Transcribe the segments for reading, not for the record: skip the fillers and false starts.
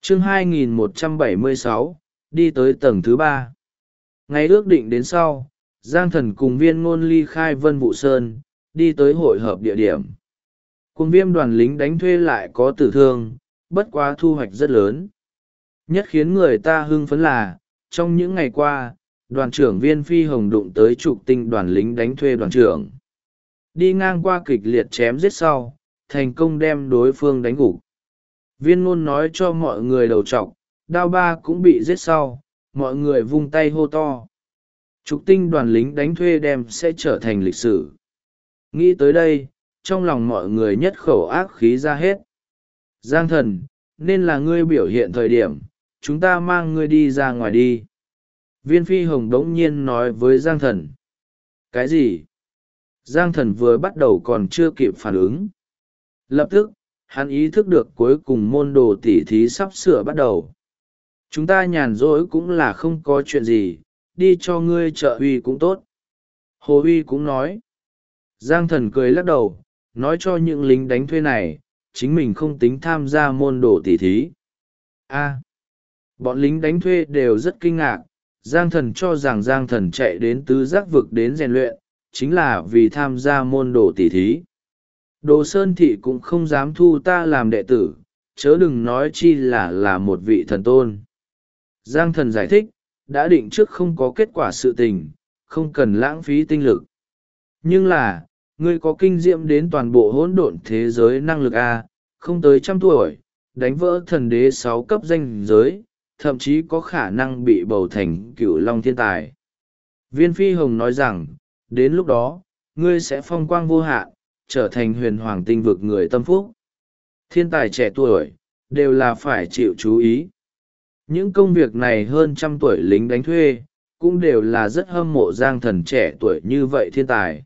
Chương 2176, đi tới tầng thứ 3. Ngày ước định đến sau, Giang Thần cùng Viên Ngôn ly khai Vân Vũ Sơn, đi tới hội hợp địa điểm. Cùng Viêm đoàn lính đánh thuê lại có tử thương, bất quá thu hoạch rất lớn. Nhất khiến người ta hưng phấn là, trong những ngày qua, đoàn trưởng Viên Phi Hồng đụng tới Trục Tinh đoàn lính đánh thuê đoàn trưởng. Đi ngang qua kịch liệt chém giết sau, thành công đem đối phương đánh gục. Viên Ngôn nói cho mọi người đầu trọc, Đao Ba cũng bị giết sau, mọi người vung tay hô to. Trục Tinh đoàn lính đánh thuê đem sẽ trở thành lịch sử. Nghĩ tới đây, trong lòng mọi người nhất khẩu ác khí ra hết. Giang Thần, nên là ngươi biểu hiện thời điểm, chúng ta mang ngươi đi ra ngoài đi. Viên Phi Hồng đống nhiên nói với Giang Thần. Cái gì? Giang Thần vừa bắt đầu còn chưa kịp phản ứng. Lập tức, hắn ý thức được cuối cùng môn đồ tỉ thí sắp sửa bắt đầu. Chúng ta nhàn rỗi cũng là không có chuyện gì, đi cho ngươi trợ uy cũng tốt. Hồ Uy cũng nói. Giang Thần cười lắc đầu, nói cho những lính đánh thuê này, chính mình không tính tham gia môn đồ tỉ thí. Bọn lính đánh thuê đều rất kinh ngạc. Giang Thần cho rằng Giang Thần chạy đến tứ giác vực đến rèn luyện, chính là vì tham gia môn đồ tỉ thí. Đồ Sơn Thị cũng không dám thu ta làm đệ tử, chớ đừng nói chi là một vị thần tôn. Giang Thần giải thích, đã định trước không có kết quả sự tình, không cần lãng phí tinh lực. Nhưng là, ngươi có kinh diễm đến toàn bộ hỗn độn thế giới năng lực A, không tới 100 tuổi, đánh vỡ thần đế 6 cấp danh giới, thậm chí có khả năng bị bầu thành cửu long thiên tài. Viên Phi Hồng nói rằng, đến lúc đó, ngươi sẽ phong quang vô hạn, trở thành huyền hoàng tinh vực người tâm phúc. Thiên tài trẻ tuổi, đều là phải chịu chú ý. Những công việc này hơn 100 tuổi lính đánh thuê, cũng đều là rất hâm mộ Giang Thần trẻ tuổi như vậy thiên tài.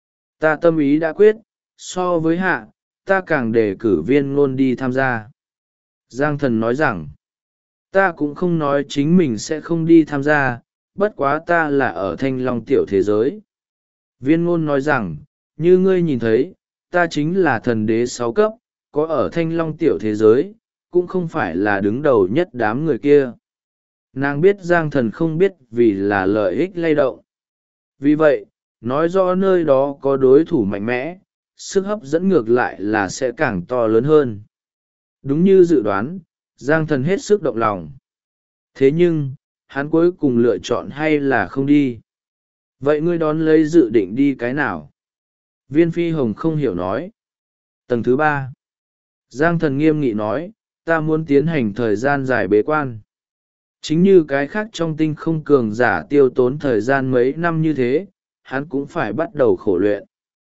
Ta tâm ý đã quyết, so với hạ, ta càng đề cử Viên Ngôn đi tham gia. Giang Thần nói rằng, ta cũng không nói chính mình sẽ không đi tham gia, bất quá ta là ở Thanh Long tiểu thế giới. Viên Ngôn nói rằng, như ngươi nhìn thấy, ta chính là thần đế 6 cấp, có ở Thanh Long tiểu thế giới, cũng không phải là đứng đầu nhất đám người kia. Nàng biết Giang Thần không biết vì là lợi ích lay động. Vì vậy, nói rõ nơi đó có đối thủ mạnh mẽ, sức hấp dẫn ngược lại là sẽ càng to lớn hơn. Đúng như dự đoán, Giang Thần hết sức động lòng. Thế nhưng, hắn cuối cùng lựa chọn hay là không đi. Vậy ngươi đón lấy dự định đi cái nào? Viên Phi Hồng không hiểu nói. Tầng thứ 3. Giang Thần nghiêm nghị nói, ta muốn tiến hành thời gian dài bế quan. Chính như cái khác trong tinh không cường giả tiêu tốn thời gian mấy năm như thế, hắn cũng phải bắt đầu khổ luyện.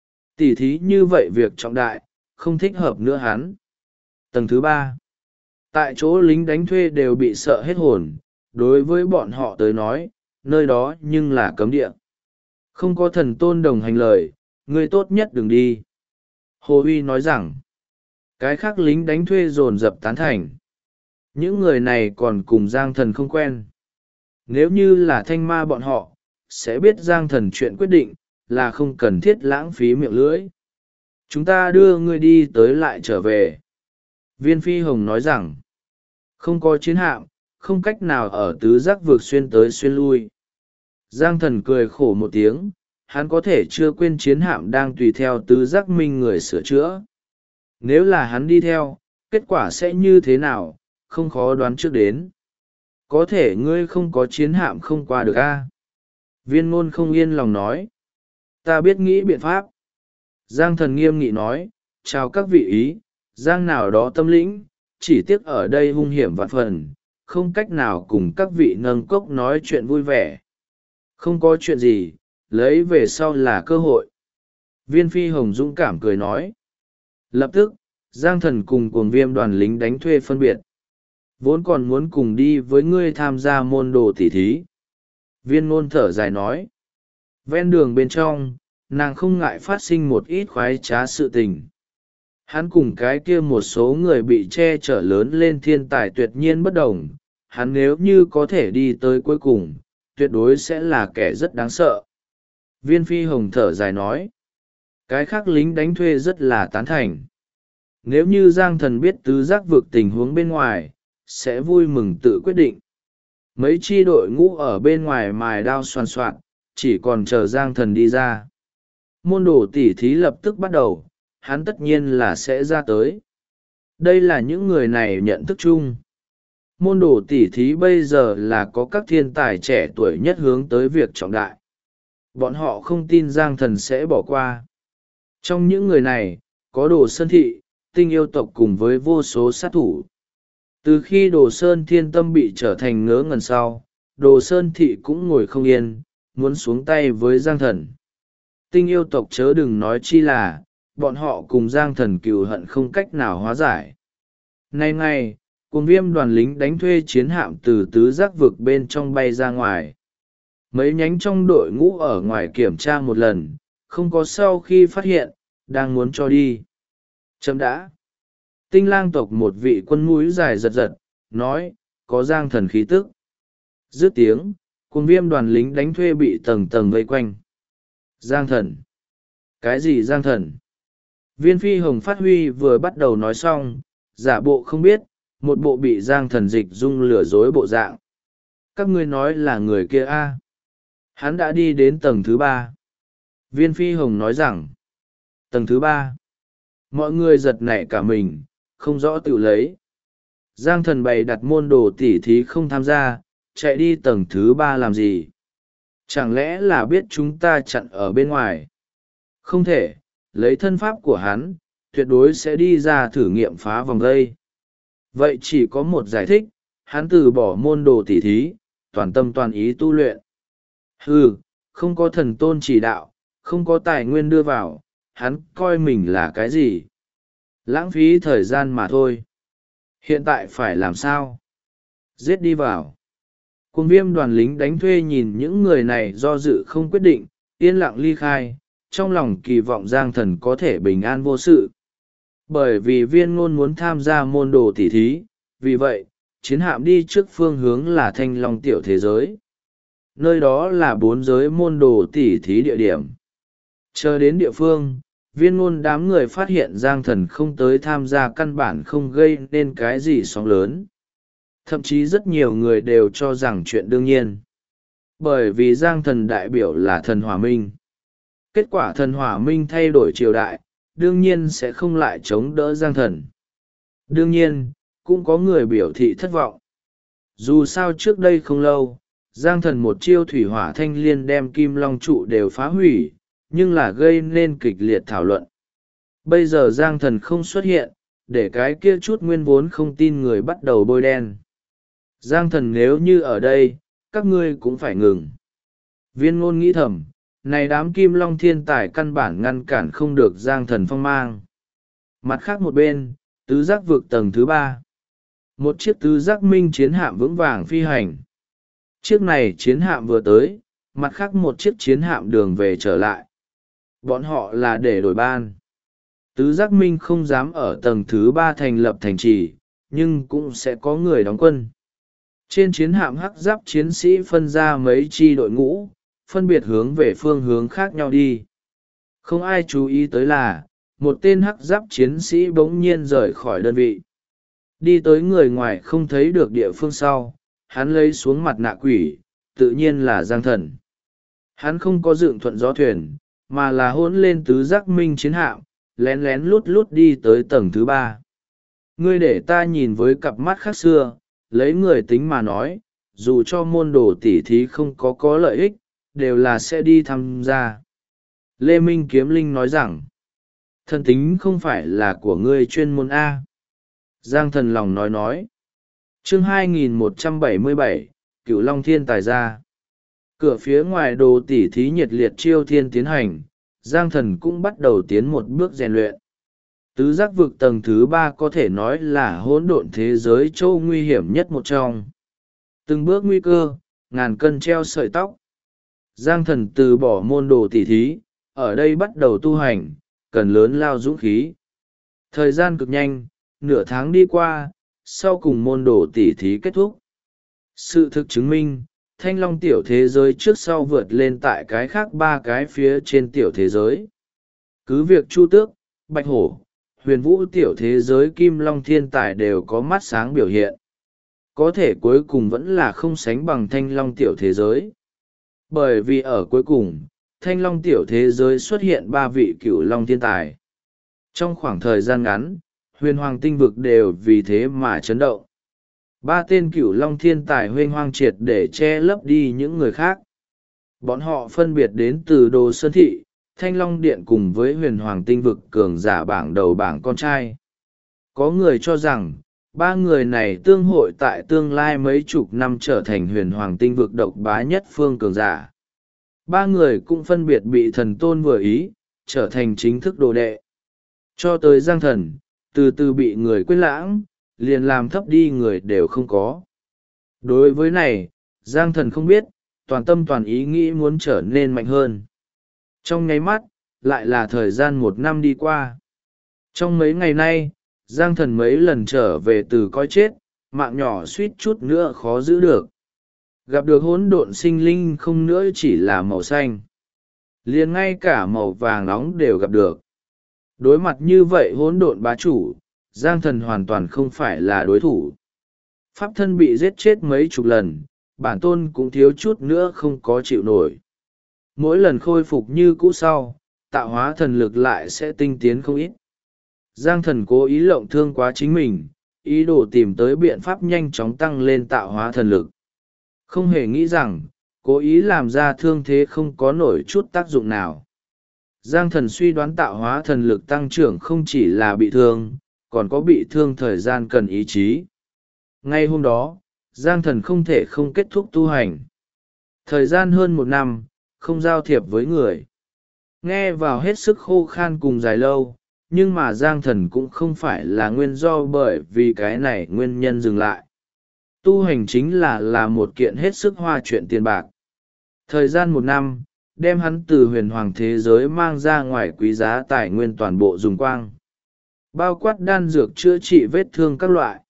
Tỉ thí như vậy việc trọng đại, không thích hợp nữa hắn. Tầng thứ 3. Tại chỗ lính đánh thuê đều bị sợ hết hồn, đối với bọn họ tới nói, nơi đó nhưng là cấm địa. Không có thần tôn đồng hành lời, ngươi tốt nhất đừng đi. Hồ Uy nói rằng, cái khác lính đánh thuê dồn dập tán thành. Những người này còn cùng Giang Thần không quen. Nếu như là thanh ma bọn họ, sẽ biết Giang Thần chuyện quyết định, là không cần thiết lãng phí miệng lưỡi. Chúng ta đưa ngươi đi tới lại trở về. Viên Phi Hồng nói rằng, không có chiến hạm, không cách nào ở tứ giác vượt xuyên tới xuyên lui. Giang Thần cười khổ một tiếng, hắn có thể chưa quên chiến hạm đang tùy theo tứ giác minh người sửa chữa. Nếu là hắn đi theo, kết quả sẽ như thế nào, không khó đoán trước đến. Có thể ngươi không có chiến hạm không qua được a? Viên Ngôn không yên lòng nói. Ta biết nghĩ biện pháp. Giang Thần nghiêm nghị nói, chào các vị ý, Giang nào đó tâm lĩnh, chỉ tiếc ở đây hung hiểm vạn phần, không cách nào cùng các vị nâng cốc nói chuyện vui vẻ. Không có chuyện gì, lấy về sau là cơ hội. Viên Phi Hồng dũng cảm cười nói. Lập tức, Giang Thần cùng Cuồng Viêm đoàn lính đánh thuê phân biệt. Vốn còn muốn cùng đi với ngươi tham gia môn đồ tỉ thí. Viên Ngôn thở dài nói. Ven đường bên trong, nàng không ngại phát sinh một ít khoái trá sự tình. Hắn cùng cái kia một số người bị che chở lớn lên thiên tài tuyệt nhiên bất đồng. Hắn nếu như có thể đi tới cuối cùng, tuyệt đối sẽ là kẻ rất đáng sợ. Viên Phi Hồng thở dài nói. Cái khác lính đánh thuê rất là tán thành. Nếu như Giang Thần biết tứ giác vực tình huống bên ngoài, sẽ vui mừng tự quyết định. Mấy chi đội ngũ ở bên ngoài mài đao xoàn xoạt, chỉ còn chờ Giang Thần đi ra. Môn đồ tỉ thí lập tức bắt đầu, hắn tất nhiên là sẽ ra tới. Đây là những người này nhận thức chung. Môn đồ tỉ thí bây giờ là có các thiên tài trẻ tuổi nhất hướng tới việc trọng đại. Bọn họ không tin Giang Thần sẽ bỏ qua. Trong những người này, có Đồ Sơn Thị, Tinh Yêu tộc cùng với vô số sát thủ. Từ khi Đồ Sơn Thiên Tâm bị trở thành ngớ ngẩn sau, Đồ Sơn Thị cũng ngồi không yên, muốn xuống tay với Giang Thần. Tinh Yêu tộc chớ đừng nói chi là, bọn họ cùng Giang Thần cừu hận không cách nào hóa giải. Nay ngày, Cuồng Viêm đoàn lính đánh thuê chiến hạm từ tứ giác vực bên trong bay ra ngoài. Mấy nhánh trong đội ngũ ở ngoài kiểm tra một lần, không có sau khi phát hiện, đang muốn cho đi. Chấm đã. Tinh Lang tộc một vị quân mũi dài giật giật, nói, có Giang Thần khí tức. Dứt tiếng, Cuồng Viêm đoàn lính đánh thuê bị tầng tầng vây quanh. Giang Thần? Cái gì Giang Thần? Viên Phi Hồng phát huy vừa bắt đầu nói xong, giả bộ không biết, một bộ bị Giang Thần dịch dung lừa dối bộ dạng. Các ngươi nói là người kia a? Hắn đã đi đến tầng thứ 3. Viên Phi Hồng nói rằng, tầng thứ 3. Mọi người giật nảy cả mình, không rõ tự lấy. Giang Thần bày đặt môn đồ tỉ thí không tham gia, chạy đi tầng thứ 3 làm gì? Chẳng lẽ là biết chúng ta chặn ở bên ngoài? Không thể, lấy thân pháp của hắn, tuyệt đối sẽ đi ra thử nghiệm phá vòng vây. Vậy chỉ có một giải thích, hắn từ bỏ môn đồ tỉ thí, toàn tâm toàn ý tu luyện. Không có thần tôn chỉ đạo, không có tài nguyên đưa vào, hắn coi mình là cái gì? Lãng phí thời gian mà thôi. Hiện tại phải làm sao? Giết đi vào. Cuồng Viêm đoàn lính đánh thuê nhìn những người này do dự không quyết định, yên lặng ly khai, trong lòng kỳ vọng Giang Thần có thể bình an vô sự. Bởi vì Viên Ngôn muốn tham gia môn đồ tỉ thí, vì vậy, chiến hạm đi trước phương hướng là Thanh Long tiểu thế giới. Nơi đó là 4 giới môn đồ tỉ thí địa điểm. Chờ đến địa phương, Viên Ngôn đám người phát hiện Giang Thần không tới tham gia căn bản không gây nên cái gì sóng lớn. Thậm chí rất nhiều người đều cho rằng chuyện đương nhiên. Bởi vì Giang Thần đại biểu là thần Hỏa Minh. Kết quả thần Hỏa Minh thay đổi triều đại, đương nhiên sẽ không lại chống đỡ Giang Thần. Đương nhiên, cũng có người biểu thị thất vọng. Dù sao trước đây không lâu, Giang Thần một chiêu thủy hỏa thanh liên đem Kim Long trụ đều phá hủy, nhưng là gây nên kịch liệt thảo luận. Bây giờ Giang Thần không xuất hiện, để cái kia chút nguyên vốn không tin người bắt đầu bôi đen. Giang Thần nếu như ở đây, các ngươi cũng phải ngừng. Viên Ngôn nghĩ thầm, này đám Kim Long thiên tài căn bản ngăn cản không được Giang Thần phong mang. Mặt khác một bên, tứ giác vực tầng thứ 3. Một chiếc tứ giác minh chiến hạm vững vàng phi hành. Chiếc này chiến hạm vừa tới, mặt khác một chiếc chiến hạm đường về trở lại. Bọn họ là để đổi ban. Tứ giác minh không dám ở tầng thứ 3 thành lập thành trì, nhưng cũng sẽ có người đóng quân. Trên chiến hạm hắc giáp chiến sĩ phân ra mấy chi đội ngũ, phân biệt hướng về phương hướng khác nhau đi. Không ai chú ý tới là, một tên hắc giáp chiến sĩ bỗng nhiên rời khỏi đơn vị. Đi tới người ngoài không thấy được địa phương sau, hắn lấy xuống mặt nạ quỷ, tự nhiên là Giang Thần. Hắn không có dựng thuận gió thuyền, mà là hôn lên tứ giác minh chiến hạm, lén lén lút lút đi tới tầng thứ 3. Ngươi để ta nhìn với cặp mắt khác xưa, lấy người tính mà nói, dù cho môn đồ tỉ thí không có lợi ích, đều là sẽ đi tham gia. Lê Minh Kiếm Linh nói rằng, thần tính không phải là của ngươi chuyên môn A. Giang Thần lòng nói. Chương 2177, Cửu Long Thiên tài ra. Cửa phía ngoài đồ tỉ thí nhiệt liệt chiêu thiên tiến hành, Giang Thần cũng bắt đầu tiến một bước rèn luyện. Tứ giác vực tầng thứ 3 có thể nói là hỗn độn thế giới châu nguy hiểm nhất một trong. Từng bước nguy cơ, ngàn cân treo sợi tóc. Giang Thần từ bỏ môn đồ tỉ thí, ở đây bắt đầu tu hành, cần lớn lao dũng khí. Thời gian cực nhanh, nửa tháng đi qua, sau cùng môn đồ tỉ thí kết thúc. Sự thực chứng minh, Thanh Long tiểu thế giới trước sau vượt lên tại cái khác 3 cái phía trên tiểu thế giới. Cứ việc Chu Tước, Bạch Hổ, Huyền Vũ tiểu thế giới Kim Long thiên tài đều có mắt sáng biểu hiện. có thể cuối cùng vẫn là không sánh bằng thanh long tiểu thế giới. Bởi vì ở cuối cùng, thanh long tiểu thế giới xuất hiện 3 vị cửu long thiên tài. Trong khoảng thời gian ngắn, huyền hoàng tinh vực đều vì thế mà chấn động. 3 tên cửu long thiên tài huênh hoang triệt để che lấp đi những người khác. Bọn họ phân biệt đến từ Đồ Sơn Thị, Thanh Long Điện cùng với huyền hoàng tinh vực cường giả bảng đầu bảng con trai. Có người cho rằng, 3 người này tương hội tại tương lai mấy chục năm trở thành huyền hoàng tinh vực độc bá nhất phương cường giả. 3 người cũng phân biệt bị thần tôn vừa ý, trở thành chính thức đồ đệ. Cho tới Giang Thần, từ từ bị người quên lãng, liền làm thấp đi người đều không có. Đối với này, Giang Thần không biết, toàn tâm toàn ý nghĩ muốn trở nên mạnh hơn. Trong nháy mắt, lại là thời gian 1 năm đi qua. Trong mấy ngày nay, Giang Thần mấy lần trở về từ cõi chết, mạng nhỏ suýt chút nữa khó giữ được. Gặp được hỗn độn sinh linh không nữa chỉ là màu xanh. Liền ngay cả màu vàng nóng đều gặp được. Đối mặt như vậy hỗn độn bá chủ, Giang Thần hoàn toàn không phải là đối thủ. Pháp thân bị giết chết mấy chục lần, bản tôn cũng thiếu chút nữa không có chịu nổi. Mỗi lần khôi phục như cũ sau, tạo hóa thần lực lại sẽ tinh tiến không ít. Giang Thần cố ý lộng thương quá chính mình, ý đồ tìm tới biện pháp nhanh chóng tăng lên tạo hóa thần lực. Không hề nghĩ rằng, cố ý làm ra thương thế không có nổi chút tác dụng nào. Giang Thần suy đoán tạo hóa thần lực tăng trưởng không chỉ là bị thương, còn có bị thương thời gian cần ý chí. Ngay hôm đó, Giang Thần không thể không kết thúc tu hành. Thời gian hơn 1 năm, không giao thiệp với người. Nghe vào hết sức khô khan cùng dài lâu, nhưng mà Giang Thần cũng không phải là nguyên do bởi vì cái này nguyên nhân dừng lại. Tu hành chính là một kiện hết sức hoa chuyện tiền bạc. Thời gian 1 năm, đem hắn từ huyền hoàng thế giới mang ra ngoài quý giá tài nguyên toàn bộ dùng quang. Bao quát đan dược chữa trị vết thương các loại.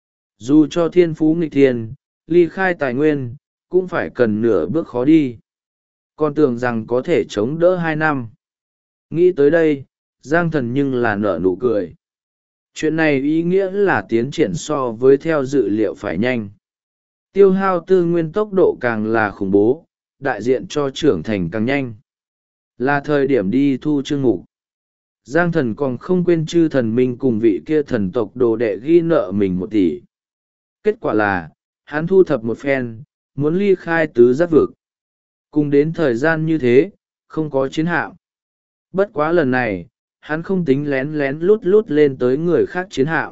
Dù cho thiên phú nghịch thiên, ly khai tài nguyên, cũng phải cần nửa bước khó đi. Còn tưởng rằng có thể chống đỡ 2 năm. Nghĩ tới đây, Giang Thần nhưng là nở nụ cười. Chuyện này ý nghĩa là tiến triển so với theo dự liệu phải nhanh. Tiêu hao tư nguyên tốc độ càng là khủng bố, đại diện cho trưởng thành càng nhanh. Là thời điểm đi thu chương mục. Giang Thần còn không quên chư thần minh cùng vị kia thần tộc đồ đệ ghi nợ mình 1 tỷ. Kết quả là, hắn thu thập một phen, muốn ly khai tứ giác vực. Cùng đến thời gian như thế, không có chiến hạm. Bất quá lần này, hắn không tính lén lén lút lút lên tới người khác chiến hạm.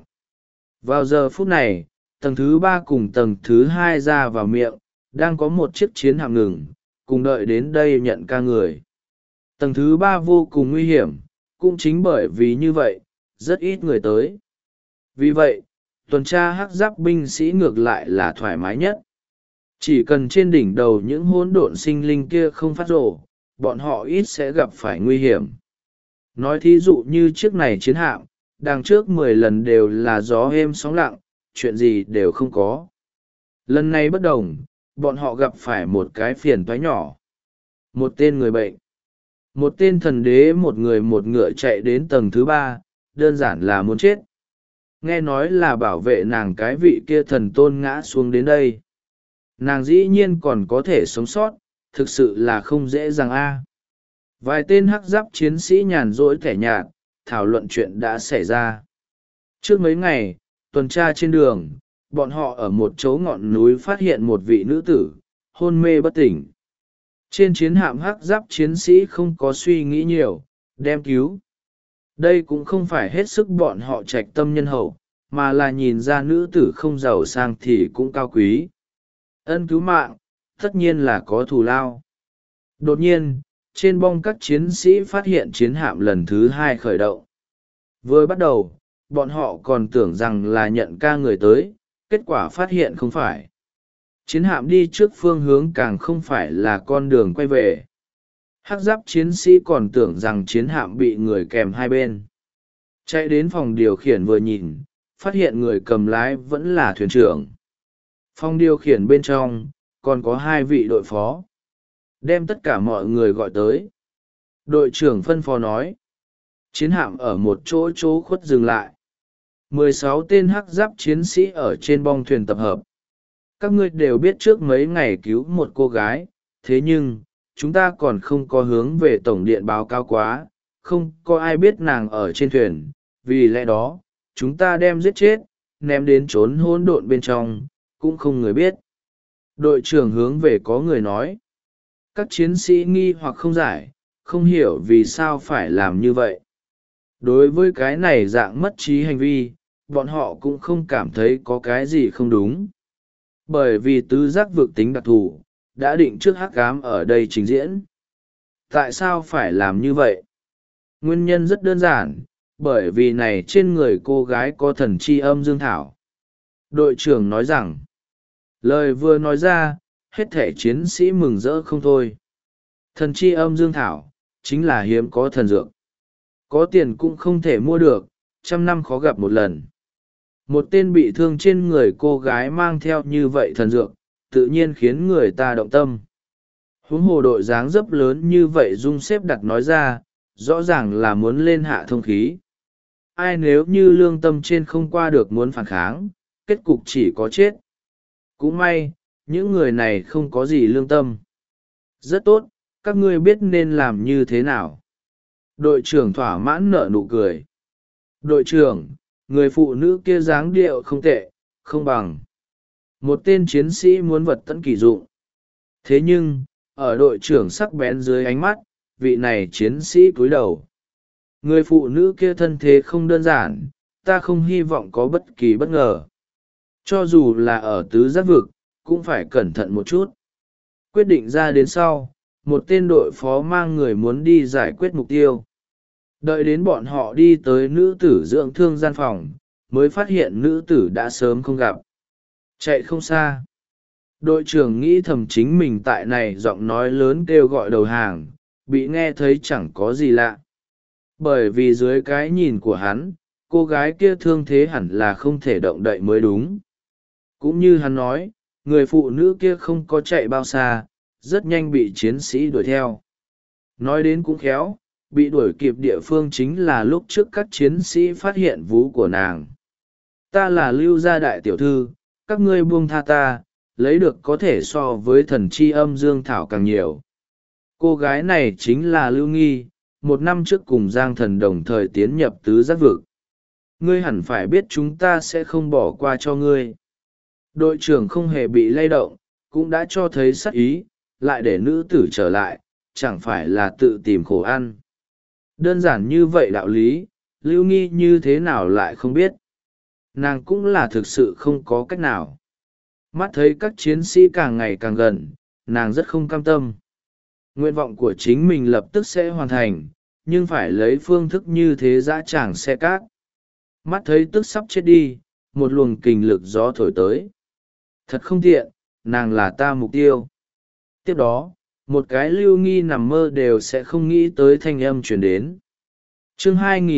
Vào giờ phút này, tầng thứ 3 cùng tầng thứ 2 ra vào miệng, đang có một chiếc chiến hạm ngừng, cùng đợi đến đây nhận ca người. Tầng thứ 3 vô cùng nguy hiểm, cũng chính bởi vì như vậy, rất ít người tới. Vì vậy, tuần tra hắc giáp binh sĩ ngược lại là thoải mái nhất. Chỉ cần trên đỉnh đầu những hỗn độn sinh linh kia không phát rồ, bọn họ ít sẽ gặp phải nguy hiểm. Nói thí dụ như chiếc này chiến hạm, đằng trước 10 lần đều là gió êm sóng lặng, chuyện gì đều không có. Lần này bất đồng, bọn họ gặp phải một cái phiền toái nhỏ. Một tên người bệnh. Một tên thần đế một người một ngựa chạy đến tầng thứ 3, đơn giản là muốn chết. Nghe nói là bảo vệ nàng cái vị kia thần tôn ngã xuống đến đây. Nàng dĩ nhiên còn có thể sống sót, thực sự là không dễ dàng a. Vài tên hắc giáp chiến sĩ nhàn rỗi kẻ nhạt, thảo luận chuyện đã xảy ra. Trước mấy ngày, tuần tra trên đường, bọn họ ở một chỗ ngọn núi phát hiện một vị nữ tử, hôn mê bất tỉnh. Trên chiến hạm hắc giáp chiến sĩ không có suy nghĩ nhiều, đem cứu. Đây cũng không phải hết sức bọn họ trạch tâm nhân hậu, mà là nhìn ra nữ tử không giàu sang thì cũng cao quý. Ân cứu mạng, tất nhiên là có thù lao. Đột nhiên, trên bong các chiến sĩ phát hiện chiến hạm lần thứ 2 khởi động. Vừa bắt đầu, bọn họ còn tưởng rằng là nhận ca người tới, kết quả phát hiện không phải. Chiến hạm đi trước phương hướng càng không phải là con đường quay về. Hắc giáp chiến sĩ còn tưởng rằng chiến hạm bị người kèm hai bên. Chạy đến phòng điều khiển vừa nhìn, phát hiện người cầm lái vẫn là thuyền trưởng. Phòng điều khiển bên trong, còn có 2 vị đội phó. Đem tất cả mọi người gọi tới. Đội trưởng phân phó nói. Chiến hạm ở một chỗ khuất dừng lại. 16 tên hắc giáp chiến sĩ ở trên bong thuyền tập hợp. các ngươi đều biết trước mấy ngày cứu một cô gái, thế nhưng chúng ta còn không có hướng về tổng điện báo cáo quá, không có ai biết nàng ở trên thuyền, vì lẽ đó chúng ta đem giết chết, ném đến chốn hỗn độn bên trong, cũng không người biết. Đội trưởng hướng về có người nói. Các chiến sĩ nghi hoặc không giải, không hiểu vì sao phải làm như vậy. Đối với cái này dạng mất trí hành vi, bọn họ cũng không cảm thấy có cái gì không đúng. Bởi vì tứ giác vực tính đặc thù, đã định trước hắc ám ở đây trình diễn. Tại sao phải làm như vậy? Nguyên nhân rất đơn giản, bởi vì này trên người cô gái có thần chi âm dương thảo. Đội trưởng nói rằng, lời vừa nói ra, hết thể chiến sĩ mừng rỡ không thôi. Thần chi âm dương thảo, chính là hiếm có thần dược. Có tiền cũng không thể mua được, 100 năm khó gặp một lần. Một tên bị thương trên người cô gái mang theo như vậy thần dược, tự nhiên khiến người ta động tâm. Huống hồ đội dáng dấp lớn như vậy dung xếp đặt nói ra, rõ ràng là muốn lên hạ thông khí. Ai nếu như lương tâm trên không qua được muốn phản kháng, kết cục chỉ có chết. Cũng may, những người này không có gì lương tâm. Rất tốt, các ngươi biết nên làm như thế nào. Đội trưởng thỏa mãn nở nụ cười. Đội trưởng, người phụ nữ kia dáng điệu không tệ, không bằng. Một tên chiến sĩ muốn vật tận kỳ dụng. Thế nhưng, ở đội trưởng sắc bén dưới ánh mắt, vị này chiến sĩ cúi đầu. Người phụ nữ kia thân thế không đơn giản, ta không hy vọng có bất kỳ bất ngờ. Cho dù là ở tứ giác vực, cũng phải cẩn thận một chút. Quyết định ra đến sau, một tên đội phó mang người muốn đi giải quyết mục tiêu. Đợi đến bọn họ đi tới nữ tử dưỡng thương gian phòng, mới phát hiện nữ tử đã sớm không gặp. Chạy không xa. Đội trưởng nghĩ thầm chính mình tại này giọng nói lớn kêu gọi đầu hàng, bị nghe thấy chẳng có gì lạ. Bởi vì dưới cái nhìn của hắn, cô gái kia thương thế hẳn là không thể động đậy mới đúng. Cũng như hắn nói, người phụ nữ kia không có chạy bao xa, rất nhanh bị chiến sĩ đuổi theo. Nói đến cũng khéo, bị đuổi kịp địa phương chính là lúc trước các chiến sĩ phát hiện vú của nàng. Ta là Lưu gia đại tiểu thư, các ngươi buông tha ta, lấy được có thể so với thần chi âm dương thảo càng nhiều. Cô gái này chính là Lưu Nghi, 1 năm trước cùng Giang Thần đồng thời tiến nhập tứ giác vực. Ngươi hẳn phải biết chúng ta sẽ không bỏ qua cho ngươi. Đội trưởng không hề bị lay động, cũng đã cho thấy sắc ý, lại để nữ tử trở lại, chẳng phải là tự tìm khổ ăn. Đơn giản như vậy đạo lý, Lưu Nghi như thế nào lại không biết. Nàng cũng là thực sự không có cách nào. Mắt thấy các chiến sĩ càng ngày càng gần, nàng rất không cam tâm. Nguyện vọng của chính mình lập tức sẽ hoàn thành, nhưng phải lấy phương thức như thế dã tràng xe cát. Mắt thấy tức sắp chết đi, một luồng kình lực gió thổi tới. Thật không tiện, nàng là ta mục tiêu. Tiếp đó, một cái Lưu Nghi nằm mơ đều sẽ không nghĩ tới thanh âm truyền đến. Chương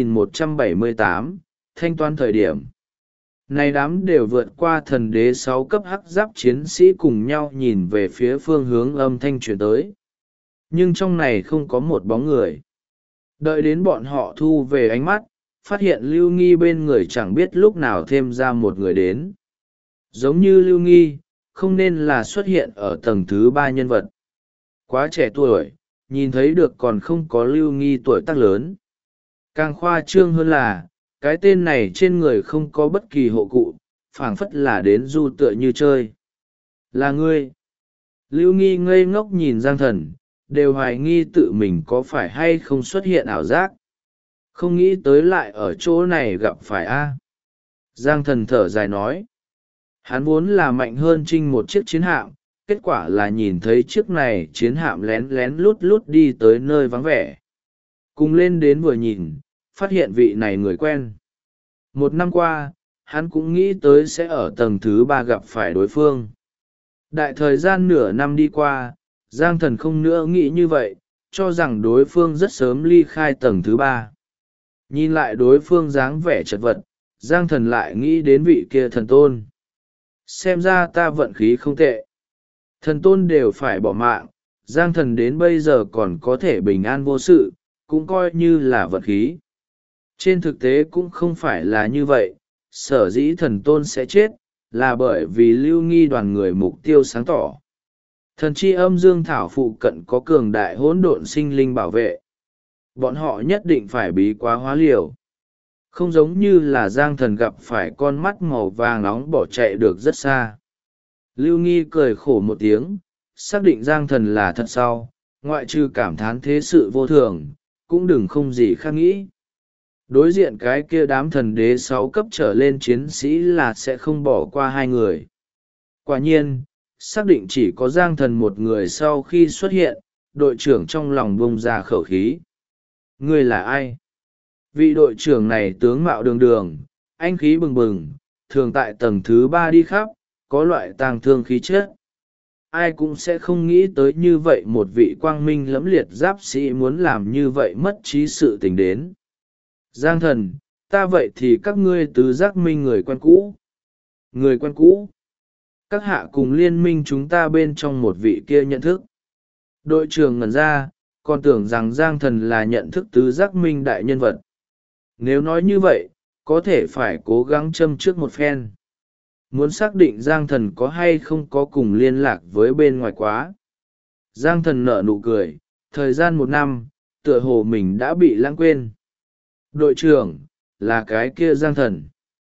2178, thanh toán thời điểm. Này đám đều vượt qua thần đế 6 cấp hắc giáp chiến sĩ cùng nhau nhìn về phía phương hướng âm thanh truyền tới. Nhưng trong này không có một bóng người. Đợi đến bọn họ thu về ánh mắt, phát hiện Lưu Nghi bên người chẳng biết lúc nào thêm ra một người đến. Giống như Lưu Nghi, không nên là xuất hiện ở tầng thứ 3 nhân vật. Quá trẻ tuổi, nhìn thấy được còn không có Lưu Nghi tuổi tác lớn. Càng khoa trương hơn là, cái tên này trên người không có bất kỳ hộ cụ, phảng phất là đến du tựa như chơi. Là ngươi. Lưu Nghi ngây ngốc nhìn Giang Thần, đều hoài nghi tự mình có phải hay không xuất hiện ảo giác. Không nghĩ tới lại ở chỗ này gặp phải a. Giang Thần thở dài nói. Hắn vốn là mạnh hơn Trinh một chiếc chiến hạm, kết quả là nhìn thấy chiếc này chiến hạm lén lén lút lút đi tới nơi vắng vẻ. Cùng lên đến vừa nhìn, phát hiện vị này người quen. 1 năm qua, hắn cũng nghĩ tới sẽ ở tầng thứ 3 gặp phải đối phương. Đại thời gian nửa năm đi qua, Giang Thần không nữa nghĩ như vậy, cho rằng đối phương rất sớm ly khai tầng thứ 3. Nhìn lại đối phương dáng vẻ chật vật, Giang Thần lại nghĩ đến vị kia thần tôn. Xem ra ta vận khí không tệ. Thần tôn đều phải bỏ mạng, Giang Thần đến bây giờ còn có thể bình an vô sự, cũng coi như là vận khí. Trên thực tế cũng không phải là như vậy, sở dĩ thần tôn sẽ chết, là bởi vì Lưu Nghi đoàn người mục tiêu sáng tỏ. Thần chi âm dương thảo phụ cận có cường đại hỗn độn sinh linh bảo vệ. Bọn họ nhất định phải bí quá hóa liều. Không giống như là Giang Thần gặp phải con mắt màu vàng nóng bỏ chạy được rất xa. Lưu Nghi cười khổ một tiếng, xác định Giang Thần là thật sau, ngoại trừ cảm thán thế sự vô thường, cũng đừng không gì khác nghĩ. Đối diện cái kia đám thần đế 6 cấp trở lên chiến sĩ là sẽ không bỏ qua hai người. Quả nhiên, xác định chỉ có Giang Thần một người sau khi xuất hiện, đội trưởng trong lòng bông ra khẩu khí. Ngươi là ai? Vị đội trưởng này tướng mạo đường đường, anh khí bừng bừng, thường tại tầng thứ 3 đi khắp, có loại tang thương khí chất. Ai cũng sẽ không nghĩ tới như vậy một vị quang minh lẫm liệt giáp sĩ muốn làm như vậy mất trí sự tình đến. Giang Thần, ta vậy thì các ngươi tứ giác minh người quen cũ. Người quen cũ. Các hạ cùng liên minh chúng ta bên trong một vị kia nhận thức. Đội trưởng ngẩn ra, còn tưởng rằng Giang Thần là nhận thức tứ giác minh đại nhân vật. Nếu nói như vậy, có thể phải cố gắng châm trước một phen. Muốn xác định Giang Thần có hay không có cùng liên lạc với bên ngoài quá. Giang Thần nở nụ cười, thời gian 1 năm, tựa hồ mình đã bị lãng quên. Đội trưởng, là cái kia Giang Thần.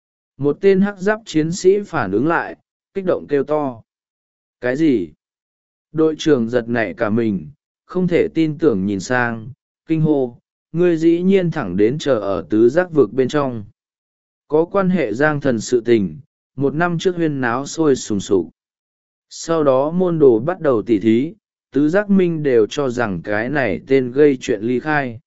Một tên hắc giáp chiến sĩ phản ứng lại, kích động kêu to. Cái gì? Đội trưởng giật nảy cả mình, không thể tin tưởng nhìn sang, kinh hô, ngươi dĩ nhiên thẳng đến chờ ở tứ giác vực bên trong. Có quan hệ Giang Thần sự tình, 1 năm trước huyên náo sôi sùng sục. Sau đó môn đồ bắt đầu tỉ thí, tứ giác minh đều cho rằng cái này tên gây chuyện ly khai.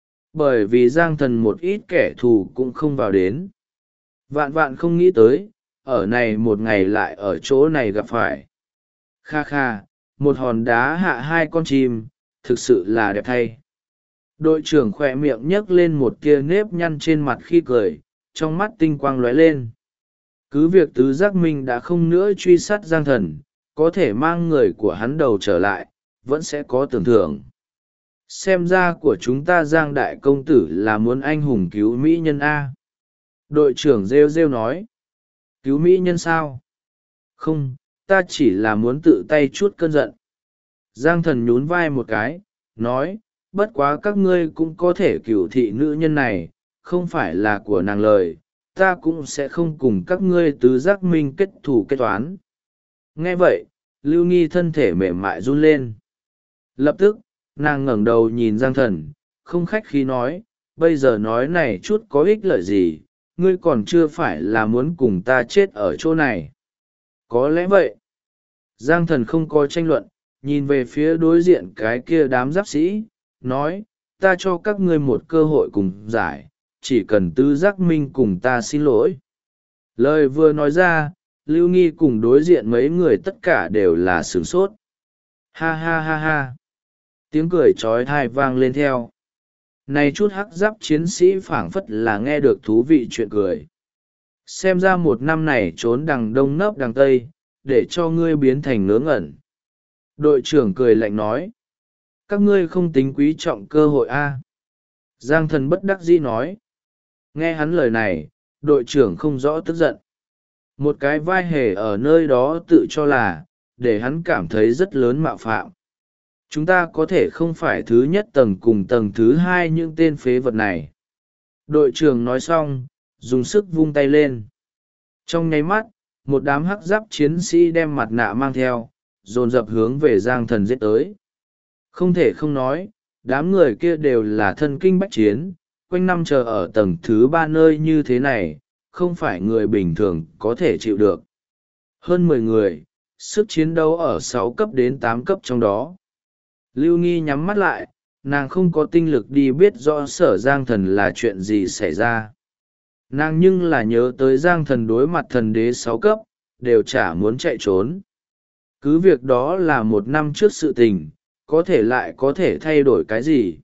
Bởi vì Giang Thần một ít kẻ thù cũng không vào đến. Vạn vạn không nghĩ tới, ở này một ngày lại ở chỗ này gặp phải. Kha kha, một hòn đá hạ 2 con chim, thực sự là đẹp thay. Đội trưởng khỏe miệng nhấc lên một tia nếp nhăn trên mặt khi cười, trong mắt tinh quang lóe lên. Cứ việc tứ giác minh đã không nữa truy sát Giang Thần, có thể mang người của hắn đầu trở lại, vẫn sẽ có tưởng thưởng. Xem ra của chúng ta Giang đại công tử là muốn anh hùng cứu mỹ nhân A. Đội trưởng rêu rêu nói. Cứu mỹ nhân sao? Không, ta chỉ là muốn tự tay chút cơn giận. Giang Thần nhún vai một cái, nói, bất quá các ngươi cũng có thể cửu thị nữ nhân này, không phải là của nàng lời, ta cũng sẽ không cùng các ngươi tứ giác minh kết thù kết toán. Nghe vậy, Lưu Nghi thân thể mềm mại run lên. Lập tức, nàng ngẩng đầu nhìn Giang Thần, không khách khí nói, bây giờ nói này chút có ích lợi gì, ngươi còn chưa phải là muốn cùng ta chết ở chỗ này. Có lẽ vậy. Giang Thần không có tranh luận, nhìn về phía đối diện cái kia đám giáp sĩ, nói, ta cho các ngươi một cơ hội cùng giải, chỉ cần tứ giác minh cùng ta xin lỗi. Lời vừa nói ra, Lưu Nghi cùng đối diện mấy người tất cả đều là sửng sốt. Ha ha ha ha. Tiếng cười trói thai vang lên theo. Này chút hắc giáp chiến sĩ phảng phất là nghe được thú vị chuyện cười. Xem ra 1 năm này trốn đằng đông nấp đằng tây, để cho ngươi biến thành ngớ ngẩn. Đội trưởng cười lạnh nói. Các ngươi không tính quý trọng cơ hội a? Giang Thần bất đắc dĩ nói. Nghe hắn lời này, đội trưởng không rõ tức giận. Một cái vai hề ở nơi đó tự cho là, để hắn cảm thấy rất lớn mạo phạm. Chúng ta có thể không phải thứ nhất tầng cùng tầng thứ 2 những tên phế vật này. Đội trưởng nói xong, dùng sức vung tay lên. Trong nháy mắt, một đám hắc giáp chiến sĩ đem mặt nạ mang theo, dồn dập hướng về Giang Thần giết tới. Không thể không nói, đám người kia đều là thân kinh bách chiến, quanh năm chờ ở tầng thứ 3 nơi như thế này, không phải người bình thường có thể chịu được. Hơn 10 người, sức chiến đấu ở 6 cấp đến 8 cấp trong đó. Lưu Nghi nhắm mắt lại, nàng không có tinh lực đi biết rõ Sở Giang Thần là chuyện gì xảy ra. Nàng nhưng là nhớ tới Giang Thần đối mặt thần đế 6 cấp, đều chả muốn chạy trốn. Cứ việc đó là 1 năm trước sự tình, có thể lại có thể thay đổi cái gì.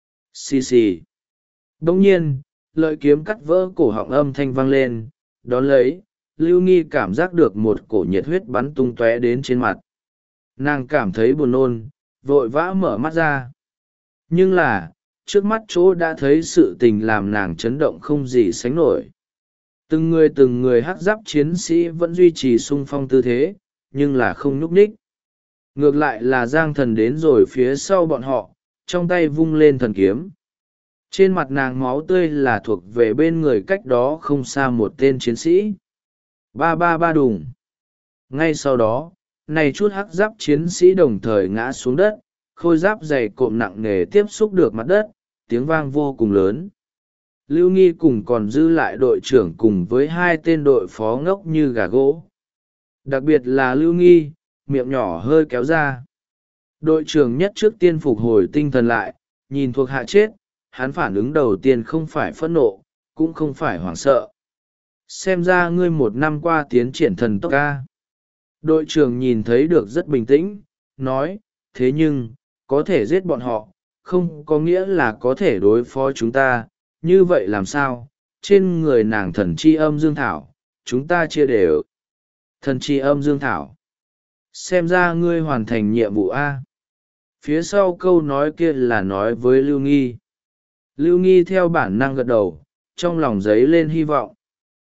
Xì xì. Đồng nhiên, lợi kiếm cắt vỡ cổ họng âm thanh vang lên, đón lấy, Lưu Nghi cảm giác được một cổ nhiệt huyết bắn tung tóe đến trên mặt. Nàng cảm thấy buồn nôn, vội vã mở mắt ra. Nhưng là, trước mắt chỗ đã thấy sự tình làm nàng chấn động không gì sánh nổi. Từng người hắc giáp chiến sĩ vẫn duy trì xung phong tư thế, nhưng là không nhúc nhích. Ngược lại là Giang Thần đến rồi phía sau bọn họ, trong tay vung lên thần kiếm. Trên mặt nàng máu tươi là thuộc về bên người cách đó không xa một tên chiến sĩ. Ba ba ba đùng. Ngay sau đó, này chút hắc giáp chiến sĩ đồng thời ngã xuống đất, khôi giáp dày cộm nặng nề tiếp xúc được mặt đất, tiếng vang vô cùng lớn. Lưu Nghi cùng còn dư lại đội trưởng cùng với hai tên đội phó ngốc như gà gỗ. Đặc biệt là Lưu Nghi, miệng nhỏ hơi kéo ra. Đội trưởng nhất trước tiên phục hồi tinh thần lại, nhìn thuộc hạ chết, hắn phản ứng đầu tiên không phải phẫn nộ, cũng không phải hoảng sợ. Xem ra ngươi một năm qua tiến triển thần tốc ca. Đội trưởng nhìn thấy được rất bình tĩnh, nói, thế nhưng, có thể giết bọn họ, không có nghĩa là có thể đối phó chúng ta, như vậy làm sao? Trên người nàng thần chi âm dương thảo, chúng ta chia đều. Thần chi âm dương thảo. Xem ra ngươi hoàn thành nhiệm vụ A. Phía sau câu nói kia là nói với Lưu Nghi. Lưu Nghi theo bản năng gật đầu, trong lòng dấy lên hy vọng.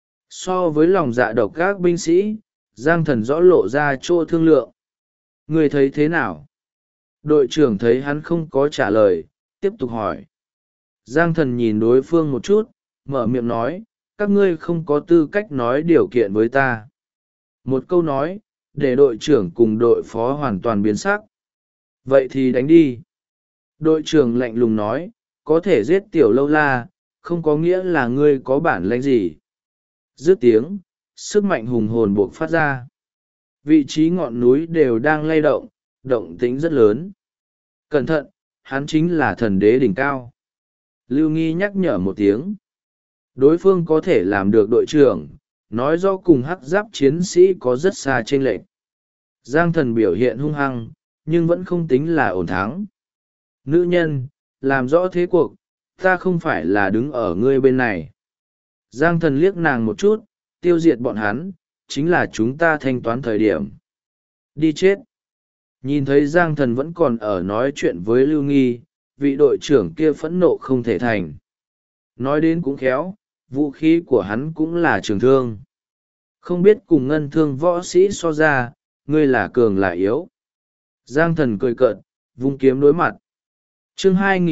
So với lòng dạ độc các binh sĩ, Giang Thần rõ lộ ra chỗ thương lượng. Ngươi thấy thế nào? Đội trưởng thấy hắn không có trả lời, tiếp tục hỏi. Giang Thần nhìn đối phương một chút, mở miệng nói, các ngươi không có tư cách nói điều kiện với ta. Một câu nói, để đội trưởng cùng đội phó hoàn toàn biến sắc. Vậy thì đánh đi. Đội trưởng lạnh lùng nói, có thể giết tiểu lâu la, không có nghĩa là ngươi có bản lĩnh gì. Dứt tiếng, sức mạnh hùng hồn buộc phát ra. Vị trí ngọn núi đều đang lay động, động tĩnh rất lớn. Cẩn thận, hắn chính là thần đế đỉnh cao. Lưu Nghi nhắc nhở một tiếng. Đối phương có thể làm được đội trưởng, nói do cùng hắc giáp chiến sĩ có rất xa chênh lệch. Giang Thần biểu hiện hung hăng, nhưng vẫn không tính là ổn thắng. Nữ nhân, làm rõ thế cuộc, ta không phải là đứng ở ngươi bên này. Giang Thần liếc nàng một chút, tiêu diệt bọn hắn, chính là chúng ta thanh toán thời điểm. Đi chết. Nhìn thấy Giang Thần vẫn còn ở nói chuyện với Lưu Nghi, vị đội trưởng kia phẫn nộ không thể thành. Nói đến cũng khéo, vũ khí của hắn cũng là trường thương. Không biết cùng ngân thương võ sĩ so ra, ngươi là cường là yếu. Giang Thần cười cợt, vung kiếm đối mặt. Chương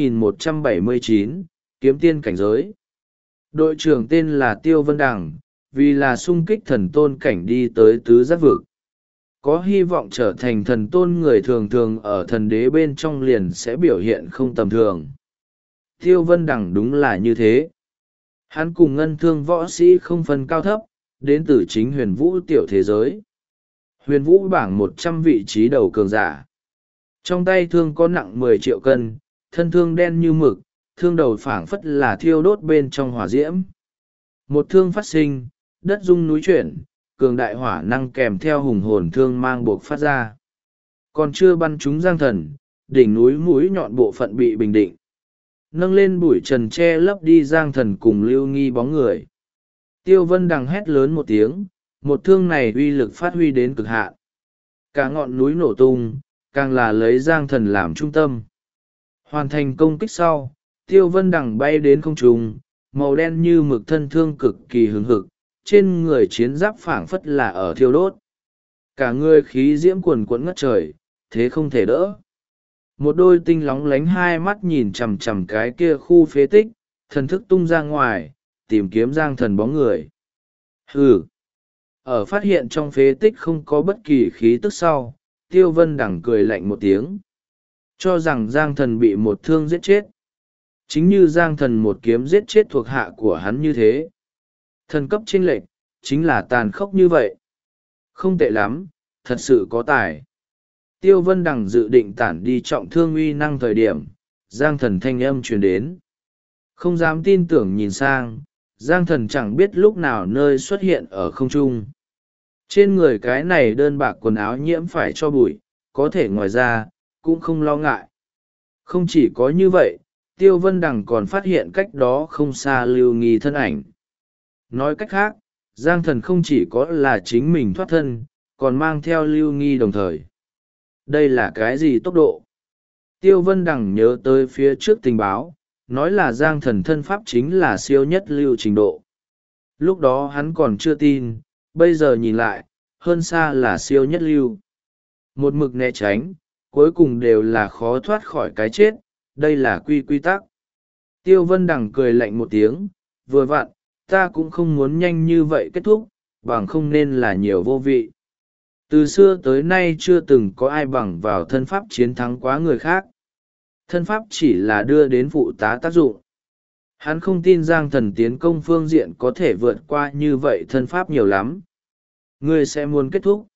2179, kiếm tiên cảnh giới. Đội trưởng tên là Tiêu Vân Đằng, vì là xung kích thần tôn cảnh đi tới tứ giác vực. Có hy vọng trở thành thần tôn, người thường thường ở thần đế bên trong liền sẽ biểu hiện không tầm thường. Tiêu Vân Đằng đúng là như thế. Hắn cùng ngân thương võ sĩ không phân cao thấp, đến từ chính huyền vũ tiểu thế giới. Huyền vũ bảng 100 vị trí đầu cường giả. Trong tay thương có nặng 10 triệu cân, thân thương đen như mực, thương đầu phảng phất là thiêu đốt bên trong hỏa diễm. Một thương phát sinh, đất rung núi chuyển, cường đại hỏa năng kèm theo hùng hồn thương mang buộc phát ra. Còn chưa bắn trúng Giang Thần, đỉnh núi mũi nhọn bộ phận bị bình định. Nâng lên bụi trần che lấp đi Giang Thần cùng Lưu Nghi bóng người. Tiêu Vân Đằng hét lớn một tiếng, một thương này uy lực phát huy đến cực hạn. Cả ngọn núi nổ tung, càng là lấy Giang Thần làm trung tâm. Hoàn thành công kích sau, Tiêu Vân Đằng bay đến không trung, màu đen như mực thân thương cực kỳ hứng hực, trên người chiến giáp phảng phất là ở thiêu đốt. Cả người khí diễm quần quẫn ngất trời, thế không thể đỡ. Một đôi tinh lóng lánh hai mắt nhìn chằm chằm cái kia khu phế tích, thần thức tung ra ngoài, tìm kiếm Giang Thần bóng người. Hừ! Ở phát hiện trong phế tích không có bất kỳ khí tức sau, Tiêu Vân Đằng cười lạnh một tiếng. Cho rằng Giang Thần bị một thương giết chết. Chính như Giang Thần một kiếm giết chết thuộc hạ của hắn như thế. Thần cấp chênh lệch, chính là tàn khốc như vậy. Không tệ lắm, thật sự có tài. Tiêu Vân Đằng dự định tản đi trọng thương uy năng thời điểm, Giang Thần thanh âm truyền đến. Không dám tin tưởng nhìn sang, Giang Thần chẳng biết lúc nào nơi xuất hiện ở không trung. Trên người cái này đơn bạc quần áo nhiễm phải cho bụi, có thể ngoài ra, cũng không lo ngại. Không chỉ có như vậy, Tiêu Vân Đằng còn phát hiện cách đó không xa Lưu Nghi thân ảnh. Nói cách khác, Giang Thần không chỉ có là chính mình thoát thân, còn mang theo Lưu Nghi đồng thời. Đây là cái gì tốc độ? Tiêu Vân Đằng nhớ tới phía trước tình báo, nói là Giang Thần thân pháp chính là siêu nhất lưu trình độ. Lúc đó hắn còn chưa tin, bây giờ nhìn lại, hơn xa là siêu nhất lưu. Một mực né tránh, cuối cùng đều là khó thoát khỏi cái chết, đây là quy tắc. Tiêu Vân Đằng cười lạnh một tiếng, vừa vặn, ta cũng không muốn nhanh như vậy kết thúc, bằng không nên là nhiều vô vị. Từ xưa tới nay chưa từng có ai bằng vào thân pháp chiến thắng quá người khác. Thân pháp chỉ là đưa đến phụ tá tác dụng. Hắn không tin Giang Thần tiến công phương diện có thể vượt qua như vậy, thân pháp nhiều lắm. Ngươi sẽ muốn kết thúc.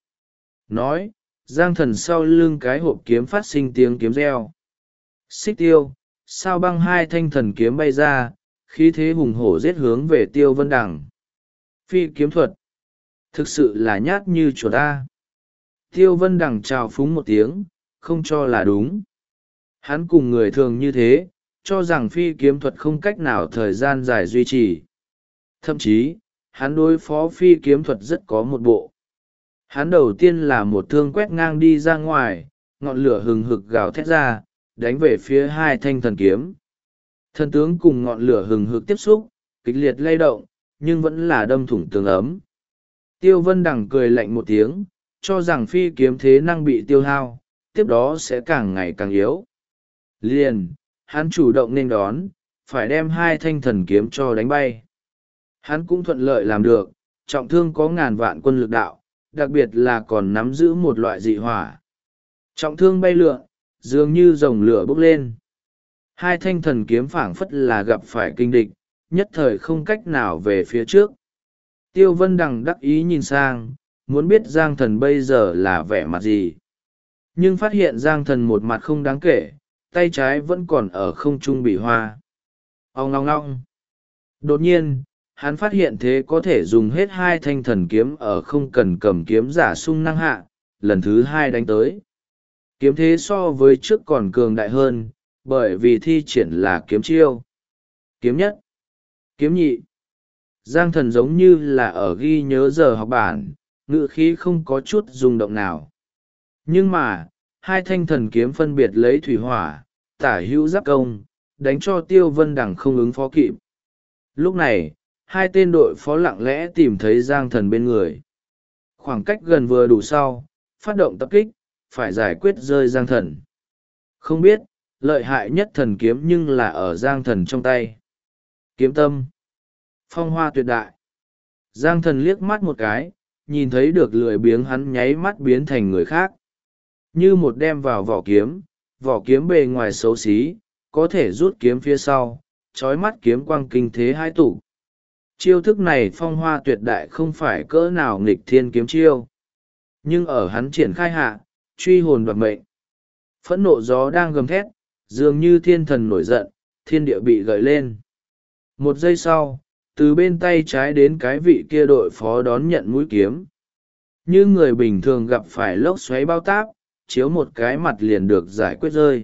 Nói, Giang Thần sau lưng cái hộp kiếm phát sinh tiếng kiếm reo. Xích tiêu, sao băng hai thanh thần kiếm bay ra, khí thế hùng hổ giết hướng về Tiêu Vân Đằng. Phi kiếm thuật. Thực sự là nhát như chuột ta. Tiêu Vân Đằng trào phúng một tiếng, không cho là đúng. Hắn cùng người thường như thế, cho rằng phi kiếm thuật không cách nào thời gian dài duy trì. Thậm chí, hắn đối phó phi kiếm thuật rất có một bộ. Hắn đầu tiên là một thương quét ngang đi ra ngoài, ngọn lửa hừng hực gào thét ra, đánh về phía hai thanh thần kiếm. Thần tướng cùng ngọn lửa hừng hực tiếp xúc, kịch liệt lay động, nhưng vẫn là đâm thủng tường ấm. Tiêu Vân Đằng cười lạnh một tiếng, cho rằng phi kiếm thế năng bị tiêu hao, tiếp đó sẽ càng ngày càng yếu. Liền, hắn chủ động nên đón, phải đem hai thanh thần kiếm cho đánh bay. Hắn cũng thuận lợi làm được, trọng thương có ngàn vạn quân lực đạo, đặc biệt là còn nắm giữ một loại dị hỏa. Trọng thương bay lượn, dường như rồng lửa bốc lên. Hai thanh thần kiếm phảng phất là gặp phải kinh địch, nhất thời không cách nào về phía trước. Tiêu Vân Đằng đắc ý nhìn sang, muốn biết Giang Thần bây giờ là vẻ mặt gì. Nhưng phát hiện Giang Thần một mặt không đáng kể, tay trái vẫn còn ở không trung bị hoa. Ong ngong ngong. Đột nhiên, hắn phát hiện thế có thể dùng hết hai thanh thần kiếm ở không cần cầm kiếm giả sung năng hạ, lần thứ hai đánh tới. Kiếm thế so với trước còn cường đại hơn, bởi vì thi triển là kiếm chiêu. Kiếm nhất, kiếm nhị. Giang Thần giống như là ở ghi nhớ giờ học bản, ngữ khí không có chút rung động nào. Nhưng mà, hai thanh thần kiếm phân biệt lấy thủy hỏa, tả hữu giáp công, đánh cho Tiêu Vân Đằng không ứng phó kịp. Lúc này, hai tên đội phó lặng lẽ tìm thấy Giang Thần bên người. Khoảng cách gần vừa đủ sau, phát động tập kích, phải giải quyết rơi Giang Thần. Không biết, lợi hại nhất thần kiếm nhưng là ở Giang Thần trong tay. Kiếm tâm. Phong hoa tuyệt đại. Giang Thần liếc mắt một cái, nhìn thấy được lười biếng hắn nháy mắt biến thành người khác. Như một đem vào vỏ kiếm bề ngoài xấu xí, có thể rút kiếm phía sau, trói mắt kiếm quang kinh thế hai tủ. Chiêu thức này phong hoa tuyệt đại không phải cỡ nào nghịch thiên kiếm chiêu. Nhưng ở hắn triển khai hạ, truy hồn đoạt mệnh. Phẫn nộ gió đang gầm thét, dường như thiên thần nổi giận, thiên địa bị gợi lên. Một giây sau, từ bên tay trái đến cái vị kia đội phó đón nhận mũi kiếm. Như người bình thường gặp phải lốc xoáy bao táp, chiếu một cái mặt liền được giải quyết rơi.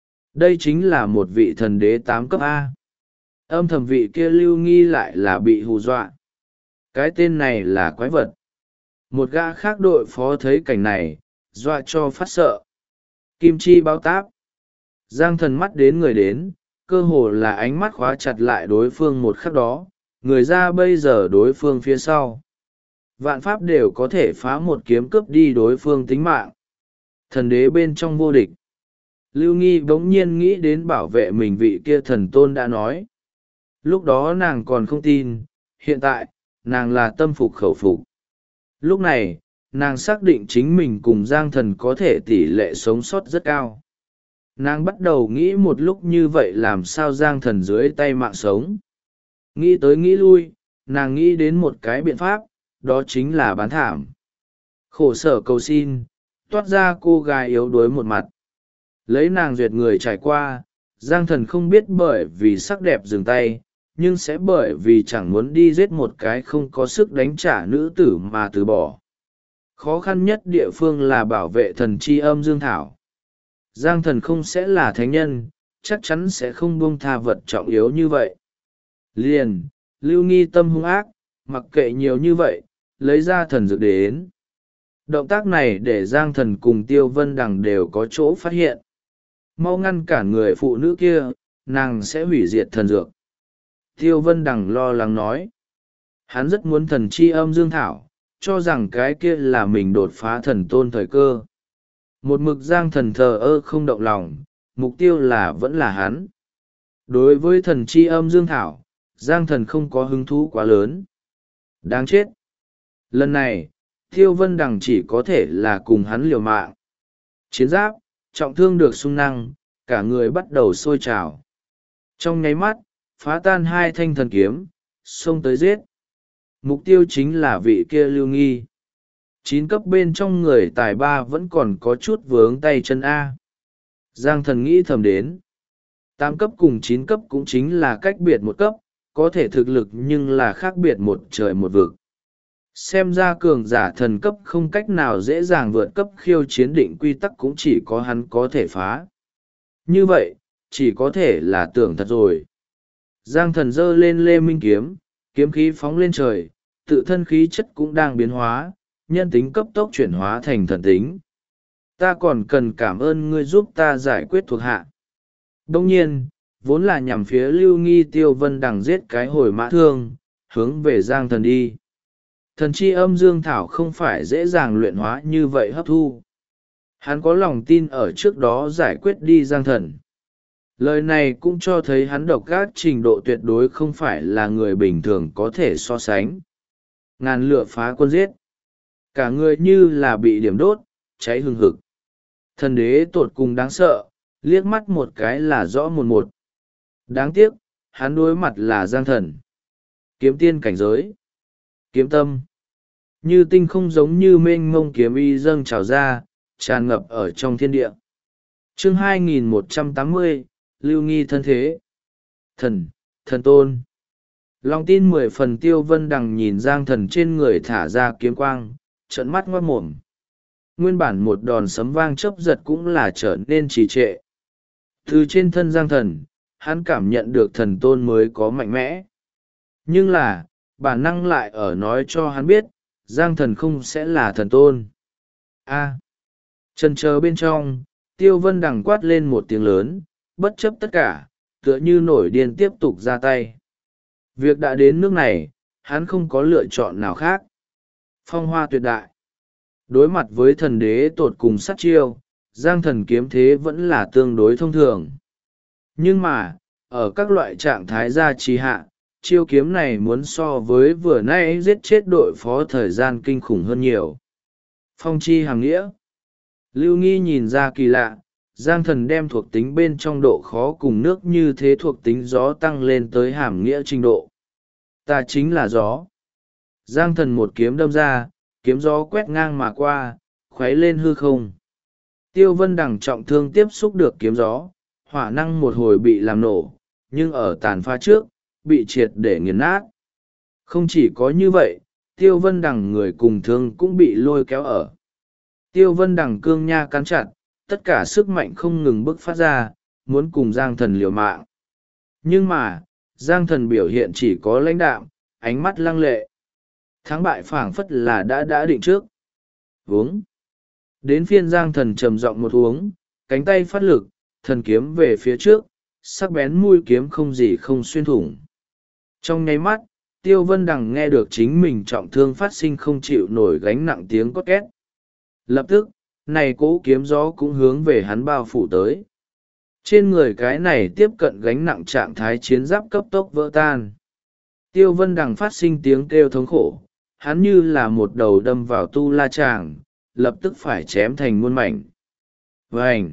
Đây chính là một vị thần đế 8 cấp A. Âm thầm vị kia Lưu Nghi lại là bị hù dọa. Cái tên này là quái vật. Một gã khác đội phó thấy cảnh này, dọa cho phát sợ. Kim chi bao táp. Giang Thần mắt đến người đến, cơ hồ là ánh mắt khóa chặt lại đối phương một khắc đó, người ra bây giờ đối phương phía sau. Vạn pháp đều có thể phá một kiếm cướp đi đối phương tính mạng. Thần đế bên trong vô địch. Lưu Nghi bỗng nhiên nghĩ đến bảo vệ mình vị kia thần tôn đã nói. Lúc đó nàng còn không tin, hiện tại, nàng là tâm phục khẩu phục. Lúc này, nàng xác định chính mình cùng Giang Thần có thể tỷ lệ sống sót rất cao. Nàng bắt đầu nghĩ một lúc như vậy làm sao Giang Thần dưới tay mạng sống. Nghĩ tới nghĩ lui, nàng nghĩ đến một cái biện pháp, đó chính là bán thảm. Khổ sở cầu xin, toát ra cô gái yếu đuối một mặt. Lấy nàng duyệt người trải qua, Giang Thần không biết bởi vì sắc đẹp dừng tay, nhưng sẽ bởi vì chẳng muốn đi giết một cái không có sức đánh trả nữ tử mà từ bỏ. Khó khăn nhất địa phương là bảo vệ thần chi âm dương thảo. Giang Thần không sẽ là thánh nhân, chắc chắn sẽ không buông tha vật trọng yếu như vậy. Liền, Lưu Nghi tâm hung ác, mặc kệ nhiều như vậy, lấy ra thần dược đến. Động tác này để Giang Thần cùng Tiêu Vân Đằng đều có chỗ phát hiện. Mau ngăn cản người phụ nữ kia, nàng sẽ hủy diệt thần dược. Tiêu Vân Đằng lo lắng nói. Hắn rất muốn thần chi âm dương thảo, cho rằng cái kia là mình đột phá thần tôn thời cơ. Một mực Giang Thần thờ ơ không động lòng, mục tiêu là vẫn là hắn. Đối với thần chi âm dương thảo, Giang Thần không có hứng thú quá lớn. Đáng chết! Lần này, Tiêu Vân Đằng chỉ có thể là cùng hắn liều mạng. Chiến giáp, trọng thương được sung năng, cả người bắt đầu sôi trào. Trong nháy mắt, phá tan hai thanh thần kiếm, xông tới giết. Mục tiêu chính là vị kia Lưu Nghi. 9 cấp bên trong người tài ba vẫn còn có chút vướng tay chân A. Giang Thần nghĩ thầm đến. 8 cấp cùng 9 cấp cũng chính là cách biệt một cấp, có thể thực lực nhưng là khác biệt một trời một vực. Xem ra cường giả thần cấp không cách nào dễ dàng vượt cấp khiêu chiến định quy tắc cũng chỉ có hắn có thể phá. Như vậy, chỉ có thể là tưởng thật rồi. Giang Thần giơ lên Lê Minh kiếm, kiếm khí phóng lên trời, tự thân khí chất cũng đang biến hóa, nhân tính cấp tốc chuyển hóa thành thần tính. Ta còn cần cảm ơn ngươi giúp ta giải quyết thuộc hạ. Đông nhiên, vốn là nhằm phía Lưu Nghi Tiêu Vân Đằng giết cái hồi mã thương, hướng về Giang Thần đi. Thần chi âm dương thảo không phải dễ dàng luyện hóa như vậy hấp thu. Hắn có lòng tin ở trước đó giải quyết đi Giang Thần. Lời này cũng cho thấy hắn độc ác trình độ tuyệt đối không phải là người bình thường có thể so sánh. Ngàn lửa phá quân giết. Cả người như là bị điểm đốt, cháy hừng hực. Thần đế tột cùng đáng sợ, liếc mắt một cái là rõ một. Đáng tiếc, hắn đối mặt là Giang Thần. Kiếm tiên cảnh giới. Kiếm tâm. Như tinh không giống như mênh mông kiếm y dâng trào ra, tràn ngập ở trong thiên địa. Chương 2180, Lưu Nghi thân thế. Thần tôn. Lòng tin 10 phần Tiêu Vân Đằng nhìn Giang Thần trên người thả ra kiếm quang, trợn mắt ngoác mồm. Nguyên bản một đòn sấm vang chớp giật cũng là trở nên trì trệ. Từ trên thân Giang Thần, hắn cảm nhận được thần tôn mới có mạnh mẽ. Nhưng là, bản năng lại ở nói cho hắn biết, Giang Thần không sẽ là thần tôn. Chần chờ bên trong, Tiêu Vân Đằng quát lên một tiếng lớn, bất chấp tất cả, tựa như nổi điên tiếp tục ra tay. Việc đã đến nước này, hắn không có lựa chọn nào khác. Phong hoa tuyệt đại. Đối mặt với thần đế tột cùng sát chiêu, Giang Thần kiếm thế vẫn là tương đối thông thường. Nhưng mà, ở các loại trạng thái gia trì hạ, chiêu kiếm này muốn so với vừa nay giết chết đội phó thời gian kinh khủng hơn nhiều. Phong chi hàng nghĩa. Lưu Nghi nhìn ra kỳ lạ, Giang Thần đem thuộc tính bên trong độ khó cùng nước như thế thuộc tính gió tăng lên tới hàm nghĩa trình độ. Ta chính là gió. Giang Thần một kiếm đâm ra, kiếm gió quét ngang mà qua, khuấy lên hư không. Tiêu Vân Đằng trọng thương tiếp xúc được kiếm gió, hỏa năng một hồi bị làm nổ, nhưng ở tàn phá trước, bị triệt để nghiền nát. Không chỉ có như vậy, Tiêu Vân Đằng người cùng thương cũng bị lôi kéo ở. Tiêu Vân Đằng cương nha cắn chặt, tất cả sức mạnh không ngừng bức phát ra, muốn cùng Giang Thần liều mạng. Nhưng mà, Giang Thần biểu hiện chỉ có lãnh đạm, ánh mắt lăng lệ. Thắng bại phảng phất là đã định trước. Uống. Đến phiên Giang Thần trầm giọng một uống, cánh tay phát lực, thần kiếm về phía trước, sắc bén mũi kiếm không gì không xuyên thủng. Trong nháy mắt, Tiêu Vân Đằng nghe được chính mình trọng thương phát sinh không chịu nổi gánh nặng tiếng cót két. Lập tức, này cỗ kiếm gió cũng hướng về hắn bao phủ tới. Trên người cái này tiếp cận gánh nặng trạng thái chiến giáp cấp tốc vỡ tan. Tiêu Vân Đằng phát sinh tiếng kêu thống khổ, hắn như là một đầu đâm vào tu la tràng, lập tức phải chém thành muôn mảnh. Vành!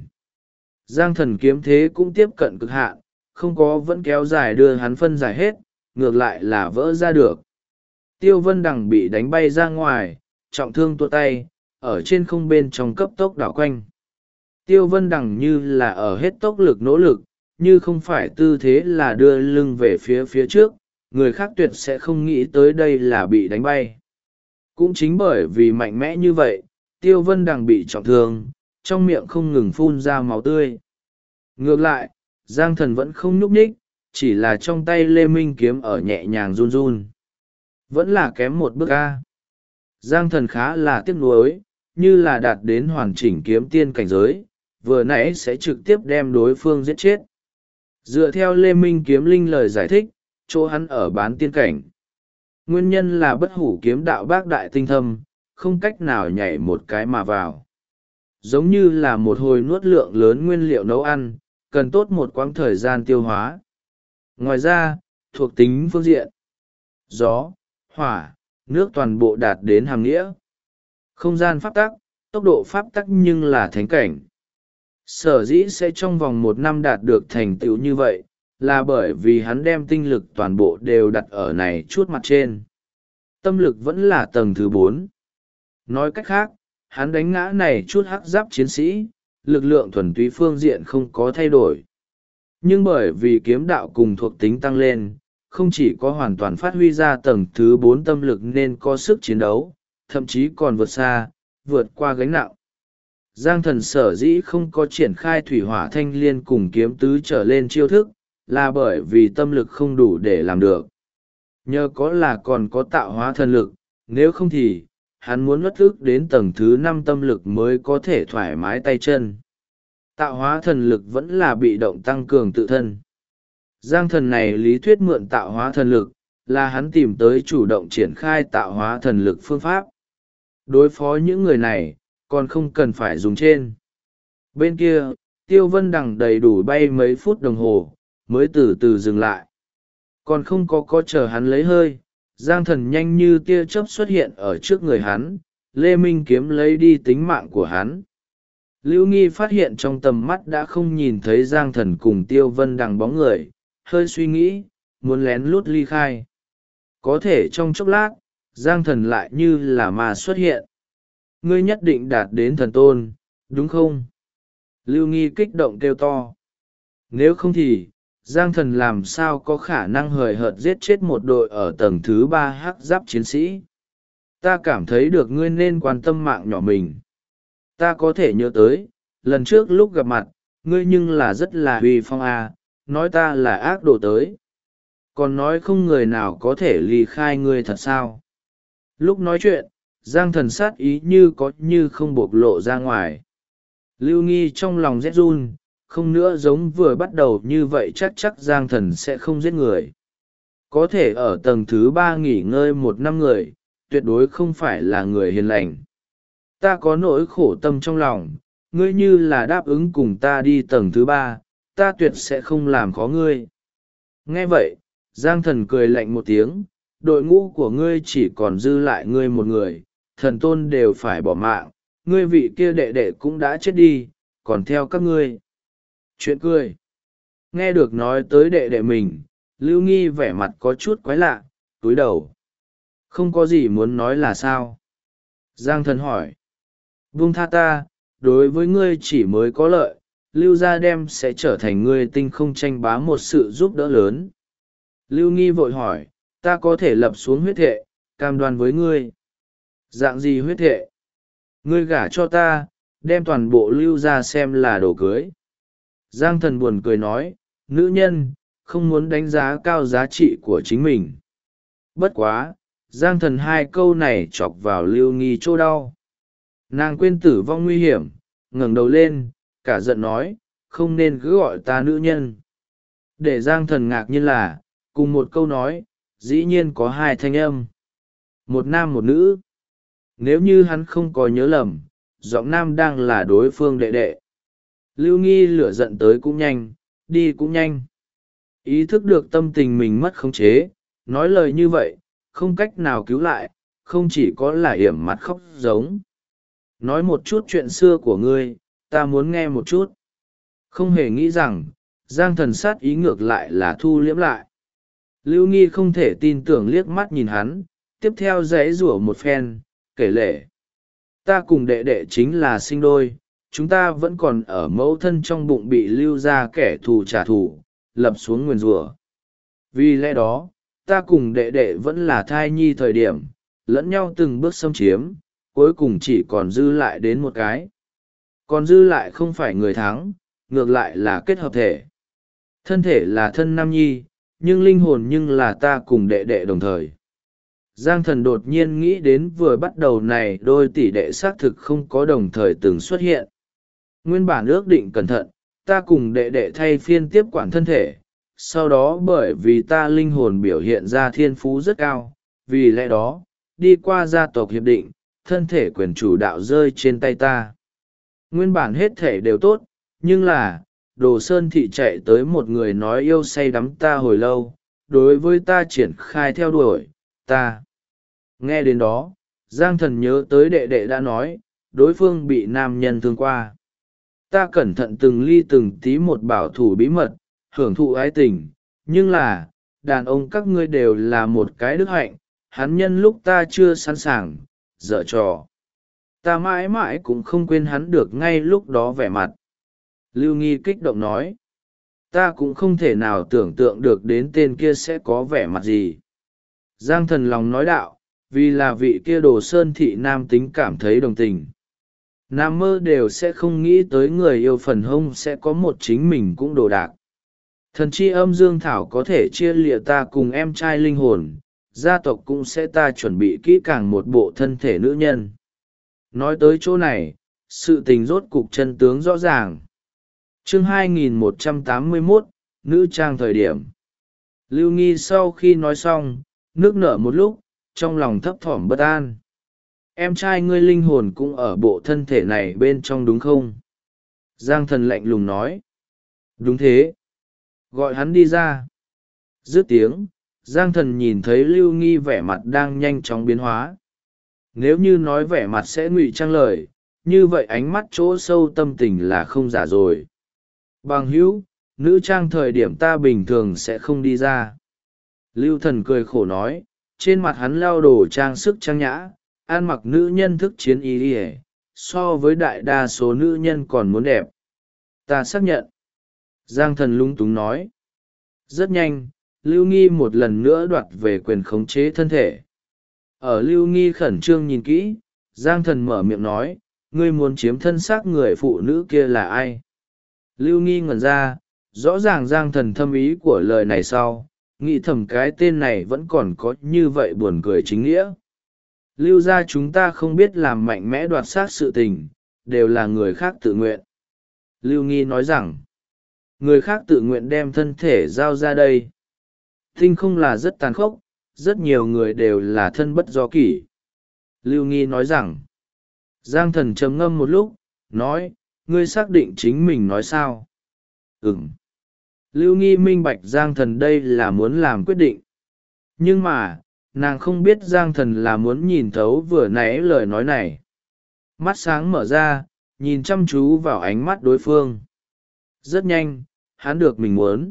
Giang Thần kiếm thế cũng tiếp cận cực hạn, không có vẫn kéo dài đưa hắn phân giải hết, ngược lại là vỡ ra được. Tiêu Vân Đằng bị đánh bay ra ngoài, trọng thương tuột tay, ở trên không bên trong cấp tốc đảo quanh. Tiêu Vân Đằng như là ở hết tốc lực nỗ lực, như không phải tư thế là đưa lưng về phía trước, người khác tuyệt sẽ không nghĩ tới đây là bị đánh bay. Cũng chính bởi vì mạnh mẽ như vậy, Tiêu Vân Đằng bị trọng thương, trong miệng không ngừng phun ra máu tươi. Ngược lại, Giang Thần vẫn không nhúc nhích, chỉ là trong tay Lê Minh kiếm ở nhẹ nhàng run run. Vẫn là kém một bước A. Giang Thần khá là tiếc nuối, như là đạt đến hoàn chỉnh kiếm tiên cảnh giới, vừa nãy sẽ trực tiếp đem đối phương giết chết. Dựa theo Lê Minh kiếm linh lời giải thích, chỗ hắn ở bán tiên cảnh. Nguyên nhân là bất hủ kiếm đạo bác đại tinh thâm, không cách nào nhảy một cái mà vào. Giống như là một hồi nuốt lượng lớn nguyên liệu nấu ăn, cần tốt một quãng thời gian tiêu hóa. Ngoài ra, thuộc tính phương diện, gió, hỏa, nước toàn bộ đạt đến hàm nghĩa. Không gian pháp tắc, tốc độ pháp tắc nhưng là thánh cảnh. Sở dĩ sẽ trong vòng 1 năm đạt được thành tựu như vậy, là bởi vì hắn đem tinh lực toàn bộ đều đặt ở này chút mặt trên. Tâm lực vẫn là tầng thứ 4. Nói cách khác, hắn đánh ngã này chút hắc giáp chiến sĩ, lực lượng thuần túy phương diện không có thay đổi. Nhưng bởi vì kiếm đạo cùng thuộc tính tăng lên, không chỉ có hoàn toàn phát huy ra tầng thứ 4 tâm lực nên có sức chiến đấu, thậm chí còn vượt xa, vượt qua gánh nặng. Giang Thần sở dĩ không có triển khai thủy hỏa thanh liên cùng kiếm tứ trở lên chiêu thức, là bởi vì tâm lực không đủ để làm được. Nhờ có là còn có tạo hóa thần lực, nếu không thì, hắn muốn nuốt ức đến tầng thứ 5 tâm lực mới có thể thoải mái tay chân. Tạo hóa thần lực vẫn là bị động tăng cường tự thân. Giang Thần này lý thuyết mượn tạo hóa thần lực, là hắn tìm tới chủ động triển khai tạo hóa thần lực phương pháp. Đối phó những người này, còn không cần phải dùng trên. Bên kia, Tiêu Vân Đằng đầy đủ bay mấy phút đồng hồ, mới từ từ dừng lại. Còn không có chờ hắn lấy hơi, Giang Thần nhanh như tia chớp xuất hiện ở trước người hắn, Lê Minh kiếm lấy đi tính mạng của hắn. Lưu Nghi phát hiện trong tầm mắt đã không nhìn thấy Giang Thần cùng Tiêu Vân Đằng bóng người, hơi suy nghĩ, muốn lén lút ly khai. Có thể trong chốc lát, Giang Thần lại như là mà xuất hiện. Ngươi nhất định đạt đến thần tôn, đúng không? Lưu Nghi kích động kêu to. Nếu không thì, Giang Thần làm sao có khả năng hời hợt giết chết một đội ở tầng thứ 3 hắc giáp chiến sĩ? Ta cảm thấy được ngươi nên quan tâm mạng nhỏ mình. Ta có thể nhớ tới, lần trước lúc gặp mặt, ngươi nhưng là rất là uy phong nói ta là ác đồ tới. Còn nói không người nào có thể ly khai ngươi thật sao? Lúc nói chuyện, Giang Thần sát ý như có như không bộc lộ ra ngoài. Lưu Nghi trong lòng rét run, không nữa giống vừa bắt đầu như vậy chắc Giang Thần sẽ không giết người. Có thể ở tầng thứ 3 nghỉ ngơi 1 năm người, tuyệt đối không phải là người hiền lành. Ta có nỗi khổ tâm trong lòng, ngươi như là đáp ứng cùng ta đi tầng thứ 3, ta tuyệt sẽ không làm khó ngươi. Nghe vậy, Giang Thần cười lạnh một tiếng, đội ngũ của ngươi chỉ còn dư lại ngươi một người, thần tôn đều phải bỏ mạng, ngươi vị kia đệ đệ cũng đã chết đi, còn theo các ngươi. Chuyện cười. Nghe được nói tới đệ đệ mình, Lưu Nghi vẻ mặt có chút quái lạ, túi đầu. Không có gì muốn nói là sao? Giang Thần hỏi. Buông tha ta, đối với ngươi chỉ mới có lợi, Lưu gia đem sẽ trở thành ngươi tinh không tranh bá một sự giúp đỡ lớn. Lưu Nghi vội hỏi, ta có thể lập xuống huyết thệ, cam đoan với ngươi. Dạng gì huyết thệ? Ngươi gả cho ta, đem toàn bộ Lưu gia xem là đồ cưới. Giang Thần buồn cười nói, nữ nhân, không muốn đánh giá cao giá trị của chính mình. Bất quá, Giang Thần hai câu này chọc vào Lưu Nghi chỗ đau. Nàng quên tử vong nguy hiểm, ngẩng đầu lên, cả giận nói, không nên cứ gọi ta nữ nhân. Để Giang Thần ngạc nhiên là, cùng một câu nói, dĩ nhiên có 2 thanh âm. Một nam một nữ. Nếu như hắn không có nhớ lầm, giọng nam đang là đối phương đệ đệ. Lưu Nghi lửa giận tới cũng nhanh, đi cũng nhanh. Ý thức được tâm tình mình mất khống chế, nói lời như vậy, không cách nào cứu lại, không chỉ có là yểm mặt khóc giống. Nói một chút chuyện xưa của ngươi, ta muốn nghe một chút. Không hề nghĩ rằng, Giang Thần sát ý ngược lại là thu liễm lại. Lưu Nghi không thể tin tưởng liếc mắt nhìn hắn, tiếp theo giãy giụa một phen, kể lể. Ta cùng đệ đệ chính là sinh đôi, chúng ta vẫn còn ở mẫu thân trong bụng bị lưu ra kẻ thù trả thù, lập xuống nguyền rủa. Vì lẽ đó, ta cùng đệ đệ vẫn là thai nhi thời điểm, lẫn nhau từng bước xâm chiếm, cuối cùng chỉ còn dư lại đến một cái. Còn dư lại không phải người thắng, ngược lại là kết hợp thể. Thân thể là thân nam nhi, nhưng linh hồn nhưng là ta cùng đệ đệ đồng thời. Giang Thần đột nhiên nghĩ đến vừa bắt đầu này đôi tỷ đệ xác thực không có đồng thời từng xuất hiện. Nguyên bản ước định cẩn thận, ta cùng đệ đệ thay phiên tiếp quản thân thể, sau đó bởi vì ta linh hồn biểu hiện ra thiên phú rất cao, vì lẽ đó đi qua gia tộc hiệp định, thân thể quyền chủ đạo rơi trên tay ta. Nguyên bản hết thể đều tốt, nhưng là Đồ Sơn Thị chạy tới một người nói yêu say đắm ta hồi lâu, đối với ta triển khai theo đuổi ta. Nghe đến đó, Giang Thần nhớ tới đệ đệ đã nói đối phương bị nam nhân thương qua. Ta cẩn thận từng ly từng tí một bảo thủ bí mật, hưởng thụ ái tình, nhưng là đàn ông các ngươi đều là một cái đức hạnh, hắn nhân lúc ta chưa sẵn sàng dở trò, ta mãi mãi cũng không quên hắn được ngay lúc đó vẻ mặt. Lưu Nghi kích động nói, ta cũng không thể nào tưởng tượng được đến tên kia sẽ có vẻ mặt gì. Giang Thần lòng nói đạo, vì là vị kia Đồ Sơn Thị nam tính cảm thấy đồng tình. Nam mơ đều sẽ không nghĩ tới người yêu phần hông sẽ có một chính mình cũng đồ đạc. Thần chi âm dương thảo có thể chia lìa ta cùng em trai linh hồn, gia tộc cũng sẽ ta chuẩn bị kỹ càng một bộ thân thể nữ nhân. Nói tới chỗ này, sự tình rốt cục chân tướng rõ ràng. Chương 2181, nữ trang thời điểm. Lưu Nghi sau khi nói xong, nước nở một lúc, trong lòng thấp thỏm bất an. Em trai ngươi linh hồn cũng ở bộ thân thể này bên trong đúng không? Giang Thần lạnh lùng nói. Đúng thế. Gọi hắn đi ra. Dứt tiếng, Giang Thần nhìn thấy Lưu Nghi vẻ mặt đang nhanh chóng biến hóa. Nếu như nói vẻ mặt sẽ ngụy trang lời, như vậy ánh mắt chỗ sâu tâm tình là không giả rồi. Bằng hữu, nữ trang thời điểm ta bình thường sẽ không đi ra. Lưu Thần cười khổ nói, trên mặt hắn leo đồ trang sức trang nhã, ăn mặc nữ nhân thức chiến y ỉa, so với đại đa số nữ nhân còn muốn đẹp. Ta xác nhận. Giang Thần lung túng nói. Rất nhanh, Lưu Nghi một lần nữa đoạt về quyền khống chế thân thể. Ở Lưu Nghi khẩn trương nhìn kỹ, Giang Thần mở miệng nói, ngươi muốn chiếm thân xác người phụ nữ kia là ai? Lưu Nghi ngẩn ra, rõ ràng Giang Thần thâm ý của lời này sau, nghĩ thầm cái tên này vẫn còn có như vậy buồn cười chính nghĩa. Lưu gia chúng ta không biết làm mạnh mẽ đoạt xác sự tình, đều là người khác tự nguyện. Lưu Nghi nói rằng, người khác tự nguyện đem thân thể giao ra đây. Tinh không là rất tàn khốc, rất nhiều người đều là thân bất do kỷ. Lưu Nghi nói rằng, Giang Thần trầm ngâm một lúc, nói, ngươi xác định chính mình nói sao? Ừm. Lưu Nghi minh bạch Giang Thần đây là muốn làm quyết định. Nhưng mà, nàng không biết Giang Thần là muốn nhìn thấu vừa nãy lời nói này. Mắt sáng mở ra, nhìn chăm chú vào ánh mắt đối phương. Rất nhanh, hắn được mình muốn.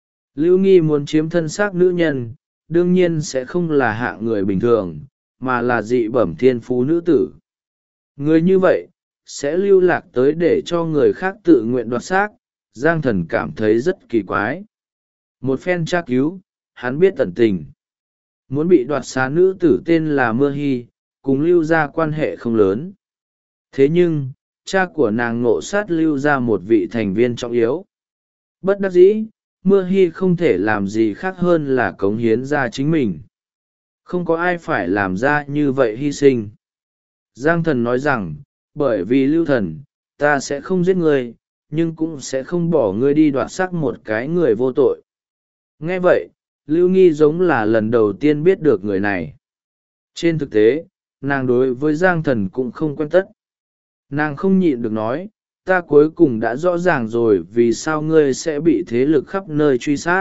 Lưu Nghi muốn chiếm thân xác nữ nhân, đương nhiên sẽ không là hạng người bình thường, mà là dị bẩm thiên phú nữ tử. Người như vậy, sẽ lưu lạc tới để cho người khác tự nguyện đoạt xác. Giang Thần cảm thấy rất kỳ quái. Một phen tra cứu, hắn biết tận tình. Muốn bị đoạt xá nữ tử tên là Mưa Hy, cùng Lưu gia quan hệ không lớn. Thế nhưng, cha của nàng ngộ sát Lưu gia một vị thành viên trọng yếu. Bất đắc dĩ, Mưa Hy không thể làm gì khác hơn là cống hiến ra chính mình. Không có ai phải làm ra như vậy hy sinh. Giang Thần nói rằng, bởi vì Lưu Thần, ta sẽ không giết ngươi, nhưng cũng sẽ không bỏ ngươi đi đoạt xác một cái người vô tội. Nghe vậy, Lưu Nghi giống là lần đầu tiên biết được người này. Trên thực tế, nàng đối với Giang Thần cũng không quen tất. Nàng không nhịn được nói, ta cuối cùng đã rõ ràng rồi vì sao ngươi sẽ bị thế lực khắp nơi truy sát.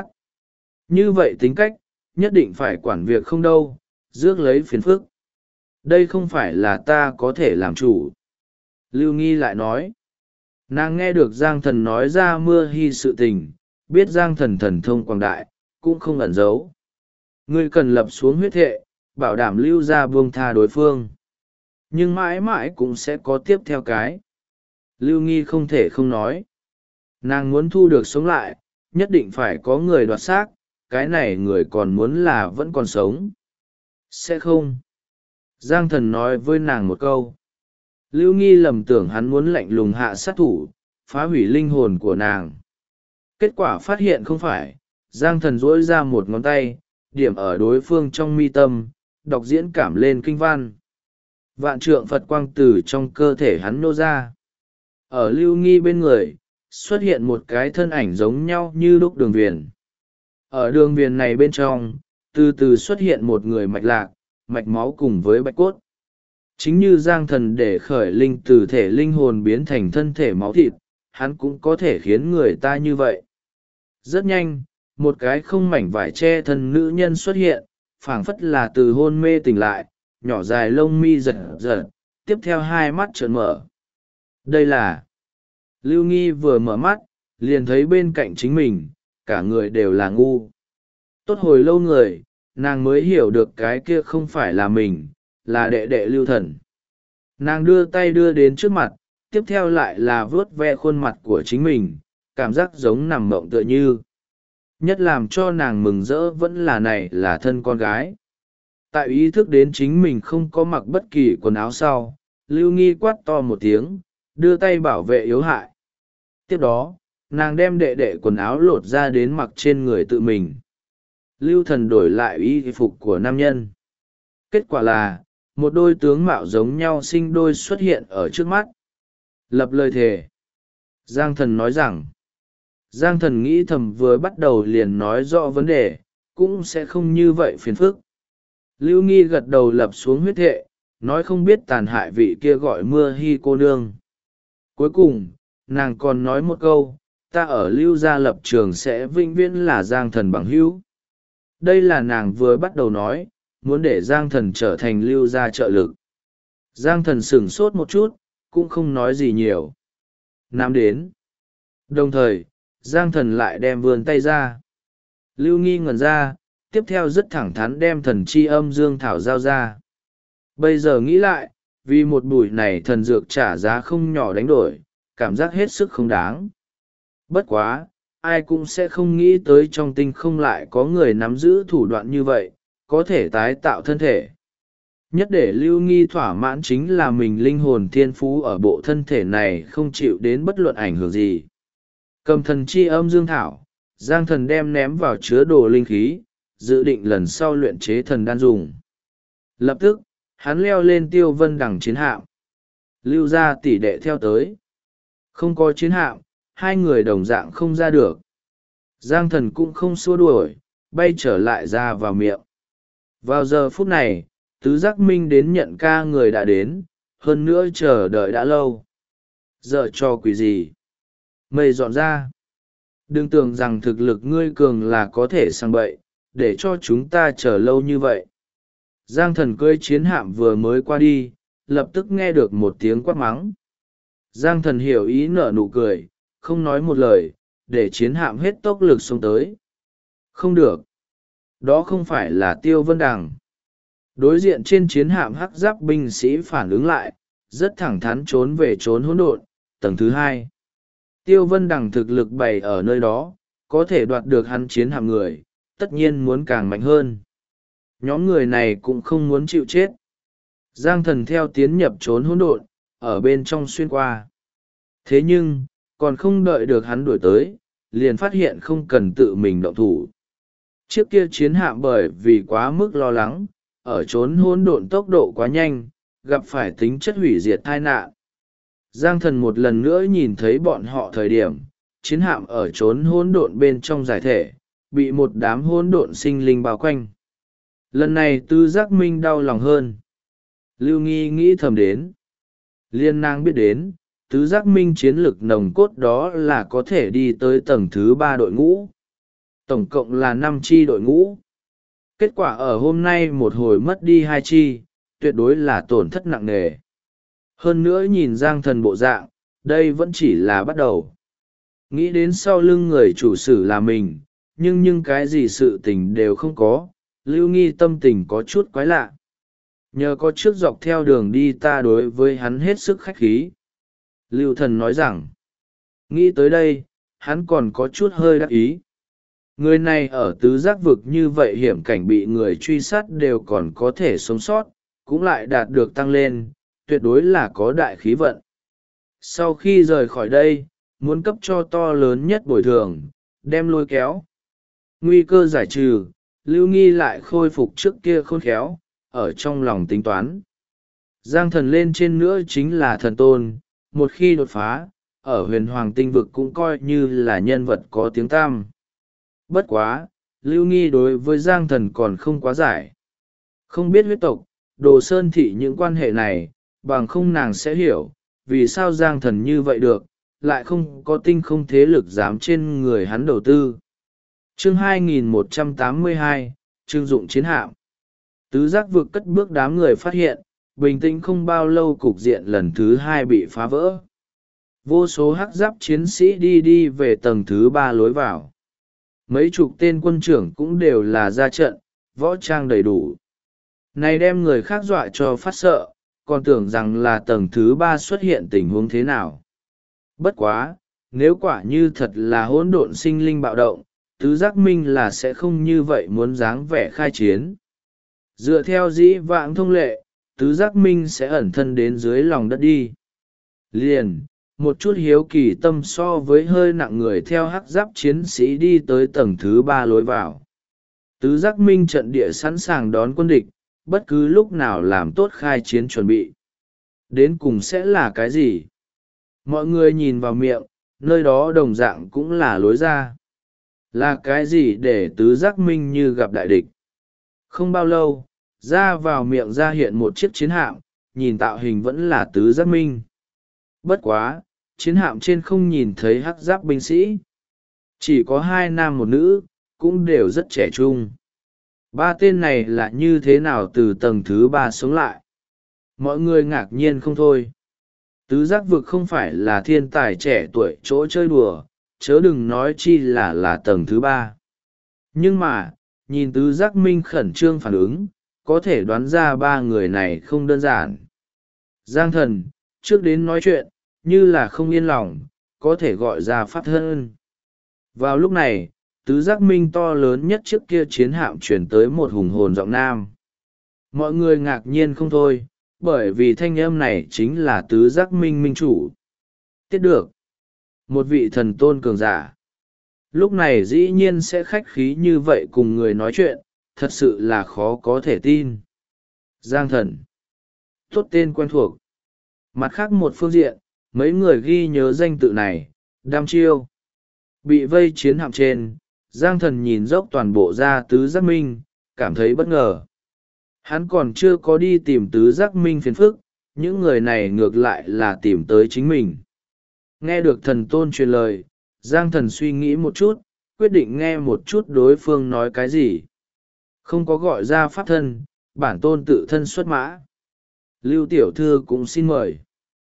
Như vậy tính cách, nhất định phải quản việc không đâu, rước lấy phiền phức. Đây không phải là ta có thể làm chủ. Lưu Nghi lại nói. Nàng nghe được Giang Thần nói ra Mưa Hy sự tình, biết Giang Thần thần thông quảng đại, cũng không ẩn giấu. Ngươi cần lập xuống huyết thệ, bảo đảm Lưu gia buông tha đối phương. Nhưng mãi mãi cũng sẽ có tiếp theo cái. Lưu Nghi không thể không nói. Nàng muốn thu được sống lại, nhất định phải có người đoạt xác, cái này người còn muốn là vẫn còn sống. Sẽ không. Giang Thần nói với nàng một câu. Lưu Nghi lầm tưởng hắn muốn lạnh lùng hạ sát thủ, phá hủy linh hồn của nàng. Kết quả phát hiện không phải, Giang Thần duỗi ra một ngón tay, điểm ở đối phương trong mi tâm, đọc diễn cảm lên kinh văn. Vạn trượng Phật quang từ trong cơ thể hắn nô ra. Ở Lưu Nghi bên người, xuất hiện một cái thân ảnh giống nhau như đúc đường viền. Ở đường viền này bên trong, từ từ xuất hiện một người mạch lạc, mạch máu cùng với bạch cốt. Chính như Giang Thần để khởi linh từ thể linh hồn biến thành thân thể máu thịt, hắn cũng có thể khiến người ta như vậy. Rất nhanh, một cái không mảnh vải che thân nữ nhân xuất hiện, phảng phất là từ hôn mê tỉnh lại, nhỏ dài lông mi giật giật, tiếp theo hai mắt trợn mở. Đây là... Lưu Nghi vừa mở mắt, liền thấy bên cạnh chính mình, cả người đều là ngu. Tốt hồi lâu người, nàng mới hiểu được cái kia không phải là mình, là đệ đệ Lưu Thần. Nàng đưa tay đưa đến trước mặt, tiếp theo lại là vuốt ve khuôn mặt của chính mình, cảm giác giống nằm mộng tựa như. Nhất làm cho nàng mừng rỡ vẫn là này là thân con gái. Tại ý thức đến chính mình không có mặc bất kỳ quần áo sau, Lưu Nghi quát to một tiếng, đưa tay bảo vệ yếu hại. Tiếp đó, nàng đem đệ đệ quần áo lột ra đến mặc trên người tự mình. Lưu Thần đổi lại y phục của nam nhân. Kết quả là, một đôi tướng mạo giống nhau sinh đôi xuất hiện ở trước mắt. Lập lời thề. Giang Thần nói rằng, Giang Thần nghĩ thầm vừa bắt đầu liền nói rõ vấn đề, cũng sẽ không như vậy phiền phức. Lưu Nghi gật đầu lập xuống huyết thệ, nói không biết tàn hại vị kia gọi Mưa Hi cô nương. Cuối cùng, nàng còn nói một câu, ta ở Lưu gia lập trường sẽ vĩnh viễn là Giang Thần bằng hữu. Đây là nàng vừa bắt đầu nói, muốn để Giang Thần trở thành Lưu gia trợ lực. Giang Thần sửng sốt một chút, cũng không nói gì nhiều. Nam đến. Đồng thời, Giang Thần lại đem vươn tay ra. Lưu Nghi ngẩn ra, tiếp theo rất thẳng thắn đem thần chi âm dương thảo giao ra. Bây giờ nghĩ lại, vì một bụi này thần dược trả giá không nhỏ đánh đổi, cảm giác hết sức không đáng. Bất quá, ai cũng sẽ không nghĩ tới trong tinh không lại có người nắm giữ thủ đoạn như vậy, có thể tái tạo thân thể. Nhất để Lưu Nghi thỏa mãn chính là mình linh hồn thiên phú ở bộ thân thể này không chịu đến bất luận ảnh hưởng gì. Cầm thần chi âm dương thảo, Giang Thần đem ném vào chứa đồ linh khí, dự định lần sau luyện chế thần đan dùng. Lập tức, hắn leo lên Tiêu Vân Đằng chiến hạm. Lưu gia tỷ đệ theo tới. Không có chiến hạm, hai người đồng dạng không ra được. Giang Thần cũng không xua đuổi, bay trở lại ra vào miệng. Vào giờ phút này, tứ giác minh đến nhận ca người đã đến, hơn nữa chờ đợi đã lâu. Giờ cho quỷ gì? Mây dọn ra. Đừng tưởng rằng thực lực ngươi cường là có thể sang bậy, để cho chúng ta chờ lâu như vậy. Giang Thần cưỡi chiến hạm vừa mới qua đi, lập tức nghe được một tiếng quát mắng. Giang Thần hiểu ý nở nụ cười, không nói một lời, để chiến hạm hết tốc lực xông tới. Không được. Đó không phải là Tiêu Vân Đằng. Đối diện trên chiến hạm hắc giáp binh sĩ phản ứng lại, rất thẳng thắn trốn về trốn hỗn độn, tầng thứ 2. Tiêu Vân Đằng thực lực bày ở nơi đó, có thể đoạt được hắn chiến hạm người, tất nhiên muốn càng mạnh hơn. Nhóm người này cũng không muốn chịu chết. Giang Thần theo tiến nhập trốn hỗn độn, ở bên trong xuyên qua. Thế nhưng, còn không đợi được hắn đuổi tới, liền phát hiện không cần tự mình động thủ. Chiếc kia chiến hạm bởi vì quá mức lo lắng, ở trốn hỗn độn tốc độ quá nhanh, gặp phải tính chất hủy diệt tai nạn. Giang Thần một lần nữa nhìn thấy bọn họ thời điểm, chiến hạm ở trốn hỗn độn bên trong giải thể, bị một đám hỗn độn sinh linh bao quanh. Lần này Tư Giác Minh đau lòng hơn. Lưu Nghi nghĩ thầm đến. Liên nàng biết đến, Tứ Giác Minh chiến lực nồng cốt đó là có thể đi tới tầng thứ 3 đội ngũ. Tổng cộng là 5 chi đội ngũ. Kết quả ở hôm nay một hồi mất đi 2 chi, tuyệt đối là tổn thất nặng nề. Hơn nữa nhìn Giang Thần bộ dạng, đây vẫn chỉ là bắt đầu. Nghĩ đến sau lưng người chủ sử là mình, nhưng cái gì sự tình đều không có, Lưu Nghi tâm tình có chút quái lạ. Nhờ có trước dọc theo đường đi ta đối với hắn hết sức khách khí. Lưu Thần nói rằng, nghĩ tới đây, hắn còn có chút hơi đắc ý. Người này ở tứ giác vực như vậy hiểm cảnh bị người truy sát đều còn có thể sống sót, cũng lại đạt được tăng lên, tuyệt đối là có đại khí vận. Sau khi rời khỏi đây, muốn cấp cho to lớn nhất bồi thường, đem lôi kéo. Nguy cơ giải trừ, Lưu Nghi lại khôi phục trước kia khôn khéo, ở trong lòng tính toán. Giang Thần lên trên nữa chính là thần tôn, một khi đột phá, ở huyền hoàng tinh vực cũng coi như là nhân vật có tiếng tăm. Bất quá, Lưu Nghi đối với Giang Thần còn không quá giải. Không biết huyết tộc, Đồ Sơn Thị những quan hệ này, bằng không nàng sẽ hiểu, vì sao Giang Thần như vậy được, lại không có tinh không thế lực dám trên người hắn đầu tư. Chương 2182, Trương Dụng chiến hạm. Tứ giác vực cất bước đám người phát hiện, bình tĩnh không bao lâu cục diện lần thứ hai bị phá vỡ. Vô số hắc giáp chiến sĩ đi về tầng thứ 3 lối vào. Mấy chục tên quân trưởng cũng đều là ra trận, võ trang đầy đủ. Này đem người khác dọa cho phát sợ, còn tưởng rằng là tầng thứ 3 xuất hiện tình huống thế nào. Bất quá, nếu quả như thật là hỗn độn sinh linh bạo động, tứ giác minh là sẽ không như vậy muốn dáng vẻ khai chiến. Dựa theo dĩ vãng thông lệ, tứ giác minh sẽ ẩn thân đến dưới lòng đất đi. Liền, một chút hiếu kỳ tâm so với hơi nặng người theo hắc giáp chiến sĩ đi tới tầng thứ 3 lối vào. Tứ giác minh trận địa sẵn sàng đón quân địch, bất cứ lúc nào làm tốt khai chiến chuẩn bị. Đến cùng sẽ là cái gì? Mọi người nhìn vào miệng, nơi đó đồng dạng cũng là lối ra. Là cái gì để tứ giác minh như gặp đại địch? Không bao lâu, ra vào miệng ra hiện một chiếc chiến hạm, nhìn tạo hình vẫn là tứ giác minh. Bất quá, chiến hạm trên không nhìn thấy hắc giáp binh sĩ. Chỉ có 2 nam 1 nữ, cũng đều rất trẻ trung. 3 tên này là như thế nào từ tầng thứ 3 sống lại? Mọi người ngạc nhiên không thôi. Tứ giác vực không phải là thiên tài trẻ tuổi chỗ chơi đùa, chớ đừng nói chi là tầng thứ 3. Nhưng mà, nhìn tứ giác minh khẩn trương phản ứng, có thể đoán ra 3 người này không đơn giản. Giang Thần, trước đến nói chuyện, như là không yên lòng, có thể gọi ra pháp thân. Vào lúc này, tứ giác minh to lớn nhất trước kia chiến hạm chuyển tới một hùng hồn giọng nam. Mọi người ngạc nhiên không thôi, bởi vì thanh âm này chính là tứ giác minh minh chủ. Tiết được. Một vị thần tôn cường giả. Lúc này dĩ nhiên sẽ khách khí như vậy cùng người nói chuyện, thật sự là khó có thể tin. Giang Thần. Tốt tên quen thuộc. Mặt khác một phương diện, mấy người ghi nhớ danh tự này, Đam Chiêu. Bị vây chiến hạm trên, Giang Thần nhìn dốc toàn bộ ra tứ giác minh, cảm thấy bất ngờ. Hắn còn chưa có đi tìm tứ giác minh phiền phức, những người này ngược lại là tìm tới chính mình. Nghe được thần tôn truyền lời, Giang Thần suy nghĩ một chút, quyết định nghe một chút đối phương nói cái gì. Không có gọi ra pháp thân, bản tôn tự thân xuất mã. Lưu tiểu thư cũng xin mời.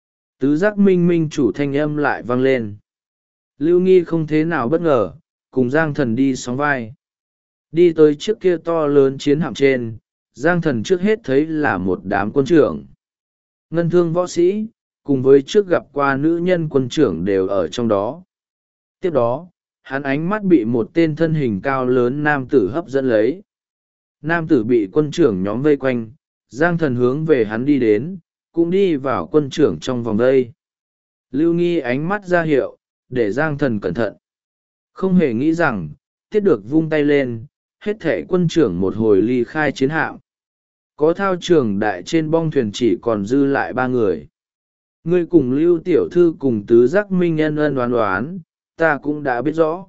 Tứ giác minh minh chủ thanh âm lại vang lên. Lưu Nghi không thế nào bất ngờ, cùng Giang Thần đi sóng vai. Đi tới chiếc kia to lớn chiến hạm trên, Giang Thần trước hết thấy là một đám quân trưởng. Ngân thương võ sĩ, cùng với trước gặp qua nữ nhân quân trưởng đều ở trong đó. Tiếp đó, hắn ánh mắt bị một tên thân hình cao lớn nam tử hấp dẫn lấy. Nam tử bị quân trưởng nhóm vây quanh, Giang Thần hướng về hắn đi đến, cũng đi vào quân trưởng trong vòng vây. Lưu Nghi ánh mắt ra hiệu, để Giang Thần cẩn thận. Không hề nghĩ rằng, Tiết được vung tay lên, hết thảy quân trưởng một hồi ly khai chiến hạm. Có thao trường đại trên bong thuyền chỉ còn dư lại 3 người. Ngươi cùng Lưu tiểu thư cùng tứ giác minh ân ân đoán, ta cũng đã biết rõ.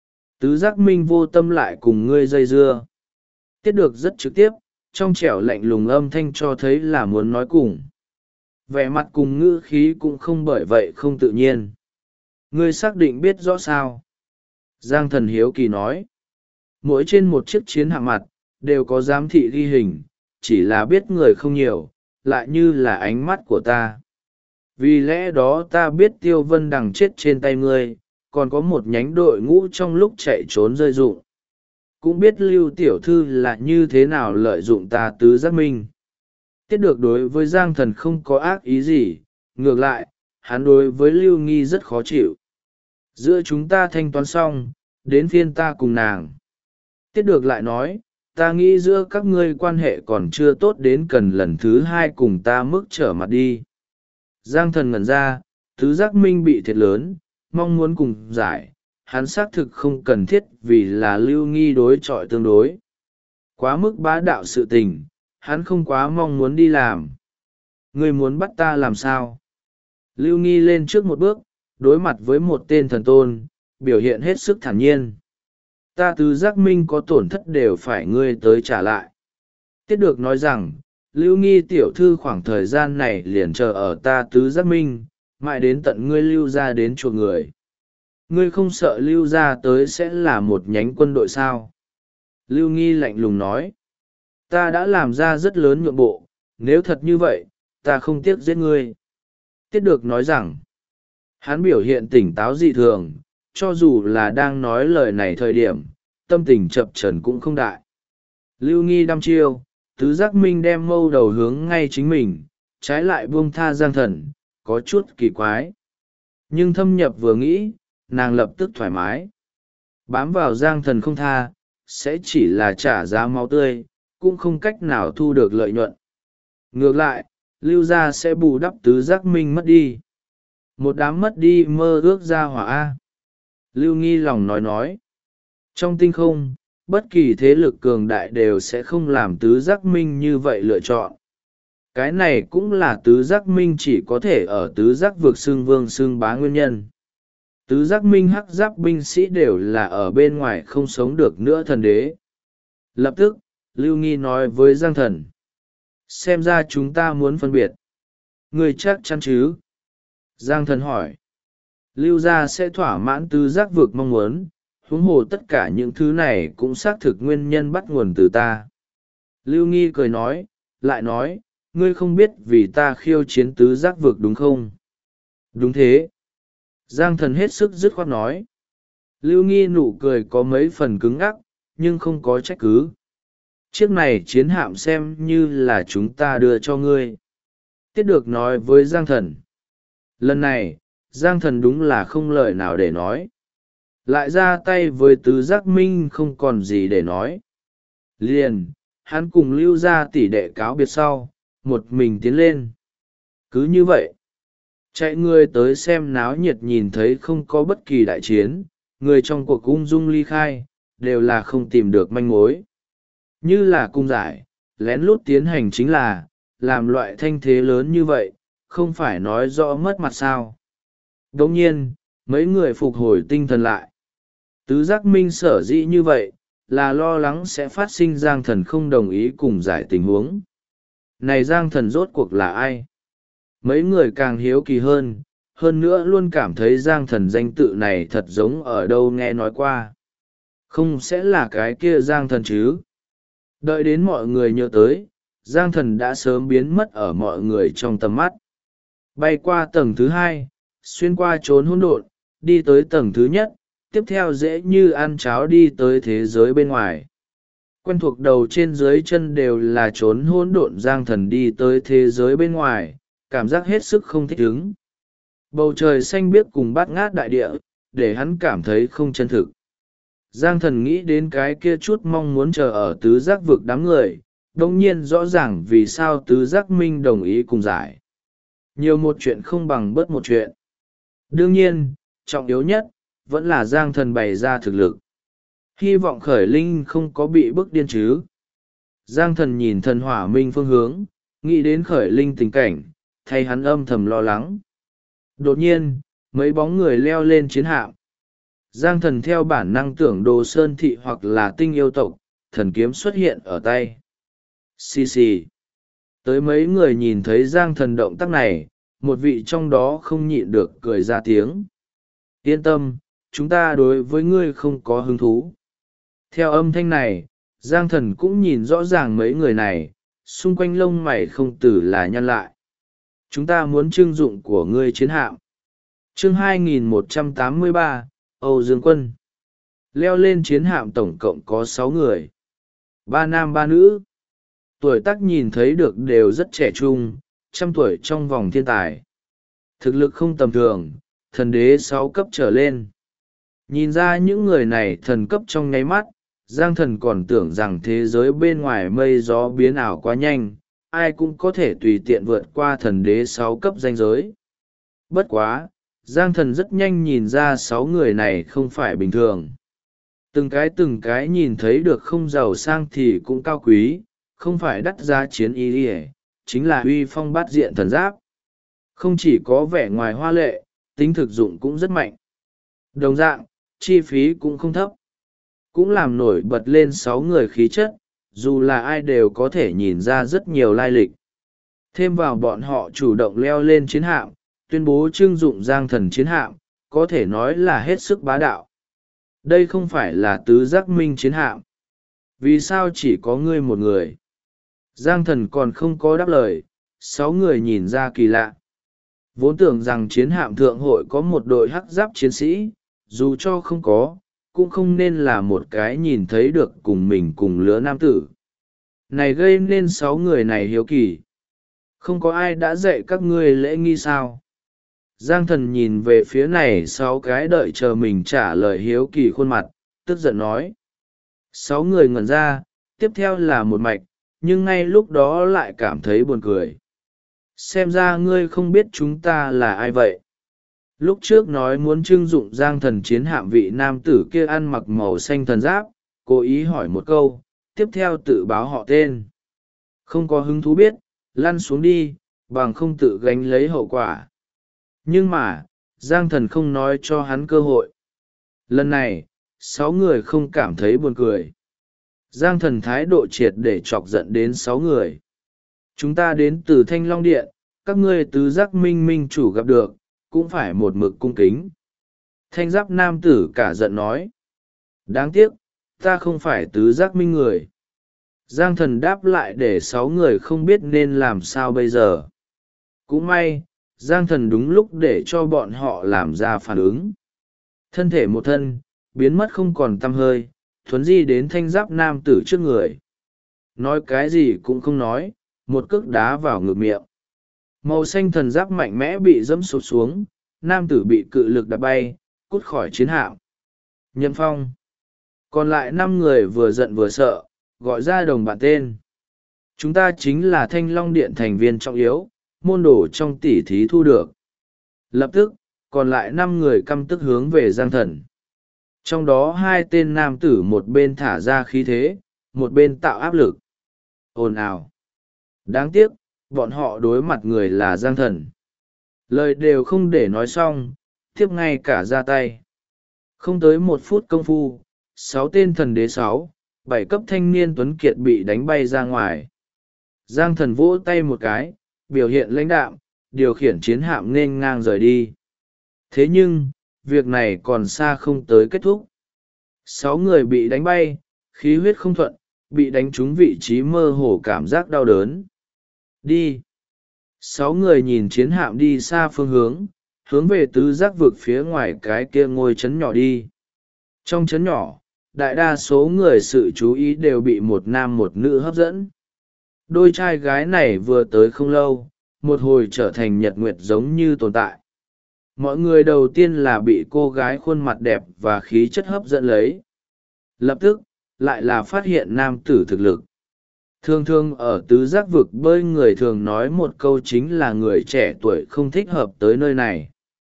Tứ giác minh vô tâm lại cùng ngươi dây dưa. Tiết được rất trực tiếp, trong trẻo lạnh lùng âm thanh cho thấy là muốn nói cùng. Vẻ mặt cùng ngữ khí cũng không bởi vậy không tự nhiên. Ngươi xác định biết rõ sao? Giang Thần hiếu kỳ nói. Mỗi trên một chiếc chiến hạm mặt, đều có giám thị ghi hình, chỉ là biết người không nhiều, lại như là ánh mắt của ta. Vì lẽ đó ta biết Tiêu Vân Đằng chết trên tay ngươi, còn có một nhánh đội ngũ trong lúc chạy trốn rơi dụng. Cũng biết Lưu tiểu thư là như thế nào lợi dụng ta tứ giác minh. Tiết được đối với Giang Thần không có ác ý gì, ngược lại, hắn đối với Lưu Nghi rất khó chịu. Giữa chúng ta thanh toán xong, đến phiên ta cùng nàng. Tiết được lại nói, ta nghĩ giữa các ngươi quan hệ còn chưa tốt đến cần lần thứ 2 cùng ta mức trở mặt đi. Giang Thần ngẩn ra, tứ giác minh bị thiệt lớn, mong muốn cùng giải, hắn xác thực không cần thiết vì là Lưu Nghi đối chọi tương đối. Quá mức bá đạo sự tình, hắn không quá mong muốn đi làm. Ngươi muốn bắt ta làm sao? Lưu Nghi lên trước một bước, đối mặt với một tên thần tôn, biểu hiện hết sức thản nhiên. Ta tứ giác minh có tổn thất đều phải ngươi tới trả lại. Tiết được nói rằng, Lưu Nghi tiểu thư khoảng thời gian này liền chờ ở ta tứ giác minh, mãi đến tận ngươi Lưu ra đến chuộc người. Ngươi không sợ Lưu ra tới sẽ là một nhánh quân đội sao? Lưu Nghi lạnh lùng nói, ta đã làm ra rất lớn nhượng bộ, nếu thật như vậy, ta không tiếc giết ngươi. Tiết được nói rằng, hắn biểu hiện tỉnh táo dị thường, cho dù là đang nói lời này thời điểm, tâm tình chập trần cũng không đại. Lưu Nghi đăm chiêu, tứ giác minh đem mâu đầu hướng ngay chính mình, trái lại buông tha Giang Thần, có chút kỳ quái. Nhưng thâm nhập vừa nghĩ, nàng lập tức thoải mái. Bám vào Giang Thần không tha, sẽ chỉ là trả giá máu tươi, cũng không cách nào thu được lợi nhuận. Ngược lại, Lưu gia sẽ bù đắp tứ giác minh mất đi. Một đám mất đi mơ ước gia hỏa A. Lưu Nghi lòng nói. Trong tinh không, bất kỳ thế lực cường đại đều sẽ không làm tứ giác minh như vậy lựa chọn. Cái này cũng là tứ giác minh chỉ có thể ở tứ giác vực xưng vương xưng bá nguyên nhân. Tứ giác minh hắc giáp binh sĩ đều là ở bên ngoài không sống được nữa thần đế. Lập tức, Lưu Nghi nói với Giang Thần. Xem ra chúng ta muốn phân biệt. Người chắc chắn chứ? Giang Thần hỏi. Lưu gia sẽ thỏa mãn tứ giác vực mong muốn, huống hồ tất cả những thứ này cũng xác thực nguyên nhân bắt nguồn từ ta. Lưu Nghi cười nói, lại nói, ngươi không biết vì ta khiêu chiến tứ giác vực đúng không? Đúng thế. Giang Thần hết sức dứt khoát nói. Lưu Nghi nụ cười có mấy phần cứng ngắc, nhưng không có trách cứ. Chiếc này chiến hạm xem như là chúng ta đưa cho ngươi. Tiết được nói với Giang Thần. Lần này, Giang Thần đúng là không lời nào để nói. Lại ra tay với tứ giác minh không còn gì để nói. Liền, hắn cùng Lưu gia tỷ đệ cáo biệt sau, một mình tiến lên. Cứ như vậy, chạy người tới xem náo nhiệt nhìn thấy không có bất kỳ đại chiến, người trong cuộc ung dung ly khai, đều là không tìm được manh mối. Như là cung giải, lén lút tiến hành chính là, làm loại thanh thế lớn như vậy, không phải nói rõ mất mặt sao. Đồng nhiên, mấy người phục hồi tinh thần lại. Tứ giác minh sở dĩ như vậy, là lo lắng sẽ phát sinh Giang Thần không đồng ý cùng giải tình huống. Này Giang Thần rốt cuộc là ai? Mấy người càng hiếu kỳ hơn nữa luôn cảm thấy Giang Thần danh tự này thật giống ở đâu nghe nói qua. Không sẽ là cái kia Giang Thần chứ? Đợi đến mọi người nhớ tới, Giang Thần đã sớm biến mất ở mọi người trong tầm mắt. Bay qua tầng thứ 2, xuyên qua chốn hỗn độn, đi tới tầng thứ nhất, tiếp theo dễ như ăn cháo đi tới thế giới bên ngoài. Quen thuộc đầu trên dưới chân đều là chốn hỗn độn. Giang Thần đi tới thế giới bên ngoài, cảm giác hết sức không thích ứng. Bầu trời xanh biếc cùng bát ngát đại địa, để hắn cảm thấy không chân thực. Giang Thần nghĩ đến cái kia chút mong muốn chờ ở tứ giác vực đám người, đồng nhiên rõ ràng vì sao tứ giác minh đồng ý cùng giải. Nhiều một chuyện không bằng bớt một chuyện. Đương nhiên, trọng yếu nhất, vẫn là Giang Thần bày ra thực lực. Hy vọng khởi linh không có bị bức điên chứ. Giang Thần nhìn thần hỏa minh phương hướng, nghĩ đến khởi linh tình cảnh, thay hắn âm thầm lo lắng. Đột nhiên, mấy bóng người leo lên chiến hạm. Giang Thần theo bản năng tưởng Đồ Sơn Thị hoặc là tinh yêu tộc, thần kiếm xuất hiện ở tay. Xì xì. Tới mấy người nhìn thấy Giang Thần động tác này, một vị trong đó không nhịn được cười ra tiếng. Yên tâm, chúng ta đối với ngươi không có hứng thú. Theo âm thanh này, Giang Thần cũng nhìn rõ ràng mấy người này, xung quanh lông mày không tử là nhăn lại. Chúng ta muốn trưng dụng của ngươi chiến hạm. Chương 2183, Âu Dương Quân. Leo lên chiến hạm tổng cộng có 6 người. 3 nam 3 nữ. Tuổi tác nhìn thấy được đều rất trẻ trung, trăm tuổi trong vòng thiên tài. Thực lực không tầm thường, thần đế 6 cấp trở lên. Nhìn ra những người này thần cấp trong nháy mắt, Giang Thần còn tưởng rằng thế giới bên ngoài mây gió biến ảo quá nhanh, ai cũng có thể tùy tiện vượt qua thần đế 6 cấp danh giới. Bất quá, Giang Thần rất nhanh nhìn ra 6 người này không phải bình thường. Từng cái nhìn thấy được không giàu sang thì cũng cao quý, không phải đắt giá chiến y chính là uy phong bát diện thần giáp. Không chỉ có vẻ ngoài hoa lệ, tính thực dụng cũng rất mạnh. Đồng dạng, chi phí cũng không thấp. Cũng làm nổi bật lên 6 người khí chất, dù là ai đều có thể nhìn ra rất nhiều lai lịch. Thêm vào bọn họ chủ động leo lên chiến hạm, tuyên bố trưng dụng giang thần chiến hạm, có thể nói là hết sức bá đạo. Đây không phải là tứ giác minh chiến hạm. Vì sao chỉ có ngươi một người? Giang thần còn không có đáp lời, 6 người nhìn ra kỳ lạ. Vốn tưởng rằng chiến hạm thượng hội có một đội hắc giáp chiến sĩ, dù cho không có, cũng không nên là một cái nhìn thấy được cùng mình cùng lứa nam tử. Này gây nên 6 người này hiếu kỳ. Không có ai đã dạy các ngươi lễ nghi sao? Giang thần nhìn về phía này 6 cái đợi chờ mình trả lời hiếu kỳ khuôn mặt, tức giận nói. 6 người ngẩn ra, tiếp theo là một mạch, nhưng ngay lúc đó lại cảm thấy buồn cười. Xem ra ngươi không biết chúng ta là ai vậy. Lúc trước nói muốn trưng dụng giang thần chiến hạm, vị nam tử kia ăn mặc màu xanh thần giáp, cố ý hỏi một câu, tiếp theo tự báo họ tên. Không có hứng thú biết, lăn xuống đi, bằng không tự gánh lấy hậu quả. Nhưng mà, giang thần không nói cho hắn cơ hội. Lần này, 6 người không cảm thấy buồn cười. Giang thần thái độ triệt để chọc giận đến 6 người. Chúng ta đến từ Thanh Long Điện, các ngươi tứ giác minh minh chủ gặp được, cũng phải một mực cung kính. Thanh giáp nam tử cả giận nói. Đáng tiếc, ta không phải tứ giác minh người. Giang thần đáp lại để 6 người không biết nên làm sao bây giờ. Cũng may, Giang thần đúng lúc để cho bọn họ làm ra phản ứng. Thân thể một thân, biến mất không còn tăm hơi, thuấn di đến thanh giáp nam tử trước người. Nói cái gì cũng không nói, một cước đá vào ngực miệng. Màu xanh thần giáp mạnh mẽ bị dẫm sụt xuống, nam tử bị cự lực đạp bay, cút khỏi chiến hạm. Nhậm Phong. Còn lại 5 người vừa giận vừa sợ, gọi ra đồng bạn tên. Chúng ta chính là Thanh Long Điện thành viên trọng yếu, môn đồ trong tỉ thí thu được. Lập tức, còn lại 5 người căm tức hướng về Giang thần. Trong đó 2 tên nam tử một bên thả ra khí thế, một bên tạo áp lực. Ồn ào. Đáng tiếc, bọn họ đối mặt người là Giang thần. Lời đều không để nói xong, tiếp ngay cả ra tay. Không tới 1 phút công phu, 6 tên thần đế 6, 7 cấp thanh niên tuấn kiệt bị đánh bay ra ngoài. Giang thần vỗ tay một cái, biểu hiện lãnh đạm, điều khiển chiến hạm nên ngang rời đi. Thế nhưng, việc này còn xa không tới kết thúc. 6 người bị đánh bay, khí huyết không thuận, bị đánh trúng vị trí mơ hồ cảm giác đau đớn. Đi. 6 người nhìn chiến hạm đi xa phương hướng về tứ giác vực phía ngoài cái kia ngôi trấn nhỏ đi. Trong trấn nhỏ, đại đa số người sự chú ý đều bị một nam một nữ hấp dẫn. Đôi trai gái này vừa tới không lâu, một hồi trở thành nhật nguyệt giống như tồn tại. Mọi người đầu tiên là bị cô gái khuôn mặt đẹp và khí chất hấp dẫn lấy. Lập tức, lại là phát hiện nam tử thực lực. Thường thường ở tứ giác vực bơi người thường nói một câu chính là người trẻ tuổi không thích hợp tới nơi này.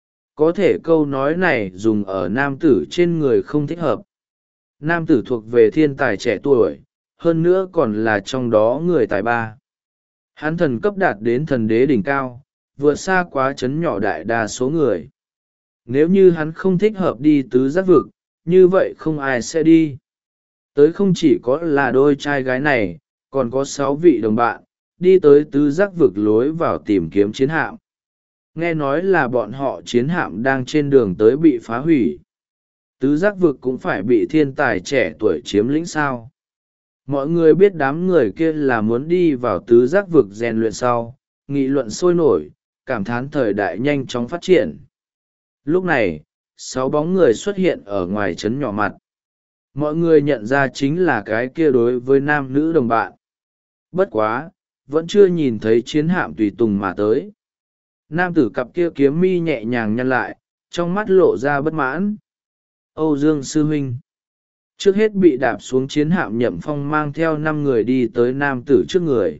Có thể câu nói này dùng ở nam tử trên người không thích hợp. Nam tử thuộc về thiên tài trẻ tuổi, hơn nữa còn là trong đó người tài ba. Hắn thần cấp đạt đến thần đế đỉnh cao, vượt xa quá chấn nhỏ đại đa số người. Nếu như hắn không thích hợp đi tứ giác vực, như vậy không ai sẽ đi. Tới không chỉ có là đôi trai gái này, còn có 6 vị đồng bạn, đi tới tứ giác vực lối vào tìm kiếm chiến hạm. Nghe nói là bọn họ chiến hạm đang trên đường tới bị phá hủy. Tứ giác vực cũng phải bị thiên tài trẻ tuổi chiếm lĩnh sao. Mọi người biết đám người kia là muốn đi vào tứ giác vực rèn luyện sau, nghị luận sôi nổi, cảm thán thời đại nhanh chóng phát triển. Lúc này, 6 bóng người xuất hiện ở ngoài trấn nhỏ mặt. Mọi người nhận ra chính là cái kia đối với nam nữ đồng bạn. Bất quá, vẫn chưa nhìn thấy chiến hạm tùy tùng mà tới. Nam tử cặp kia kiếm mi nhẹ nhàng nhăn lại, trong mắt lộ ra bất mãn. Âu Dương sư huynh. Trước hết bị đạp xuống chiến hạm Nhậm Phong mang theo 5 người đi tới nam tử trước người.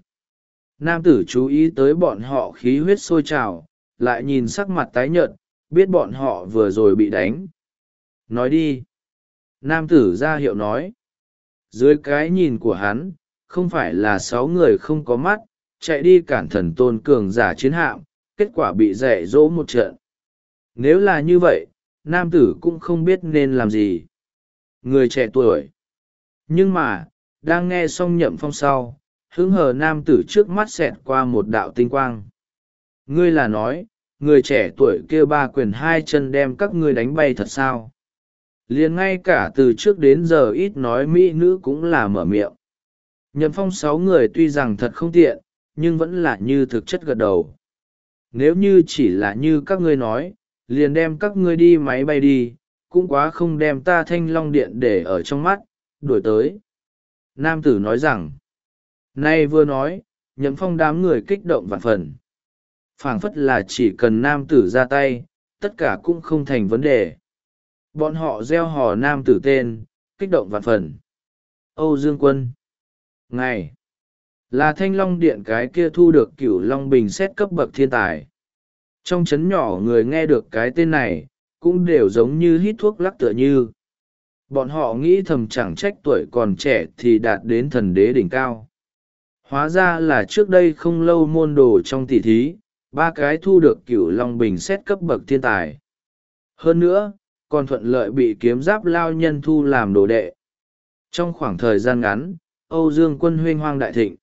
Nam tử chú ý tới bọn họ khí huyết sôi trào, lại nhìn sắc mặt tái nhợt, biết bọn họ vừa rồi bị đánh. Nói đi. Nam tử ra hiệu nói. Dưới cái nhìn của hắn, không phải là 6 người không có mắt, chạy đi cản thần tôn cường giả chiến hạm, kết quả bị dạy dỗ một trận. Nếu là như vậy, nam tử cũng không biết nên làm gì. Người trẻ tuổi. Nhưng mà, đang nghe xong Nhậm Phong sau, hứng hờ nam tử trước mắt xẹt qua một đạo tinh quang. Ngươi là nói, người trẻ tuổi kia ba quyền hai chân đem các ngươi đánh bay thật sao? Liền ngay cả từ trước đến giờ ít nói mỹ nữ cũng là mở miệng. Nhậm Phong 6 người tuy rằng thật không tiện, nhưng vẫn là như thực chất gật đầu. Nếu như chỉ là như các ngươi nói, liền đem các ngươi đi máy bay đi, cũng quá không đem ta Thanh Long Điện để ở trong mắt, đuổi tới. Nam tử nói rằng, nay vừa nói, Nhậm Phong đám người kích động vạn phần. Phảng phất là chỉ cần nam tử ra tay, tất cả cũng không thành vấn đề. Bọn họ reo hò nam tử tên, kích động vạn phần. Âu Dương Quân. Ngày. Là Thanh Long Điện cái kia thu được Cửu Long Bình xét cấp bậc thiên tài. Trong chấn nhỏ người nghe được cái tên này, cũng đều giống như hít thuốc lắc tựa như. Bọn họ nghĩ thầm chẳng trách tuổi còn trẻ thì đạt đến thần đế đỉnh cao. Hóa ra là trước đây không lâu môn đồ trong tỷ thí, 3 cái thu được Cửu Long Bình xét cấp bậc thiên tài. Hơn nữa, còn thuận lợi bị kiếm giáp lao nhân thu làm đồ đệ. Trong khoảng thời gian ngắn, Âu Dương Quân huênh hoang đại thịnh.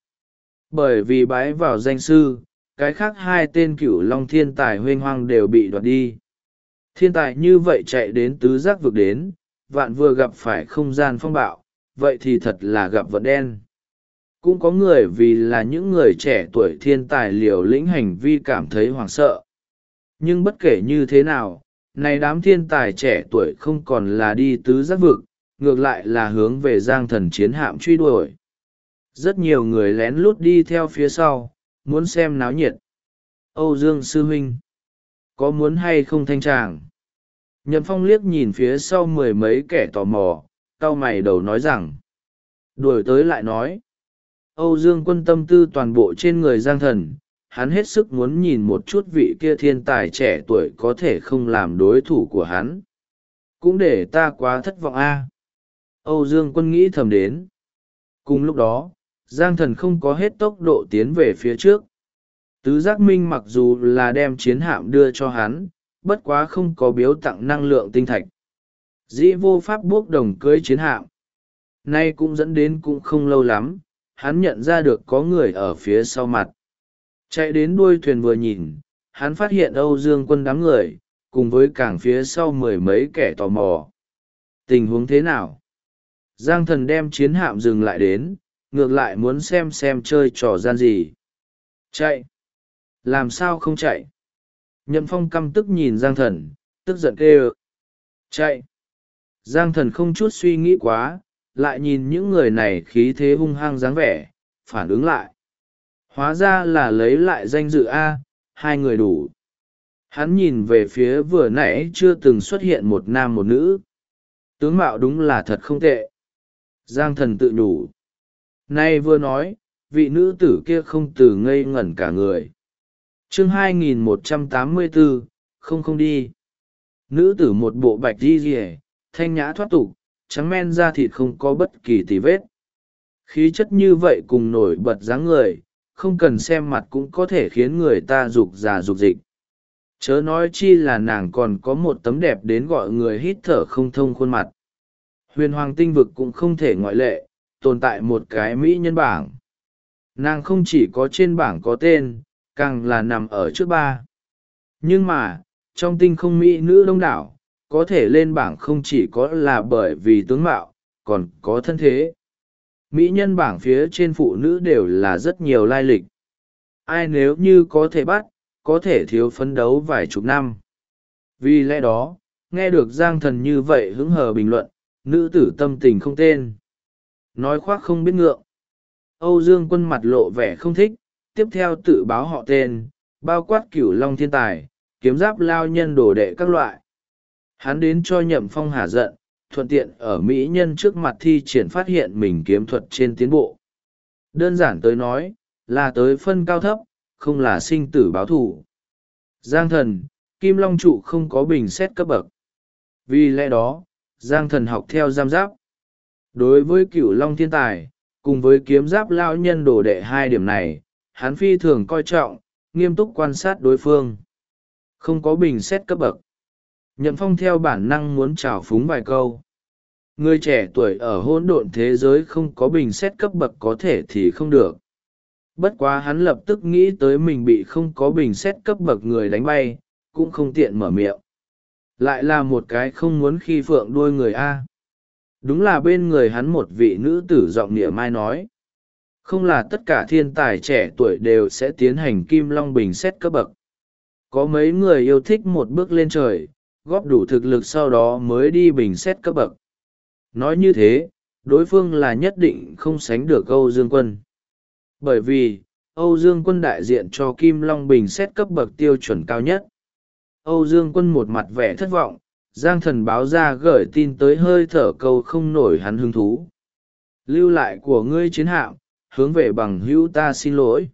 Bởi vì bái vào danh sư, cái khác 2 tên Cửu Long thiên tài huênh hoang đều bị đoạt đi. Thiên tài như vậy chạy đến tứ giác vực đến, vạn vừa gặp phải không gian phong bạo, vậy thì thật là gặp vận đen. Cũng có người vì là những người trẻ tuổi thiên tài liều lĩnh hành vi cảm thấy hoảng sợ. Nhưng bất kể như thế nào, này đám thiên tài trẻ tuổi không còn là đi tứ giác vực, ngược lại là hướng về Giang Thần chiến hạm truy đuổi. Rất nhiều người lén lút đi theo phía sau, muốn xem náo nhiệt. Âu Dương sư huynh, có muốn hay không thanh tràng? Nhậm Phong liếc nhìn phía sau 10 mấy kẻ tò mò, cau mày đầu nói rằng. Đuổi tới lại nói. Âu Dương Quân tâm tư toàn bộ trên người Giang Thần, hắn hết sức muốn nhìn một chút vị kia thiên tài trẻ tuổi có thể không làm đối thủ của hắn. Cũng để ta quá thất vọng a. Âu Dương Quân nghĩ thầm đến. Cùng lúc đó, Giang Thần không có hết tốc độ tiến về phía trước. Tứ Giác Minh mặc dù là đem chiến hạm đưa cho hắn, bất quá không có biếu tặng năng lượng tinh thạch. Dĩ vô pháp bốc đồng cưới chiến hạm. Nay cũng dẫn đến cũng không lâu lắm, hắn nhận ra được có người ở phía sau mặt. Chạy đến đuôi thuyền vừa nhìn, hắn phát hiện Âu Dương Quân đám người, cùng với cảng phía sau 10 mấy kẻ tò mò. Tình huống thế nào? Giang Thần đem chiến hạm dừng lại đến, ngược lại muốn xem chơi trò gian gì. Chạy! Làm sao không chạy? Nhậm Phong căm tức nhìn Giang Thần, tức giận kêu. Chạy! Giang Thần không chút suy nghĩ quá, lại nhìn những người này khí thế hung hăng dáng vẻ, phản ứng lại. Hóa ra là lấy lại danh dự A, 2 người đủ. Hắn nhìn về phía vừa nãy chưa từng xuất hiện một nam một nữ. Tướng mạo đúng là thật không tệ. Giang Thần tự nhủ. Nay vừa nói, vị nữ tử kia không từ ngây ngẩn cả người. Chương 2184, không đi. Nữ tử một bộ bạch đi rìa, thanh nhã thoát tục, trắng men da thịt không có bất kỳ tì vết. Khí chất như vậy cùng nổi bật dáng người, không cần xem mặt cũng có thể khiến người ta rục rà rục dịch. Chớ nói chi là nàng còn có một tấm đẹp đến gọi người hít thở không thông khuôn mặt. Huyền Hoàng tinh vực cũng không thể ngoại lệ, tồn tại một cái mỹ nhân bảng. Nàng không chỉ có trên bảng có tên, càng là nằm ở trước 3. Nhưng mà, trong tinh không mỹ nữ đông đảo, có thể lên bảng không chỉ có là bởi vì tướng mạo, còn có thân thế. Mỹ nhân bảng phía trên phụ nữ đều là rất nhiều lai lịch. Ai nếu như có thể bắt, có thể thiếu phấn đấu vài chục năm. Vì lẽ đó, nghe được Giang Thần như vậy hứng hờ bình luận, nữ tử tâm tình không tên. Nói khoác không biết ngượng. Âu Dương Quân mặt lộ vẻ không thích, tiếp theo tự báo họ tên, bao quát Cửu Long thiên tài, kiếm giáp lao nhân đồ đệ các loại. Hắn đến cho Nhậm Phong hả giận, thuận tiện ở mỹ nhân trước mặt thi triển phát hiện mình kiếm thuật trên tiến bộ. Đơn giản tới nói, là tới phân cao thấp, không là sinh tử báo thù. Giang Thần, Kim Long trụ không có bình xét cấp bậc. Vì lẽ đó, Giang Thần học theo giam giáp. Đối với Cửu Long thiên tài, cùng với kiếm giáp lao nhân đồ đệ 2 điểm này, hắn phi thường coi trọng, nghiêm túc quan sát đối phương. Không có bình xét cấp bậc. Nhậm Phong theo bản năng muốn trào phúng vài câu. Người trẻ tuổi ở hỗn độn thế giới không có bình xét cấp bậc có thể thì không được. Bất quá hắn lập tức nghĩ tới mình bị không có bình xét cấp bậc người đánh bay, cũng không tiện mở miệng. Lại là một cái không muốn khi phượng đuôi người A. Đúng là bên người hắn một vị nữ tử giọng niệm mai nói. Không là tất cả thiên tài trẻ tuổi đều sẽ tiến hành kim long bình xét cấp bậc. Có mấy người yêu thích một bước lên trời, góp đủ thực lực sau đó mới đi bình xét cấp bậc. Nói như thế, đối phương là nhất định không sánh được Âu Dương Quân. Bởi vì, Âu Dương Quân đại diện cho Kim Long bình xét cấp bậc tiêu chuẩn cao nhất. Âu Dương Quân một mặt vẻ thất vọng, Giang Thần báo ra gửi tin tới hơi thở câu không nổi hắn hứng thú. Lưu lại của ngươi chiến hạm, hướng về bằng hữu ta xin lỗi.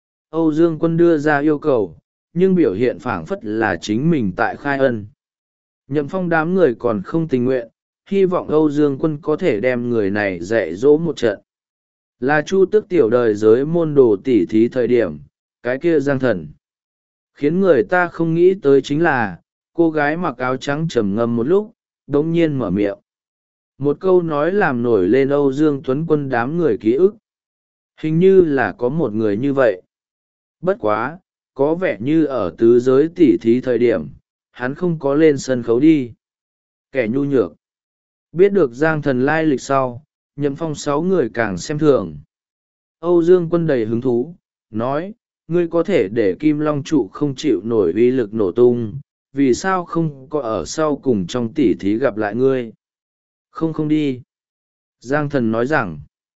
Âu Dương Quân đưa ra yêu cầu, nhưng biểu hiện phảng phất là chính mình tại khai ân. Nhậm Phong đám người còn không tình nguyện, hy vọng Âu Dương Quân có thể đem người này dạy dỗ một trận. Là Chu Tước tiểu đời giới môn đồ tỉ thí thời điểm, cái kia Giang Thần. Khiến người ta không nghĩ tới chính là, cô gái mặc áo trắng trầm ngâm một lúc, đống nhiên mở miệng. Một câu nói làm nổi lên Âu Dương Tuấn Quân đám người ký ức. Hình như là có một người như vậy. Bất quá, có vẻ như ở tứ giới tỉ thí thời điểm, hắn không có lên sân khấu đi. Kẻ nhu nhược. Biết được Giang Thần lai lịch sau, Nhậm Phong 6 người càng xem thường. Âu Dương Quân đầy hứng thú, nói, ngươi có thể để Kim Long trụ không chịu nổi uy lực nổ tung, vì sao không có ở sau cùng trong tỉ thí gặp lại ngươi? Không đi. Giang Thần nói rằng,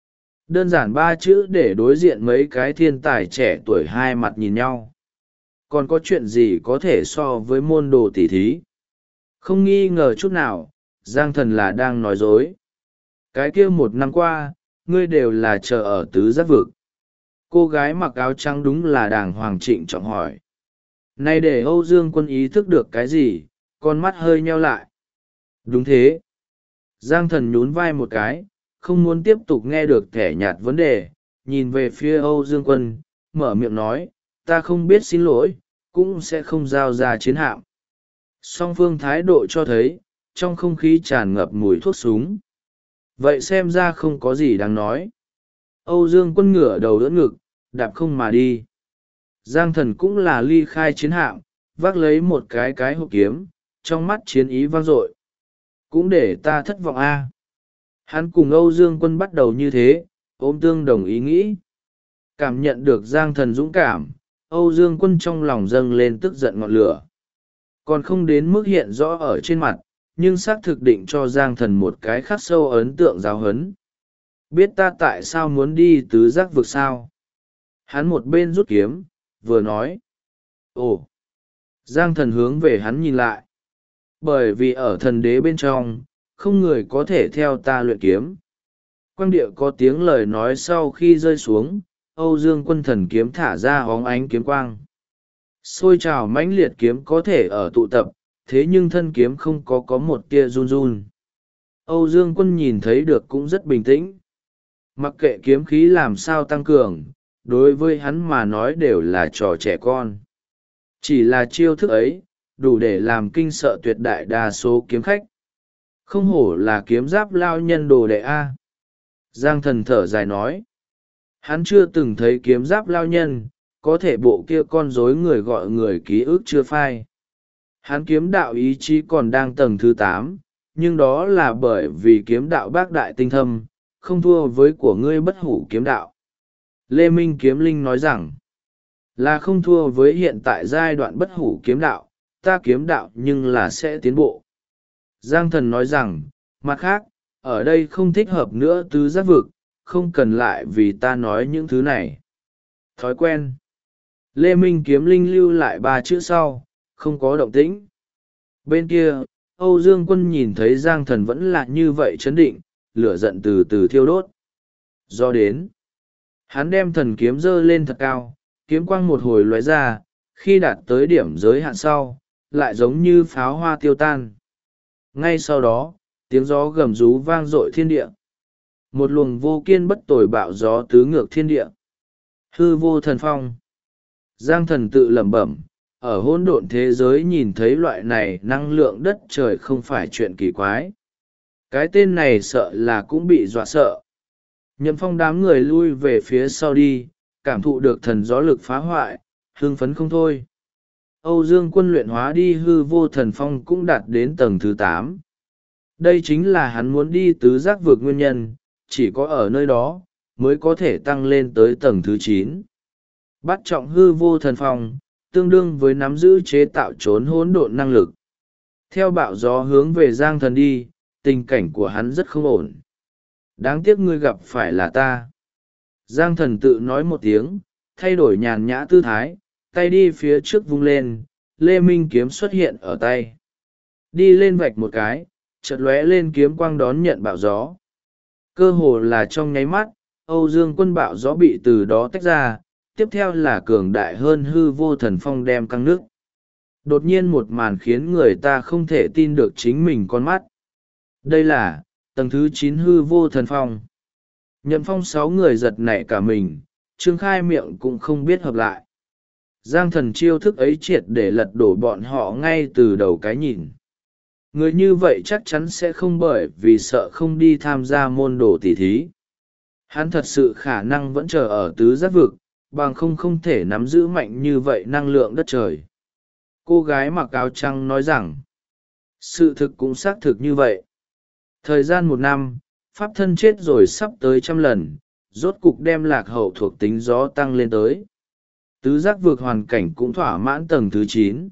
đơn giản 3 chữ để đối diện mấy cái thiên tài trẻ tuổi hai mặt nhìn nhau. Còn có chuyện gì có thể so với môn đồ tỉ thí? Không nghi ngờ chút nào, Giang Thần là đang nói dối. Cái kia 1 năm qua, ngươi đều là chờ ở tứ giác vực. Cô gái mặc áo trắng đúng là đàng hoàng trịnh trọng hỏi. Này để Âu Dương Quân ý thức được cái gì, con mắt hơi nheo lại. Đúng thế. Giang Thần nhún vai một cái, không muốn tiếp tục nghe được thẻ nhạt vấn đề, nhìn về phía Âu Dương Quân, mở miệng nói, ta không biết xin lỗi, cũng sẽ không giao ra chiến hạm. Song phương thái độ cho thấy, trong không khí tràn ngập mùi thuốc súng. Vậy xem ra không có gì đáng nói. Âu Dương Quân ngửa đầu đỡ ngực, đạp không mà đi. Giang Thần cũng là ly khai chiến hạm, vác lấy một cái hộp kiếm, trong mắt chiến ý vang dội. Cũng để ta thất vọng a. Hắn cùng Âu Dương Quân bắt đầu như thế, ôm tương đồng ý nghĩ. Cảm nhận được Giang Thần dũng cảm, Âu Dương Quân trong lòng dâng lên tức giận ngọn lửa. Còn không đến mức hiện rõ ở trên mặt, nhưng xác thực định cho Giang Thần một cái khắc sâu ấn tượng giáo huấn. Biết ta tại sao muốn đi tứ giác vực sao? Hắn một bên rút kiếm, vừa nói. Ồ! Giang Thần hướng về hắn nhìn lại. Bởi vì ở thần đế bên trong, không người có thể theo ta luyện kiếm. Quang địa có tiếng lời nói sau khi rơi xuống, Âu Dương Quân thần kiếm thả ra hóng ánh kiếm quang. Xôi trào mãnh liệt kiếm có thể ở tụ tập, thế nhưng thân kiếm không có một tia run run. Âu Dương Quân nhìn thấy được cũng rất bình tĩnh. Mặc kệ kiếm khí làm sao tăng cường, đối với hắn mà nói đều là trò trẻ con. Chỉ là chiêu thức ấy, đủ để làm kinh sợ tuyệt đại đa số kiếm khách. Không hổ là kiếm giáp lao nhân đồ đệ A. Giang Thần thở dài nói. Hắn chưa từng thấy kiếm giáp lao nhân, có thể bộ kia con rối người gọi người ký ức chưa phai. Hắn kiếm đạo ý chí còn đang tầng thứ 8, nhưng đó là bởi vì kiếm đạo bác đại tinh thâm, không thua với của ngươi bất hủ kiếm đạo. Lê Minh Kiếm Linh nói rằng, là không thua với hiện tại giai đoạn bất hủ kiếm đạo, ta kiếm đạo nhưng là sẽ tiến bộ. Giang Thần nói rằng, mặt khác, ở đây không thích hợp nữa tứ giác vực, không cần lại vì ta nói những thứ này. Thói quen. Lê Minh Kiếm Linh lưu lại 3 chữ sau, không có động tĩnh. Bên kia, Âu Dương Quân nhìn thấy Giang Thần vẫn là như vậy chấn định, lửa giận từ từ thiêu đốt. Do đến, hắn đem thần kiếm giơ lên thật cao, kiếm quang một hồi lóe ra, khi đạt tới điểm giới hạn sau, lại giống như pháo hoa tiêu tan. Ngay sau đó, tiếng gió gầm rú vang dội thiên địa. Một luồng vô kiên bất tồi bạo gió tứ ngược thiên địa. Hư vô thần phong. Giang Thần tự lẩm bẩm, ở hỗn độn thế giới nhìn thấy loại này năng lượng đất trời không phải chuyện kỳ quái. Cái tên này sợ là cũng bị dọa sợ. Nhậm Phong đám người lui về phía sau đi, cảm thụ được thần gió lực phá hoại, hưng phấn không thôi. Âu Dương Quân luyện hóa đi hư vô thần phong cũng đạt đến tầng thứ 8. Đây chính là hắn muốn đi tứ giác vực nguyên nhân, chỉ có ở nơi đó mới có thể tăng lên tới tầng thứ 9. Bát trọng hư vô thần phong, tương đương với nắm giữ chế tạo trốn hỗn độn năng lực. Theo bạo gió hướng về Giang Thần đi, tình cảnh của hắn rất không ổn. Đáng tiếc ngươi gặp phải là ta. Giang Thần tự nói một tiếng, thay đổi nhàn nhã tư thái, tay đi phía trước vung lên, Lê Minh kiếm xuất hiện ở tay. Đi lên vạch một cái, chợt lóe lên kiếm quang đón nhận bạo gió. Cơ hồ là trong nháy mắt, Âu Dương Quân bạo gió bị từ đó tách ra, tiếp theo là cường đại hơn hư vô thần phong đem căng nước. Đột nhiên một màn khiến người ta không thể tin được chính mình con mắt. Đây là tầng thứ 9 hư vô thần phong. Nhậm Phong 6 người giật nảy cả mình, trương khai miệng cũng không biết hợp lại. Giang Thần chiêu thức ấy triệt để lật đổ bọn họ ngay từ đầu cái nhìn. Người như vậy chắc chắn sẽ không bởi vì sợ không đi tham gia môn đồ tỷ thí. Hắn thật sự khả năng vẫn chờ ở tứ giác vực, bằng không thể nắm giữ mạnh như vậy năng lượng đất trời. Cô gái mặc áo trắng nói rằng, sự thực cũng xác thực như vậy. Thời gian 1 năm, pháp thân chết rồi sắp tới 100 lần, rốt cục đem lạc hậu thuộc tính gió tăng lên tới. Tứ giác vực hoàn cảnh cũng thỏa mãn tầng thứ 9.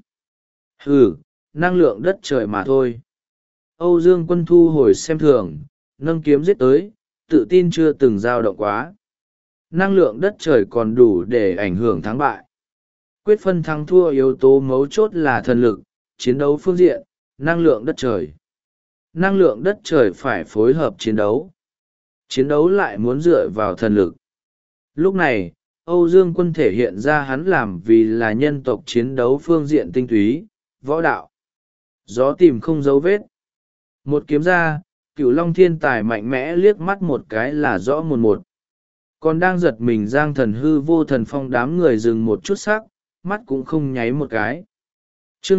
Năng lượng đất trời mà thôi. Âu Dương Quân thu hồi xem thường, nâng kiếm giết tới, tự tin chưa từng dao động quá. Năng lượng đất trời còn đủ để ảnh hưởng thắng bại. Quyết phân thắng thua yếu tố mấu chốt là thần lực, chiến đấu phương diện, năng lượng đất trời. Năng lượng đất trời phải phối hợp chiến đấu. Chiến đấu lại muốn dựa vào thần lực. Lúc này, Âu Dương Quân thể hiện ra hắn làm vì là nhân tộc chiến đấu phương diện tinh túy, võ đạo. Gió tìm không dấu vết. Một kiếm ra, Cửu Long thiên tài mạnh mẽ liếc mắt một cái là rõ một. Còn đang giật mình Giang Thần hư vô thần phong đám người dừng một chút sắc, mắt cũng không nháy một cái. Chương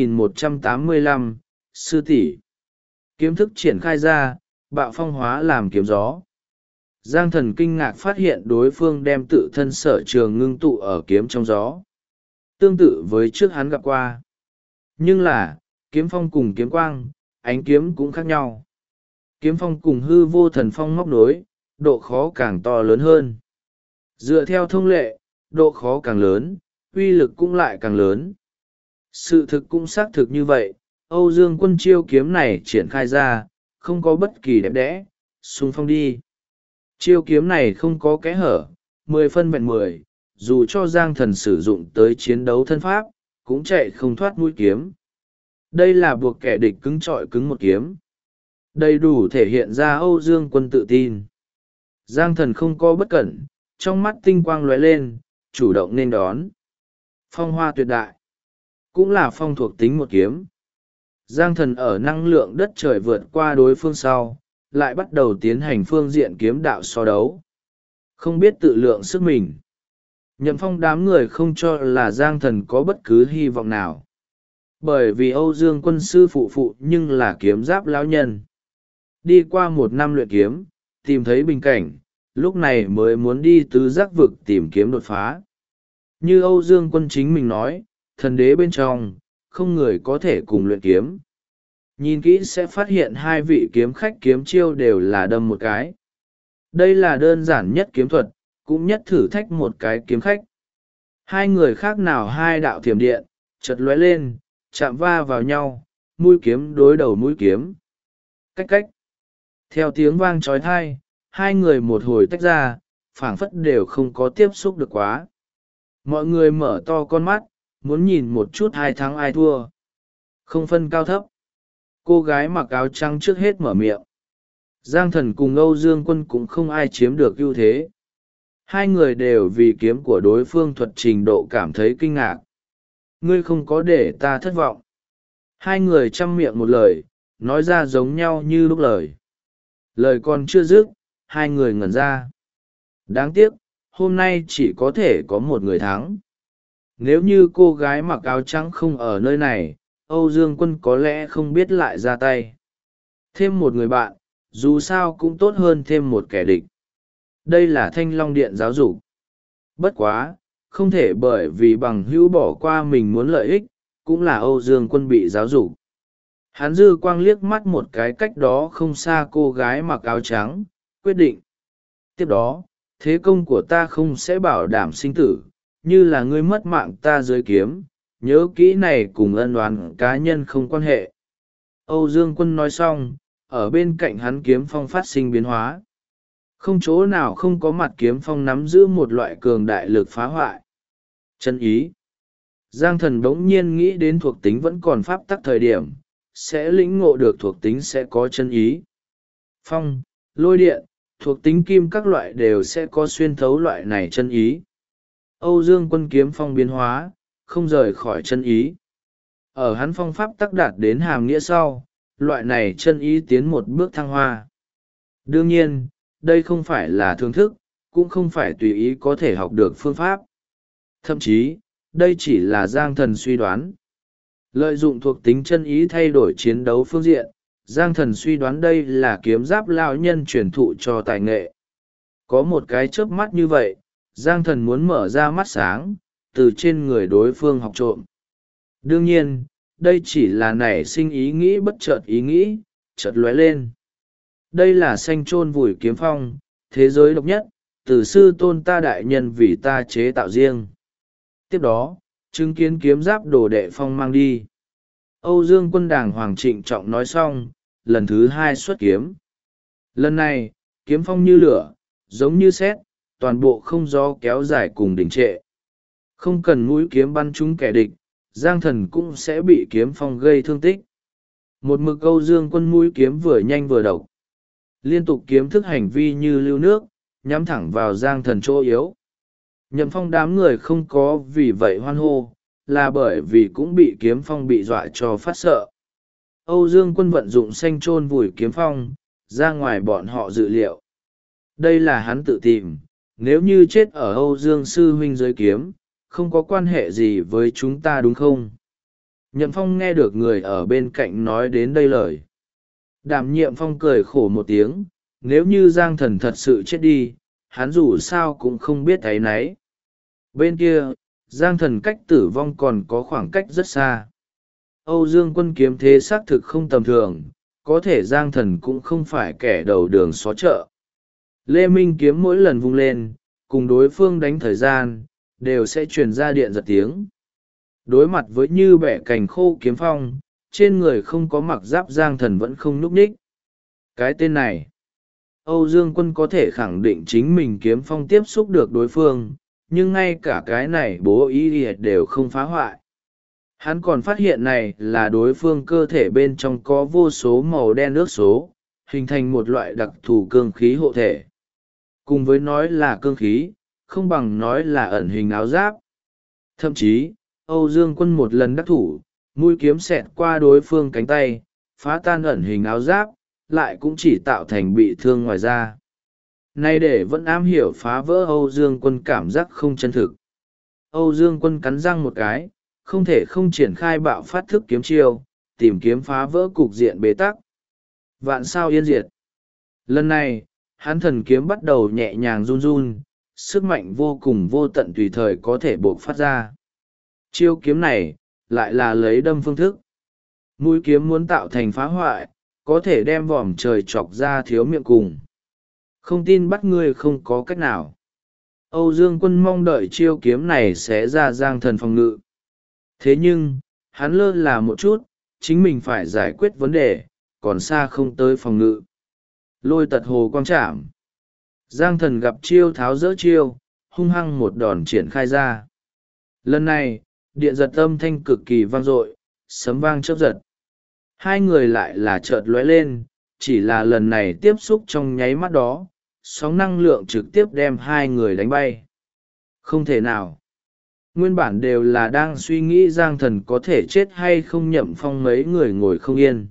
2185, Sư tỷ. Kiếm thức triển khai ra, bạo phong hóa làm kiếm gió. Giang Thần kinh ngạc phát hiện đối phương đem tự thân sở trường ngưng tụ ở kiếm trong gió. Tương tự với trước hắn gặp qua. Nhưng là, kiếm phong cùng kiếm quang, ánh kiếm cũng khác nhau. Kiếm phong cùng hư vô thần phong móc nối, độ khó càng to lớn hơn. Dựa theo thông lệ, độ khó càng lớn, uy lực cũng lại càng lớn. Sự thực cũng xác thực như vậy, Âu Dương Quân chiêu kiếm này triển khai ra, không có bất kỳ đẹp đẽ, xung phong đi. Chiêu kiếm này không có kẽ hở, 10 phân vẹn 10, dù cho Giang Thần sử dụng tới chiến đấu thân pháp, cũng chạy không thoát mũi kiếm. Đây là buộc kẻ địch cứng trọi cứng một kiếm. Đầy đủ thể hiện ra Âu Dương Quân tự tin. Giang Thần không có bất cẩn, trong mắt tinh quang lóe lên, chủ động nên đón. Phong hoa tuyệt đại, cũng là phong thuộc tính một kiếm. Giang Thần ở năng lượng đất trời vượt qua đối phương sau, lại bắt đầu tiến hành phương diện kiếm đạo so đấu. Không biết tự lượng sức mình. Nhậm Phong đám người không cho là Giang Thần có bất cứ hy vọng nào. Bởi vì Âu Dương Quân sư phụ nhưng là kiếm giáp lão nhân. Đi qua 1 năm luyện kiếm, tìm thấy bình cảnh, lúc này mới muốn đi tứ giác vực tìm kiếm đột phá. Như Âu Dương Quân chính mình nói, thần đế bên trong, không người có thể cùng luyện kiếm. Nhìn kỹ sẽ phát hiện 2 vị kiếm khách kiếm chiêu đều là đâm một cái. Đây là đơn giản nhất kiếm thuật, cũng nhất thử thách một cái kiếm khách. 2 người khác nào 2 đạo thiểm điện, chợt lóe lên, chạm va vào nhau, mũi kiếm đối đầu mũi kiếm. Cách cách. Theo tiếng vang trói thai, 2 người một hồi tách ra, phảng phất đều không có tiếp xúc được quá. Mọi người mở to con mắt, muốn nhìn một chút ai thắng ai thua. Không phân cao thấp. Cô gái mặc áo trắng trước hết mở miệng. Giang Thần cùng Âu Dương Quân cũng không ai chiếm được ưu thế. 2 người đều vì kiếm của đối phương thuật trình độ cảm thấy kinh ngạc. Ngươi không có để ta thất vọng. 2 người chăm miệng một lời, nói ra giống nhau như lúc lời. Lời còn chưa dứt, 2 người ngẩn ra. Đáng tiếc, hôm nay chỉ có thể có một người thắng. Nếu như cô gái mặc áo trắng không ở nơi này, Âu Dương Quân có lẽ không biết lại ra tay. Thêm một người bạn, dù sao cũng tốt hơn thêm một kẻ địch. Đây là Thanh Long Điện giáo dục. Bất quá, không thể bởi vì bằng hữu bỏ qua mình muốn lợi ích, cũng là Âu Dương Quân bị giáo dục. Hắn dư quang liếc mắt một cái cách đó không xa cô gái mặc áo trắng, quyết định. Tiếp đó, thế công của ta không sẽ bảo đảm sinh tử, như là ngươi mất mạng ta dưới kiếm, nhớ kỹ này cùng ân oán cá nhân không quan hệ. Âu Dương Quân nói xong, ở bên cạnh hắn kiếm phong phát sinh biến hóa. Không chỗ nào không có mặt kiếm phong nắm giữ một loại cường đại lực phá hoại. Chân ý. Giang Thần bỗng nhiên nghĩ đến thuộc tính vẫn còn pháp tắc thời điểm, sẽ lĩnh ngộ được thuộc tính sẽ có chân ý. Phong, lôi điện, thuộc tính kim các loại đều sẽ có xuyên thấu loại này chân ý. Âu Dương Quân kiếm phong biến hóa, không rời khỏi chân ý. Ở hắn phong pháp tắc đạt đến hàm nghĩa sau, loại này chân ý tiến một bước thăng hoa. Đương nhiên, đây không phải là thưởng thức, cũng không phải tùy ý có thể học được phương pháp. Thậm chí, đây chỉ là Giang Thần suy đoán. Lợi dụng thuộc tính chân ý thay đổi chiến đấu phương diện, Giang Thần suy đoán đây là kiếm giáp lao nhân truyền thụ cho tài nghệ. Có một cái chớp mắt như vậy, Giang Thần muốn mở ra mắt sáng, từ trên người đối phương học trộm. Đương nhiên, đây chỉ là nảy sinh ý nghĩ bất chợt ý nghĩ, chợt lóe lên. Đây là xanh chôn vùi kiếm phong, thế giới độc nhất, từ sư tôn ta đại nhân vì ta chế tạo riêng. Tiếp đó, chứng kiến kiếm giáp đồ đệ phong mang đi. Âu Dương Quân đàng hoàng trịnh trọng nói xong, lần thứ hai xuất kiếm. Lần này, kiếm phong như lửa, giống như sét, toàn bộ không gió kéo dài cùng đỉnh trệ. Không cần mũi kiếm bắn trúng kẻ địch, Giang Thần cũng sẽ bị kiếm phong gây thương tích. Một mực Âu Dương Quân mũi kiếm vừa nhanh vừa độc. Liên tục kiếm thức hành vi như lưu nước, nhắm thẳng vào Giang Thần chỗ yếu. Nhậm Phong đám người không có vì vậy hoan hô, là bởi vì cũng bị kiếm phong bị dọa cho phát sợ. Âu Dương Quân vận dụng xanh chôn vùi kiếm phong, ra ngoài bọn họ dự liệu. Đây là hắn tự tìm, nếu như chết ở Âu Dương Sư huynh dưới kiếm, không có quan hệ gì với chúng ta đúng không? Nhậm Phong nghe được người ở bên cạnh nói đến đây lời. Đảm Nhiệm Phong cười khổ một tiếng, nếu như Giang Thần thật sự chết đi, hắn dù sao cũng không biết thấy nấy. Bên kia, Giang Thần cách tử vong còn có khoảng cách rất xa. Âu Dương Quân kiếm thế xác thực không tầm thường, có thể Giang Thần cũng không phải kẻ đầu đường xó chợ. Lê Minh kiếm mỗi lần vung lên, cùng đối phương đánh thời gian, đều sẽ truyền ra điện giật tiếng. Đối mặt với như bẻ cành khô kiếm phong, trên người không có mặc giáp Giang Thần vẫn không nhúc nhích. Cái tên này, Âu Dương Quân có thể khẳng định chính mình kiếm phong tiếp xúc được đối phương, nhưng ngay cả cái này bố ý đều không phá hoại. Hắn còn phát hiện này là đối phương cơ thể bên trong có vô số màu đen nước số, hình thành một loại đặc thù cương khí hộ thể. Cùng với nói là cương khí, không bằng nói là ẩn hình áo giáp. Thậm chí, Âu Dương Quân một lần đắc thủ, mũi kiếm xẹt qua đối phương cánh tay, phá tan ẩn hình áo giáp, lại cũng chỉ tạo thành bị thương ngoài da. Nay để vẫn am hiểu phá vỡ Âu Dương Quân cảm giác không chân thực. Âu Dương Quân cắn răng một cái, không thể không triển khai bạo phát thức kiếm chiêu, tìm kiếm phá vỡ cục diện bế tắc. Vạn sao yên diệt. Lần này, hắn thần kiếm bắt đầu nhẹ nhàng run run, sức mạnh vô cùng vô tận tùy thời có thể bộc phát ra. Chiêu kiếm này, lại là lấy đâm phương thức. Mũi kiếm muốn tạo thành phá hoại, có thể đem vòm trời chọc ra thiếu miệng cùng. Không tin bắt ngươi không có cách nào. Âu Dương Quân mong đợi chiêu kiếm này sẽ ra Giang Thần phòng ngự. Thế nhưng, hắn lơ là một chút, chính mình phải giải quyết vấn đề, còn xa không tới phòng ngự. Lôi tật hồ quang trảm. Giang Thần gặp chiêu tháo dỡ chiêu, hung hăng một đòn triển khai ra. Lần này, điện giật âm thanh cực kỳ vang dội, sấm vang chớp giật. Hai người lại là chợt lóe lên, chỉ là lần này tiếp xúc trong nháy mắt đó, sóng năng lượng trực tiếp đem hai người đánh bay. Không thể nào. Nguyên bản đều là đang suy nghĩ Giang Thần có thể chết hay không. Nhậm Phong mấy người ngồi không yên.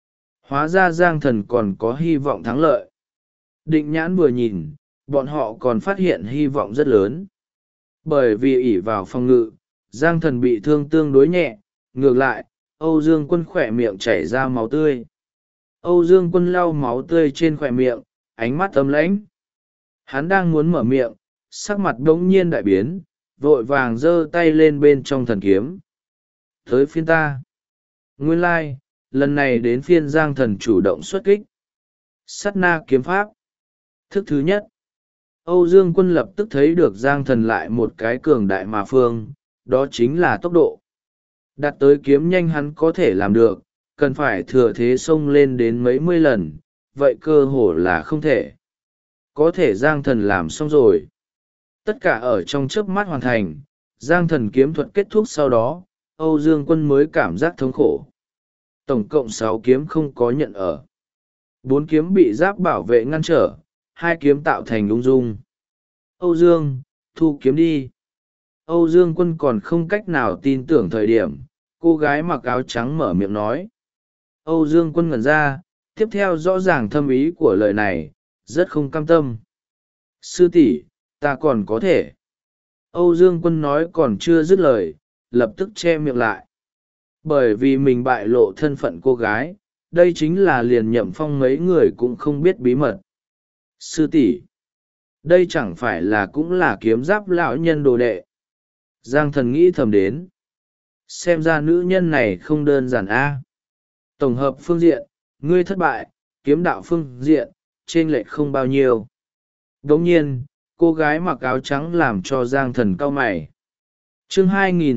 Hóa ra Giang Thần còn có hy vọng thắng lợi. Định Nhãn vừa nhìn, bọn họ còn phát hiện hy vọng rất lớn. Bởi vì ỷ vào phòng ngự, Giang Thần bị thương tương đối nhẹ, ngược lại, Âu Dương Quân khỏe miệng chảy ra máu tươi. Âu Dương Quân lau máu tươi trên khóe miệng, ánh mắt ấm lãnh. Hắn đang muốn mở miệng, sắc mặt đ ỗ n g nhiên đại biến, vội vàng giơ tay lên bên trong thần kiếm. Tới phiên ta. Nguyên lai, lần này đến phiên Giang Thần chủ động xuất kích. Sát na kiếm pháp. Thức thứ nhất. Âu Dương Quân lập tức thấy được Giang Thần lại một cái cường đại mà phương, đó chính là tốc độ. Đạt tới kiếm nhanh hắn có thể làm được, cần phải thừa thế xông lên đến mấy mươi lần, vậy cơ hồ là không thể. Có thể Giang Thần làm xong rồi. Tất cả ở trong chớp mắt hoàn thành, Giang Thần kiếm thuật kết thúc sau đó, Âu Dương Quân mới cảm giác thống khổ. Tổng cộng 6 kiếm không có nhận ở. 4 kiếm bị giáp bảo vệ ngăn trở, 2 kiếm tạo thành ung dung. Âu Dương, thu kiếm đi. Âu Dương Quân còn không cách nào tin tưởng thời điểm, cô gái mặc áo trắng mở miệng nói. Âu Dương Quân ngẩn ra, tiếp theo rõ ràng thâm ý của lời này, rất không cam tâm. Sư tỷ, ta còn có thể. Âu Dương Quân nói còn chưa dứt lời, lập tức che miệng lại. Bởi vì mình bại lộ thân phận cô gái, đây chính là liền Nhậm Phong mấy người cũng không biết bí mật. Sư tỷ, đây chẳng phải là cũng là kiếm giáp lão nhân đồ đệ. Giang Thần nghĩ thầm đến. Xem ra nữ nhân này không đơn giản a. Tổng hợp phương diện, ngươi thất bại, kiếm đạo phương diện, chênh lệch không bao nhiêu. Đồng nhiên, cô gái mặc áo trắng làm cho Giang Thần cau mày. Chương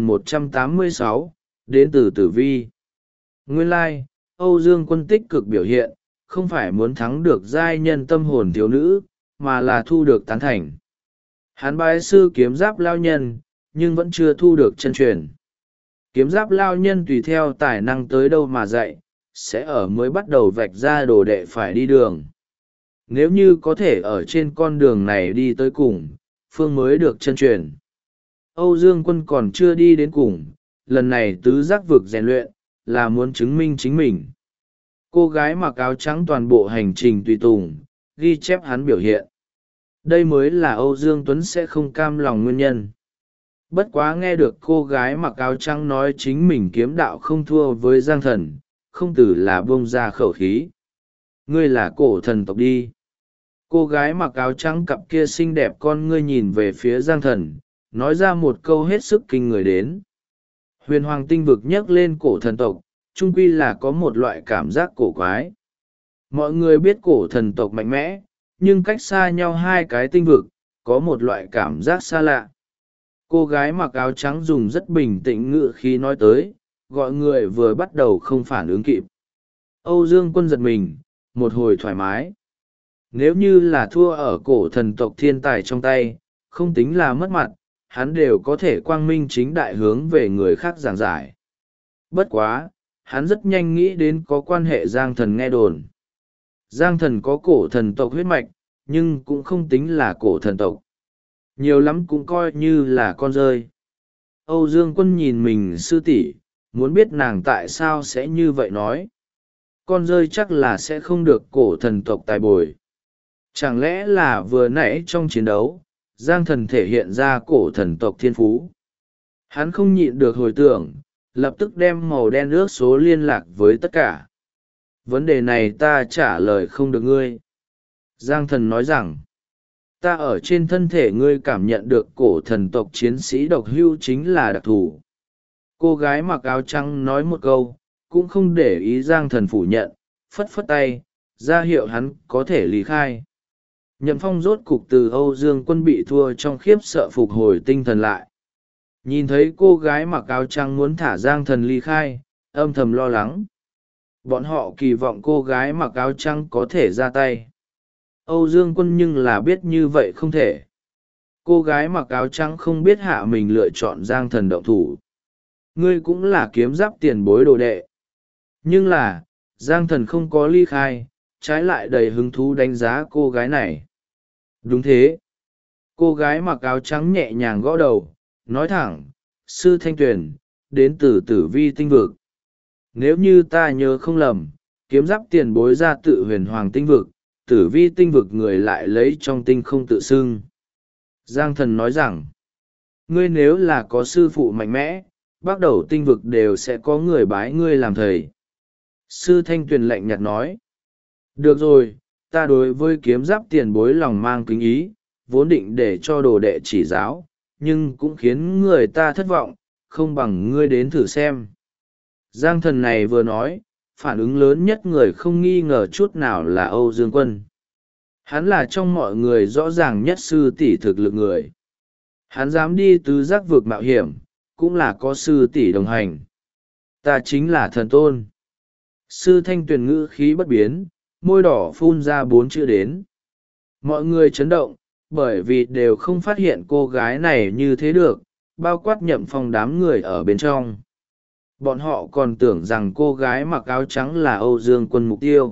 2186, đến từ Tử Vi. Nguyên lai, Âu Dương Quân tích cực biểu hiện, không phải muốn thắng được giai nhân tâm hồn thiếu nữ, mà là thu được tán thành. Hắn bái sư kiếm giáp lao nhân, nhưng vẫn chưa thu được chân truyền. Kiếm giáp lao nhân tùy theo tài năng tới đâu mà dạy, sẽ ở mới bắt đầu vạch ra đồ đệ phải đi đường. Nếu như có thể ở trên con đường này đi tới cùng, phương mới được chân truyền. Âu Dương Quân còn chưa đi đến cùng, lần này tứ giác vực rèn luyện, là muốn chứng minh chính mình. Cô gái mặc áo trắng toàn bộ hành trình tùy tùng, ghi chép hắn biểu hiện. Đây mới là Âu Dương Tuấn sẽ không cam lòng nguyên nhân. Bất quá nghe được cô gái mặc áo trắng nói chính mình kiếm đạo không thua với Giang Thần, không từ là buông ra khẩu khí. Ngươi là cổ thần tộc đi. Cô gái mặc áo trắng cặp kia xinh đẹp con ngươi nhìn về phía Giang Thần, nói ra một câu hết sức kinh người đến. Huyền Hoàng tinh vực nhắc lên cổ thần tộc, chung quy là có một loại cảm giác cổ quái. Mọi người biết cổ thần tộc mạnh mẽ, nhưng cách xa nhau hai cái tinh vực, có một loại cảm giác xa lạ. Cô gái mặc áo trắng dùng rất bình tĩnh ngữ khí nói tới, gọi người vừa bắt đầu không phản ứng kịp. Âu Dương Quân giật mình, một hồi thoải mái. Nếu như là thua ở cổ thần tộc thiên tài trong tay, không tính là mất mặt, hắn đều có thể quang minh chính đại hướng về người khác giảng giải. Bất quá, hắn rất nhanh nghĩ đến có quan hệ Giang Thần nghe đồn. Giang Thần có cổ thần tộc huyết mạch, nhưng cũng không tính là cổ thần tộc. Nhiều lắm cũng coi như là con rơi. Âu Dương Quân nhìn mình sư tỷ, muốn biết nàng tại sao sẽ như vậy nói. Con rơi chắc là sẽ không được cổ thần tộc tài bồi. Chẳng lẽ là vừa nãy trong chiến đấu, Giang Thần thể hiện ra cổ thần tộc thiên phú. Hắn không nhịn được hồi tưởng, lập tức đem màu đen ước số liên lạc với tất cả. Vấn đề này ta trả lời không được ngươi. Giang Thần nói rằng, ta ở trên thân thể ngươi cảm nhận được cổ thần tộc chiến sĩ độc hưu chính là đặc thù. Cô gái mặc áo trắng nói một câu, cũng không để ý Giang Thần phủ nhận, phất phất tay, ra hiệu hắn có thể lý khai. Nhậm Phong rốt cục từ Âu Dương Quân bị thua trong khiếp sợ phục hồi tinh thần lại. Nhìn thấy cô gái mặc áo trắng muốn thả Giang Thần ly khai, âm thầm lo lắng. Bọn họ kỳ vọng cô gái mặc áo trắng có thể ra tay. Âu Dương Quân nhưng là biết như vậy không thể. Cô gái mặc áo trắng không biết hạ mình lựa chọn Giang Thần động thủ. Ngươi cũng là kiếm giáp tiền bối đồ đệ. Nhưng là, Giang Thần không có ly khai, trái lại đầy hứng thú đánh giá cô gái này. Đúng thế. Cô gái mặc áo trắng nhẹ nhàng gõ đầu, nói thẳng, sư Thanh Tuyền, đến từ Tử Vi tinh vực. Nếu như ta nhớ không lầm, kiếm giáp tiền bối ra tự Huyền Hoàng tinh vực, Tử Vi tinh vực người lại lấy trong tinh không tự xưng. Giang Thần nói rằng, ngươi nếu là có sư phụ mạnh mẽ, bắt đầu tinh vực đều sẽ có người bái ngươi làm thầy. Sư Thanh Tuyền lạnh nhạt nói, Được rồi, ta đối với kiếm giáp tiền bối lòng mang kính ý, vốn định để cho đồ đệ chỉ giáo, nhưng cũng khiến người ta thất vọng, không bằng ngươi đến thử xem. Giang thần này vừa nói, phản ứng lớn nhất người không nghi ngờ chút nào là Âu Dương Quân. Hắn là trong mọi người rõ ràng nhất sư tỷ thực lực người. Hắn dám đi tứ giác vực mạo hiểm, cũng là có sư tỷ đồng hành. Ta chính là thần tôn. Sư Thanh Tuyền ngữ khí bất biến, môi đỏ phun ra 4 chữ đến. Mọi người chấn động, bởi vì đều không phát hiện cô gái này như thế được, bao quát Nhậm Phong đám người ở bên trong. Bọn họ còn tưởng rằng cô gái mặc áo trắng là Âu Dương Quân mục tiêu.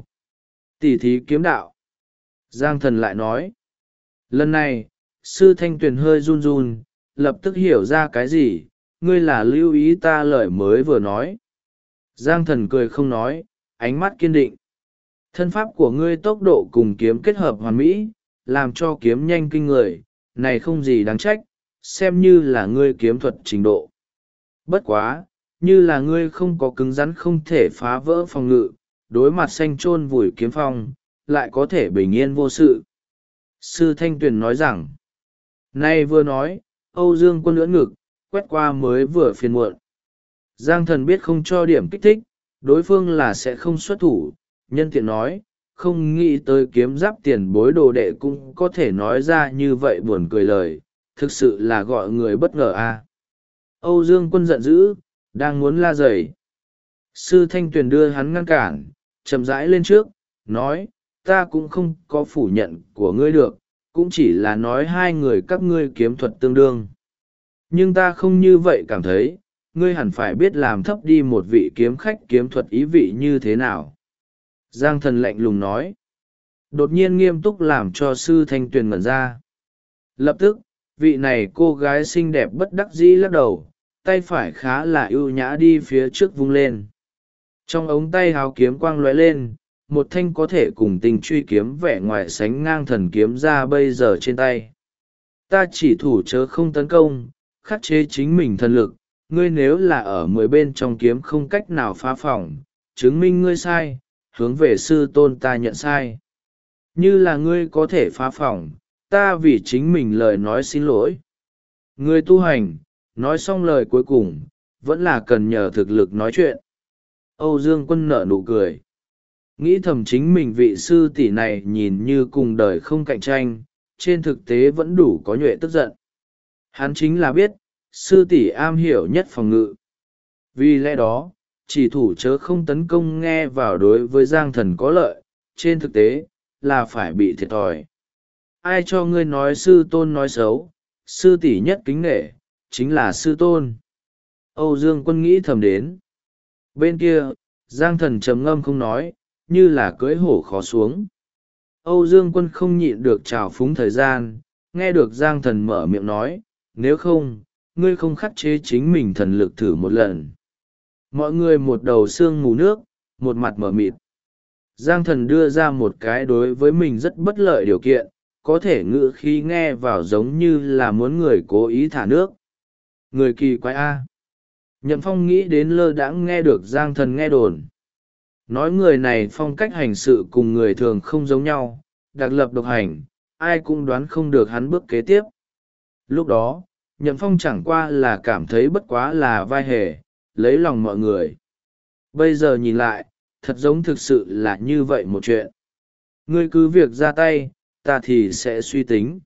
Tỷ thí kiếm đạo. Giang thần lại nói. Lần này, sư Thanh Tuyền hơi run run, lập tức hiểu ra cái gì, ngươi là lưu ý ta lời mới vừa nói. Giang thần cười không nói, ánh mắt kiên định. Thân pháp của ngươi tốc độ cùng kiếm kết hợp hoàn mỹ, làm cho kiếm nhanh kinh người, này không gì đáng trách, xem như là ngươi kiếm thuật trình độ. Bất quá, như là ngươi không có cứng rắn không thể phá vỡ phòng ngự, đối mặt xanh chôn vùi kiếm phong, lại có thể bình yên vô sự. Sư Thanh Tuyền nói rằng, nay vừa nói, Âu Dương Quân ưỡn ngực, quét qua mới vừa phiền muộn. Giang thần biết không cho điểm kích thích, đối phương là sẽ không xuất thủ, nhân tiện nói, không nghĩ tới kiếm giáp tiền bối đồ đệ cũng có thể nói ra như vậy buồn cười lời, thực sự là gọi người bất ngờ a. Âu Dương Quân giận dữ, đang muốn la rầy. Sư Thanh Tuyền đưa hắn ngăn cản, chậm rãi lên trước, nói, ta cũng không có phủ nhận của ngươi được, cũng chỉ là nói hai người các ngươi kiếm thuật tương đương. Nhưng ta không như vậy cảm thấy, ngươi hẳn phải biết làm thấp đi một vị kiếm khách kiếm thuật ý vị như thế nào. Giang thần lạnh lùng nói. Đột nhiên nghiêm túc làm cho sư Thanh Tuyền ngẩn ra. Lập tức, vị này cô gái xinh đẹp bất đắc dĩ lắc đầu, tay phải khá là ưu nhã đi phía trước vung lên. Trong ống tay háo kiếm quang lóe lên, một thanh có thể cùng tình truy kiếm vẻ ngoài sánh ngang thần kiếm ra bây giờ trên tay. Ta chỉ thủ chớ không tấn công, khắc chế chính mình thần lực, ngươi nếu là ở 10 bên trong kiếm không cách nào phá phỏng, chứng minh ngươi sai, hướng về sư tôn ta nhận sai. Như là ngươi có thể phá phỏng, ta vì chính mình lời nói xin lỗi. Ngươi tu hành, nói xong lời cuối cùng, vẫn là cần nhờ thực lực nói chuyện. Âu Dương Quân nở nụ cười. Nghĩ thầm chính mình vị sư tỷ này nhìn như cùng đời không cạnh tranh, trên thực tế vẫn đủ có nhuệ tức giận. Hắn chính là biết, sư tỷ am hiểu nhất phòng ngự. Vì lẽ đó, chỉ thủ chớ không tấn công nghe vào đối với Giang thần có lợi, trên thực tế, là phải bị thiệt thòi. Ai cho ngươi nói sư tôn nói xấu, sư tỷ nhất kính nể, chính là sư tôn. Âu Dương Quân nghĩ thầm đến. Bên kia, Giang thần trầm ngâm không nói, như là cưỡi hổ khó xuống. Âu Dương Quân không nhịn được trào phúng thời gian, nghe được Giang thần mở miệng nói, nếu không, ngươi không khắc chế chính mình thần lực thử một lần. Mọi người một đầu xương mù nước, một mặt mở mịt. Giang thần đưa ra một cái đối với mình rất bất lợi điều kiện, có thể ngữ khí nghe vào giống như là muốn người cố ý thả nước. Người kỳ quái A. Nhậm Phong nghĩ đến lơ đãng nghe được Giang thần nghe đồn. Nói người này phong cách hành sự cùng người thường không giống nhau, đặc lập độc hành, ai cũng đoán không được hắn bước kế tiếp. Lúc đó, Nhậm Phong chẳng qua là cảm thấy bất quá là vai hề, lấy lòng mọi người. Bây giờ nhìn lại, thật giống thực sự là như vậy một chuyện. Ngươi cứ việc ra tay, ta thì sẽ suy tính.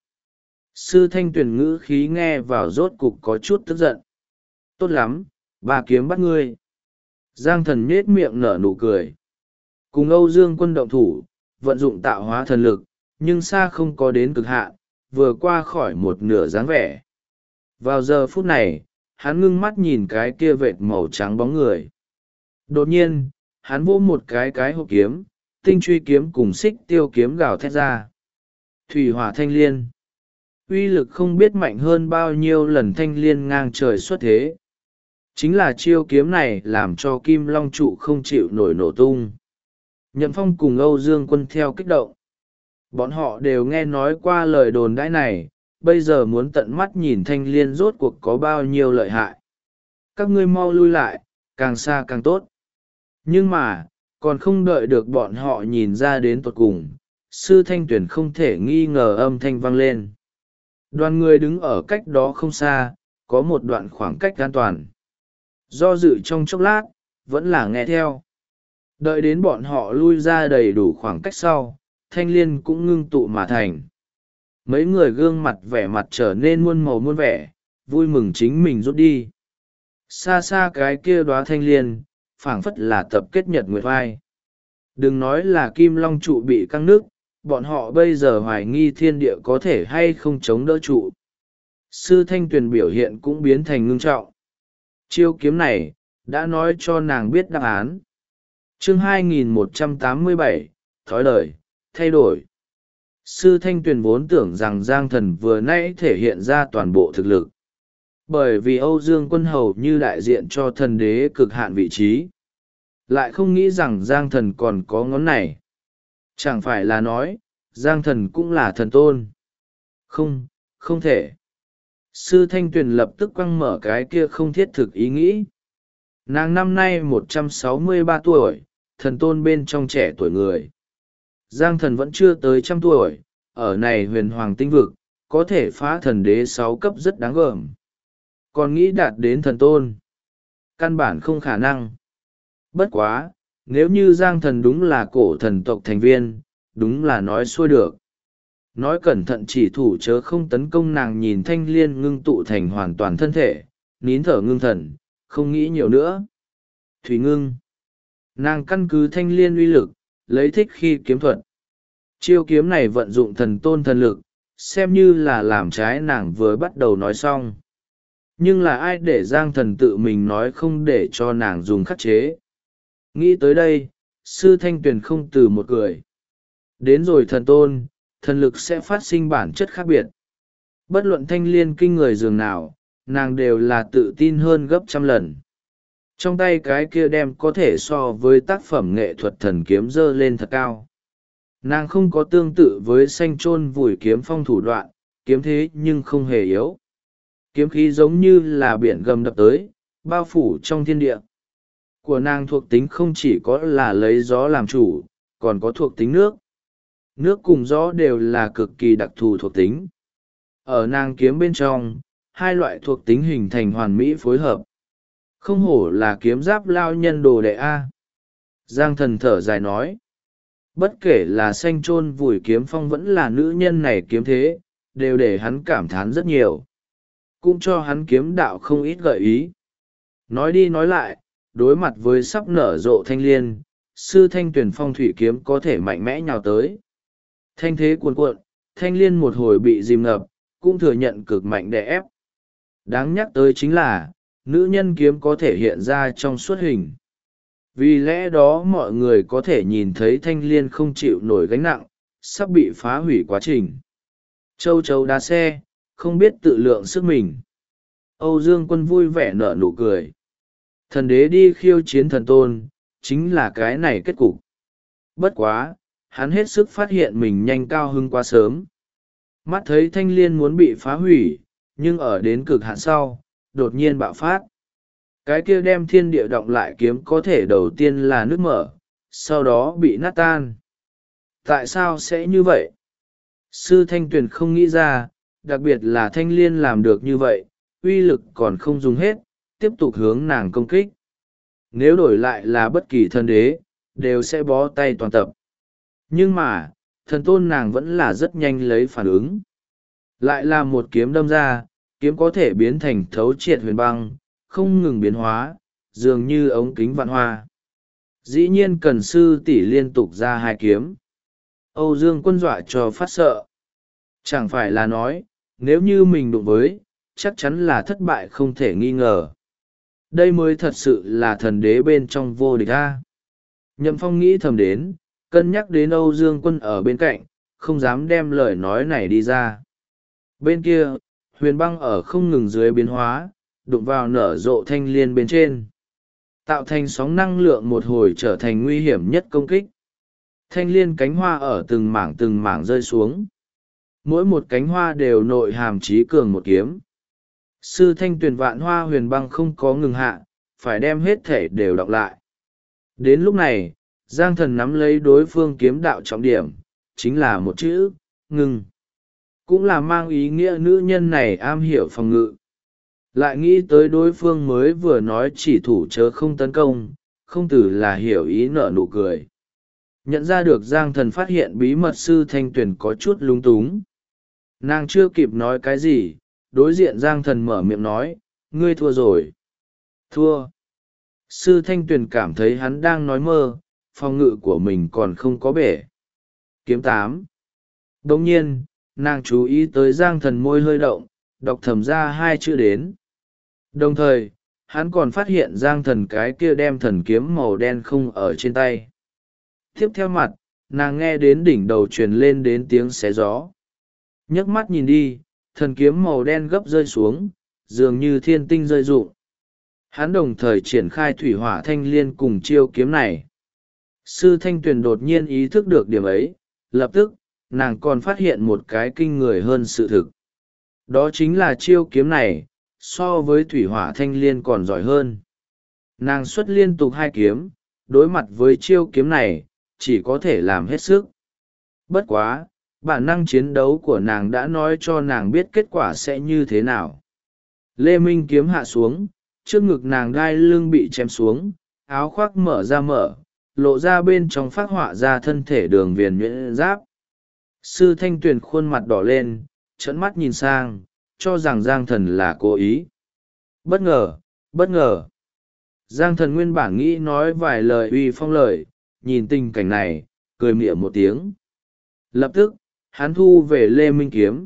Sư Thanh Tuyền ngữ khí nghe vào rốt cục có chút tức giận. Tốt lắm, bà kiếm bắt ngươi. Giang thần nhết miệng nở nụ cười. Cùng Âu Dương Quân động thủ, vận dụng tạo hóa thần lực, nhưng xa không có đến cực hạn, vừa qua khỏi một nửa dáng vẻ. Vào giờ phút này, hắn ngưng mắt nhìn cái kia vệt màu trắng bóng người. Đột nhiên, hắn vỗ một cái hộp kiếm, tinh truy kiếm cùng xích tiêu kiếm gào thét ra. Thủy hỏa thanh liên. Uy lực không biết mạnh hơn bao nhiêu lần thanh liên ngang trời xuất thế. Chính là chiêu kiếm này làm cho Kim Long trụ không chịu nổi nổ tung. Nhậm Phong cùng Âu Dương Quân theo kích động. Bọn họ đều nghe nói qua lời đồn đãi này, bây giờ muốn tận mắt nhìn thanh liên rốt cuộc có bao nhiêu lợi hại. Các ngươi mau lui lại, càng xa càng tốt. Nhưng mà, Còn không đợi được bọn họ nhìn ra đến tột cùng, sư thanh tuyền không thể nghi ngờ âm thanh vang lên. Đoàn người đứng ở cách đó không xa, có một đoạn khoảng cách an toàn. Do dự trong chốc lát, vẫn là nghe theo. Đợi đến bọn họ lui ra đầy đủ khoảng cách sau, thanh liên cũng ngưng tụ mà thành. Mấy người gương mặt vẻ mặt trở nên muôn màu muôn vẻ, vui mừng chính mình rút đi. Xa xa cái kia đóa thanh liên, phảng phất là tập kết nhật nguyệt vai. Đừng nói là kim long trụ bị căng nước, bọn họ bây giờ hoài nghi thiên địa có thể hay không chống đỡ trụ. Sư thanh tuyền biểu hiện cũng biến thành ngưng trọng. Chiêu kiếm này, đã nói cho nàng biết đáp án. Chương 2187, thói đời, thay đổi. Sư thanh tuyền vốn tưởng rằng Giang Thần vừa nãy thể hiện ra toàn bộ thực lực. Bởi vì Âu Dương Quân hầu như đại diện cho thần đế cực hạn vị trí. Lại không nghĩ rằng Giang Thần còn có ngón này. Chẳng phải là nói, Giang Thần cũng là thần tôn. Không, không thể. Sư thanh tuyền lập tức quăng mở cái kia không thiết thực ý nghĩ. Nàng năm nay 163 tuổi, thần tôn bên trong trẻ tuổi người. Giang Thần vẫn chưa tới 100 tuổi, ở này huyền hoàng tinh vực, có thể phá thần đế 6 cấp rất đáng gờm. Còn nghĩ đạt đến thần tôn, căn bản không khả năng. Bất quá, nếu như Giang Thần đúng là cổ thần tộc thành viên, đúng là nói xuôi được. Nói cẩn thận chỉ thủ chớ không tấn công. Nàng nhìn thanh liên ngưng tụ thành hoàn toàn thân thể, nín thở ngưng thần, không nghĩ nhiều nữa. Thủy ngưng. Nàng căn cứ thanh liên uy lực, lấy thích khi kiếm thuật. Chiêu kiếm này vận dụng thần tôn thần lực, xem như là làm trái nàng vừa bắt đầu nói xong. Nhưng là ai để Giang Thần tự mình nói không để cho nàng dùng khắc chế. Nghĩ tới đây, sư thanh tuyền không từ một cười. Đến rồi thần tôn, thần lực sẽ phát sinh bản chất khác biệt. Bất luận thanh liên kinh người dường nào, nàng đều là tự tin hơn gấp 100 lần. Trong tay cái kia đem có thể so với tác phẩm nghệ thuật thần kiếm dơ lên thật cao. Nàng không có tương tự với xanh chôn vùi kiếm phong thủ đoạn, kiếm thế nhưng không hề yếu. Kiếm khí giống như là biển gầm đập tới, bao phủ trong thiên địa. Của nàng thuộc tính không chỉ có là lấy gió làm chủ, còn có thuộc tính nước. Nước cùng gió đều là cực kỳ đặc thù thuộc tính. Ở nàng kiếm bên trong, hai loại thuộc tính hình thành hoàn mỹ phối hợp. Không hổ là kiếm giáp lao nhân đồ đệ A. Giang Thần thở dài nói. Bất kể là xanh chôn vùi kiếm phong vẫn là nữ nhân này kiếm thế, đều để hắn cảm thán rất nhiều. Cũng cho hắn kiếm đạo không ít gợi ý. Nói đi nói lại, đối mặt với sắp nở rộ thanh liên, sư thanh tuyển phong thủy kiếm có thể mạnh mẽ nhào tới. Thanh thế cuồn cuộn, thanh liên một hồi bị dìm ngập, cũng thừa nhận cực mạnh đè ép. Đáng nhắc tới chính là, nữ nhân kiếm có thể hiện ra trong suốt hình. Vì lẽ đó mọi người có thể nhìn thấy thanh liên không chịu nổi gánh nặng, sắp bị phá hủy quá trình. Châu chấu đá xe, không biết tự lượng sức mình. Âu Dương Quân vui vẻ nở nụ cười. Thần đế đi khiêu chiến thần tôn, chính là cái này kết cục. Bất quá, hắn hết sức phát hiện mình nhanh cao hưng quá sớm. Mắt thấy thanh liên muốn bị phá hủy, nhưng ở đến cực hạn sau, đột nhiên bạo phát. Cái kia đem thiên địa động lại kiếm có thể đầu tiên là nước mở, sau đó bị nát tan. Tại sao sẽ như vậy? Sư Thanh Tuyền không nghĩ ra, đặc biệt là thanh liên làm được như vậy, uy lực còn không dùng hết, tiếp tục hướng nàng công kích. Nếu đổi lại là bất kỳ thần đế, đều sẽ bó tay toàn tập. Nhưng mà, thần tôn nàng vẫn là rất nhanh lấy phản ứng. Lại là một kiếm đâm ra, kiếm có thể biến thành thấu triệt huyền băng, không ngừng biến hóa, dường như ống kính vạn hoa. Dĩ nhiên cần sư tỷ liên tục ra hai kiếm. Âu Dương Quân dọa cho phát sợ. Chẳng phải là nói, nếu như mình đụng với, chắc chắn là thất bại không thể nghi ngờ. Đây mới thật sự là thần đế bên trong vô địch a. Nhậm Phong nghĩ thầm đến, cân nhắc đến Âu Dương Quân ở bên cạnh, không dám đem lời nói này đi ra. Bên kia, huyền băng ở không ngừng dưới biến hóa, đụng vào nở rộ thanh liên bên trên. Tạo thành sóng năng lượng một hồi trở thành nguy hiểm nhất công kích. Thanh liên cánh hoa ở từng mảng rơi xuống. Mỗi một cánh hoa đều nội hàm trí cường một kiếm. Sư Thanh Tuyền vạn hoa huyền băng không có ngừng hạ, phải đem hết thể đều đọc lại. Đến lúc này, Giang thần nắm lấy đối phương kiếm đạo trọng điểm, chính là một chữ, ngưng. Cũng là mang ý nghĩa nữ nhân này am hiểu phòng ngự. Lại nghĩ tới đối phương mới vừa nói chỉ thủ chớ không tấn công, không từ là hiểu ý nở nụ cười. Nhận ra được Giang thần phát hiện bí mật sư thanh tuyền có chút lúng túng. Nàng chưa kịp nói cái gì, đối diện Giang thần mở miệng nói, ngươi thua rồi. Thua. Sư thanh tuyền cảm thấy hắn đang nói mơ, phòng ngự của mình còn không có bể. Kiếm 8. Đồng nhiên, nàng chú ý tới Giang thần môi hơi động, đọc thầm ra hai chữ đến. Đồng thời, hắn còn phát hiện Giang thần cái kia đem thần kiếm màu đen không ở trên tay. Tiếp theo mặt, nàng nghe đến đỉnh đầu truyền lên đến tiếng xé gió. Nhấc mắt nhìn đi, thần kiếm màu đen gấp rơi xuống, dường như thiên tinh rơi rụng. Hắn đồng thời triển khai thủy hỏa thanh liên cùng chiêu kiếm này. Sư thanh tuyền đột nhiên ý thức được điểm ấy, lập tức, nàng còn phát hiện một cái kinh người hơn sự thực. Đó chính là chiêu kiếm này, so với thủy hỏa thanh liên còn giỏi hơn. Nàng xuất liên tục hai kiếm, đối mặt với chiêu kiếm này, chỉ có thể làm hết sức. Bất quá, bản năng chiến đấu của nàng đã nói cho nàng biết kết quả sẽ như thế nào. Lê Minh kiếm hạ xuống, trước ngực nàng gai lưng bị chém xuống, áo khoác mở ra lộ ra bên trong phác họa ra thân thể đường viền nhuyễn giáp. Sư thanh tuyền khuôn mặt đỏ lên, trợn mắt nhìn sang, cho rằng Giang thần là cố ý. Bất ngờ, bất ngờ. Giang thần nguyên bản nghĩ nói vài lời uy phong lời, nhìn tình cảnh này, cười mỉa một tiếng. Lập tức, hắn thu về Lê Minh kiếm.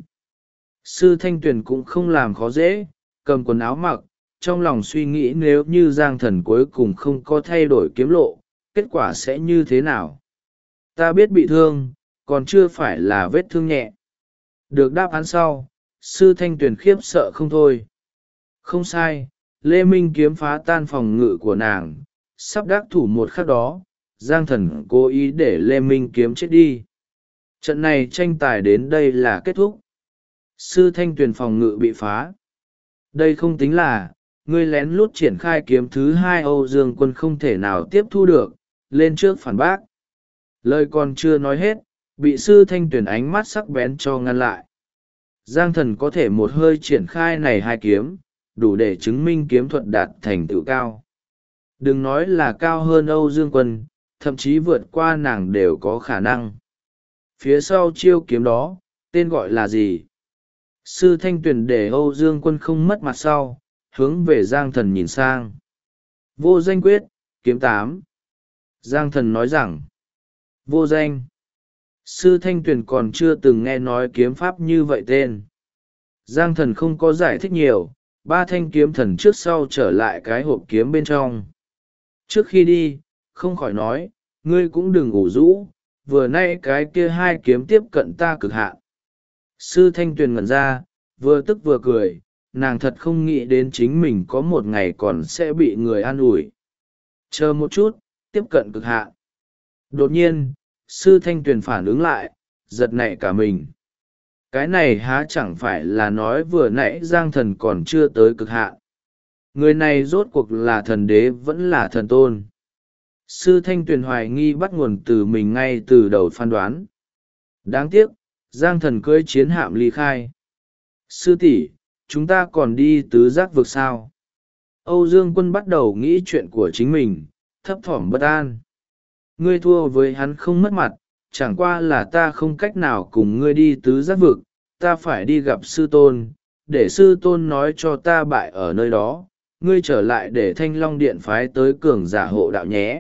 Sư thanh tuyền cũng không làm khó dễ, cầm quần áo mặc, trong lòng suy nghĩ nếu như Giang thần cuối cùng không có thay đổi kiếm lộ, kết quả sẽ như thế nào. Ta biết bị thương, còn chưa phải là vết thương nhẹ. Được đáp án sau, sư thanh tuyền khiếp sợ không thôi. Không sai, Lê Minh kiếm phá tan phòng ngự của nàng, sắp đắc thủ một khắc đó, Giang thần cố ý để Lê Minh kiếm chết đi. Trận này tranh tài đến đây là kết thúc. Sư thanh tuyền phòng ngự bị phá. Đây không tính là, ngươi lén lút triển khai kiếm thứ hai Âu Dương Quân không thể nào tiếp thu được, lên trước phản bác. Lời còn chưa nói hết, bị sư thanh tuyền ánh mắt sắc bén cho ngăn lại. Giang thần có thể một hơi triển khai này hai kiếm, đủ để chứng minh kiếm thuật đạt thành tựu cao. Đừng nói là cao hơn Âu Dương Quân, thậm chí vượt qua nàng đều có khả năng. Phía sau chiêu kiếm đó, tên gọi là gì? Sư thanh tuyền để Âu Dương Quân không mất mặt sau, hướng về Giang thần nhìn sang. Vô danh quyết, kiếm 8. Giang thần nói rằng, vô danh. Sư thanh tuyền còn chưa từng nghe nói kiếm pháp như vậy tên. Giang thần không có giải thích nhiều, ba thanh kiếm thần trước sau trở lại cái hộp kiếm bên trong. Trước khi đi, không khỏi nói, ngươi cũng đừng ngủ rũ, vừa nay cái kia hai kiếm tiếp cận ta cực hạn. Sư thanh tuyền ngẩn ra, vừa tức vừa cười, nàng thật không nghĩ đến chính mình có một ngày còn sẽ bị người an ủi. Chờ một chút, tiếp cận cực hạn. Đột nhiên, sư thanh tuyền phản ứng lại, giật nảy cả mình. Cái này há chẳng phải là nói vừa nãy Giang thần còn chưa tới cực hạn. Người này rốt cuộc là thần đế vẫn là thần tôn. Sư thanh tuyền hoài nghi bắt nguồn từ mình ngay từ đầu phán đoán. Đáng tiếc, Giang thần cưỡi chiến hạm ly khai. Sư tỷ, chúng ta còn đi tứ giác vực sao? Âu Dương Quân bắt đầu nghĩ chuyện của chính mình, thấp thỏm bất an. Ngươi thua với hắn không mất mặt, chẳng qua là ta không cách nào cùng ngươi đi tứ giác vực, ta phải đi gặp sư tôn, để sư tôn nói cho ta bại ở nơi đó, ngươi trở lại để Thanh Long Điện phái tới cường giả hộ đạo nhé.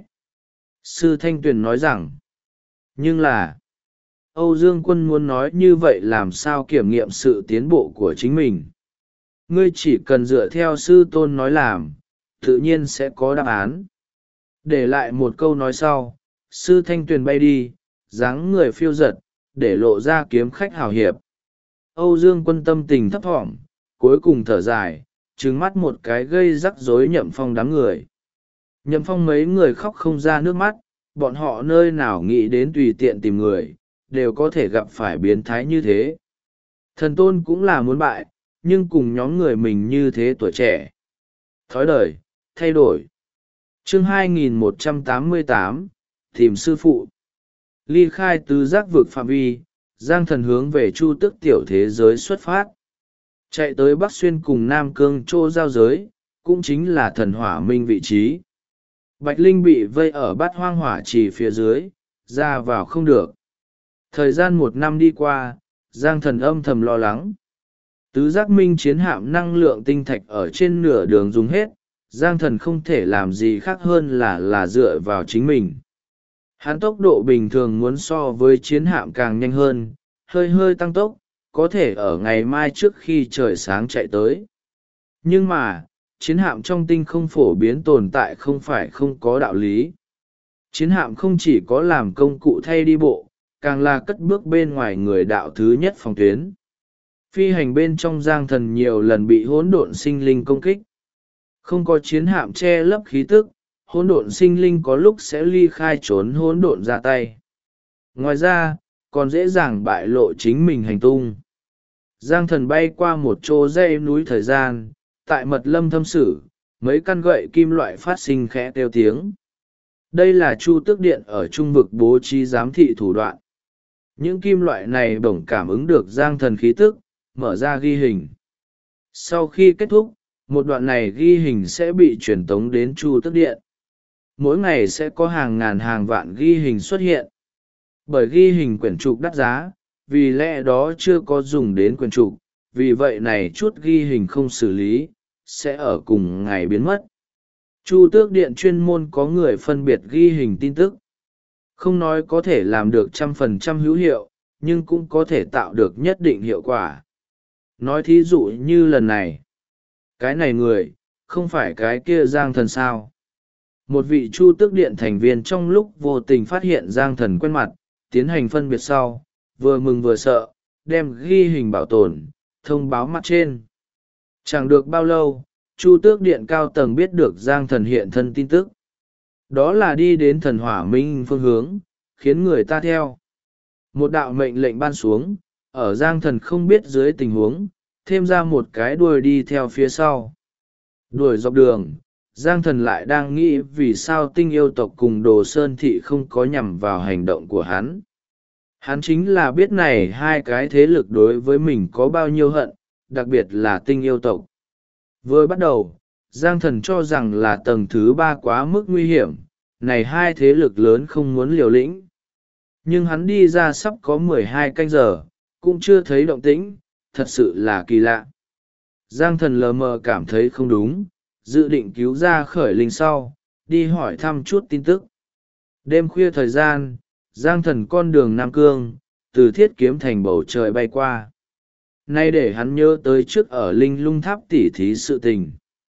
Sư Thanh Tuyền nói rằng, nhưng là, Âu Dương Quân muốn nói như vậy làm sao kiểm nghiệm sự tiến bộ của chính mình. Ngươi chỉ cần dựa theo sư tôn nói làm, tự nhiên sẽ có đáp án. Để lại một câu nói sau, sư Thanh Tuyền bay đi, dáng người phiêu giật, để lộ ra kiếm khách hào hiệp. Âu Dương Quân tâm tình thấp thỏm, cuối cùng thở dài, trừng mắt một cái gây rắc rối Nhậm Phong đám người. Nhậm Phong mấy người khóc không ra nước mắt, bọn họ nơi nào nghĩ đến tùy tiện tìm người, đều có thể gặp phải biến thái như thế. Thần tôn cũng là muốn bại, nhưng cùng nhóm người mình như thế tuổi trẻ. Thói đời, thay đổi. Chương 2188, tìm sư phụ. Ly khai tứ giác vực phạm vi, Giang Thần hướng về Chu Tước tiểu thế giới xuất phát. Chạy tới Bắc Xuyên cùng Nam Cương chỗ giao giới, cũng chính là thần hỏa minh vị trí. Bạch Linh bị vây ở bát hoang hỏa trì phía dưới, ra vào không được. Thời gian 1 năm đi qua, Giang Thần âm thầm lo lắng. Tứ giác minh chiến hạm năng lượng tinh thạch ở trên nửa đường dùng hết, Giang Thần không thể làm gì khác hơn là dựa vào chính mình. Hắn tốc độ bình thường muốn so với chiến hạm càng nhanh hơn, hơi hơi tăng tốc, có thể ở ngày mai trước khi trời sáng chạy tới. Nhưng mà, chiến hạm trong tinh không phổ biến tồn tại không phải không có đạo lý. Chiến hạm không chỉ có làm công cụ thay đi bộ, càng là cất bước bên ngoài người đạo thứ nhất phòng tuyến. Phi hành bên trong Giang Thần nhiều lần bị hỗn độn sinh linh công kích. Không có chiến hạm che lấp khí tức, hỗn độn sinh linh có lúc sẽ ly khai trốn hỗn độn ra tay. Ngoài ra, còn dễ dàng bại lộ chính mình hành tung. Giang Thần bay qua một chỗ dãy núi thời gian, tại mật lâm thâm sử, mấy căn gậy kim loại phát sinh khẽ kêu tiếng. Đây là Chu Tước Điện ở trung vực bố trí giám thị thủ đoạn. Những kim loại này bỗng cảm ứng được Giang Thần khí tức, mở ra ghi hình. Sau khi kết thúc, một đoạn này ghi hình sẽ bị truyền tống đến Chu Tước Điện. Mỗi ngày sẽ có hàng ngàn hàng vạn ghi hình xuất hiện. Bởi ghi hình quyển trục đắt giá, vì lẽ đó chưa có dùng đến quyển trục, vì vậy này chút ghi hình không xử lý, sẽ ở cùng ngày biến mất. Chu Tước Điện chuyên môn có người phân biệt ghi hình tin tức. Không nói có thể làm được 100% hữu hiệu, nhưng cũng có thể tạo được nhất định hiệu quả. Nói thí dụ như lần này. Cái này người, không phải cái kia Giang Thần sao. Một vị Chu Tước Điện thành viên trong lúc vô tình phát hiện Giang Thần quen mặt, tiến hành phân biệt sau, vừa mừng vừa sợ, đem ghi hình bảo tồn, thông báo mặt trên. Chẳng được bao lâu, Chu Tước Điện cao tầng biết được Giang Thần hiện thân tin tức. Đó là đi đến thần hỏa minh phương hướng, khiến người ta theo. Một đạo mệnh lệnh ban xuống, ở Giang Thần không biết dưới tình huống, thêm ra một cái đuôi đi theo phía sau. Đuổi dọc đường, Giang Thần lại đang nghĩ vì sao Tinh Yêu tộc cùng Đồ Sơn Thị không có nhằm vào hành động của hắn. Hắn chính là biết này hai cái thế lực đối với mình có bao nhiêu hận, đặc biệt là Tinh Yêu tộc. Vừa bắt đầu, Giang Thần cho rằng là tầng thứ 3 quá mức nguy hiểm, này hai thế lực lớn không muốn liều lĩnh. Nhưng hắn đi ra sắp có 12 canh giờ, cũng chưa thấy động tĩnh, thật sự là kỳ lạ. Giang Thần lờ mờ cảm thấy không đúng, dự định cứu ra khởi linh sau, đi hỏi thăm chút tin tức. Đêm khuya thời gian, Giang Thần con đường Nam Cương, từ Thiết Kiếm Thành bầu trời bay qua. Nay để hắn nhớ tới trước ở Linh Lung Tháp tỉ thí sự tình.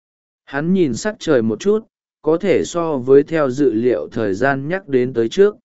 Hắn nhìn sắc trời một chút, có thể so với theo dự liệu thời gian nhắc đến tới trước.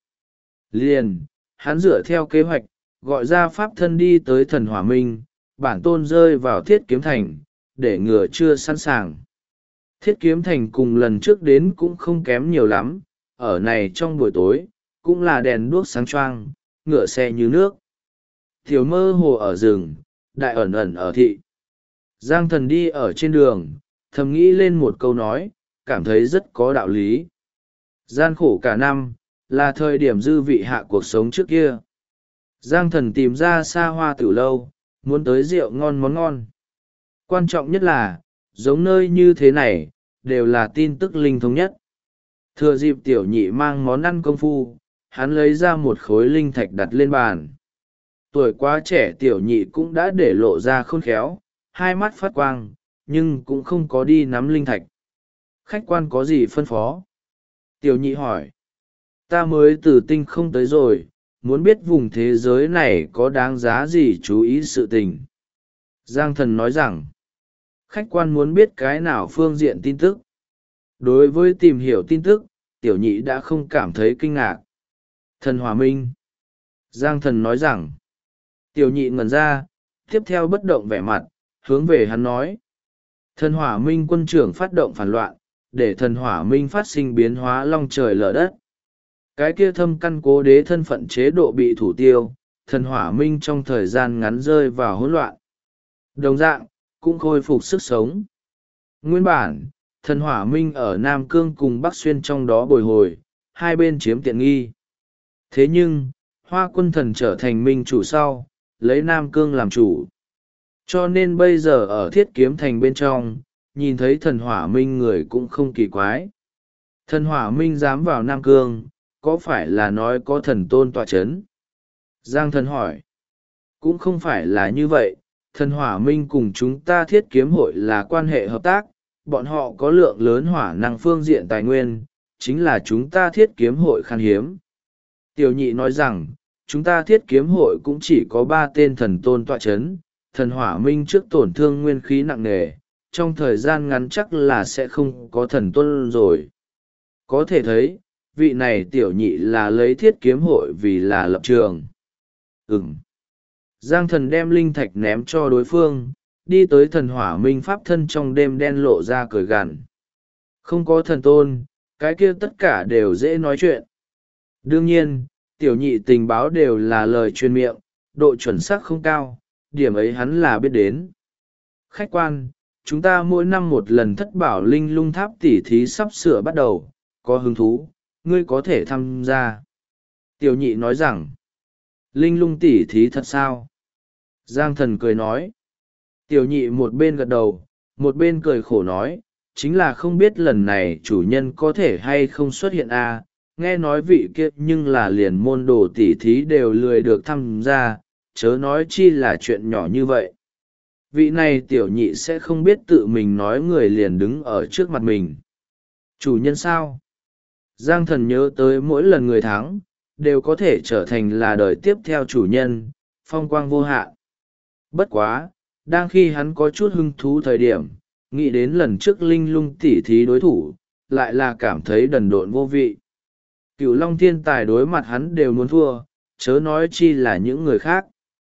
Liền, hắn dựa theo kế hoạch, gọi ra pháp thân đi tới thần hỏa minh, bản tôn rơi vào Thiết Kiếm Thành, để ngừa chưa sẵn sàng. Thiết Kiếm Thành cùng lần trước đến cũng không kém nhiều lắm, ở này trong buổi tối, cũng là đèn đuốc sáng choang, ngựa xe như nước. Tiểu mơ hồ ở rừng, đại ẩn ẩn ở thị. Giang Thần đi ở trên đường, thầm nghĩ lên một câu nói, cảm thấy rất có đạo lý. Gian khổ cả năm, là thời điểm dư vị hạ cuộc sống trước kia. Giang Thần tìm ra xa hoa tử lâu, muốn tới rượu ngon món ngon. Quan trọng nhất là, giống nơi như thế này, đều là tin tức linh thống nhất. Thừa dịp tiểu nhị mang món ăn công phu, hắn lấy ra một khối linh thạch đặt lên bàn. Tuổi quá trẻ tiểu nhị cũng đã để lộ ra khôn khéo, hai mắt phát quang, nhưng cũng không có đi nắm linh thạch. Khách quan có gì phân phó? Tiểu nhị hỏi. Ta mới từ tinh không tới rồi, muốn biết vùng thế giới này có đáng giá gì chú ý sự tình. Giang Thần nói rằng, khách quan muốn biết cái nào phương diện tin tức. Đối với tìm hiểu tin tức, tiểu nhị đã không cảm thấy kinh ngạc. Thần Hỏa Minh. Giang Thần nói rằng, tiểu nhị ngẩn ra, tiếp theo bất động vẻ mặt, hướng về hắn nói. Thần Hỏa Minh quân trưởng phát động phản loạn, để thần Hỏa Minh phát sinh biến hóa long trời lở đất. Cái kia thâm căn cố đế thân phận chế độ bị thủ tiêu, thần Hỏa Minh trong thời gian ngắn rơi vào hỗn loạn. Đồng dạng, cũng khôi phục sức sống. Nguyên bản, thần Hỏa Minh ở Nam Cương cùng Bắc Xuyên trong đó bồi hồi, hai bên chiếm tiện nghi. Thế nhưng, Hoa Quân Thần trở thành minh chủ sau, lấy Nam Cương làm chủ. Cho nên bây giờ ở Thiết Kiếm Thành bên trong, nhìn thấy thần hỏa minh người cũng không kỳ quái. Thần hỏa minh dám vào Nam Cương, có phải là nói có thần tôn tọa chấn? Giang thần hỏi. Cũng không phải là như vậy, thần hỏa minh cùng chúng ta Thiết Kiếm hội là quan hệ hợp tác, bọn họ có lượng lớn hỏa năng phương diện tài nguyên, chính là chúng ta Thiết Kiếm hội khan hiếm. Tiểu nhị nói rằng, chúng ta Thiết Kiếm hội cũng chỉ có 3 tên thần tôn tọa chấn, thần hỏa minh trước tổn thương nguyên khí nặng nề, trong thời gian ngắn chắc là sẽ không có thần tôn rồi. Có thể thấy, vị này tiểu nhị là lấy Thiết Kiếm hội vì là lập trường. Giang thần đem linh thạch ném cho đối phương, đi tới thần hỏa minh pháp thân trong đêm đen lộ ra cười gằn. Không có thần tôn, cái kia tất cả đều dễ nói chuyện. Đương nhiên, tiểu nhị tình báo đều là lời truyền miệng, độ chuẩn xác không cao, điểm ấy hắn là biết đến. Khách quan, chúng ta mỗi năm một lần thất bảo linh lung tháp tỉ thí sắp sửa bắt đầu, có hứng thú, ngươi có thể tham gia. Tiểu nhị nói rằng, linh lung tỉ thí thật sao? Giang thần cười nói. Tiểu nhị một bên gật đầu, một bên cười khổ nói, chính là không biết lần này chủ nhân có thể hay không xuất hiện à, nghe nói vị kia nhưng là liền môn đồ tỉ thí đều lười được tham gia, chớ nói chi là chuyện nhỏ như vậy. Vị này tiểu nhị sẽ không biết tự mình nói người liền đứng ở trước mặt mình. Chủ nhân sao? Giang thần nhớ tới mỗi lần người thắng, đều có thể trở thành là đời tiếp theo chủ nhân, phong quang vô hạn. Bất quá, đang khi hắn có chút hứng thú thời điểm, nghĩ đến lần trước linh lung tỉ thí đối thủ, lại là cảm thấy đần độn vô vị. Cửu Long thiên tài đối mặt hắn đều muốn thua, chớ nói chi là những người khác.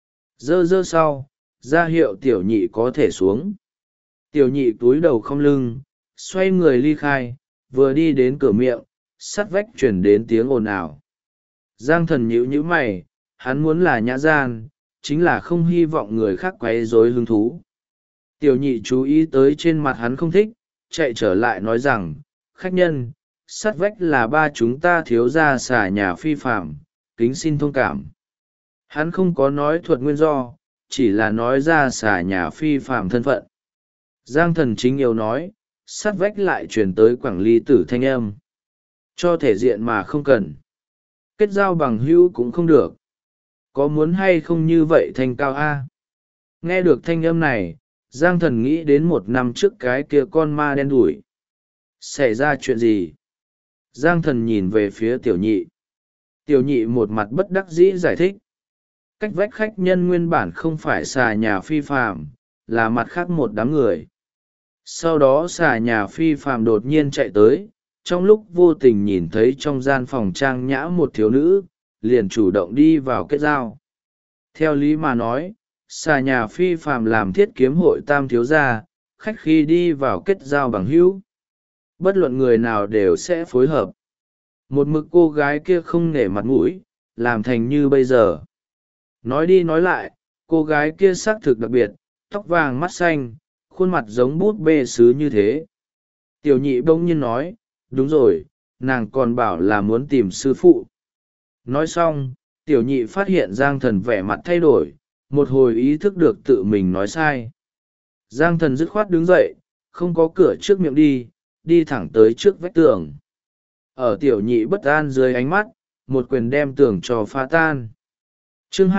Dơ sau, ra hiệu tiểu nhị có thể xuống. Tiểu nhị túi đầu không lưng, xoay người ly khai, vừa đi đến cửa miệng, sắt vách chuyển đến tiếng ồn ào. Giang thần nhíu mày, hắn muốn là nhã gian, chính là không hy vọng người khác quấy rối hứng thú. Tiểu nhị chú ý tới trên mặt hắn không thích, chạy trở lại nói rằng, khách nhân, sắt vách là ba chúng ta thiếu gia xả nhà phi phạm, kính xin thông cảm. Hắn không có nói thuật nguyên do, chỉ là nói ra xả nhà phi phạm thân phận. Giang thần chính yêu nói, sắt vách lại truyền tới Quảng Ly tử thanh âm. Cho thể diện mà không cần. Kết giao bằng hữu cũng không được. Có muốn hay không như vậy thanh cao a? Nghe được thanh âm này, Giang thần nghĩ đến 1 năm trước cái kia con ma đen đủi. Xảy ra chuyện gì? Giang thần nhìn về phía tiểu nhị. Tiểu nhị một mặt bất đắc dĩ giải thích. Cách vách khách nhân nguyên bản không phải xà nhà phi phạm, là mặt khác một đám người. Sau đó xà nhà phi phạm đột nhiên chạy tới, trong lúc vô tình nhìn thấy trong gian phòng trang nhã một thiếu nữ, liền chủ động đi vào kết giao. Theo lý mà nói, xà nhà phi phạm làm Thiết Kiếm hội tam thiếu gia, khách khi đi vào kết giao bằng hữu. Bất luận người nào đều sẽ phối hợp. Một mực cô gái kia không nể mặt mũi, làm thành như bây giờ. Nói đi nói lại, cô gái kia xác thực đặc biệt, tóc vàng mắt xanh, khuôn mặt giống bút bê sứ như thế. Tiểu nhị bỗng nhiên nói, đúng rồi, nàng còn bảo là muốn tìm sư phụ. Nói xong, tiểu nhị phát hiện Giang thần vẻ mặt thay đổi, một hồi ý thức được tự mình nói sai. Giang thần dứt khoát đứng dậy, không có cửa trước miệng đi thẳng tới trước vách tường. Ở tiểu nhị bất an dưới ánh mắt, một quyền đem tường cho phá tan. Chương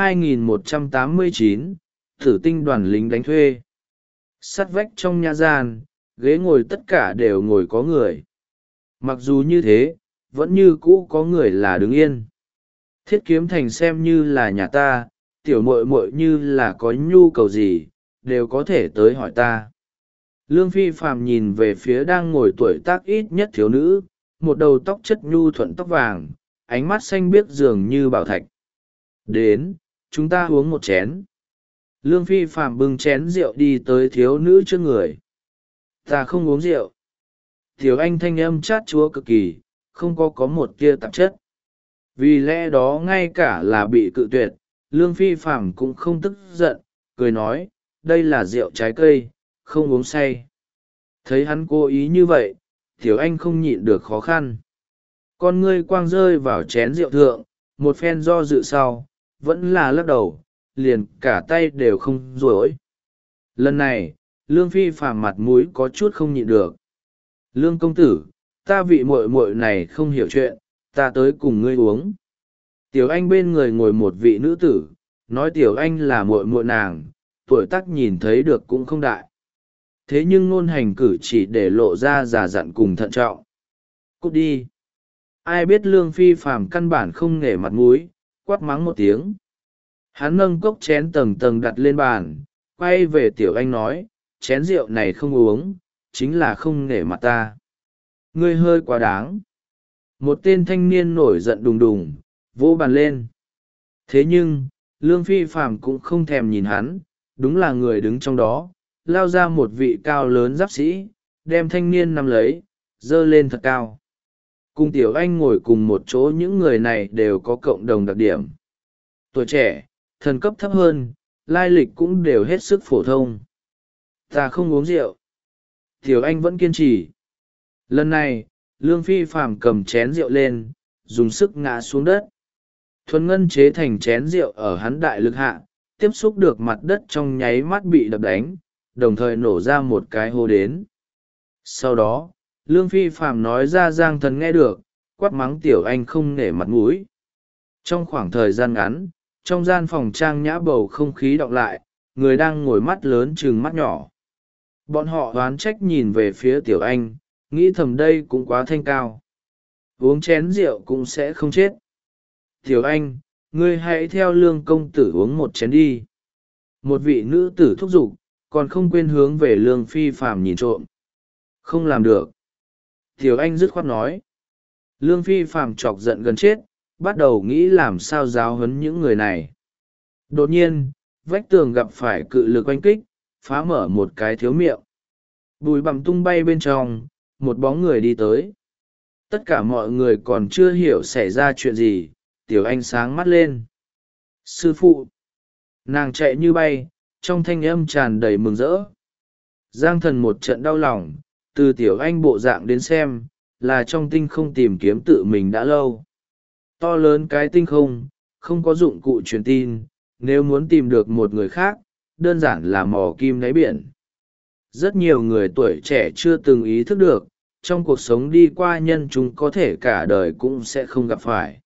2189, Thử tinh đoàn lính đánh thuê. Sắt vách trong nhà gian, ghế ngồi tất cả đều ngồi có người. Mặc dù như thế, vẫn như cũ có người là đứng yên. Thiết Kiếm Thành xem như là nhà ta, tiểu muội muội như là có nhu cầu gì, đều có thể tới hỏi ta. Lương Phi Phàm nhìn về phía đang ngồi tuổi tác ít nhất thiếu nữ, một đầu tóc chất nhu thuận tóc vàng, ánh mắt xanh biếc dường như bảo thạch. Đến, chúng ta uống một chén. Lương Phi Phàm bưng chén rượu đi tới thiếu nữ trước người. Ta không uống rượu. Tiểu anh thanh âm chát chúa cực kỳ, không có một tia tạp chất. Vì lẽ đó ngay cả là bị cự tuyệt, Lương Phi Phàm cũng không tức giận, cười nói, đây là rượu trái cây, không uống say. Thấy hắn cố ý như vậy, Tiểu anh không nhịn được khó khăn. Con ngươi quang rơi vào chén rượu thượng, một phen do dự sau vẫn là lắc đầu, liền cả tay đều không rối. Lần này Lương Phi Phàm mặt mũi có chút không nhịn được. Lương công tử, ta vị muội muội này không hiểu chuyện, ta tới cùng ngươi uống. Tiểu Anh bên người ngồi một vị nữ tử, nói Tiểu Anh là muội muội nàng, tuổi tác nhìn thấy được cũng không đại. Thế nhưng ngôn hành cử chỉ để lộ ra già dặn cùng thận trọng. Cút đi. Ai biết Lương Phi Phàm căn bản không nể mặt mũi, quát mắng một tiếng. Hắn nâng cốc chén tầng tầng đặt lên bàn, quay về Tiểu Anh nói, chén rượu này không uống, chính là không nể mặt ta. Ngươi hơi quá đáng. Một tên thanh niên nổi giận đùng đùng, vỗ bàn lên. Thế nhưng, Lương Phi Phàm cũng không thèm nhìn hắn, đúng là người đứng trong đó, lao ra một vị cao lớn giáp sĩ, đem thanh niên nắm lấy, dơ lên thật cao. Cùng Tiểu Anh ngồi cùng một chỗ, những người này đều có cộng đồng đặc điểm. Tuổi trẻ, thần cấp thấp hơn, lai lịch cũng đều hết sức phổ thông. Ta không uống rượu. Tiểu Anh vẫn kiên trì. Lần này, Lương Phi Phàm cầm chén rượu lên, dùng sức ngã xuống đất. Thuần ngân chế thành chén rượu ở hắn đại lực hạ, tiếp xúc được mặt đất trong nháy mắt bị đập đánh, đồng thời nổ ra một cái hố đến. Sau đó, Lương Phi Phàm nói ra Giang Thần nghe được, quát mắng Tiểu Anh không nể mặt mũi. Trong khoảng thời gian ngắn, trong gian phòng trang nhã bầu không khí đọng lại, người đang ngồi mắt lớn chừng mắt nhỏ. Bọn họ oán trách nhìn về phía Tiểu Anh, nghĩ thầm đây cũng quá thanh cao. Uống chén rượu cũng sẽ không chết. Tiểu Anh, ngươi hãy theo Lương công tử uống một chén đi. Một vị nữ tử thúc giục, còn không quên hướng về Lương Phi Phàm nhìn trộm. Không làm được. Tiểu Anh dứt khoát nói. Lương Phi Phàm chọc giận gần chết, bắt đầu nghĩ làm sao giáo huấn những người này. Đột nhiên, vách tường gặp phải cự lực oanh kích, phá mở một cái thiếu miệng. Bùi bặm tung bay bên trong, một bóng người đi tới. Tất cả mọi người còn chưa hiểu xảy ra chuyện gì, Tiểu Anh sáng mắt lên. Sư phụ! Nàng chạy như bay, trong thanh âm tràn đầy mừng rỡ. Giang Thần một trận đau lòng, từ Tiểu Anh bộ dạng đến xem, là trong tinh không tìm kiếm tự mình đã lâu. To lớn cái tinh không, không có dụng cụ truyền tin, nếu muốn tìm được một người khác, đơn giản là mò kim đáy biển. Rất nhiều người tuổi trẻ chưa từng ý thức được, trong cuộc sống đi qua nhân chúng có thể cả đời cũng sẽ không gặp phải.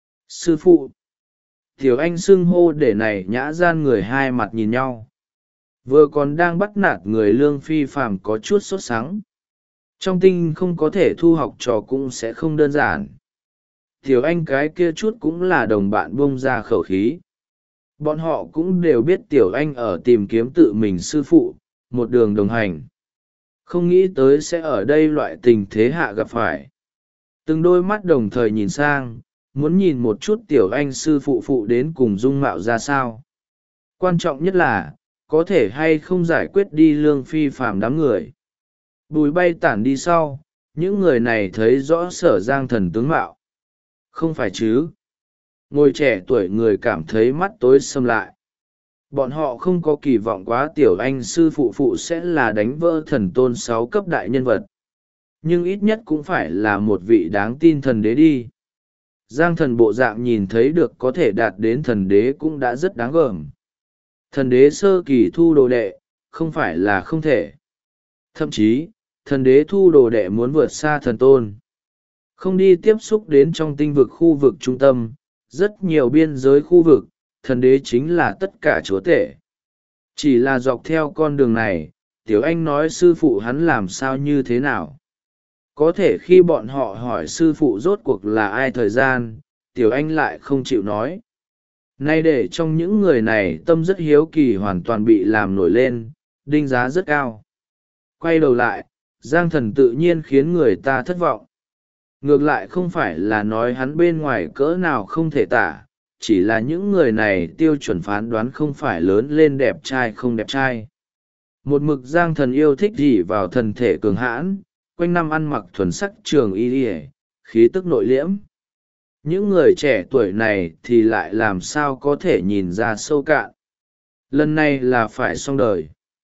Sư phụ! Tiểu Anh xưng hô để này nhã gian người hai mặt nhìn nhau. Vừa còn đang bắt nạt người Lương Phi Phàm có chút sốt sắng. Trong tinh không có thể thu học trò cũng sẽ không đơn giản. Tiểu Anh cái kia chút cũng là đồng bạn bông ra khẩu khí. Bọn họ cũng đều biết Tiểu Anh ở tìm kiếm tự mình sư phụ, một đường đồng hành. Không nghĩ tới sẽ ở đây loại tình thế hạ gặp phải. Từng đôi mắt đồng thời nhìn sang, muốn nhìn một chút Tiểu Anh sư phụ phụ đến cùng dung mạo ra sao. Quan trọng nhất là, có thể hay không giải quyết đi Lương Phi Phàm đám người. Bùi bay tản đi sau, những người này thấy rõ Sở Giang Thần tướng mạo. Không phải chứ. Ngồi trẻ tuổi người cảm thấy mắt tối sầm lại. Bọn họ không có kỳ vọng quá Tiểu Anh sư phụ phụ sẽ là đánh vỡ thần tôn 6 cấp đại nhân vật. Nhưng ít nhất cũng phải là một vị đáng tin thần đế đi. Giang Thần bộ dạng nhìn thấy được có thể đạt đến thần đế cũng đã rất đáng gờm. Thần đế sơ kỳ thu đồ đệ, không phải là không thể. Thậm chí, thần đế thu đồ đệ muốn vượt xa thần tôn. Không đi tiếp xúc đến trong tinh vực khu vực trung tâm, rất nhiều biên giới khu vực, thần đế chính là tất cả chúa tể. Chỉ là dọc theo con đường này, Tiểu Anh nói sư phụ hắn làm sao như thế nào. Có thể khi bọn họ hỏi sư phụ rốt cuộc là ai thời gian, Tiểu Anh lại không chịu nói. Nay để trong những người này tâm rất hiếu kỳ hoàn toàn bị làm nổi lên, đinh giá rất cao. Quay đầu lại, Giang Thần tự nhiên khiến người ta thất vọng. Ngược lại không phải là nói hắn bên ngoài cỡ nào không thể tả, chỉ là những người này tiêu chuẩn phán đoán không phải lớn lên đẹp trai không đẹp trai. Một mực Giang Thần yêu thích gì vào thần thể cường hãn, quanh năm ăn mặc thuần sắc trường y y, khí tức nội liễm. Những người trẻ tuổi này thì lại làm sao có thể nhìn ra sâu cạn. Lần này là phải xong đời.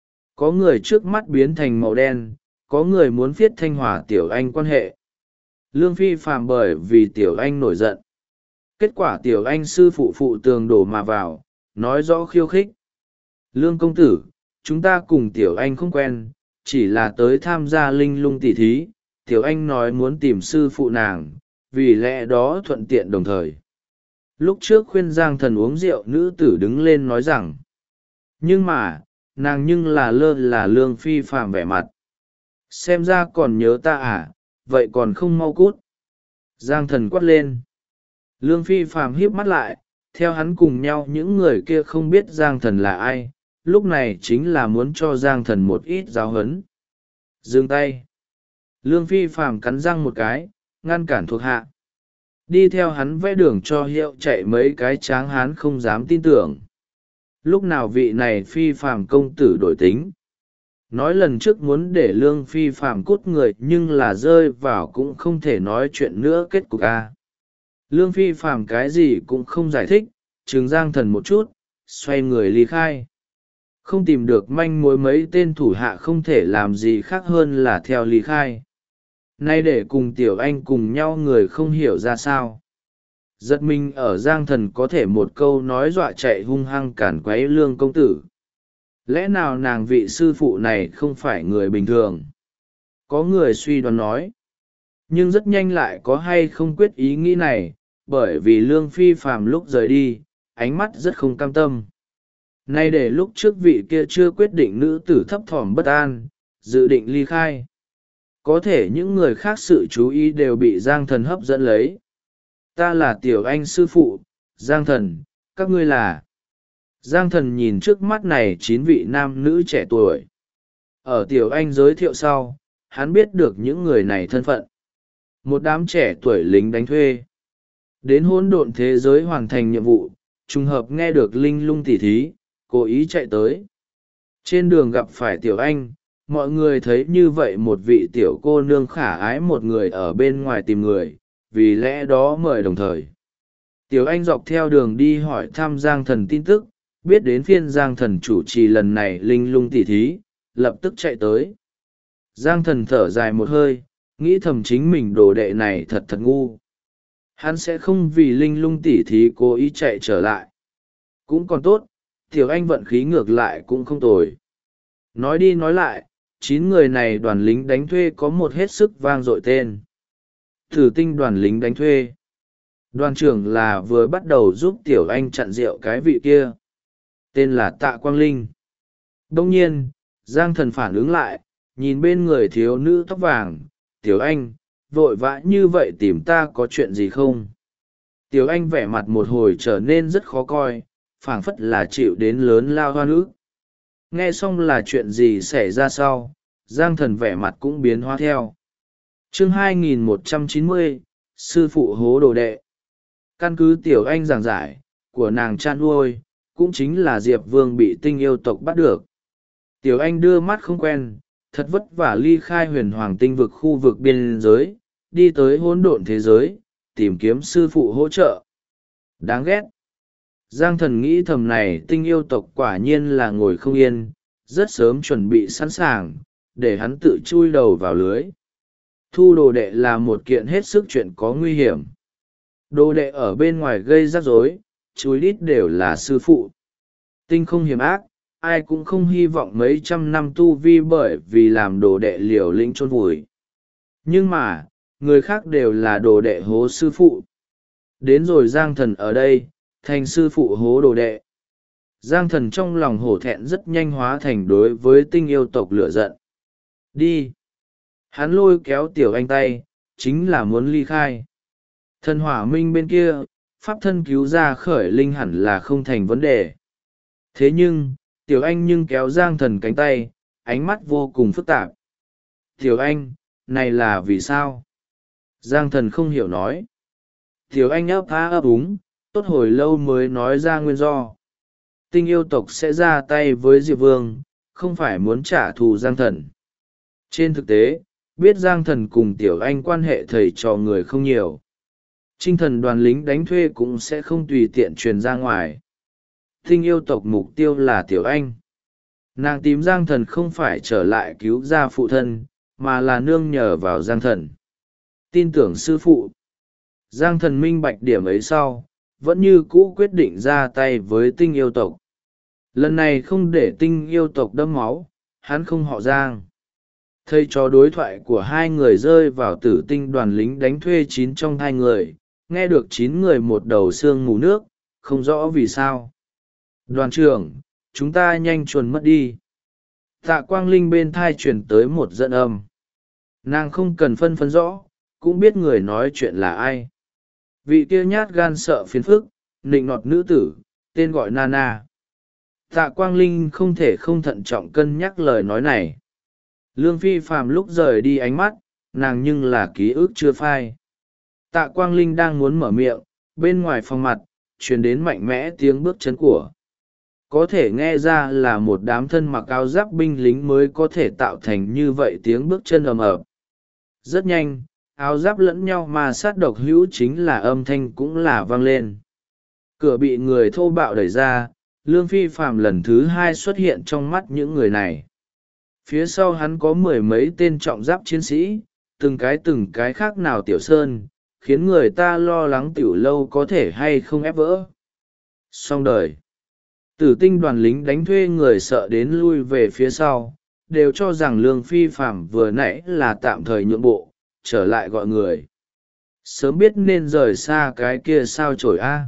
Có người trước mắt biến thành màu đen, có người muốn viết Thanh Hòa Tiểu Anh quan hệ. Lương Phi Phàm bởi vì Tiểu Anh nổi giận. Kết quả Tiểu Anh sư phụ phụ tường đổ mà vào, nói rõ khiêu khích. Lương công tử, chúng ta cùng Tiểu Anh không quen, chỉ là tới tham gia linh lung tỷ thí. Tiểu Anh nói muốn tìm sư phụ nàng, vì lẽ đó thuận tiện đồng thời. Lúc trước khuyên Giang Thần uống rượu, nữ tử đứng lên nói rằng, nhưng mà nàng nhưng là Lương Phi Phàm vẻ mặt, xem ra còn nhớ ta à, vậy còn không mau cút. Giang Thần quát lên. Lương Phi Phàm híp mắt lại, theo hắn cùng nhau những người kia không biết Giang Thần là ai, lúc này chính là muốn cho Giang Thần một ít giáo huấn. Dừng tay. Lương Phi Phàm cắn răng một cái, ngăn cản thuộc hạ. Đi theo hắn vẽ đường cho hiệu chạy mấy cái tráng hán không dám tin tưởng. Lúc nào vị này Phi Phàm công tử đổi tính. Nói lần trước muốn để Lương Phi Phàm cút người nhưng là rơi vào cũng không thể nói chuyện nữa kết cục a. Lương Phi Phàm cái gì cũng không giải thích, trừng Giang Thần một chút, xoay người ly khai. Không tìm được manh mối, mấy tên thủ hạ không thể làm gì khác hơn là theo ly khai. Nay để cùng Tiểu Anh cùng nhau người không hiểu ra sao. Giật mình ở Giang Thần có thể một câu nói dọa chạy hung hăng cản quấy Lương công tử. Lẽ nào nàng vị sư phụ này không phải người bình thường? Có người suy đoán nói. Nhưng rất nhanh lại có hay không quyết ý nghĩ này, bởi vì Lương Phi Phàm lúc rời đi, ánh mắt rất không cam tâm. Nay để lúc trước vị kia chưa quyết định, nữ tử thấp thỏm bất an, dự định ly khai. Có thể những người khác sự chú ý đều bị Giang Thần hấp dẫn lấy. Ta là Tiểu Anh sư phụ, Giang Thần, các ngươi là... Giang Thần nhìn trước mắt này 9 vị nam nữ trẻ tuổi. Ở Tiểu Anh giới thiệu sau, hắn biết được những người này thân phận. Một đám trẻ tuổi lính đánh thuê. Đến hỗn độn thế giới hoàn thành nhiệm vụ, trùng hợp nghe được linh lung tỉ thí, cố ý chạy tới. Trên đường gặp phải Tiểu Anh, mọi người thấy như vậy một vị tiểu cô nương khả ái, một người ở bên ngoài tìm người, vì lẽ đó mời đồng thời. Tiểu Anh dọc theo đường đi hỏi thăm Giang Thần tin tức, biết đến phiên Giang Thần chủ trì lần này linh lung tỉ thí, lập tức chạy tới. Giang Thần thở dài một hơi, nghĩ thầm chính mình đồ đệ này thật ngu. Hắn sẽ không vì linh lung tỉ thí cố ý chạy trở lại. Cũng còn tốt, Tiểu Anh vận khí ngược lại cũng không tồi. Nói đi nói lại, 9 người này đoàn lính đánh thuê có một hết sức vang dội tên. Thử tinh đoàn lính đánh thuê. Đoàn trưởng là vừa bắt đầu giúp Tiểu Anh chặn rượu cái vị kia. Tên là Tạ Quang Linh. Đông nhiên, Giang Thần phản ứng lại, nhìn bên người thiếu nữ tóc vàng. Tiểu Anh, vội vã như vậy tìm ta có chuyện gì không? Tiểu Anh vẻ mặt một hồi trở nên rất khó coi, phảng phất là chịu đến lớn lao hoa nước. Nghe xong là chuyện gì xảy ra sau, Giang Thần vẻ mặt cũng biến hóa theo. Chương 2190, sư phụ hố đồ đệ. Căn cứ Tiểu Anh giảng giải, của nàng chăn nuôi, cũng chính là Diệp Vương bị tinh yêu tộc bắt được. Tiểu Anh đưa mắt không quen, thật vất vả ly khai huyền hoàng tinh vực khu vực biên giới, đi tới hỗn độn thế giới, tìm kiếm sư phụ hỗ trợ. Đáng ghét. Giang Thần nghĩ thầm, này tinh yêu tộc quả nhiên là ngồi không yên, rất sớm chuẩn bị sẵn sàng, để hắn tự chui đầu vào lưới. Thu đồ đệ là một kiện hết sức chuyện có nguy hiểm. Đồ đệ ở bên ngoài gây rắc rối, chúi đít đều là sư phụ. Tinh không hiểm ác, ai cũng không hy vọng mấy trăm năm tu vi bởi vì làm đồ đệ liều lĩnh chôn vùi. Nhưng mà, người khác đều là đồ đệ hố sư phụ. Đến rồi Giang Thần ở đây, thành sư phụ hố đồ đệ. Giang Thần trong lòng hổ thẹn rất nhanh hóa thành đối với tinh yêu tộc lửa giận. Đi! Hắn lôi kéo Tiểu Anh tay, chính là muốn ly khai. Thần hỏa minh bên kia, pháp thân cứu ra khởi linh hẳn là không thành vấn đề. Thế nhưng, Tiểu Anh nhưng kéo Giang Thần cánh tay, ánh mắt vô cùng phức tạp. Tiểu Anh, này là vì sao? Giang Thần không hiểu nói. Tiểu Anh ấp há ấp úng, tốt hồi lâu mới nói ra nguyên do. Tinh yêu tộc sẽ ra tay với Diệp Vương, không phải muốn trả thù Giang Thần. Trên thực tế, biết Giang Thần cùng Tiểu Anh quan hệ thầy trò người không nhiều. Tinh thần đoàn lính đánh thuê cũng sẽ không tùy tiện truyền ra ngoài. Tinh yêu tộc mục tiêu là Tiểu Anh. Nàng tìm Giang Thần không phải trở lại cứu ra phụ thân, mà là nương nhờ vào Giang Thần. tin tưởng sư phụ. Giang thần minh bạch điểm ấy sau, vẫn như cũ quyết định ra tay với tinh yêu tộc. Lần này không để tinh yêu tộc đẫm máu, hắn không họ Giang. Thầy trò đối thoại của hai người rơi vào tử tinh đoàn lính đánh thuê 9 trong 2 người, nghe được 9 người một đầu xương mù nước, không rõ vì sao. Đoàn trưởng, chúng ta nhanh chuồn mất đi. Tạ Quang Linh bên thai chuyển tới một dẫn âm. Nàng không cần phân phân rõ, cũng biết người nói chuyện là ai. Vị kia nhát gan sợ phiền phức, nịnh nọt nữ tử, tên gọi Nana. Tạ Quang Linh không thể không thận trọng cân nhắc lời nói này. Lương Phi Phàm lúc rời đi ánh mắt, nàng nhưng là ký ức chưa phai. Tạ Quang Linh đang muốn mở miệng, bên ngoài phòng mặt, truyền đến mạnh mẽ tiếng bước chân của. Có thể nghe ra là một đám thân mặc áo giáp binh lính mới có thể tạo thành như vậy tiếng bước chân ầm ầm. Rất nhanh, áo giáp lẫn nhau mà sát độc hữu chính là âm thanh cũng là vang lên. Cửa bị người thô bạo đẩy ra, Lương Phi Phàm lần thứ 2 xuất hiện trong mắt những người này. Phía sau hắn có 10 mấy tên trọng giáp chiến sĩ, từng cái khác nào tiểu sơn, khiến người ta lo lắng tiểu lâu có thể hay không ép vỡ. Xong đời. Tử tinh đoàn lính đánh thuê người sợ đến lui về phía sau, đều cho rằng Lương Phi Phàm vừa nãy là tạm thời nhượng bộ, trở lại gọi người. Sớm biết nên rời xa cái kia sao chổi a.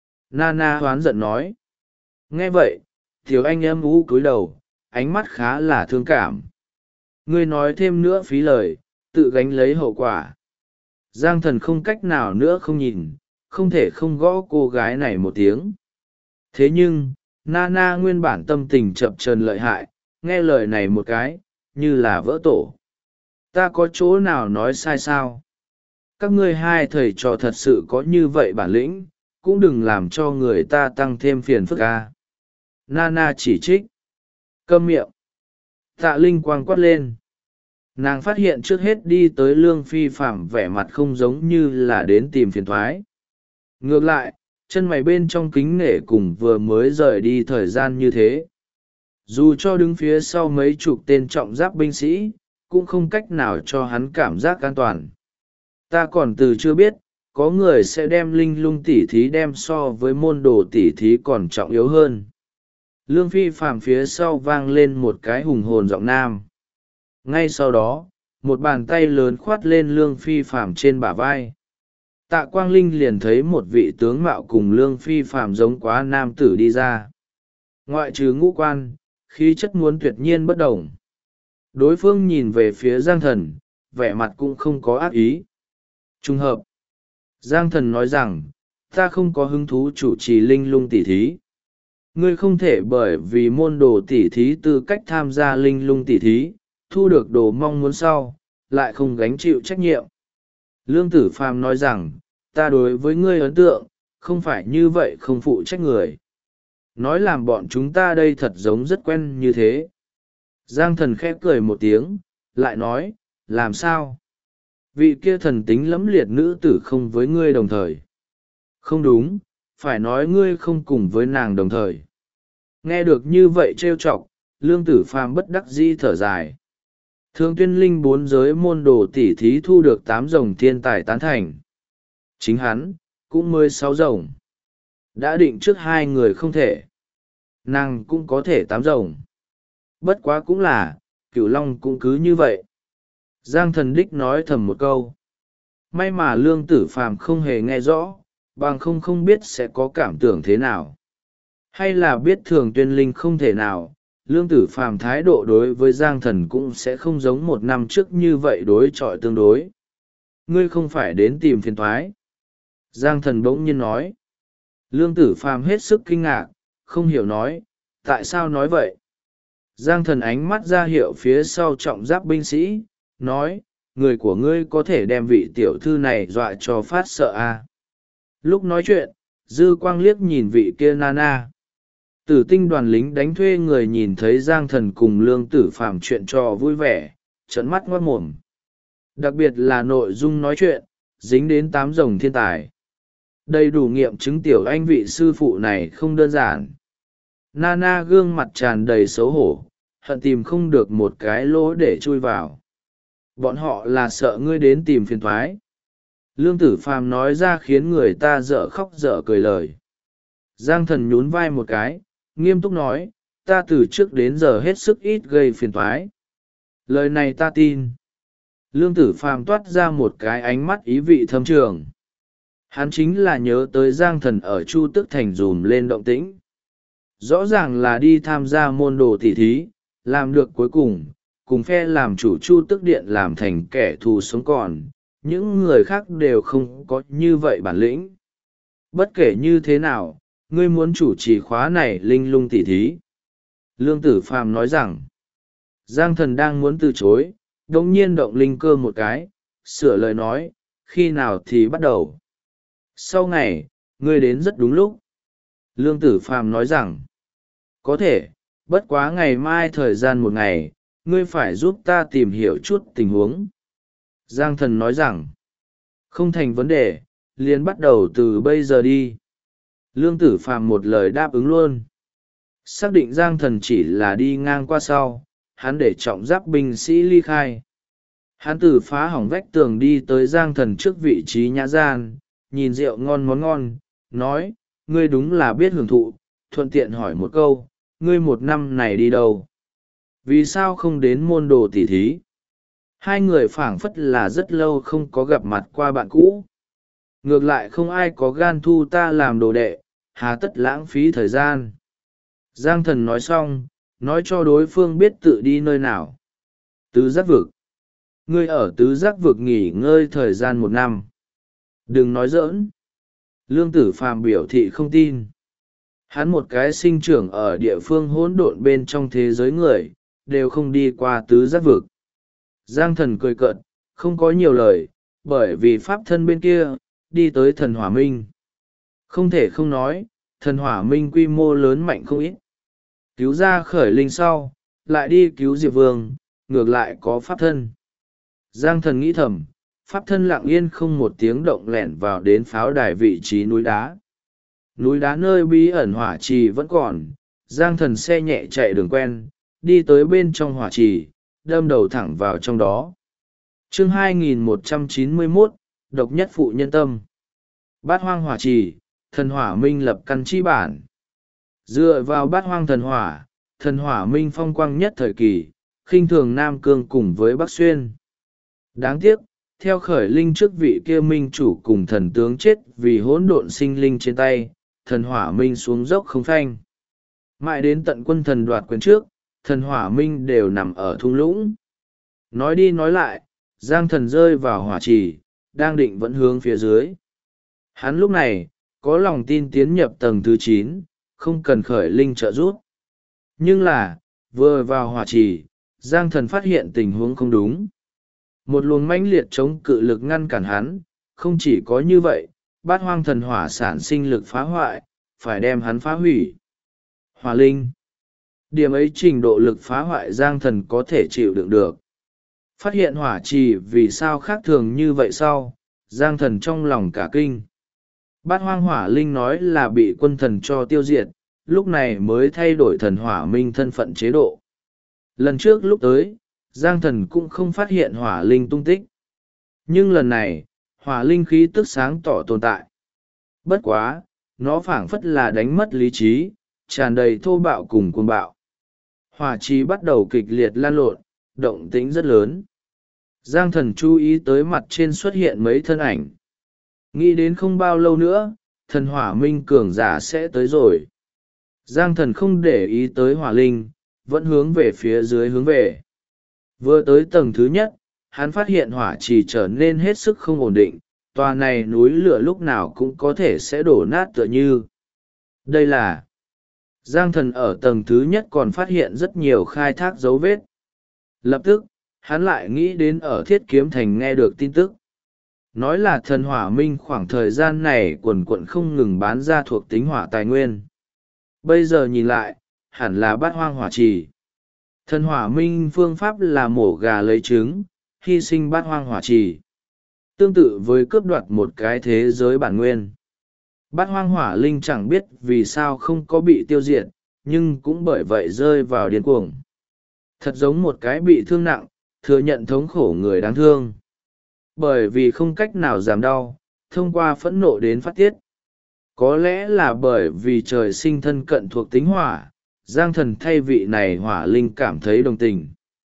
Nana hoán giận nói. Nghe vậy, thiếu anh âm ú cúi đầu, ánh mắt khá là thương cảm. Ngươi nói thêm nữa phí lời, tự gánh lấy hậu quả. Giang thần không cách nào nữa không nhìn, không thể không gõ cô gái này một tiếng. Thế nhưng, Nana nguyên bản tâm tình chập chờn lợi hại, nghe lời này một cái, như là vỡ tổ. Ta có chỗ nào nói sai sao? Các ngươi hai thầy trò thật sự có như vậy bản lĩnh, cũng đừng làm cho người ta tăng thêm phiền phức ca. Nana chỉ trích. Câm miệng. Tạ Linh quang quát lên. Nàng phát hiện trước hết đi tới Lương Phi Phạm vẻ mặt không giống như là đến tìm phiền thoái. Ngược lại, chân mày bên trong kính nể cùng vừa mới rời đi thời gian như thế. Dù cho đứng phía sau mấy chục tên trọng giáp binh sĩ, cũng không cách nào cho hắn cảm giác an toàn. Ta còn từ chưa biết, có người sẽ đem linh lung tỉ thí đem so với môn đồ tỉ thí còn trọng yếu hơn. Lương Phi Phàm phía sau vang lên một cái hùng hồn giọng nam. Ngay sau đó, một bàn tay lớn khoát lên Lương Phi Phàm trên bả vai. Tạ Quang Linh liền thấy một vị tướng mạo cùng Lương Phi Phàm giống quá nam tử đi ra. Ngoại trừ ngũ quan, khí chất muốn tuyệt nhiên bất đồng. Đối phương nhìn về phía Giang Thần, vẻ mặt cũng không có ác ý. Trùng hợp. Giang Thần nói rằng, ta không có hứng thú chủ trì linh lung tỉ thí. Ngươi không thể bởi vì môn đồ tỉ thí tư cách tham gia linh lung tỉ thí, thu được đồ mong muốn sau, lại không gánh chịu trách nhiệm. Lương Tử Phàm nói rằng, ta đối với ngươi ấn tượng, không phải như vậy không phụ trách người. Nói làm bọn chúng ta đây thật giống rất quen như thế. Giang Thần khẽ cười một tiếng, lại nói, làm sao? Vị kia thần tính lẫm liệt nữ tử không với ngươi đồng thời. Không đúng, phải nói ngươi không cùng với nàng đồng thời. Nghe được như vậy trêu chọc, Lương Tử Phàm bất đắc dĩ thở dài. Thương Tuyên Linh 4 giới môn đồ tỉ thí thu được 8 rồng thiên tài tán thành. Chính hắn, cũng mới 6 rồng. Đã định trước 2 người không thể. Nàng cũng có thể 8 rồng. Bất quá cũng là, Cửu Long cũng cứ như vậy. Giang Thần đích nói thầm một câu. May mà Lương Tử Phàm không hề nghe rõ, bằng không biết sẽ có cảm tưởng thế nào. Hay là biết Thường Tuyên Linh không thể nào, Lương Tử Phàm thái độ đối với Giang Thần cũng sẽ không giống một năm trước như vậy đối chọi tương đối. Ngươi không phải đến tìm phiền thoái. Giang Thần bỗng nhiên nói. Lương Tử Phàm hết sức kinh ngạc, không hiểu nói, tại sao nói vậy? Giang Thần ánh mắt ra hiệu phía sau trọng giáp binh sĩ, nói, người của ngươi có thể đem vị tiểu thư này dọa cho phát sợ à. Lúc nói chuyện, Dư Quang liếc nhìn vị kia Nana. Tử tinh đoàn lính đánh thuê người nhìn thấy Giang Thần cùng Lương Tử Phàm chuyện trò vui vẻ, trợn mắt ngoác mồm. Đặc biệt là nội dung nói chuyện, dính đến 8 rồng thiên tài. Đầy đủ nghiệm chứng tiểu anh vị sư phụ này không đơn giản. Nana gương mặt tràn đầy xấu hổ, hận tìm không được một cái lỗ để chui vào. Bọn họ là sợ ngươi đến tìm phiền thoái, Lương Tử Phàm nói ra khiến người ta dở khóc dở cười lời. Giang Thần nhún vai một cái, nghiêm túc nói, ta từ trước đến giờ hết sức ít gây phiền toái. Lời này ta tin. Lương Tử Phàm toát ra một cái ánh mắt ý vị thâm trường. Hắn chính là nhớ tới Giang Thần ở Chu Tức Thành dùm lên động tĩnh. Rõ ràng là đi tham gia môn đồ tỷ thí, làm được cuối cùng phe làm chủ Chu Tức Điện làm thành kẻ thù sống còn, những người khác đều không có như vậy bản lĩnh. Bất kể như thế nào, ngươi muốn chủ trì khóa này linh lung tỷ thí. Lương Tử Phàm nói rằng, Giang Thần đang muốn từ chối, đống nhiên động linh cơ một cái, sửa lời nói, khi nào thì bắt đầu. Sau ngày, ngươi đến rất đúng lúc. Lương Tử Phàm nói rằng, có thể, bất quá ngày mai thời gian một ngày, ngươi phải giúp ta tìm hiểu chút tình huống. Giang Thần nói rằng, không thành vấn đề, liền bắt đầu từ bây giờ đi. Lương Tử Phàm một lời đáp ứng luôn. Xác định Giang Thần chỉ là đi ngang qua sau, hắn để trọng giáp binh sĩ ly khai. Hắn từ phá hỏng vách tường đi tới Giang Thần trước vị trí nhã gian, nhìn rượu ngon món ngon, nói, ngươi đúng là biết hưởng thụ, thuận tiện hỏi một câu, ngươi một năm này đi đâu? Vì sao không đến môn đồ tỷ thí? Hai người phảng phất là rất lâu không có gặp mặt qua bạn cũ. Ngược lại không ai có gan thu ta làm đồ đệ, hà tất lãng phí thời gian. Giang Thần nói xong, nói cho đối phương biết tự đi nơi nào. Tứ giác vực. Ngươi ở tứ giác vực nghỉ ngơi thời gian một năm. Đừng nói giỡn. Lương Tử Phàm biểu thị không tin. Hắn một cái sinh trưởng ở địa phương hỗn độn bên trong thế giới người, đều không đi qua tứ giác vực. Giang Thần cười cợt, không có nhiều lời, bởi vì pháp thân bên kia, đi tới thần hỏa minh. Không thể không nói, thần hỏa minh quy mô lớn mạnh không ít. Cứu ra khởi linh sau, lại đi cứu Diệp Vương, ngược lại có pháp thân. Giang Thần nghĩ thầm, pháp thân lặng yên không một tiếng động lẻn vào đến pháo đài vị trí núi đá. Núi đá nơi bí ẩn hỏa trì vẫn còn, Giang Thần xe nhẹ chạy đường quen, đi tới bên trong hỏa trì, đâm đầu thẳng vào trong đó. Chương 2191, độc nhất phụ nhân tâm. Bát hoang hỏa trì, thần hỏa minh lập căn chi bản. Dựa vào bát hoang thần hỏa minh phong quang nhất thời kỳ, khinh thường Nam Cương cùng với Bắc Xuyên. Đáng tiếc, theo khởi linh trước vị kia minh chủ cùng thần tướng chết vì hỗn độn sinh linh trên tay, thần hỏa minh xuống dốc không phanh. Mãi đến tận quân thần đoạt quyền trước, thần hỏa minh đều nằm ở thung lũng. Nói đi nói lại, Giang Thần rơi vào hỏa trì, đang định vẫn hướng phía dưới. Hắn lúc này, có lòng tin tiến nhập tầng thứ 9, không cần khởi linh trợ giúp. Nhưng là, vừa vào hỏa trì, Giang Thần phát hiện tình huống không đúng. Một luồng mãnh liệt chống cự lực ngăn cản hắn, không chỉ có như vậy, bát hoang thần hỏa sản sinh lực phá hoại, phải đem hắn phá hủy. Hỏa linh. Điểm ấy trình độ lực phá hoại Giang Thần có thể chịu đựng được. Phát hiện hỏa trì vì sao khác thường như vậy sau, Giang Thần trong lòng cả kinh. Bát hoang hỏa linh nói là bị quân thần cho tiêu diệt, lúc này mới thay đổi thần hỏa minh thân phận chế độ. Lần trước lúc tới, Giang Thần cũng không phát hiện hỏa linh tung tích. Nhưng lần này, hỏa linh khí tức sáng tỏ tồn tại. Bất quá, nó phảng phất là đánh mất lý trí, tràn đầy thô bạo cùng cuồng bạo. Hỏa trì bắt đầu kịch liệt lan lộn, động tĩnh rất lớn. Giang Thần chú ý tới mặt trên xuất hiện mấy thân ảnh. Nghĩ đến không bao lâu nữa, thần hỏa minh cường giả sẽ tới rồi. Giang Thần không để ý tới hỏa linh, vẫn hướng về phía dưới hướng về. Vừa tới tầng thứ nhất, hắn phát hiện hỏa trì trở nên hết sức không ổn định, tòa này núi lửa lúc nào cũng có thể sẽ đổ nát tựa như. Đây là... Giang Thần ở tầng thứ nhất còn phát hiện rất nhiều khai thác dấu vết. Lập tức, hắn lại nghĩ đến ở Thiết Kiếm Thành nghe được tin tức. Nói là thần hỏa minh khoảng thời gian này quần quận không ngừng bán ra thuộc tính hỏa tài nguyên. Bây giờ nhìn lại, hẳn là bát hoang hỏa trì. Thần hỏa minh phương pháp là mổ gà lấy trứng, hy sinh bát hoang hỏa trì. Tương tự với cướp đoạt một cái thế giới bản nguyên. Bát hoang hỏa linh chẳng biết vì sao không có bị tiêu diệt, nhưng cũng bởi vậy rơi vào điên cuồng. Thật giống một cái bị thương nặng, thừa nhận thống khổ người đáng thương. bởi vì không cách nào giảm đau, thông qua phẫn nộ đến phát tiết. Có lẽ là bởi vì trời sinh thân cận thuộc tính hỏa, Giang Thần thay vị này hỏa linh cảm thấy đồng tình.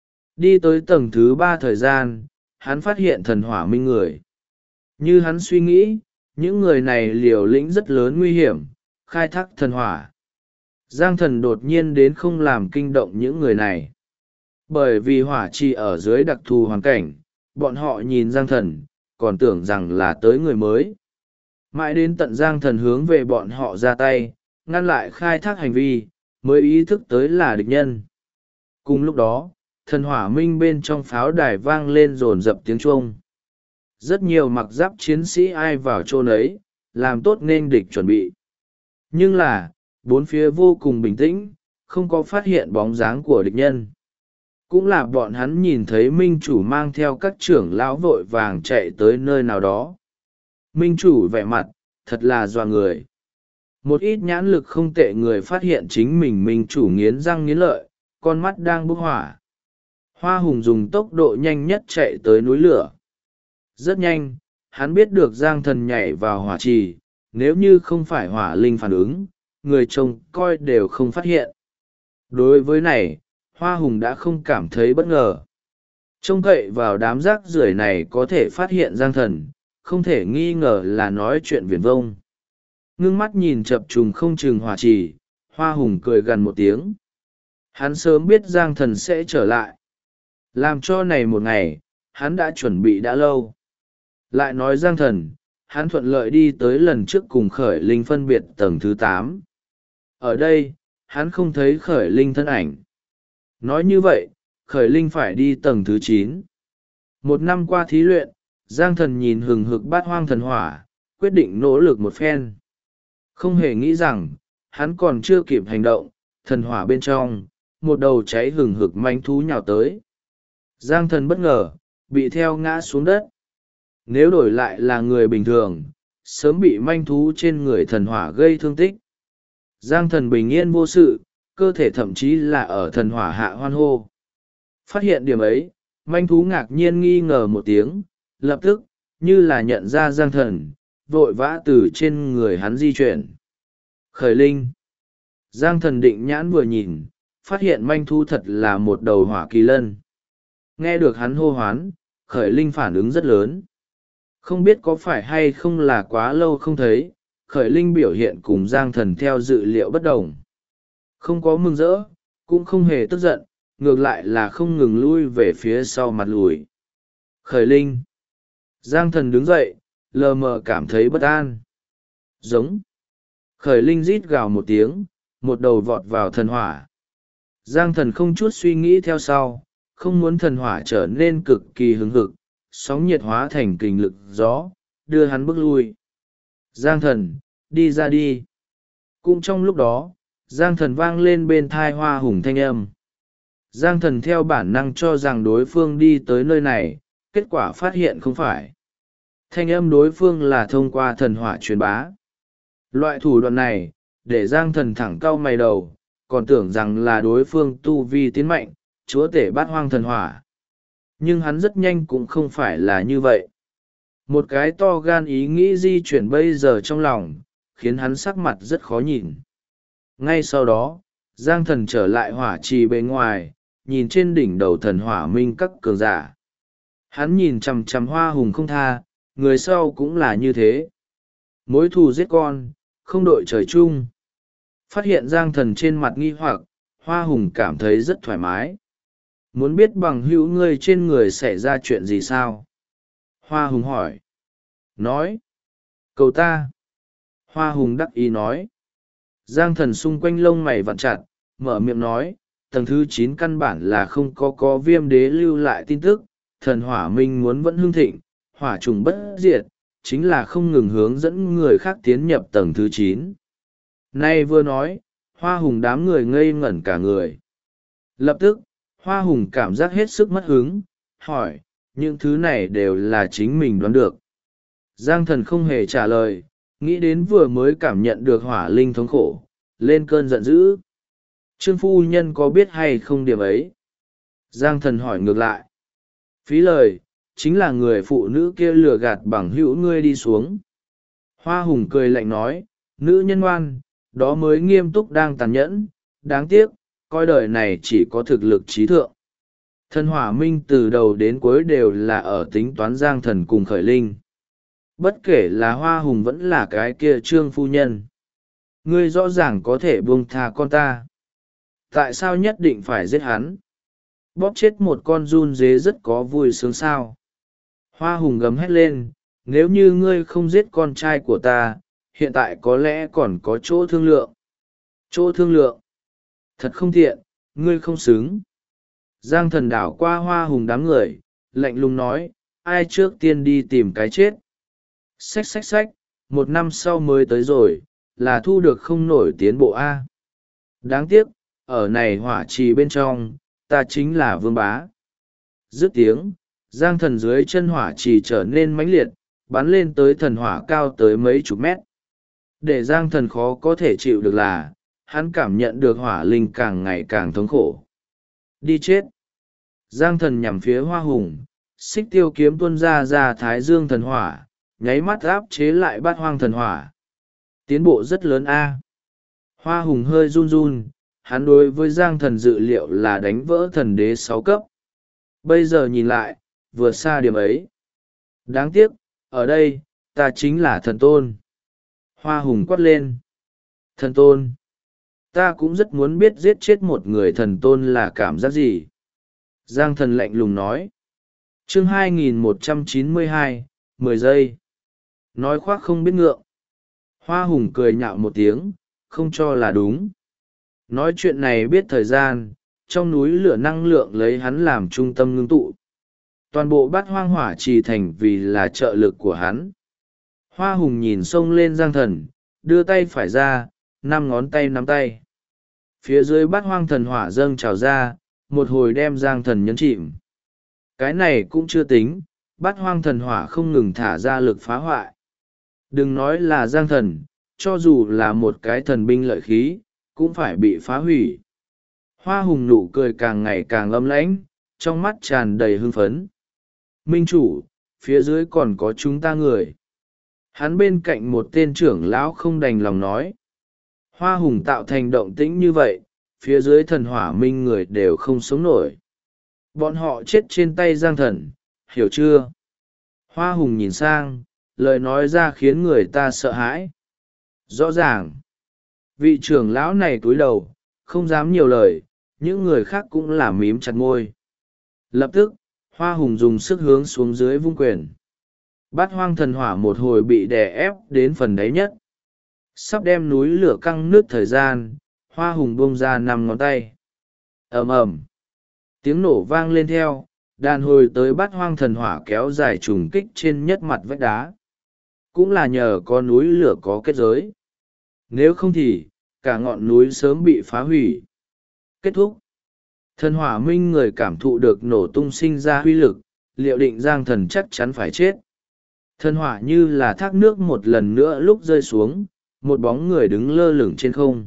Đi tới tầng thứ 3 thời gian, hắn phát hiện thần hỏa minh người. Như hắn suy nghĩ, những người này liều lĩnh rất lớn nguy hiểm, khai thác thần hỏa. Giang Thần đột nhiên đến không làm kinh động những người này. Bởi vì hỏa trì ở dưới đặc thù hoàn cảnh, bọn họ nhìn Giang Thần, còn tưởng rằng là tới người mới. Mãi đến tận Giang Thần hướng về bọn họ ra tay, ngăn lại khai thác hành vi, mới ý thức tới là địch nhân. Cùng lúc đó, thần hỏa minh bên trong pháo đài vang lên rồn rập tiếng chuông. Rất nhiều mặc giáp chiến sĩ ai vào chôn ấy, làm tốt nên địch chuẩn bị. Nhưng là, bốn phía vô cùng bình tĩnh, không có phát hiện bóng dáng của địch nhân. Cũng là bọn hắn nhìn thấy minh chủ mang theo các trưởng lão vội vàng chạy tới nơi nào đó. Minh chủ vẻ mặt, thật là dọa người. Một ít nhãn lực không tệ người phát hiện chính mình minh chủ nghiến răng nghiến lợi, con mắt đang bốc hỏa. Hoa Hùng dùng tốc độ nhanh nhất chạy tới núi lửa. Rất nhanh, hắn biết được Giang Thần nhảy vào hỏa trì, nếu như không phải hỏa linh phản ứng, người trông coi đều không phát hiện. Đối với này, Hoa Hùng đã không cảm thấy bất ngờ. Trông cậy vào đám rác rưởi này có thể phát hiện Giang Thần, không thể nghi ngờ là nói chuyện viển vông. Ngưng mắt nhìn chập trùng không chừng hỏa trì, Hoa Hùng cười gần một tiếng. Hắn sớm biết Giang Thần sẽ trở lại. Làm cho này một ngày, hắn đã chuẩn bị đã lâu. Lại nói Giang Thần, hắn thuận lợi đi tới lần trước cùng Khởi Linh phân biệt tầng thứ 8. Ở đây, hắn không thấy Khởi Linh thân ảnh. Nói như vậy, Khởi Linh phải đi tầng thứ 9. Một năm qua thí luyện, Giang Thần nhìn hừng hực bát hoang thần hỏa, quyết định nỗ lực một phen. Không hề nghĩ rằng, hắn còn chưa kịp hành động, thần hỏa bên trong, một đầu cháy hừng hực manh thú nhào tới. Giang Thần bất ngờ, bị theo ngã xuống đất. Nếu đổi lại là người bình thường, sớm bị manh thú trên người thần hỏa gây thương tích. Giang Thần bình yên vô sự, cơ thể thậm chí là ở thần hỏa hạ hoan hô. Phát hiện điểm ấy, manh thú ngạc nhiên nghi ngờ một tiếng, lập tức, như là nhận ra Giang Thần, vội vã từ trên người hắn di chuyển. Khởi Linh. Giang Thần định nhãn vừa nhìn, phát hiện manh thú thật là một đầu hỏa kỳ lân. Nghe được hắn hô hoán, Khởi Linh phản ứng rất lớn. Không biết có phải hay không là quá lâu không thấy, Khởi Linh biểu hiện cùng Giang Thần theo dự liệu bất đồng. Không có mừng rỡ, cũng không hề tức giận, ngược lại là không ngừng lui về phía sau mặt lùi. Khởi Linh. Giang Thần đứng dậy, lờ mờ cảm thấy bất an. Giống. Khởi Linh rít gào một tiếng, một đầu vọt vào thần hỏa. Giang Thần không chút suy nghĩ theo sau, không muốn thần hỏa trở nên cực kỳ hứng hực, sóng nhiệt hóa thành kình lực gió, đưa hắn bước lui. Giang Thần, đi ra đi. Cũng trong lúc đó, Giang Thần vang lên bên thai Hoa Hùng thanh âm. Giang Thần theo bản năng cho rằng đối phương đi tới nơi này, kết quả phát hiện không phải. Thanh âm đối phương là thông qua thần hỏa truyền bá. Loại thủ đoạn này, để Giang Thần thẳng cau mày đầu, còn tưởng rằng là đối phương tu vi tiến mạnh, chúa tể bát hoang thần hỏa. Nhưng hắn rất nhanh cũng không phải là như vậy. Một cái to gan ý nghĩ di chuyển bây giờ trong lòng, khiến hắn sắc mặt rất khó nhìn. Ngay sau đó, Giang Thần trở lại hỏa trì bên ngoài, nhìn trên đỉnh đầu thần hỏa minh các cường giả. Hắn nhìn chằm chằm Hoa Hùng không tha, người sau cũng là như thế. Mối thù giết con, không đội trời chung. Phát hiện Giang Thần trên mặt nghi hoặc, Hoa Hùng cảm thấy rất thoải mái. Muốn biết bằng hữu ngươi trên người xảy ra chuyện gì sao? Hoa Hùng hỏi. Nói. Cầu ta. Hoa Hùng đắc ý nói. Giang Thần xung quanh lông mày vặn chặt, mở miệng nói, tầng thứ 9 căn bản là không có Viêm Đế lưu lại tin tức, thần hỏa minh muốn vẫn hưng thịnh, hỏa trùng bất diệt, chính là không ngừng hướng dẫn người khác tiến nhập tầng thứ 9. Nay vừa nói, Hoa Hùng đám người ngây ngẩn cả người. Lập tức, Hoa Hùng cảm giác hết sức mất hứng, hỏi, những thứ này đều là chính mình đoán được. Giang Thần không hề trả lời, nghĩ đến vừa mới cảm nhận được hỏa linh thống khổ, lên cơn giận dữ. Trương phu nhân có biết hay không điểm ấy? Giang Thần hỏi ngược lại. Phí lời, chính là người phụ nữ kia lừa gạt bằng hữu ngươi đi xuống. Hoa Hùng cười lạnh nói, nữ nhân ngoan, đó mới nghiêm túc đang tàn nhẫn, đáng tiếc, coi đời này chỉ có thực lực trí thượng. Thần Hỏa Minh từ đầu đến cuối đều là ở tính toán Giang Thần cùng Khởi Linh. Bất kể là Hoa Hùng vẫn là cái kia Trương phu nhân. Ngươi rõ ràng có thể buông tha con ta. Tại sao nhất định phải giết hắn? Bóp chết một con giun dế rất có vui sướng sao? Hoa Hùng gầm hét lên, nếu như ngươi không giết con trai của ta, hiện tại có lẽ còn có chỗ thương lượng. Chỗ thương lượng? Thật không thiện, ngươi không xứng. Giang Thần đảo qua Hoa Hùng đám người, lạnh lùng nói, ai trước tiên đi tìm cái chết. Xách xách xách, 1 năm sau mới tới rồi, là thu được không nổi tiến bộ A. Đáng tiếc, ở này hỏa trì bên trong, ta chính là vương bá. Dứt tiếng, Giang Thần dưới chân hỏa trì trở nên mãnh liệt, bắn lên tới thần hỏa cao tới mấy chục mét. Để Giang Thần khó có thể chịu được là, hắn cảm nhận được hỏa linh càng ngày càng thống khổ. Đi chết! Giang Thần nhằm phía Hoa Hùng, xích tiêu kiếm tuôn ra thái dương thần hỏa, nháy mắt áp chế lại bát hoang thần hỏa. Tiến bộ rất lớn a. Hoa Hùng hơi run run, hắn đối với Giang Thần dự liệu là đánh vỡ thần đế 6 cấp. Bây giờ nhìn lại, vượt xa điểm ấy. Đáng tiếc, ở đây, ta chính là thần tôn. Hoa Hùng quát lên. Thần tôn. Ta cũng rất muốn biết giết chết một người thần tôn là cảm giác gì. Giang Thần lạnh lùng nói. Chương 2192, 10 giây. Nói khoác không biết ngượng. Hoa Hùng cười nhạo một tiếng, không cho là đúng. Nói chuyện này biết thời gian, trong núi lửa năng lượng lấy hắn làm trung tâm ngưng tụ. Toàn bộ bát hoang hỏa trì thành vì là trợ lực của hắn. Hoa Hùng nhìn xông lên Giang Thần, đưa tay phải ra, 5 ngón tay nắm tay. Phía dưới bát hoang thần hỏa dâng trào ra, một hồi đem Giang Thần nhấn chìm. Cái này cũng chưa tính, bát hoang thần hỏa không ngừng thả ra lực phá hoại. Đừng nói là Giang Thần, cho dù là một cái thần binh lợi khí, cũng phải bị phá hủy. Hoa Hùng nụ cười càng ngày càng âm lãnh, trong mắt tràn đầy hưng phấn. Minh chủ, phía dưới còn có chúng ta người. Hắn bên cạnh một tên trưởng lão không đành lòng nói. Hoa Hùng tạo thành động tĩnh như vậy, phía dưới thần hỏa minh người đều không sống nổi. Bọn họ chết trên tay Giang Thần, hiểu chưa? Hoa Hùng nhìn sang, lời nói ra khiến người ta sợ hãi. Rõ ràng, vị trưởng lão này cúi đầu, không dám nhiều lời, những người khác cũng là mím chặt môi. Lập tức, Hoa Hùng dùng sức hướng xuống dưới vung quyền. Bát hoang thần hỏa một hồi bị đè ép đến phần đáy nhất. Sắp đem núi lửa căng nước thời gian, Hoa Hùng buông ra 5 ngón tay. Ầm ầm, tiếng nổ vang lên theo, đàn hồi tới bát hoang thần hỏa kéo dài trùng kích trên nhất mặt vách đá. Cũng là nhờ có núi lửa có kết giới. Nếu không thì, cả ngọn núi sớm bị phá hủy. Kết thúc. Thần hỏa minh người cảm thụ được nổ tung sinh ra huy lực, liệu định Giang Thần chắc chắn phải chết. Thần hỏa như là thác nước một lần nữa lúc rơi xuống, một bóng người đứng lơ lửng trên không.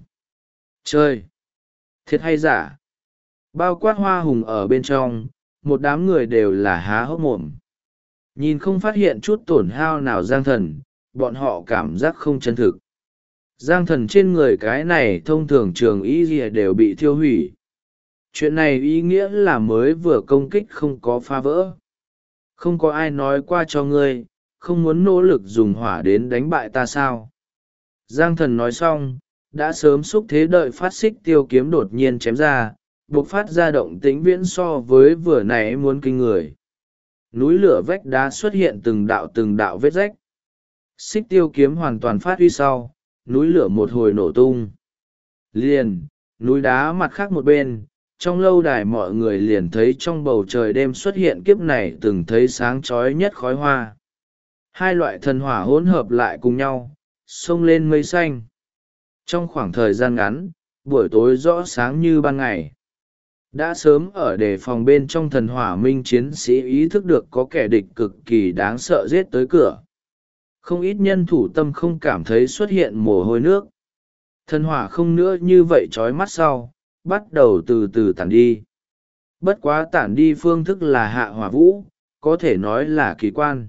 Chơi! Thiệt hay giả? Bao quát Hoa Hùng ở bên trong, một đám người đều là há hốc mồm. Nhìn không phát hiện chút tổn hao nào Giang Thần, bọn họ cảm giác không chân thực. Giang Thần trên người cái này thông thường trường y gì đều bị thiêu hủy. Chuyện này ý nghĩa là mới vừa công kích không có phá vỡ. Không có ai nói qua cho ngươi, không muốn nỗ lực dùng hỏa đến đánh bại ta sao? Giang Thần nói xong, đã sớm xúc thế đợi phát xích tiêu kiếm đột nhiên chém ra, buộc phát ra động tĩnh viễn so với vừa nãy muốn kinh người. Núi lửa vách đá xuất hiện từng đạo vết rách. Xích tiêu kiếm hoàn toàn phát huy sau, núi lửa một hồi nổ tung. Liền, núi đá mặt khác một bên, trong lâu đài mọi người liền thấy trong bầu trời đêm xuất hiện kiếp này từng thấy sáng chói nhất khói hoa. Hai loại thần hỏa hỗn hợp lại cùng nhau, xông lên mây xanh. Trong khoảng thời gian ngắn, buổi tối rõ sáng như ban ngày. Đã sớm ở đề phòng bên trong thần hỏa minh chiến sĩ ý thức được có kẻ địch cực kỳ đáng sợ giết tới cửa. Không ít nhân thủ tâm không cảm thấy xuất hiện mồ hôi nước. Thần hỏa không nữa như vậy trói mắt sau, bắt đầu từ từ tản đi. Bất quá tản đi phương thức là hạ hỏa vũ, có thể nói là kỳ quan.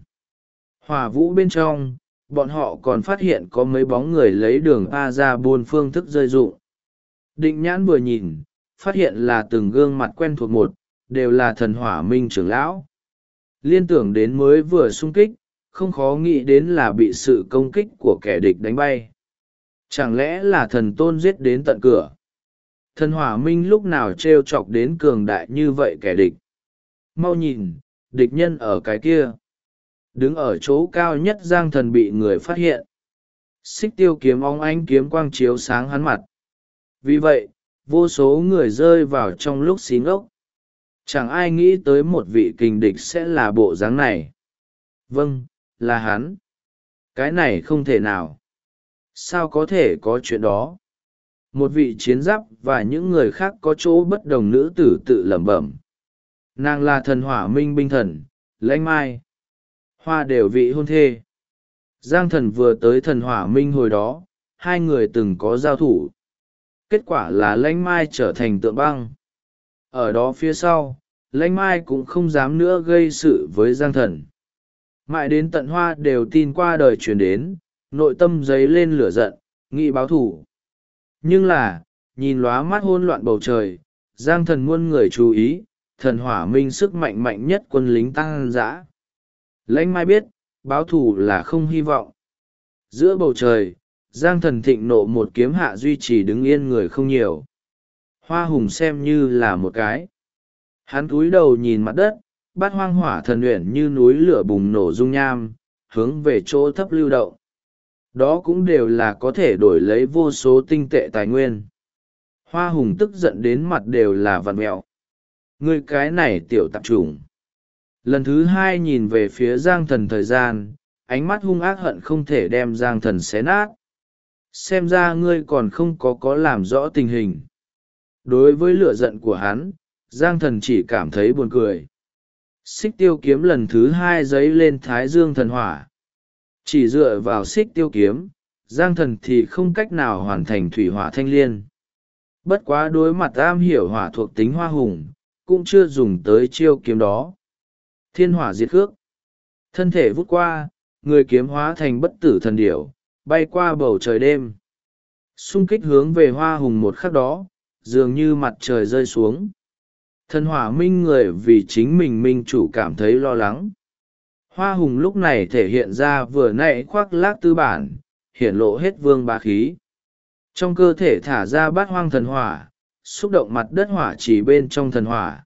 Hỏa vũ bên trong, bọn họ còn phát hiện có mấy bóng người lấy đường A ra buôn phương thức rơi rụng. Định nhãn vừa nhìn, phát hiện là từng gương mặt quen thuộc một, đều là thần hỏa minh trưởng lão. Liên tưởng đến mới vừa xung kích, không khó nghĩ đến là bị sự công kích của kẻ địch đánh bay. Chẳng lẽ là thần tôn giết đến tận cửa? Thần hỏa minh lúc nào trêu chọc đến cường đại như vậy kẻ địch? Mau nhìn, địch nhân ở cái kia. Đứng ở chỗ cao nhất Giang Thần bị người phát hiện. Xích tiêu kiếm óng ánh kiếm quang chiếu sáng hắn mặt. Vì vậy, vô số người rơi vào trong lúc xí ngốc. Chẳng ai nghĩ tới một vị kình địch sẽ là bộ dáng này. Vâng, là hắn. Cái này không thể nào. Sao có thể có chuyện đó? Một vị chiến giáp và những người khác có chỗ bất đồng nữ tử tự lẩm bẩm. Nàng là thần hỏa minh binh thần, Lãnh Mai. Hoa đều vị hôn thê. Giang Thần vừa tới thần hỏa minh hồi đó, hai người từng có giao thủ. Kết quả là Lãnh Mai trở thành tượng băng. Ở đó phía sau, Lãnh Mai cũng không dám nữa gây sự với Giang Thần. Mãi đến tận Hoa đều tin qua đời truyền đến, nội tâm dấy lên lửa giận, nghị báo thủ. Nhưng là, nhìn lóa mắt hỗn loạn bầu trời, Giang Thần muôn người chú ý, thần hỏa minh sức mạnh mạnh nhất quân lính tăng dã. Lãnh Mai biết, báo thù là không hy vọng. Giữa bầu trời, Giang Thần thịnh nộ một kiếm hạ duy trì đứng yên người không nhiều. Hoa Hùng xem như là một cái. Hắn cúi đầu nhìn mặt đất, bát hoang hỏa thần uyển như núi lửa bùng nổ dung nham, hướng về chỗ thấp lưu động. Đó cũng đều là có thể đổi lấy vô số tinh tệ tài nguyên. Hoa Hùng tức giận đến mặt đều là vằn mẹo. Ngươi cái này tiểu tạp chủng. Lần thứ hai nhìn về phía Giang Thần thời gian, ánh mắt hung ác hận không thể đem Giang Thần xé nát. Xem ra ngươi còn không có làm rõ tình hình. Đối với lửa giận của hắn, Giang Thần chỉ cảm thấy buồn cười. Xích tiêu kiếm lần thứ hai giấy lên thái dương thần hỏa. Chỉ dựa vào xích tiêu kiếm, Giang Thần thì không cách nào hoàn thành thủy hỏa thanh liên. Bất quá đối mặt am hiểu hỏa thuộc tính Hoa Hùng, cũng chưa dùng tới chiêu kiếm đó. Thiên hỏa diệt khước. Thân thể vút qua, người kiếm hóa thành bất tử thần điểu, bay qua bầu trời đêm. Xung kích hướng về Hoa Hùng một khắc đó, dường như mặt trời rơi xuống. Thần hỏa minh người vì chính mình minh chủ cảm thấy lo lắng. Hoa Hùng lúc này thể hiện ra vừa nãy khoác lác tư bản, hiển lộ hết vương bá khí. Trong cơ thể thả ra bát hoang thần hỏa, xúc động mặt đất hỏa chỉ bên trong thần hỏa.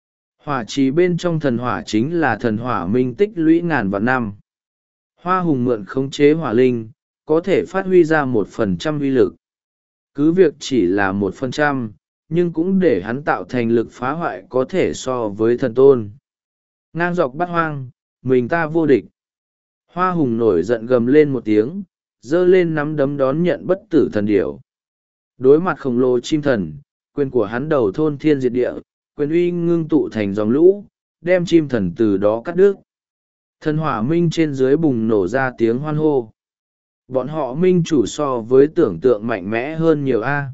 Hỏa trì bên trong thần hỏa chính là thần hỏa minh tích lũy ngàn vạn năm. Hoa Hùng mượn khống chế hỏa linh, có thể phát huy ra 1% uy lực. Cứ việc chỉ là 1%, nhưng cũng để hắn tạo thành lực phá hoại có thể so với thần tôn. Ngang dọc bát hoang, mình ta vô địch. Hoa Hùng nổi giận gầm lên một tiếng, giơ lên nắm đấm đón nhận bất tử thần điểu. Đối mặt khổng lồ chim thần, quyền của hắn đầu thôn thiên diệt địa, quyền uy ngưng tụ thành dòng lũ, đem chim thần từ đó cắt đứt. Thần hỏa minh trên dưới bùng nổ ra tiếng hoan hô. Bọn họ minh chủ so với tưởng tượng mạnh mẽ hơn nhiều a.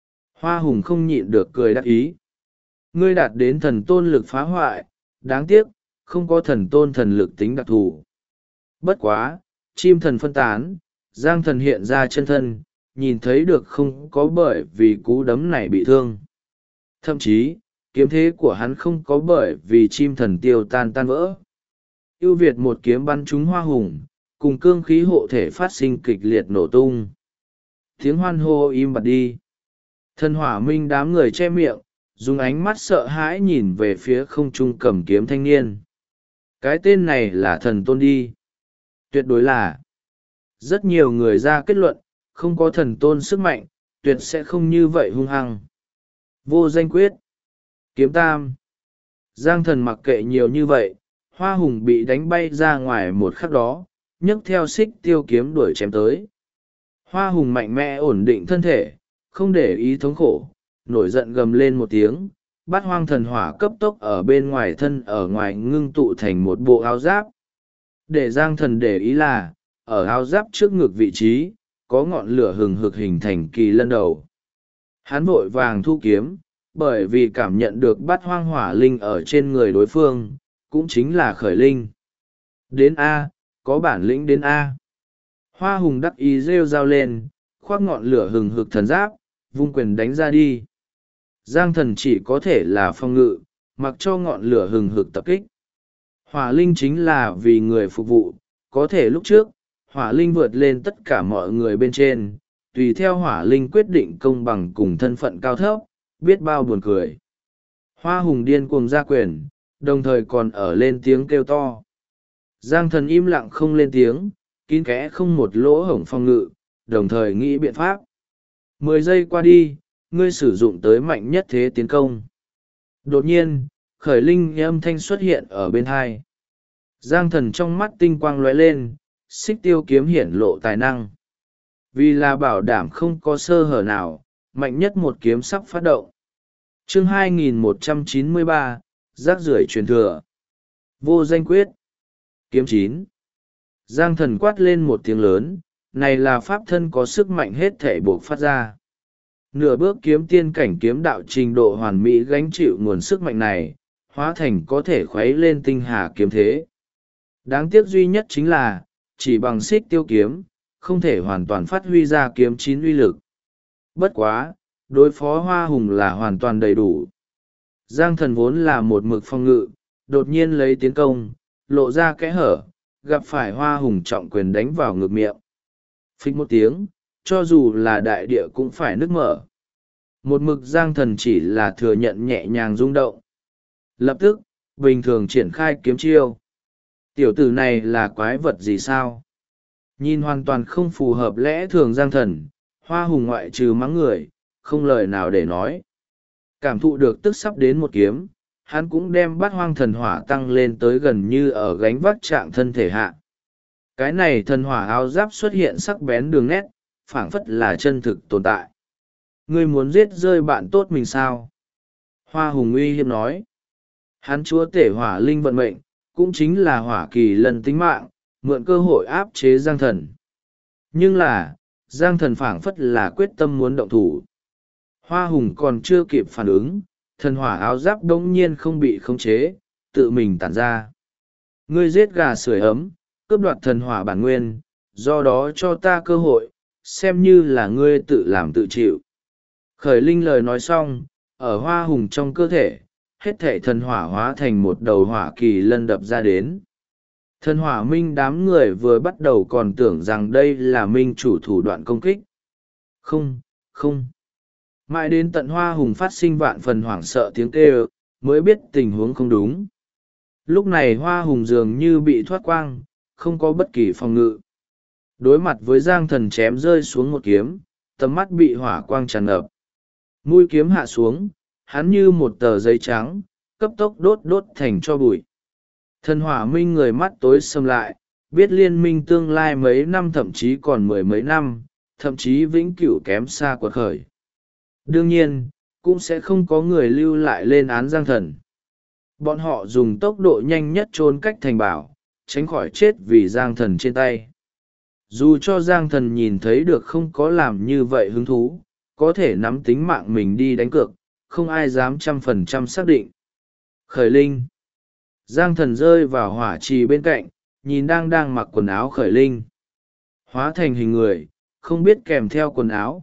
Hoa Hùng không nhịn được cười đắc ý. Ngươi đạt đến thần tôn lực phá hoại, đáng tiếc, không có thần tôn thần lực tính đặc thù. Bất quá, chim thần phân tán, Giang Thần hiện ra chân thân, nhìn thấy được không có bởi vì cú đấm này bị thương. Thậm chí, kiếm thế của hắn không có bởi vì chim thần tiêu tan vỡ. Ưu việt một kiếm bắn trúng Hoa Hùng, cùng cương khí hộ thể phát sinh kịch liệt nổ tung. Tiếng hoan hô im bặt đi. Thần hỏa minh đám người che miệng, dùng ánh mắt sợ hãi nhìn về phía không trung cầm kiếm thanh niên. Cái tên này là thần tôn đi. Tuyệt đối là. Rất nhiều người ra kết luận, không có thần tôn sức mạnh, tuyệt sẽ không như vậy hung hăng. Vô danh quyết. Kiếm tam. Giang Thần mặc kệ nhiều như vậy, Hoa Hùng bị đánh bay ra ngoài một khắc đó, nhấc theo xích tiêu kiếm đuổi chém tới. Hoa Hùng mạnh mẽ ổn định thân thể, không để ý thống khổ, nổi giận gầm lên một tiếng, bát hoang thần hỏa cấp tốc ở bên ngoài thân ở ngoài ngưng tụ thành một bộ áo giáp. Để Giang Thần để ý là, ở áo giáp trước ngực vị trí, có ngọn lửa hừng hực hình thành kỳ lân đầu. Hắn vội vàng thu kiếm, bởi vì cảm nhận được bát hoang hỏa linh ở trên người đối phương, cũng chính là Khởi Linh. Đến A, có bản lĩnh đến A. Hoa Hùng đắc ý rêu rao lên, khoác ngọn lửa hừng hực thần giáp, vung quyền đánh ra đi. Giang Thần chỉ có thể là phòng ngự, mặc cho ngọn lửa hừng hực tập kích. Hỏa linh chính là vì người phục vụ, có thể lúc trước, hỏa linh vượt lên tất cả mọi người bên trên, tùy theo hỏa linh quyết định công bằng cùng thân phận cao thấp, biết bao buồn cười. Hoa Hùng điên cuồng ra quyền, đồng thời còn ở lên tiếng kêu to. Giang Thần im lặng không lên tiếng, kín kẽ không một lỗ hổng phòng ngự, đồng thời nghĩ biện pháp. 10 giây qua đi, ngươi sử dụng tới mạnh nhất thế tiến công. Đột nhiên, Khởi Linh âm thanh xuất hiện ở bên hai. Giang Thần trong mắt tinh quang lóe lên, xích tiêu kiếm hiển lộ tài năng. Vì là bảo đảm không có sơ hở nào, mạnh nhất một kiếm sắp phát động. Chương 2193, rác rưởi truyền thừa. Vô danh quyết. Kiếm 9. Giang Thần quát lên một tiếng lớn, này là pháp thân có sức mạnh hết thể buộc phát ra. Nửa bước kiếm tiên cảnh kiếm đạo trình độ hoàn mỹ gánh chịu nguồn sức mạnh này, hóa thành có thể khuấy lên tinh hà kiếm thế. Đáng tiếc duy nhất chính là, chỉ bằng xích tiêu kiếm, không thể hoàn toàn phát huy ra kiếm 9 uy lực. Bất quá, đối phó Hoa Hùng là hoàn toàn đầy đủ. Giang Thần vốn là một mực phòng ngự, đột nhiên lấy tiến công, lộ ra kẽ hở, gặp phải Hoa Hùng trọng quyền đánh vào ngực miệng. Phích một tiếng, cho dù là đại địa cũng phải nứt mở. Một mực Giang Thần chỉ là thừa nhận nhẹ nhàng rung động. Lập tức, bình thường triển khai kiếm chiêu. Tiểu tử này là quái vật gì sao? Nhìn hoàn toàn không phù hợp lẽ thường Giang Thần, Hoa Hùng ngoại trừ mắng người, không lời nào để nói. Cảm thụ được tức sắp đến một kiếm, hắn cũng đem bát hoang thần hỏa tăng lên tới gần như ở gánh vác trạng thân thể hạ. Cái này thần hỏa áo giáp xuất hiện sắc bén đường nét, phảng phất là chân thực tồn tại. Ngươi muốn giết rơi bạn tốt mình sao? Hoa Hùng uy hiếp nói. Hắn chúa tể hỏa linh vận mệnh, cũng chính là hỏa kỳ lân tính mạng, mượn cơ hội áp chế Giang Thần. Nhưng là, Giang Thần phảng phất là quyết tâm muốn động thủ. Hoa Hùng còn chưa kịp phản ứng, thần hỏa áo giáp đống nhiên không bị khống chế, tự mình tản ra. Ngươi giết gà sưởi ấm, cướp đoạt thần hỏa bản nguyên, do đó cho ta cơ hội, xem như là ngươi tự làm tự chịu. Khởi Linh lời nói xong, ở Hoa Hùng trong cơ thể, hết thảy thần hỏa hóa thành một đầu hỏa kỳ lân đập ra đến. Thần hỏa minh đám người vừa bắt đầu còn tưởng rằng đây là minh chủ thủ đoạn công kích. Không, không. Mãi đến tận Hoa Hùng phát sinh vạn phần hoảng sợ tiếng kêu, mới biết tình huống không đúng. Lúc này Hoa Hùng dường như bị thoát quang, không có bất kỳ phòng ngự. Đối mặt với Giang Thần chém rơi xuống một kiếm, tầm mắt bị hỏa quang tràn ngập. Mũi kiếm hạ xuống, hắn như một tờ giấy trắng, cấp tốc đốt thành cho bụi. Thần hỏa minh người mắt tối sầm lại, biết liên minh tương lai mấy năm thậm chí còn 10 mấy năm, thậm chí vĩnh cửu kém xa quật khởi. Đương nhiên, cũng sẽ không có người lưu lại lên án Giang Thần. Bọn họ dùng tốc độ nhanh nhất trốn cách thành bảo, tránh khỏi chết vì Giang Thần trên tay. Dù cho Giang Thần nhìn thấy được không có làm như vậy hứng thú, có thể nắm tính mạng mình đi đánh cược, không ai dám 100% xác định. Khởi Linh. Giang Thần rơi vào hỏa trì bên cạnh, nhìn đang mặc quần áo Khởi Linh. Hóa thành hình người, không biết kèm theo quần áo.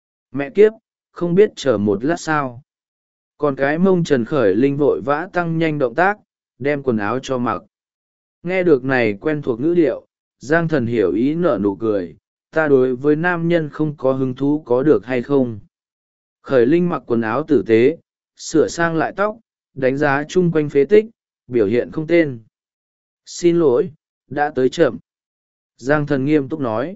Mẹ kiếp, không biết chờ một lát sao. Còn cái mông Trần Khởi Linh vội vã tăng nhanh động tác, đem quần áo cho mặc. Nghe được này quen thuộc ngữ điệu, Giang Thần hiểu ý nở nụ cười, ta đối với nam nhân không có hứng thú có được hay không. Khởi Linh mặc quần áo tử tế, sửa sang lại tóc, đánh giá chung quanh phế tích, biểu hiện không tên. Xin lỗi, đã tới chậm. Giang Thần nghiêm túc nói.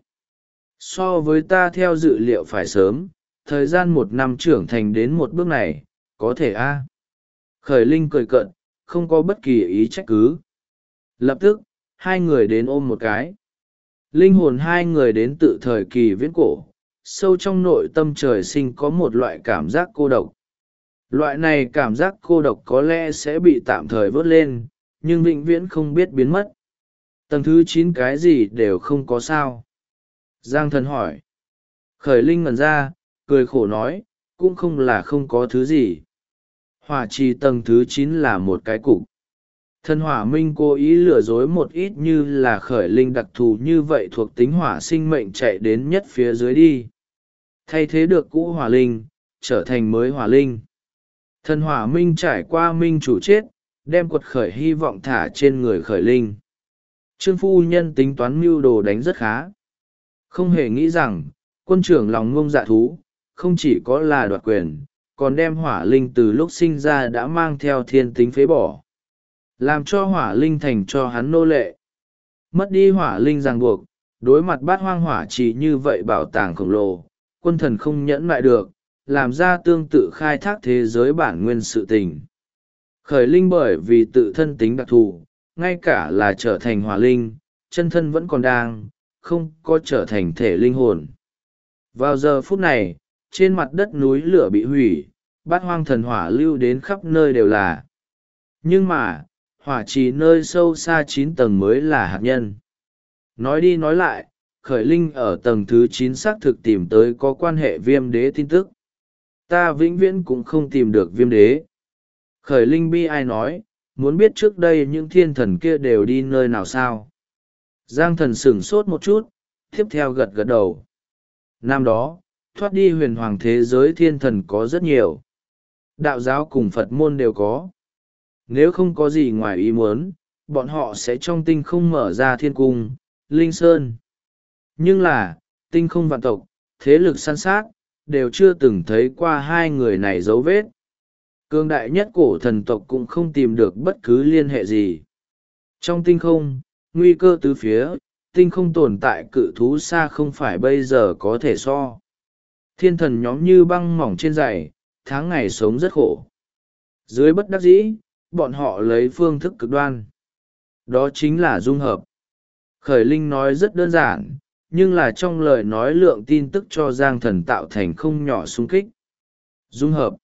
So với ta theo dự liệu phải sớm, thời gian 1 năm trưởng thành đến một bước này, có thể a. Khởi Linh cười cợt, không có bất kỳ ý trách cứ. Lập tức, hai người đến ôm một cái. Linh hồn hai người đến tự thời kỳ viễn cổ, sâu trong nội tâm trời sinh có một loại cảm giác cô độc. Loại này cảm giác cô độc có lẽ sẽ bị tạm thời vớt lên, nhưng vĩnh viễn không biết biến mất. Tầng thứ 9 cái gì đều không có sao. Giang Thần hỏi. Khởi Linh ngẩn ra, cười khổ nói, cũng không là không có thứ gì. Hỏa trì tầng thứ 9 là một cái cục. Thần hỏa minh cố ý lừa dối một ít như là khởi linh đặc thù như vậy thuộc tính hỏa sinh mệnh chạy đến nhất phía dưới đi. Thay thế được cũ hỏa linh, trở thành mới hỏa linh. Thần hỏa minh trải qua minh chủ chết, đem quật khởi hy vọng thả trên người khởi linh. Trương phu nhân tính toán mưu đồ đánh rất khá. Không hề nghĩ rằng, quân trưởng lòng ngông dạ thú, không chỉ có là đoạt quyền, còn đem hỏa linh từ lúc sinh ra đã mang theo thiên tính phế bỏ. Làm cho hỏa linh thành cho hắn nô lệ. Mất đi hỏa linh ràng buộc, đối mặt bát hoang hỏa chỉ như vậy bảo tàng khổng lồ, quân thần không nhẫn lại được, làm ra tương tự khai thác thế giới bản nguyên sự tình. Khởi linh bởi vì tự thân tính đặc thù, ngay cả là trở thành hỏa linh, chân thân vẫn còn đang, không có trở thành thể linh hồn. Vào giờ phút này, trên mặt đất núi lửa bị hủy, bát hoang thần hỏa lưu đến khắp nơi đều là. Nhưng mà, hỏa trì nơi sâu xa 9 tầng mới là hạt nhân. Nói đi nói lại, khởi linh ở tầng thứ 9 xác thực tìm tới có quan hệ viêm đế tin tức. Ta vĩnh viễn cũng không tìm được viêm đế. Khởi linh bi ai nói, muốn biết trước đây những thiên thần kia đều đi nơi nào sao. Giang thần sửng sốt một chút, tiếp theo gật gật đầu. Năm đó, thoát đi huyền hoàng thế giới thiên thần có rất nhiều. Đạo giáo cùng Phật môn đều có. Nếu không có gì ngoài ý muốn, bọn họ sẽ trong tinh không mở ra thiên cung, linh sơn. Nhưng là, tinh không vạn tộc, thế lực săn sát, đều chưa từng thấy qua hai người này dấu vết. Cương đại nhất cổ thần tộc cũng không tìm được bất cứ liên hệ gì. Trong tinh không, nguy cơ tứ phía, tinh không tồn tại cự thú xa không phải bây giờ có thể so. Thiên thần nhóm như băng mỏng trên giày, tháng ngày sống rất khổ. Dưới bất đắc dĩ, bọn họ lấy phương thức cực đoan. Đó chính là dung hợp. Khởi linh nói rất đơn giản, nhưng là trong lời nói lượng tin tức cho Giang thần tạo thành không nhỏ xung kích. Dung hợp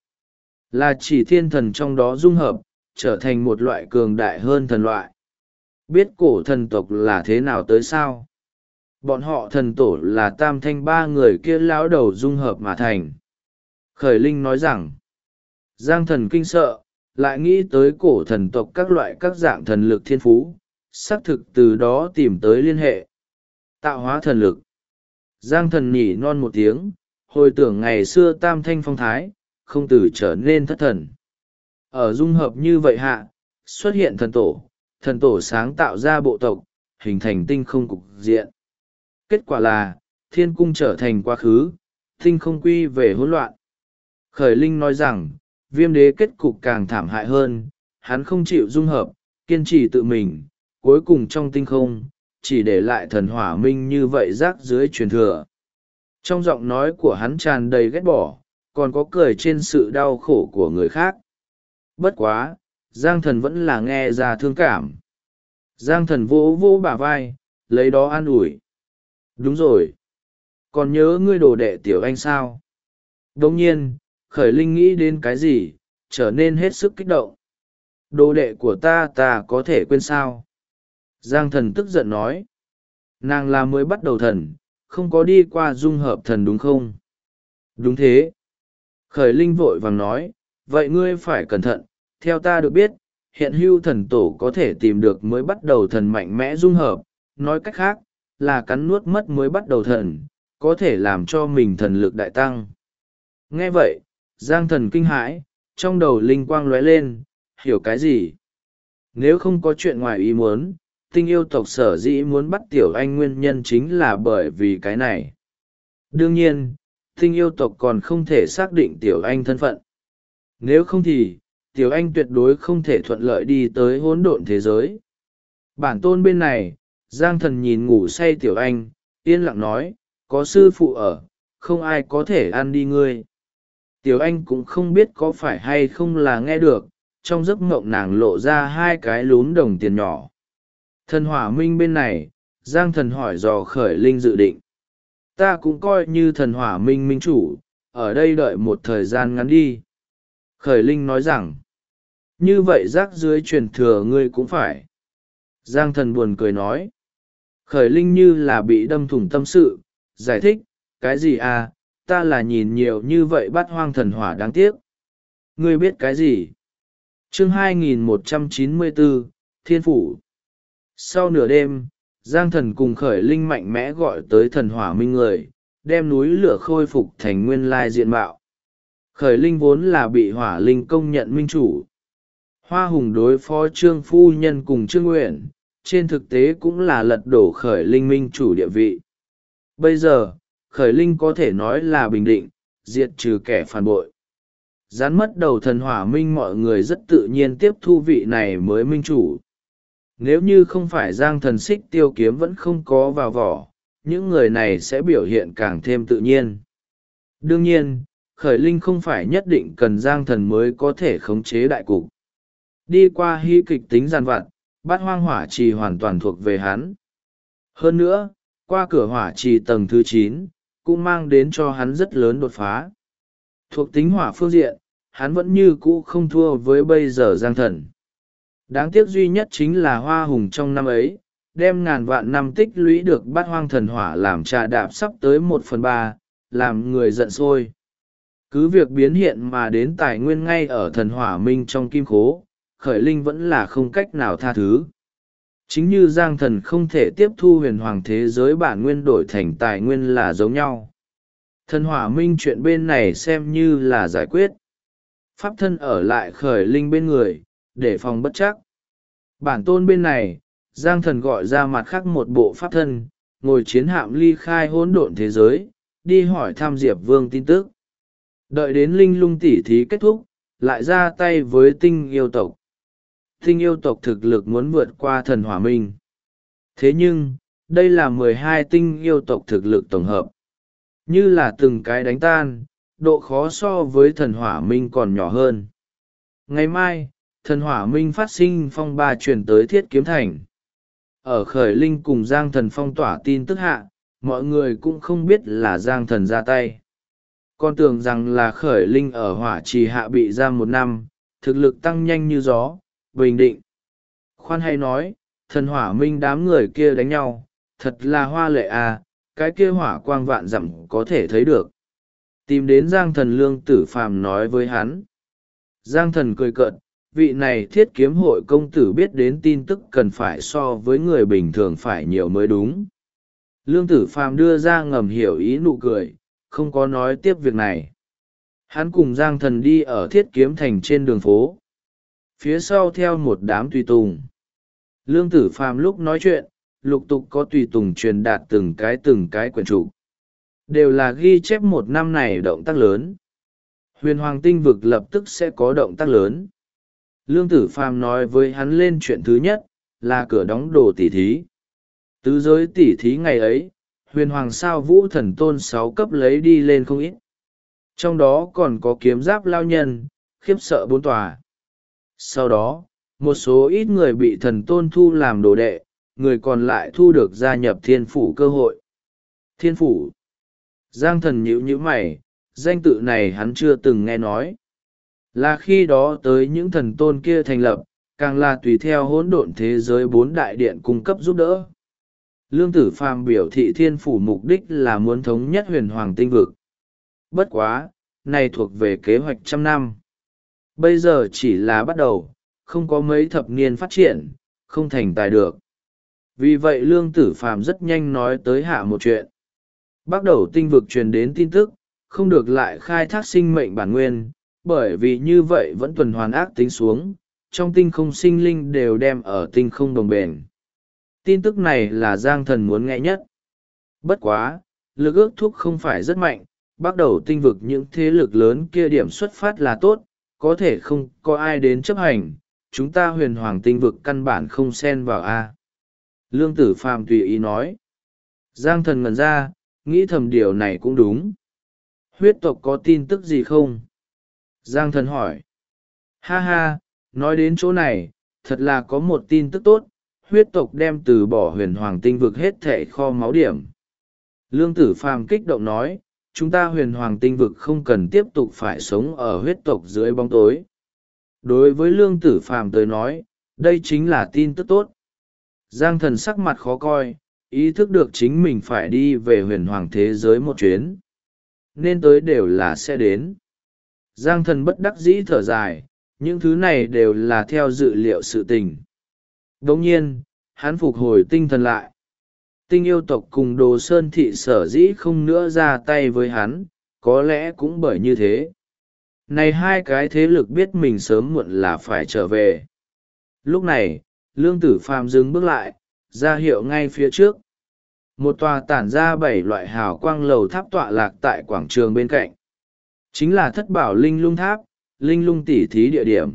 là chỉ thiên thần trong đó dung hợp, trở thành một loại cường đại hơn thần loại. Biết cổ thần tộc là thế nào tới sao? Bọn họ thần tổ là tam thanh ba người kia lão đầu dung hợp mà thành. Khởi linh nói rằng, Giang thần kinh sợ, lại nghĩ tới cổ thần tộc các loại các dạng thần lực thiên phú, xác thực từ đó tìm tới liên hệ. Tạo hóa thần lực. Giang thần nhỉ non một tiếng, hồi tưởng ngày xưa tam thanh phong thái, không từ trở nên thất thần. Ở dung hợp như vậy hạ, xuất hiện thần tổ sáng tạo ra bộ tộc, hình thành tinh không cục diện. Kết quả là, thiên cung trở thành quá khứ, tinh không quy về hỗn loạn. Khởi linh nói rằng, viêm đế kết cục càng thảm hại hơn, hắn không chịu dung hợp, kiên trì tự mình, cuối cùng trong tinh không, chỉ để lại thần hỏa minh như vậy rác dưới truyền thừa. Trong giọng nói của hắn tràn đầy ghét bỏ, còn có cười trên sự đau khổ của người khác. Bất quá, Giang thần vẫn là nghe ra thương cảm. Giang thần vỗ vỗ bả vai, lấy đó an ủi. Đúng rồi. Còn nhớ ngươi đồ đệ tiểu anh sao? Đồng nhiên, khởi linh nghĩ đến cái gì, trở nên hết sức kích động. Đồ đệ của ta có thể quên sao? Giang thần tức giận nói. Nàng là mới bắt đầu thần, không có đi qua dung hợp thần đúng không? Đúng thế. Khởi linh vội vàng nói, vậy ngươi phải cẩn thận, theo ta được biết, hiện hưu thần tổ có thể tìm được mới bắt đầu thần mạnh mẽ dung hợp, nói cách khác, là cắn nuốt mất mới bắt đầu thần, có thể làm cho mình thần lực đại tăng. Nghe vậy, Giang thần kinh hãi, trong đầu linh quang lóe lên, hiểu cái gì? Nếu không có chuyện ngoài ý muốn, tinh yêu tộc sở dĩ muốn bắt tiểu anh nguyên nhân chính là bởi vì cái này. Đương nhiên, tinh yêu tộc còn không thể xác định tiểu anh thân phận. Nếu không thì, tiểu anh tuyệt đối không thể thuận lợi đi tới hỗn độn thế giới. Bản tôn bên này, Giang thần nhìn ngủ say tiểu anh, yên lặng nói, có sư phụ ở, không ai có thể ăn đi ngươi. Tiểu anh cũng không biết có phải hay không là nghe được, trong giấc mộng nàng lộ ra hai cái lún đồng tiền nhỏ. Thần hỏa minh bên này, Giang thần hỏi dò khởi linh dự định. Ta cũng coi như thần hỏa minh minh chủ, ở đây đợi một thời gian ngắn đi. Khởi linh nói rằng, như vậy rác dưới truyền thừa ngươi cũng phải. Giang thần buồn cười nói. Khởi linh như là bị đâm thủng tâm sự, giải thích, cái gì à, ta là nhìn nhiều như vậy bắt hoang thần hỏa đáng tiếc. Ngươi biết cái gì? Chương 2194, Thiên phủ. Sau nửa đêm, Giang Thần cùng Khởi Linh mạnh mẽ gọi tới thần hỏa minh người, đem núi lửa khôi phục thành nguyên lai diện mạo. Khởi Linh vốn là bị hỏa linh công nhận minh chủ. Hoa Hùng đối phó Trương Phu Nhân cùng Trương Nguyện, trên thực tế cũng là lật đổ Khởi Linh minh chủ địa vị. Bây giờ, Khởi Linh có thể nói là bình định, diệt trừ kẻ phản bội. Gián mất đầu thần hỏa minh, mọi người rất tự nhiên tiếp thu vị này mới minh chủ. Nếu như không phải Giang Thần xích tiêu kiếm vẫn không có vào vỏ, những người này sẽ biểu hiện càng thêm tự nhiên. Đương nhiên, Khởi Linh không phải nhất định cần Giang Thần mới có thể khống chế đại cục. Đi qua hy kịch tính giàn vặt, bát hoang hỏa trì hoàn toàn thuộc về hắn. Hơn nữa, qua cửa hỏa trì tầng thứ 9, cũng mang đến cho hắn rất lớn đột phá. Thuộc tính hỏa phương diện, hắn vẫn như cũ không thua với bây giờ Giang Thần. Đáng tiếc duy nhất chính là Hoa Hùng trong năm ấy, đem ngàn vạn năm tích lũy được bát hoang thần hỏa làm trà đạp sắp tới 1/3, làm người giận sôi. Cứ việc biến hiện mà đến tài nguyên ngay ở thần hỏa minh trong kim khố, Khởi Linh vẫn là không cách nào tha thứ. Chính như Giang Thần không thể tiếp thu huyền hoàng thế giới bản nguyên đổi thành tài nguyên là giống nhau. Thần hỏa minh chuyện bên này xem như là giải quyết. Pháp thân ở lại Khởi Linh bên người, để phòng bất chắc. Bản tôn bên này, Giang Thần gọi ra mặt khác một bộ pháp thân, ngồi chiến hạm ly khai hỗn độn thế giới, đi hỏi thăm Diệp Vương tin tức. Đợi đến linh lung tỉ thí kết thúc, lại ra tay với tinh yêu tộc. Tinh yêu tộc thực lực muốn vượt qua thần hỏa minh. Thế nhưng, đây là 12 tinh yêu tộc thực lực tổng hợp. Như là từng cái đánh tan, độ khó so với thần hỏa minh còn nhỏ hơn. Ngày mai, thần hỏa minh phát sinh phong ba truyền tới Thiết Kiếm Thành. Ở Khởi Linh cùng Giang Thần phong tỏa tin tức hạ, mọi người cũng không biết là Giang Thần ra tay. Còn tưởng rằng là Khởi Linh ở hỏa trì hạ bị giam 1 năm, thực lực tăng nhanh như gió, bình định. Khoan hay nói, thần hỏa minh đám người kia đánh nhau, thật là hoa lệ à, cái kia hỏa quang vạn dặm có thể thấy được. Tìm đến Giang Thần Lương Tử Phàm nói với hắn. Giang Thần cười cợt, vị này Thiết Kiếm hội công tử biết đến tin tức cần phải so với người bình thường phải nhiều mới đúng. Lương Tử Phàm đưa ra ngầm hiểu ý nụ cười, không có nói tiếp việc này. Hắn cùng Giang Thần đi ở Thiết Kiếm Thành trên đường phố. Phía sau theo một đám tùy tùng. Lương Tử Phàm lúc nói chuyện, lục tục có tùy tùng truyền đạt từng cái quyển trục. Đều là ghi chép 1 năm này động tác lớn. Huyền Hoàng tinh vực lập tức sẽ có động tác lớn. Lương Tử Phàm nói với hắn lên chuyện thứ nhất, là cửa đóng đồ tỉ thí. Tứ giới tỉ thí ngày ấy, Huyền Hoàng sao vũ thần tôn 6 cấp lấy đi lên không ít. Trong đó còn có kiếm giáp lao nhân, khiếp sợ 4 tòa. Sau đó, một số ít người bị thần tôn thu làm đồ đệ, người còn lại thu được gia nhập thiên phủ cơ hội. Thiên phủ. Giang Thần nhíu mày, danh tự này hắn chưa từng nghe nói. Là khi đó tới những thần tôn kia thành lập, càng là tùy theo hỗn độn thế giới 4 đại điện cung cấp giúp đỡ. Lương Tử Phàm biểu thị thiên phủ mục đích là muốn thống nhất huyền hoàng tinh vực. Bất quá, này thuộc về kế hoạch 100 năm. Bây giờ chỉ là bắt đầu, không có mấy thập niên phát triển, không thành tài được. Vì vậy Lương Tử Phàm rất nhanh nói tới hạ một chuyện. Bắt đầu tinh vực truyền đến tin tức, không được lại khai thác sinh mệnh bản nguyên, bởi vì như vậy vẫn tuần hoàn ác tính xuống, trong tinh không sinh linh đều đem ở tinh không đồng bền. Tin tức này là Giang Thần muốn nghe nhất. Bất quá, lực ước thúc không phải rất mạnh, bắt đầu tinh vực những thế lực lớn kia điểm xuất phát là tốt, có thể không có ai đến chấp hành, chúng ta huyền hoàng tinh vực căn bản không xen vào a. Lương Tử Phàm tùy ý nói. Giang Thần ngẩn ra, nghĩ thầm điều này cũng đúng. Huyết tộc có tin tức gì không? Giang Thần hỏi. Ha ha, nói đến chỗ này, thật là có một tin tức tốt, huyết tộc đem từ bỏ huyền hoàng tinh vực hết thệ kho máu điểm. Lương Tử Phàm kích động nói, chúng ta huyền hoàng tinh vực không cần tiếp tục phải sống ở huyết tộc dưới bóng tối. Đối với Lương Tử Phàm tới nói, đây chính là tin tức tốt. Giang Thần sắc mặt khó coi, ý thức được chính mình phải đi về huyền hoàng thế giới một chuyến. Nên tới đều là sẽ đến. Giang Thần bất đắc dĩ thở dài, những thứ này đều là theo dự liệu sự tình. Đồng nhiên, hắn phục hồi tinh thần lại. Tinh yêu tộc cùng Đồ Sơn thị sở dĩ không nữa ra tay với hắn, có lẽ cũng bởi như thế. Này hai cái thế lực biết mình sớm muộn là phải trở về. Lúc này, Lương Tử Phàm dừng bước lại, ra hiệu ngay phía trước. Một tòa tản ra 7 loại hào quang lầu tháp tọa lạc tại quảng trường bên cạnh. Chính là Thất Bảo Linh Lung Tháp, Linh Lung tỉ thí địa điểm.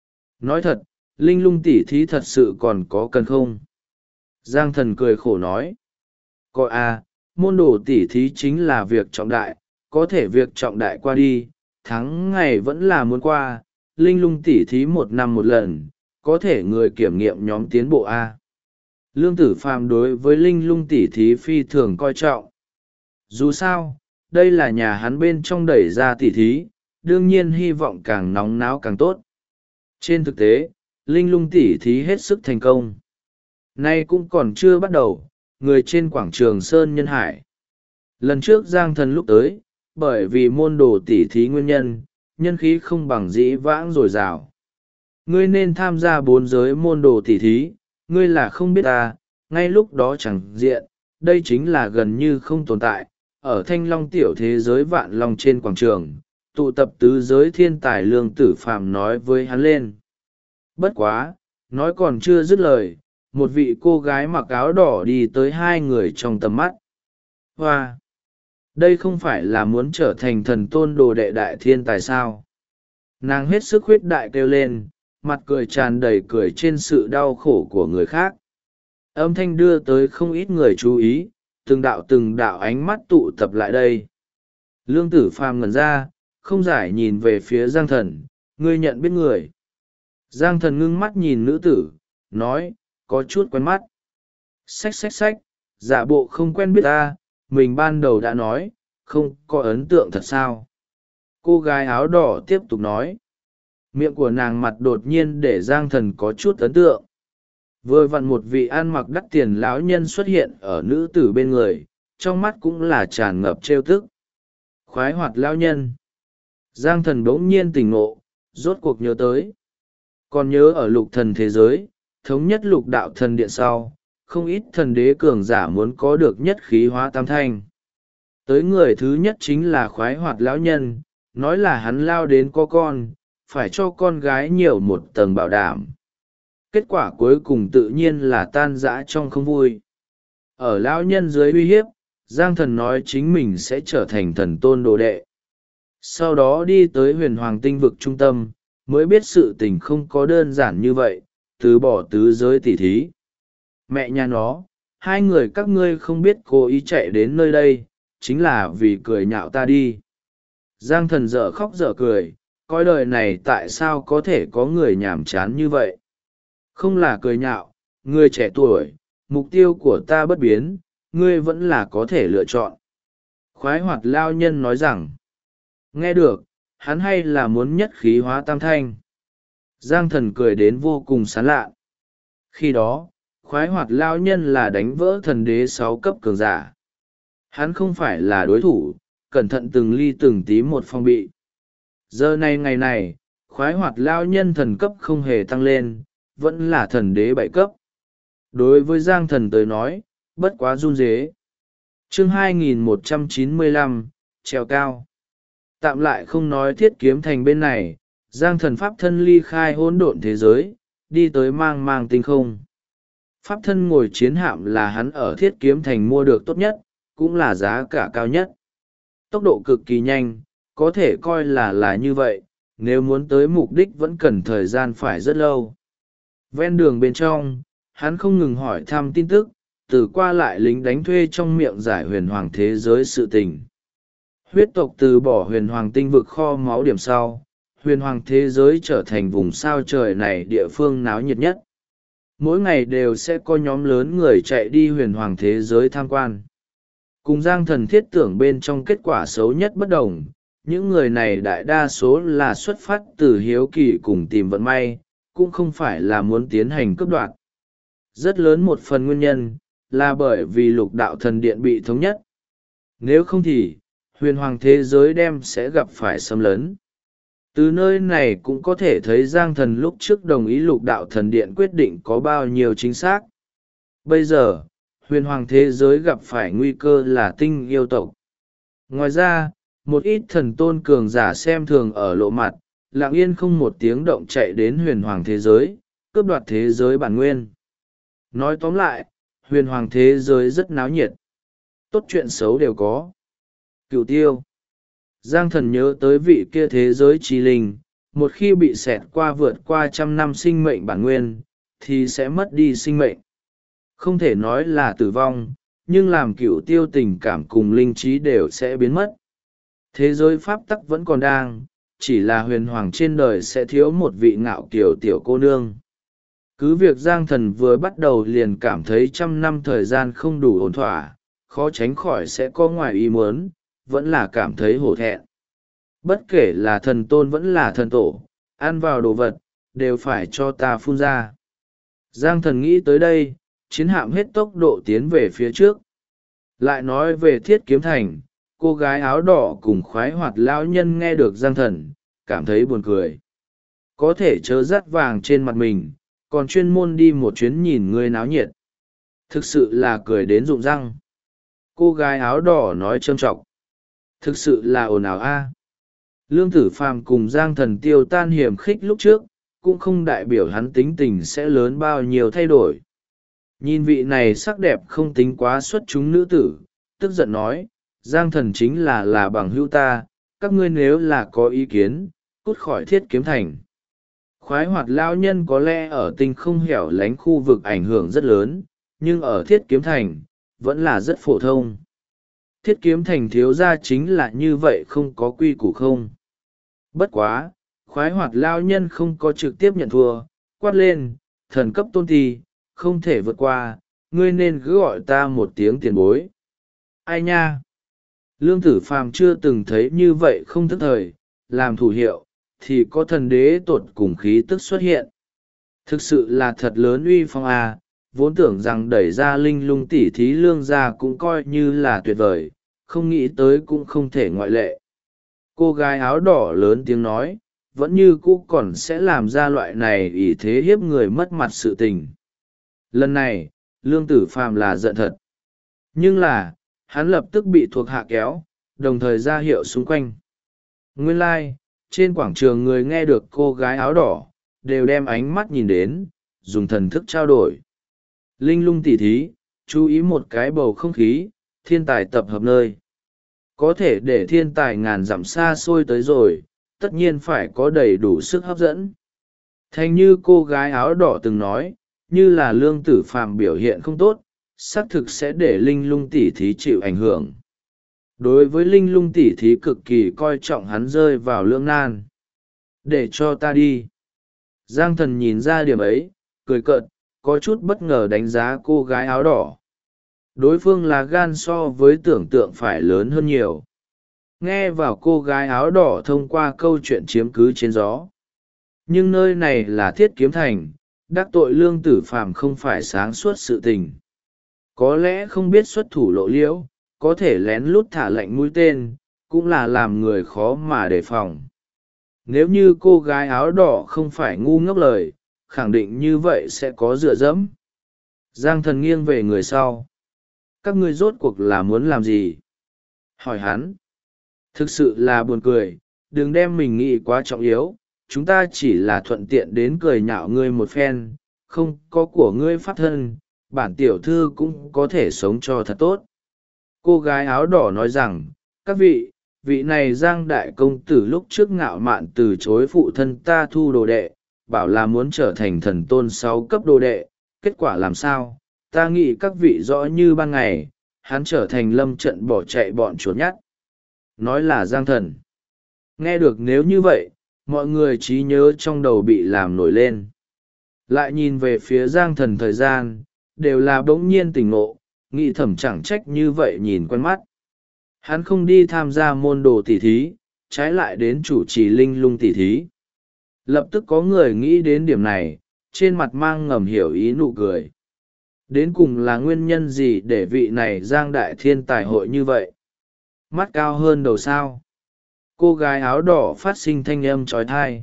Nói thật, Linh Lung tỉ thí thật sự còn có cần không? Giang Thần cười khổ nói. Có à, môn đồ tỉ thí chính là việc trọng đại, có thể việc trọng đại qua đi, thắng ngày vẫn là muốn qua, Linh Lung tỉ thí 1 năm một lần, có thể người kiểm nghiệm nhóm tiến bộ A. Lương Tử Phàm đối với Linh Lung tỉ thí phi thường coi trọng. Dù sao, đây là nhà hắn bên trong đẩy ra tỉ thí, đương nhiên hy vọng càng nóng náo càng tốt. Trên thực tế, Linh Lung tỉ thí hết sức thành công. Nay cũng còn chưa bắt đầu, người trên quảng trường Sơn Nhân Hải. Lần trước Giang Thần lúc tới, bởi vì môn đồ tỉ thí nguyên nhân, nhân khí không bằng dĩ vãng dồi dào. Ngươi nên tham gia 4 giới môn đồ tỉ thí, ngươi là không biết ta, ngay lúc đó chẳng diện, đây chính là gần như không tồn tại, ở Thanh Long tiểu thế giới Vạn Long trên quảng trường, tụ tập tứ giới thiên tài Lương Tử Phàm nói với hắn lên. Bất quá, nói còn chưa dứt lời, một vị cô gái mặc áo đỏ đi tới hai người trong tầm mắt. Hoa! Đây không phải là muốn trở thành thần tôn đồ đệ đại thiên tài sao? Nàng hết sức huyết đại kêu lên, mặt cười tràn đầy cười trên sự đau khổ của người khác. Âm thanh đưa tới không ít người chú ý, từng đạo ánh mắt tụ tập lại đây. Lương Tử Phàm ngẩn ra, không giải nhìn về phía Giang Thần, ngươi nhận biết người. Giang Thần ngưng mắt nhìn nữ tử, nói, có chút quen mắt. Xách, giả bộ không quen biết ta, mình ban đầu đã nói, không có ấn tượng thật sao. Cô gái áo đỏ tiếp tục nói. Miệng của nàng mặt đột nhiên để Giang Thần có chút ấn tượng. Vừa vặn một vị ăn mặc đắt tiền lão nhân xuất hiện ở nữ tử bên người, trong mắt cũng là tràn ngập trêu tức. Khoái hoạt lão nhân. Giang Thần bỗng nhiên tỉnh ngộ, rốt cuộc nhớ tới. Còn nhớ ở lục thần thế giới, thống nhất lục đạo thần điện sau, không ít thần đế cường giả muốn có được nhất khí hóa tam thanh. Tới người thứ nhất chính là khoái hoạt lão nhân, nói là hắn lao đến có con, phải cho con gái nhiều một tầng bảo đảm. Kết quả cuối cùng tự nhiên là tan rã trong không vui. Ở lão nhân dưới uy hiếp, Giang Thần nói chính mình sẽ trở thành thần tôn đồ đệ. Sau đó đi tới huyền hoàng tinh vực trung tâm, mới biết sự tình không có đơn giản như vậy, từ bỏ tứ giới tỉ thí. Mẹ nhà nó, hai người các ngươi không biết cố ý chạy đến nơi đây, chính là vì cười nhạo ta đi. Giang Thần dở khóc dở cười, coi đời này tại sao có thể có người nhàm chán như vậy. Không là cười nhạo, người trẻ tuổi, mục tiêu của ta bất biến, ngươi vẫn là có thể lựa chọn. Khoái hoạt lao nhân nói rằng, nghe được, hắn hay là muốn nhất khí hóa tam thanh. Giang Thần cười đến vô cùng sán lạ. Khi đó, khoái hoạt lao nhân là đánh vỡ thần đế 6 cấp cường giả. Hắn không phải là đối thủ, cẩn thận từng ly từng tí một phong bị. Giờ này ngày này, khoái hoạt lao nhân thần cấp không hề tăng lên, vẫn là thần đế 7 cấp. Đối với Giang Thần tới nói, bất quá run rế. Chương 2195, treo cao. Tạm lại không nói Thiết Kiếm Thành bên này, Giang Thần pháp thân ly khai hỗn độn thế giới, đi tới mang mang tinh không. Pháp thân ngồi chiến hạm là hắn ở Thiết Kiếm Thành mua được tốt nhất, cũng là giá cả cao nhất. Tốc độ cực kỳ nhanh, có thể coi là như vậy, nếu muốn tới mục đích vẫn cần thời gian phải rất lâu. Ven đường bên trong, hắn không ngừng hỏi thăm tin tức, từ qua lại lính đánh thuê trong miệng giải huyền hoàng thế giới sự tình. Huyết tộc từ bỏ huyền hoàng tinh vực kho máu điểm sau, huyền hoàng thế giới trở thành vùng sao trời này địa phương náo nhiệt nhất. Mỗi ngày đều sẽ có nhóm lớn người chạy đi huyền hoàng thế giới tham quan. Cùng Giang Thần thiết tưởng bên trong kết quả xấu nhất bất đồng, những người này đại đa số là xuất phát từ hiếu kỳ cùng tìm vận may, cũng không phải là muốn tiến hành cướp đoạt. Rất lớn một phần nguyên nhân, là bởi vì lục đạo thần điện bị thống nhất. Nếu không thì, huyền hoàng thế giới đem sẽ gặp phải xâm lấn. Từ nơi này cũng có thể thấy Giang Thần lúc trước đồng ý Lục Đạo Thần Điện quyết định có bao nhiêu chính xác. Bây giờ, huyền hoàng thế giới gặp phải nguy cơ là tinh yêu tộc. Ngoài ra, một ít thần tôn cường giả xem thường ở lộ mặt, lặng yên không một tiếng động chạy đến huyền hoàng thế giới, cướp đoạt thế giới bản nguyên. Nói tóm lại, huyền hoàng thế giới rất náo nhiệt. Tốt chuyện xấu đều có. Cửu tiêu. Giang Thần nhớ tới vị kia thế giới trí linh, một khi bị xẹt qua vượt qua 100 năm sinh mệnh bản nguyên, thì sẽ mất đi sinh mệnh. Không thể nói là tử vong, nhưng làm cửu tiêu tình cảm cùng linh trí đều sẽ biến mất. Thế giới pháp tắc vẫn còn đang, chỉ là huyền hoàng trên đời sẽ thiếu một vị ngạo kiều tiểu cô nương. Cứ việc Giang Thần vừa bắt đầu liền cảm thấy 100 năm thời gian không đủ ổn thỏa, khó tránh khỏi sẽ có ngoài ý muốn, vẫn là cảm thấy hổ thẹn. Bất kể là thần tôn vẫn là thần tổ, ăn vào đồ vật, đều phải cho ta phun ra. Giang Thần nghĩ tới đây, chiến hạm hết tốc độ tiến về phía trước. Lại nói về Thiết Kiếm Thành, cô gái áo đỏ cùng khoái hoạt lão nhân nghe được Giang Thần, cảm thấy buồn cười. Có thể chớ dắt vàng trên mặt mình, còn chuyên môn đi một chuyến nhìn người náo nhiệt. Thực sự là cười đến rụng răng. Cô gái áo đỏ nói trâm trọng. Thực sự là ồn ào a. Lương Tử Phàm cùng Giang Thần tiêu tan hiểm khích lúc trước, cũng không đại biểu hắn tính tình sẽ lớn bao nhiêu thay đổi. Nhìn vị này sắc đẹp không tính quá xuất chúng nữ tử, tức giận nói, Giang Thần chính là bằng hữu ta, các ngươi nếu là có ý kiến, cút khỏi Thiết Kiếm Thành. Khoái hoạt lão nhân có lẽ ở tinh không hẻo lánh khu vực ảnh hưởng rất lớn, nhưng ở Thiết Kiếm Thành, vẫn là rất phổ thông. Thiết Kiếm Thành thiếu gia chính là như vậy, không có quy củ không. Bất quá, khoái hoạt lao nhân không có trực tiếp nhận thua, quát lên, thần cấp tôn ti, không thể vượt qua, ngươi nên cứ gọi ta một tiếng tiền bối. Ai nha? Lương Tử Phàm chưa từng thấy như vậy không thức thời, làm thủ hiệu, thì có thần đế tột cùng khí tức xuất hiện. Thực sự là thật lớn uy phong à, vốn tưởng rằng đẩy ra linh lung tỉ thí lương gia cũng coi như là tuyệt vời, không nghĩ tới cũng không thể ngoại lệ. Cô gái áo đỏ lớn tiếng nói, vẫn như cũ còn sẽ làm ra loại này ỷ thế hiếp người mất mặt sự tình. Lần này, Lương Tử Phàm là giận thật. Nhưng là, hắn lập tức bị thuộc hạ kéo, đồng thời ra hiệu xung quanh. Nguyên lai, trên quảng trường người nghe được cô gái áo đỏ, đều đem ánh mắt nhìn đến, dùng thần thức trao đổi. Linh lung tỉ thí, chú ý một cái bầu không khí, thiên tài tập hợp nơi. Có thể để thiên tài ngàn dặm xa xôi tới rồi, tất nhiên phải có đầy đủ sức hấp dẫn. Thành như cô gái áo đỏ từng nói, như là Lương Tử Phàm biểu hiện không tốt, xác thực sẽ để linh lung tỉ thí chịu ảnh hưởng. Đối với linh lung tỉ thí cực kỳ coi trọng hắn rơi vào lưỡng nan. Để cho ta đi. Giang Thần nhìn ra điểm ấy, cười cợt, có chút bất ngờ đánh giá cô gái áo đỏ. Đối phương là gan so với tưởng tượng phải lớn hơn nhiều. Nghe vào cô gái áo đỏ thông qua câu chuyện chiếm cứ trên gió. Nhưng nơi này là Thiết Kiếm Thành, đắc tội Lương Tử Phàm không phải sáng suốt sự tình. Có lẽ không biết xuất thủ lộ liễu, có thể lén lút thả lệnh mũi tên, cũng là làm người khó mà đề phòng. Nếu như cô gái áo đỏ không phải ngu ngốc lời, khẳng định như vậy sẽ có dựa dẫm. Giang Thần nghiêng về người sau. Các ngươi rốt cuộc là muốn làm gì? Hỏi hắn. Thực sự là buồn cười, đừng đem mình nghĩ quá trọng yếu, chúng ta chỉ là thuận tiện đến cười nhạo ngươi một phen, không có của ngươi pháp thân, bản tiểu thư cũng có thể sống cho thật tốt. Cô gái áo đỏ nói rằng, các vị này Giang đại công tử lúc trước ngạo mạn từ chối phụ thân ta thu đồ đệ, bảo là muốn trở thành thần tôn 6 cấp đồ đệ, kết quả làm sao? Ta nghĩ các vị rõ như ban ngày, hắn trở thành lâm trận bỏ chạy bọn chuột nhắt. Nói là Giang Thần. Nghe được nếu như vậy, mọi người trí nhớ trong đầu bị làm nổi lên. Lại nhìn về phía Giang Thần thời gian, đều là bỗng nhiên tỉnh ngộ, nghĩ thầm chẳng trách như vậy nhìn quen mắt. Hắn không đi tham gia môn đồ tỉ thí, trái lại đến chủ trì linh lung tỉ thí. Lập tức có người nghĩ đến điểm này, trên mặt mang ngầm hiểu ý nụ cười. Đến cùng là nguyên nhân gì để vị này Giang đại thiên tài hội như vậy? Mắt cao hơn đầu sao? Cô gái áo đỏ phát sinh thanh âm trói thai.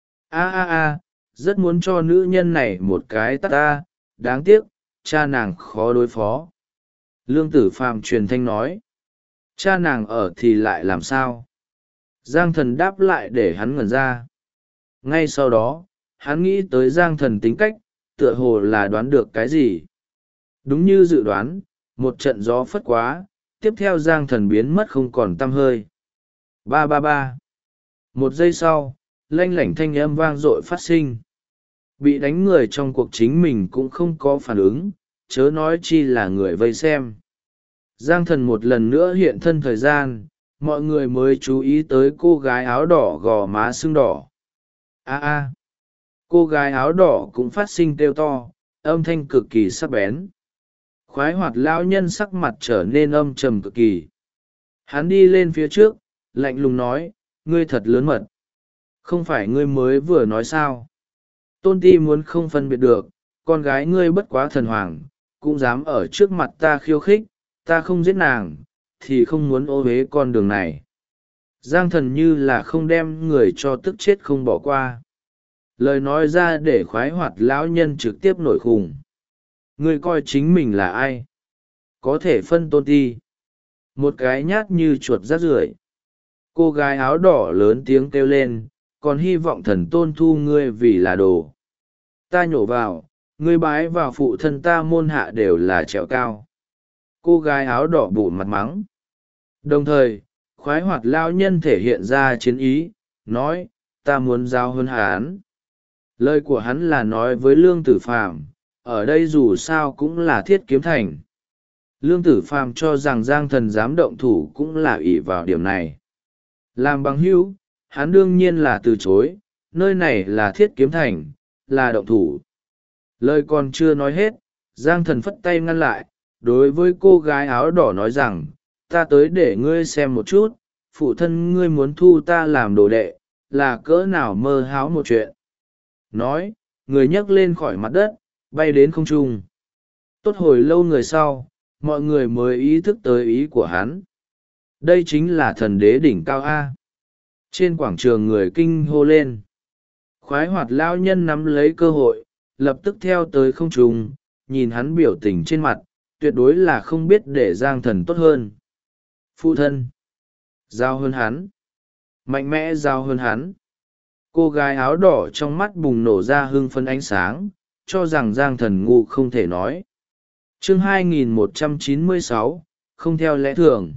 A, rất muốn cho nữ nhân này một cái tát ta, đáng tiếc cha nàng khó đối phó. Lương Tử Phàm truyền thanh nói. Cha nàng ở thì lại làm sao? Giang Thần đáp lại để hắn ngẩn ra. Ngay sau đó hắn nghĩ tới Giang Thần tính cách, tựa hồ là đoán được cái gì. Đúng như dự đoán, một trận gió phất quá, tiếp theo Giang Thần biến mất không còn tăm hơi. Ba ba ba. Một giây sau, lanh lảnh thanh âm vang dội phát sinh. Bị đánh người trong cuộc chính mình cũng không có phản ứng, chớ nói chi là người vây xem. Giang Thần một lần nữa hiện thân thời gian, mọi người mới chú ý tới cô gái áo đỏ gò má sưng đỏ. A. Cô gái áo đỏ cũng phát sinh kêu to, âm thanh cực kỳ sắc bén. Khoái hoạt lão nhân sắc mặt trở nên âm trầm cực kỳ. Hắn đi lên phía trước, lạnh lùng nói, ngươi thật lớn mật. Không phải ngươi mới vừa nói sao? Tôn Ti muốn không phân biệt được, con gái ngươi bất quá thần hoàng, cũng dám ở trước mặt ta khiêu khích, ta không giết nàng, thì không muốn ô uế con đường này. Giang Thần như là không đem người cho tức chết không bỏ qua. Lời nói ra để khoái hoạt lão nhân trực tiếp nổi khùng. Ngươi coi chính mình là ai? Có thể phân Tôn Ti. Một cái nhát như chuột rác rưởi. Cô gái áo đỏ lớn tiếng kêu lên, còn hy vọng thần tôn thu ngươi vì là đồ. Ta nhổ vào, ngươi bái vào phụ thân ta môn hạ đều là trèo cao. Cô gái áo đỏ bụ mặt mắng. Đồng thời, khoái hoạt lao nhân thể hiện ra chiến ý, nói, ta muốn giao hơn hắn. Lời của hắn là nói với Lương Tử Phàm, ở đây dù sao cũng là Thiết Kiếm Thành. Lương Tử Phàm cho rằng Giang Thần dám động thủ cũng là ỷ vào điểm này. Làm bằng hữu, hắn đương nhiên là từ chối, nơi này là Thiết Kiếm Thành, là động thủ. Lời còn chưa nói hết, Giang Thần phất tay ngăn lại, đối với cô gái áo đỏ nói rằng, ta tới để ngươi xem một chút, phụ thân ngươi muốn thu ta làm đồ đệ, là cỡ nào mơ hão một chuyện. Nói, người nhấc lên khỏi mặt đất, bay đến không trung. Tốt hồi lâu người sau, mọi người mới ý thức tới ý của hắn. Đây chính là thần đế đỉnh cao A. Trên quảng trường người kinh hô lên. Khoái hoạt lao nhân nắm lấy cơ hội, lập tức theo tới không trung, nhìn hắn biểu tình trên mặt, tuyệt đối là không biết để Giang Thần tốt hơn. Phụ thân. Giao hơn hắn. Mạnh mẽ giao hơn hắn. Cô gái áo đỏ trong mắt bùng nổ ra hưng phấn ánh sáng, cho rằng Giang Thần ngu không thể nói. Chương 2196, không theo lẽ thường.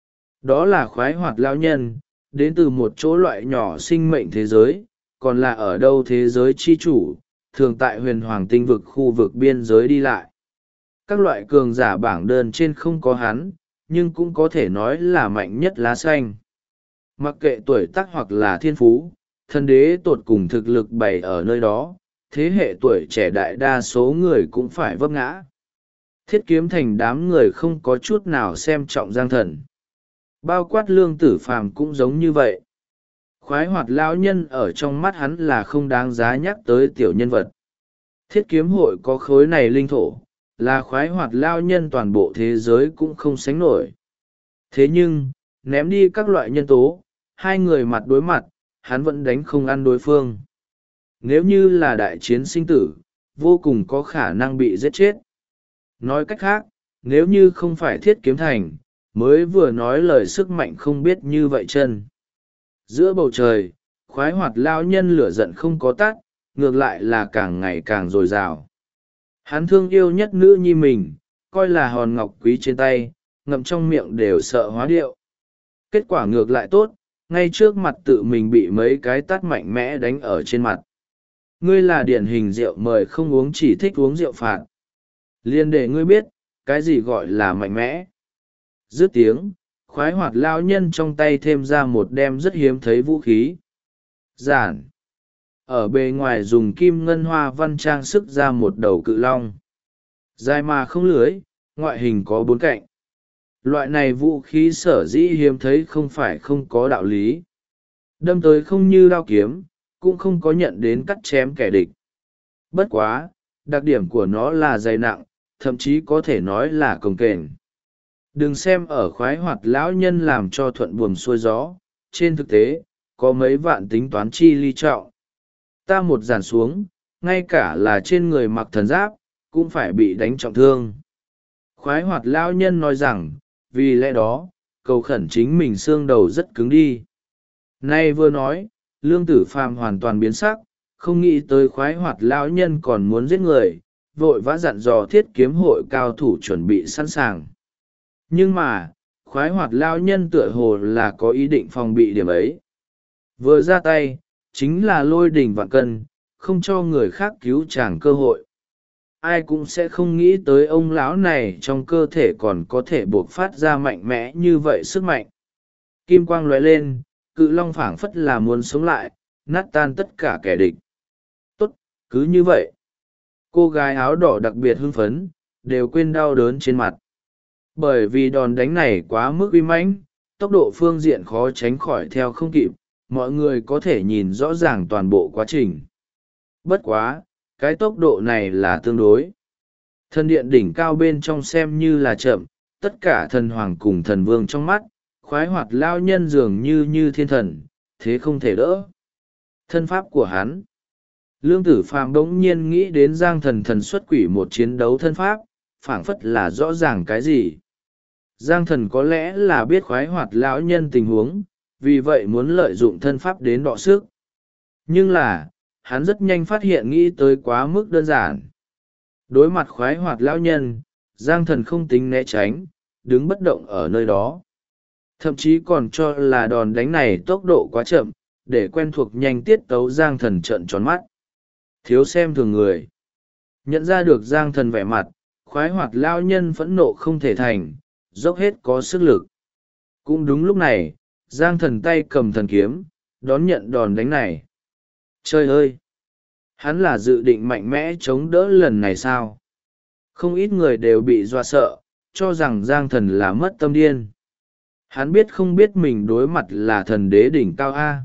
Đó là khoái hoạt lão nhân, đến từ một chỗ loại nhỏ sinh mệnh thế giới, còn là ở đâu thế giới chi chủ, thường tại huyền hoàng tinh vực khu vực biên giới đi lại. Các loại cường giả bảng đơn trên không có hắn, nhưng cũng có thể nói là mạnh nhất lá xanh. Mặc kệ tuổi tác hoặc là thiên phú, thần đế tột cùng thực lực bày ở nơi đó, thế hệ tuổi trẻ đại đa số người cũng phải vấp ngã. Thiết Kiếm Thành đám người không có chút nào xem trọng Giang Thần. Bao quát Lương Tử Phàm cũng giống như vậy. Khoái hoạt lão nhân ở trong mắt hắn là không đáng giá nhắc tới tiểu nhân vật. Thiết kiếm hội có khối này linh thổ, là khoái hoạt lão nhân toàn bộ thế giới cũng không sánh nổi. Thế nhưng, ném đi các loại nhân tố, hai người mặt đối mặt, hắn vẫn đánh không ăn đối phương. Nếu như là đại chiến sinh tử, vô cùng có khả năng bị giết chết. Nói cách khác, nếu như không phải Thiết Kiếm Thành, mới vừa nói lời sức mạnh không biết như vậy chân. Giữa bầu trời, khoái hoạt lao nhân lửa giận không có tắt, ngược lại là càng ngày càng dồi dào. Hắn thương yêu nhất nữ nhi mình, coi là hòn ngọc quý trên tay, ngậm trong miệng đều sợ hóa điệu. Kết quả ngược lại tốt, ngay trước mặt tự mình bị mấy cái tát mạnh mẽ đánh ở trên mặt. Ngươi là điển hình rượu mời không uống chỉ thích uống rượu phạt. Liên để ngươi biết, cái gì gọi là mạnh mẽ. Dứt tiếng, khoái hoạt lao nhân trong tay thêm ra một đem rất hiếm thấy vũ khí. Giản. Ở bề ngoài dùng kim ngân hoa văn trang sức ra một đầu cự long. Dài mà không lưới, ngoại hình có bốn cạnh. Loại này vũ khí sở dĩ hiếm thấy không phải không có đạo lý. Đâm tới không như đao kiếm, cũng không có nhận đến cắt chém kẻ địch. Bất quá, đặc điểm của nó là dày nặng, thậm chí có thể nói là cồng kềnh. Đừng xem ở khoái hoạt lão nhân làm cho thuận buồm xuôi gió, trên thực tế có mấy vạn tính toán chi ly trọng. Ta một giàn xuống, ngay cả là trên người mặc thần giáp cũng phải bị đánh trọng thương. Khoái hoạt lão nhân nói rằng, vì lẽ đó cầu khẩn chính mình xương đầu rất cứng đi. Nay vừa nói, Lương Tử Phàm hoàn toàn biến sắc, không nghĩ tới khoái hoạt lão nhân còn muốn giết người, vội vã dặn dò thiết kiếm hội cao thủ chuẩn bị sẵn sàng. Nhưng mà khoái hoạt lão nhân tựa hồ là có ý định phòng bị điểm ấy. Vừa ra tay chính là lôi đỉnh vạn cân, không cho người khác cứu chàng cơ hội. Ai cũng sẽ không nghĩ tới ông lão này trong cơ thể còn có thể buộc phát ra mạnh mẽ như vậy sức mạnh. Kim quang lóe lên, cự long phảng phất là muốn sống lại, nát tan tất cả kẻ địch. Tốt, cứ như vậy. Cô gái áo đỏ đặc biệt hưng phấn, đều quên đau đớn trên mặt. Bởi vì đòn đánh này quá mức uy mãnh, tốc độ phương diện khó tránh khỏi theo không kịp, mọi người có thể nhìn rõ ràng toàn bộ quá trình. Bất quá, cái tốc độ này là tương đối. Thần điện đỉnh cao bên trong xem như là chậm, tất cả thần hoàng cùng thần vương trong mắt, khoái hoạt lao nhân dường như thiên thần, thế không thể đỡ. Thân pháp của hắn. Lương Tử Phàm bỗng nhiên nghĩ đến Giang Thần thần xuất quỷ một chiến đấu thân pháp, phảng phất là rõ ràng cái gì. Giang Thần có lẽ là biết khoái hoạt lão nhân tình huống, vì vậy muốn lợi dụng thân pháp đến đọ sức. Nhưng là, hắn rất nhanh phát hiện nghĩ tới quá mức đơn giản. Đối mặt khoái hoạt lão nhân, Giang Thần không tính né tránh, đứng bất động ở nơi đó. Thậm chí còn cho là đòn đánh này tốc độ quá chậm, để quen thuộc nhanh tiết tấu Giang Thần trợn tròn mắt. Thiếu xem thường người. Nhận ra được Giang Thần vẻ mặt, khoái hoạt lão nhân phẫn nộ không thể thành, dốc hết có sức lực. Cũng đúng lúc này, Giang Thần tay cầm thần kiếm, đón nhận đòn đánh này. Trời ơi! Hắn là dự định mạnh mẽ chống đỡ lần này sao? Không ít người đều bị dọa sợ, cho rằng Giang Thần là mất tâm điên. Hắn biết không biết mình đối mặt là thần đế đỉnh cao A.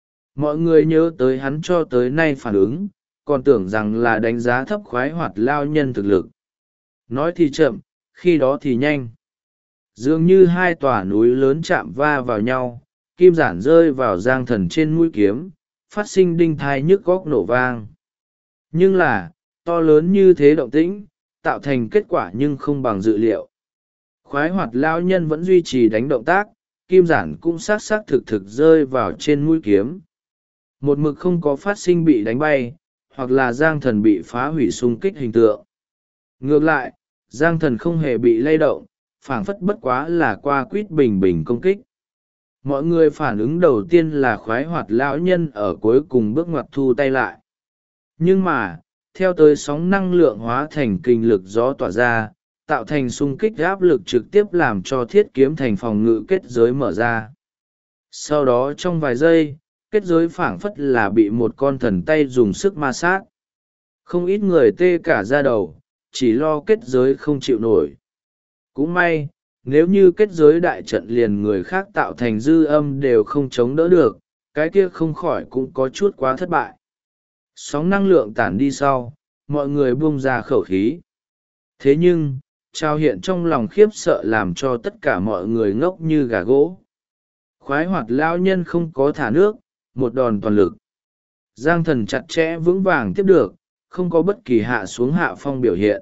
Mọi người nhớ tới hắn cho tới nay phản ứng, còn tưởng rằng là đánh giá thấp khoái hoạt lao nhân thực lực. Nói thì chậm, khi đó thì nhanh. Dường như hai tòa núi lớn chạm va vào nhau, kim giản rơi vào Giang Thần trên mũi kiếm, phát sinh đinh thai nhức góc nổ vang. Nhưng là, to lớn như thế động tĩnh, tạo thành kết quả nhưng không bằng dự liệu. Khoái hoạt lao nhân vẫn duy trì đánh động tác, kim giản cũng xác xác thực thực rơi vào trên mũi kiếm. Một mực không có phát sinh bị đánh bay, hoặc là Giang Thần bị phá hủy xung kích hình tượng. Ngược lại, Giang Thần không hề bị lay động, phảng phất bất quá là qua quýt bình bình công kích. Mọi người phản ứng đầu tiên là khoái hoạt lão nhân ở cuối cùng bước ngoặt thu tay lại. Nhưng mà, theo tới sóng năng lượng hóa thành kinh lực gió tỏa ra, tạo thành xung kích áp lực trực tiếp làm cho thiết kiếm thành phòng ngự kết giới mở ra. Sau đó trong vài giây, kết giới phảng phất là bị một con thần tay dùng sức ma sát. Không ít người tê cả da đầu, chỉ lo kết giới không chịu nổi. Cũng may, nếu như kết giới đại trận liền người khác tạo thành dư âm đều không chống đỡ được, cái kia không khỏi cũng có chút quá thất bại. Sóng năng lượng tản đi sau, mọi người buông ra khẩu khí. Thế nhưng, trao hiện trong lòng khiếp sợ làm cho tất cả mọi người ngốc như gà gỗ. Khoái hoạt lao nhân không có thả nước, một đòn toàn lực. Giang Thần chặt chẽ vững vàng tiếp được, không có bất kỳ hạ xuống hạ phong biểu hiện.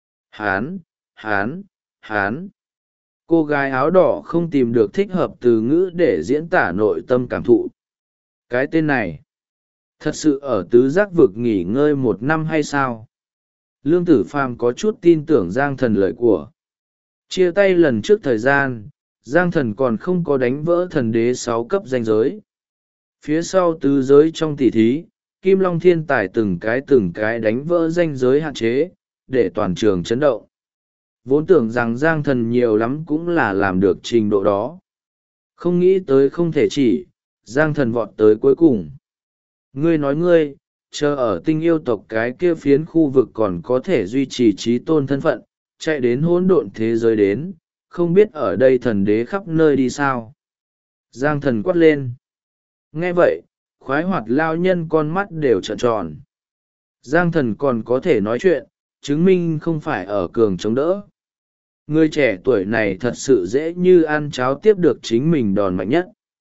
Hán. Cô gái áo đỏ không tìm được thích hợp từ ngữ để diễn tả nội tâm cảm thụ. Cái tên này, thật sự ở tứ giác vực nghỉ ngơi 1 năm hay sao? Lương Tử Phàm có chút tin tưởng Giang Thần lời của. Chia tay lần trước thời gian, Giang Thần còn không có đánh vỡ thần đế 6 cấp danh giới. Phía sau tứ giới trong tỷ thí, Kim Long Thiên Tài từng cái đánh vỡ danh giới hạn chế, để toàn trường chấn động. Vốn tưởng rằng Giang Thần nhiều lắm cũng là làm được trình độ đó. Không nghĩ tới không thể chỉ, Giang Thần vọt tới cuối cùng. Ngươi nói ngươi, chờ ở tinh yêu tộc cái kia phiến khu vực còn có thể duy trì trí tôn thân phận, chạy đến hỗn độn thế giới đến, không biết ở đây thần đế khắp nơi đi sao. Giang Thần quát lên. Nghe vậy, khoái hoạt lao nhân con mắt đều trợn tròn. Giang Thần còn có thể nói chuyện, chứng minh không phải ở cường chống đỡ. Người trẻ tuổi này thật sự dễ như ăn cháo tiếp được chính mình đòn mạnh nhất.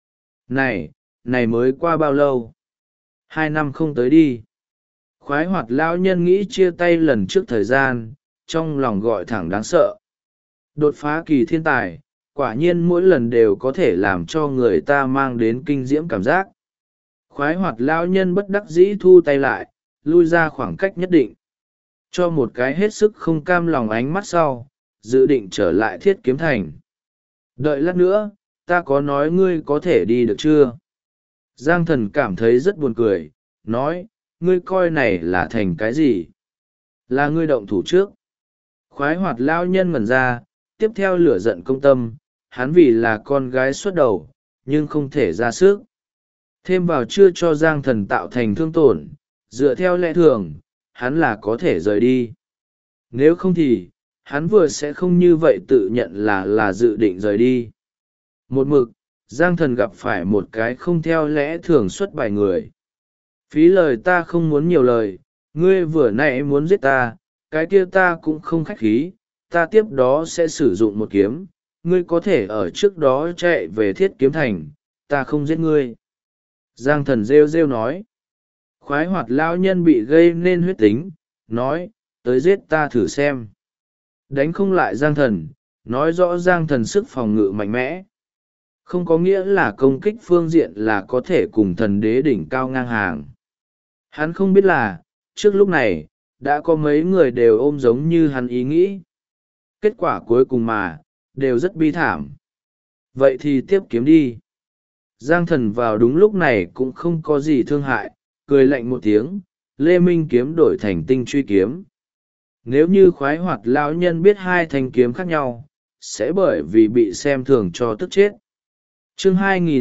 Này mới qua bao lâu? 2 năm không tới đi. Khoái hoạt lão nhân nghĩ chia tay lần trước thời gian, trong lòng gọi thẳng đáng sợ. Đột phá kỳ thiên tài, quả nhiên mỗi lần đều có thể làm cho người ta mang đến kinh diễm cảm giác. Khoái hoạt lão nhân bất đắc dĩ thu tay lại, lui ra khoảng cách nhất định. Cho một cái hết sức không cam lòng ánh mắt sau, dự định trở lại Thiết Kiếm Thành. Đợi lát nữa, ta có nói ngươi có thể đi được chưa? Giang Thần cảm thấy rất buồn cười, nói, ngươi coi này là thành cái gì? Là ngươi động thủ trước. Khoái hoạt lao nhân ngẩn ra, tiếp theo lửa giận công tâm, hắn vì là con gái xuất đầu, nhưng không thể ra sức. Thêm vào chưa cho Giang Thần tạo thành thương tổn, dựa theo lẽ thường, hắn là có thể rời đi. Nếu không thì, hắn vừa sẽ không như vậy tự nhận là dự định rời đi. Một mực, Giang Thần gặp phải một cái không theo lẽ thường xuất bài người. Phí lời ta không muốn nhiều lời, ngươi vừa nãy muốn giết ta, cái kia ta cũng không khách khí, ta tiếp đó sẽ sử dụng một kiếm, ngươi có thể ở trước đó chạy về Thiết Kiếm Thành, ta không giết ngươi. Giang Thần rêu rêu nói. Khoái hoạt lao nhân bị gây nên huyết tính, nói, tới giết ta thử xem. Đánh không lại Giang Thần, nói rõ Giang Thần sức phòng ngự mạnh mẽ. Không có nghĩa là công kích phương diện là có thể cùng thần đế đỉnh cao ngang hàng. Hắn không biết là, trước lúc này, đã có mấy người đều ôm giống như hắn ý nghĩ. Kết quả cuối cùng mà, đều rất bi thảm. Vậy thì tiếp kiếm đi. Giang Thần vào đúng lúc này cũng không có gì thương hại, cười lạnh một tiếng, Lê Minh kiếm đổi thành Tinh Truy kiếm. Nếu như khoái hoạt lão nhân biết hai thanh kiếm khác nhau, sẽ bởi vì bị xem thường cho tức chết. Chương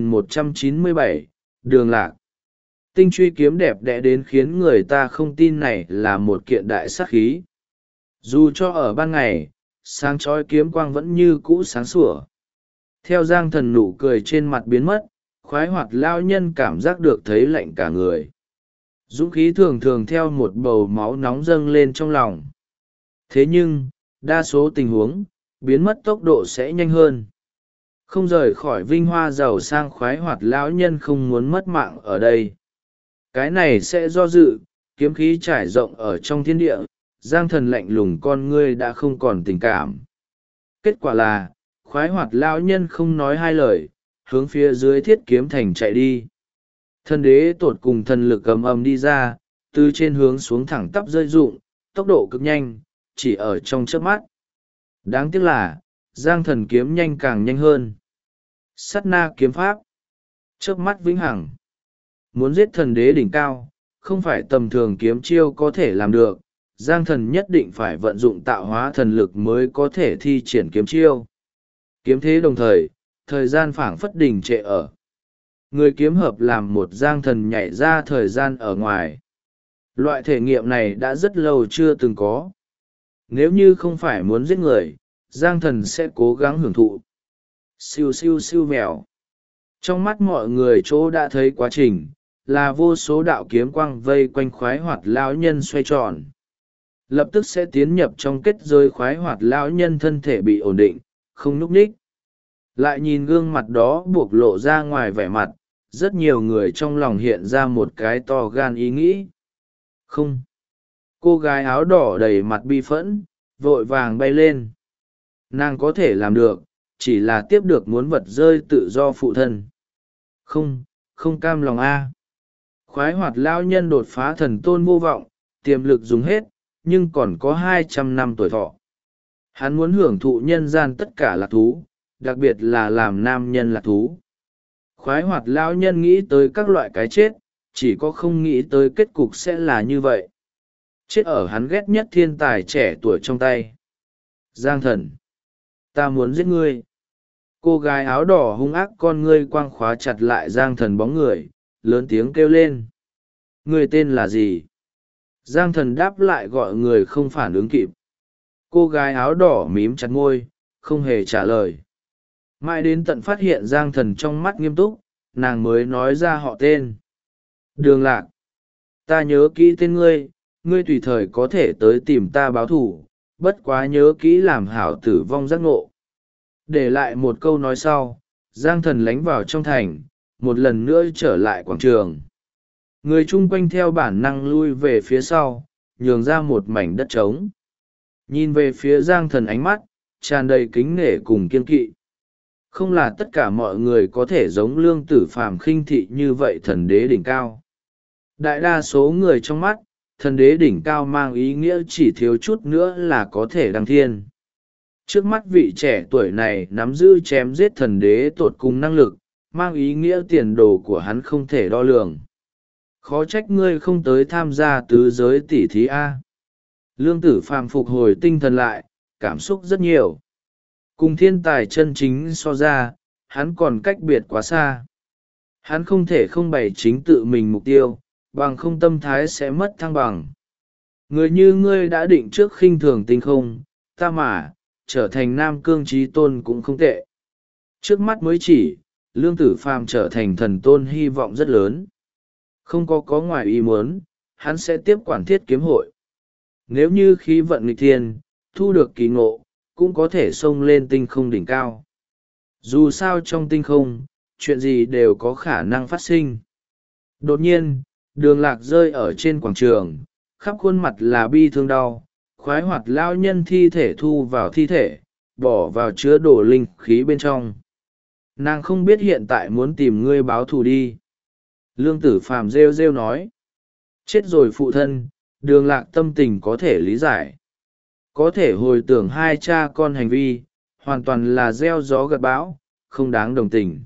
2197, Đường Lạc. Tinh Truy kiếm đẹp đẽ đến khiến người ta không tin này là một kiện đại sát khí. Dù cho ở ban ngày, sáng chói kiếm quang vẫn như cũ sáng sủa. Theo Giang Thần nụ cười trên mặt biến mất, khoái hoạt lao nhân cảm giác được thấy lạnh cả người. Dũng khí thường thường theo một bầu máu nóng dâng lên trong lòng. Thế nhưng, đa số tình huống, biến mất tốc độ sẽ nhanh hơn. Không rời khỏi vinh hoa giàu sang khoái hoạt lão nhân không muốn mất mạng ở đây. Cái này sẽ do dự, kiếm khí trải rộng ở trong thiên địa, Giang Thần lạnh lùng con ngươi đã không còn tình cảm. Kết quả là, khoái hoạt lão nhân không nói hai lời, hướng phía dưới Thiết Kiếm Thành chạy đi. Thần đế tột cùng thần lực ầm ầm đi ra, từ trên hướng xuống thẳng tắp rơi rụng, tốc độ cực nhanh, chỉ ở trong chớp mắt. Đáng tiếc là, Giang Thần kiếm nhanh càng nhanh hơn. Sát na kiếm pháp, chớp mắt vĩnh hằng. Muốn giết thần đế đỉnh cao, không phải tầm thường kiếm chiêu có thể làm được, Giang Thần nhất định phải vận dụng tạo hóa thần lực mới có thể thi triển kiếm chiêu. Kiếm thế đồng thời, thời gian phảng phất đình trệ ở. Người kiếm hợp làm một Giang Thần nhảy ra thời gian ở ngoài. Loại thể nghiệm này đã rất lâu chưa từng có. Nếu như không phải muốn giết người, Giang Thần sẽ cố gắng hưởng thụ. Siêu siêu siêu mèo. Trong mắt mọi người chỗ đã thấy quá trình, là vô số đạo kiếm quang vây quanh khoái hoạt lão nhân xoay tròn. Lập tức sẽ tiến nhập trong kết giới khoái hoạt lão nhân thân thể bị ổn định, không nhúc nhích. Lại nhìn gương mặt đó buộc lộ ra ngoài vẻ mặt, rất nhiều người trong lòng hiện ra một cái to gan ý nghĩ. Không. Cô gái áo đỏ đầy mặt bi phẫn, vội vàng bay lên. Nàng có thể làm được, chỉ là tiếp được muốn vật rơi tự do phụ thân. Không, không cam lòng a. Khoái hoạt lao nhân đột phá thần tôn vô vọng, tiềm lực dùng hết, nhưng còn có 200 năm tuổi thọ. Hắn muốn hưởng thụ nhân gian tất cả lạc thú, đặc biệt là làm nam nhân lạc thú. Khoái hoạt lao nhân nghĩ tới các loại cái chết, chỉ có không nghĩ tới kết cục sẽ là như vậy. Chết ở hắn ghét nhất thiên tài trẻ tuổi trong tay. Giang Thần, ta muốn giết ngươi. Cô gái áo đỏ hung ác con ngươi quang khóa chặt lại Giang Thần bóng người, lớn tiếng kêu lên. Ngươi tên là gì? Giang Thần đáp lại gọi người không phản ứng kịp. Cô gái áo đỏ mím chặt môi, không hề trả lời. Mãi đến tận phát hiện Giang Thần trong mắt nghiêm túc, nàng mới nói ra họ tên. Đường Lạc. Ta nhớ kỹ tên ngươi, ngươi tùy thời có thể tới tìm ta báo thù, bất quá nhớ kỹ làm hảo tử vong giác ngộ. Để lại một câu nói sau, Giang Thần lánh vào trong thành, một lần nữa trở lại quảng trường. Người chung quanh theo bản năng lui về phía sau, nhường ra một mảnh đất trống. Nhìn về phía Giang Thần, ánh mắt tràn đầy kính nể cùng kiên kỵ. Không là tất cả mọi người có thể giống Lương Tử Phàm khinh thị như vậy thần đế đỉnh cao. Đại đa số người trong mắt, thần đế đỉnh cao mang ý nghĩa chỉ thiếu chút nữa là có thể đăng thiên. Trước mắt vị trẻ tuổi này nắm giữ chém giết thần đế tột cùng năng lực, mang ý nghĩa tiền đồ của hắn không thể đo lường. Khó trách ngươi không tới tham gia tứ giới tỷ thí A. Lương Tử Phàm phục hồi tinh thần lại, cảm xúc rất nhiều. Cùng thiên tài chân chính so ra, hắn còn cách biệt quá xa. Hắn không thể không bày chính tự mình mục tiêu, bằng không tâm thái sẽ mất thăng bằng. Người như ngươi đã định trước khinh thường tinh không, ta mà, trở thành nam cương trí tôn cũng không tệ. Trước mắt mới chỉ, Lương Tử Phàm trở thành thần tôn hy vọng rất lớn. Không có ngoài ý muốn, hắn sẽ tiếp quản Thiết Kiếm hội. Nếu như khí vận nghịch thiên, thu được kỳ ngộ, cũng có thể xông lên tinh không đỉnh cao. Dù sao trong tinh không, chuyện gì đều có khả năng phát sinh. Đột nhiên, Đường Lạc rơi ở trên quảng trường, khắp khuôn mặt là bi thương đau, khoái hoạt lao nhân thi thể thu vào thi thể, bỏ vào chứa đổ linh khí bên trong. Nàng không biết hiện tại muốn tìm ngươi báo thù đi. Lương Tử Phàm rêu rêu nói. Chết rồi phụ thân, Đường Lạc tâm tình có thể lý giải. Có thể hồi tưởng hai cha con hành vi, hoàn toàn là gieo gió gặt bão, không đáng đồng tình.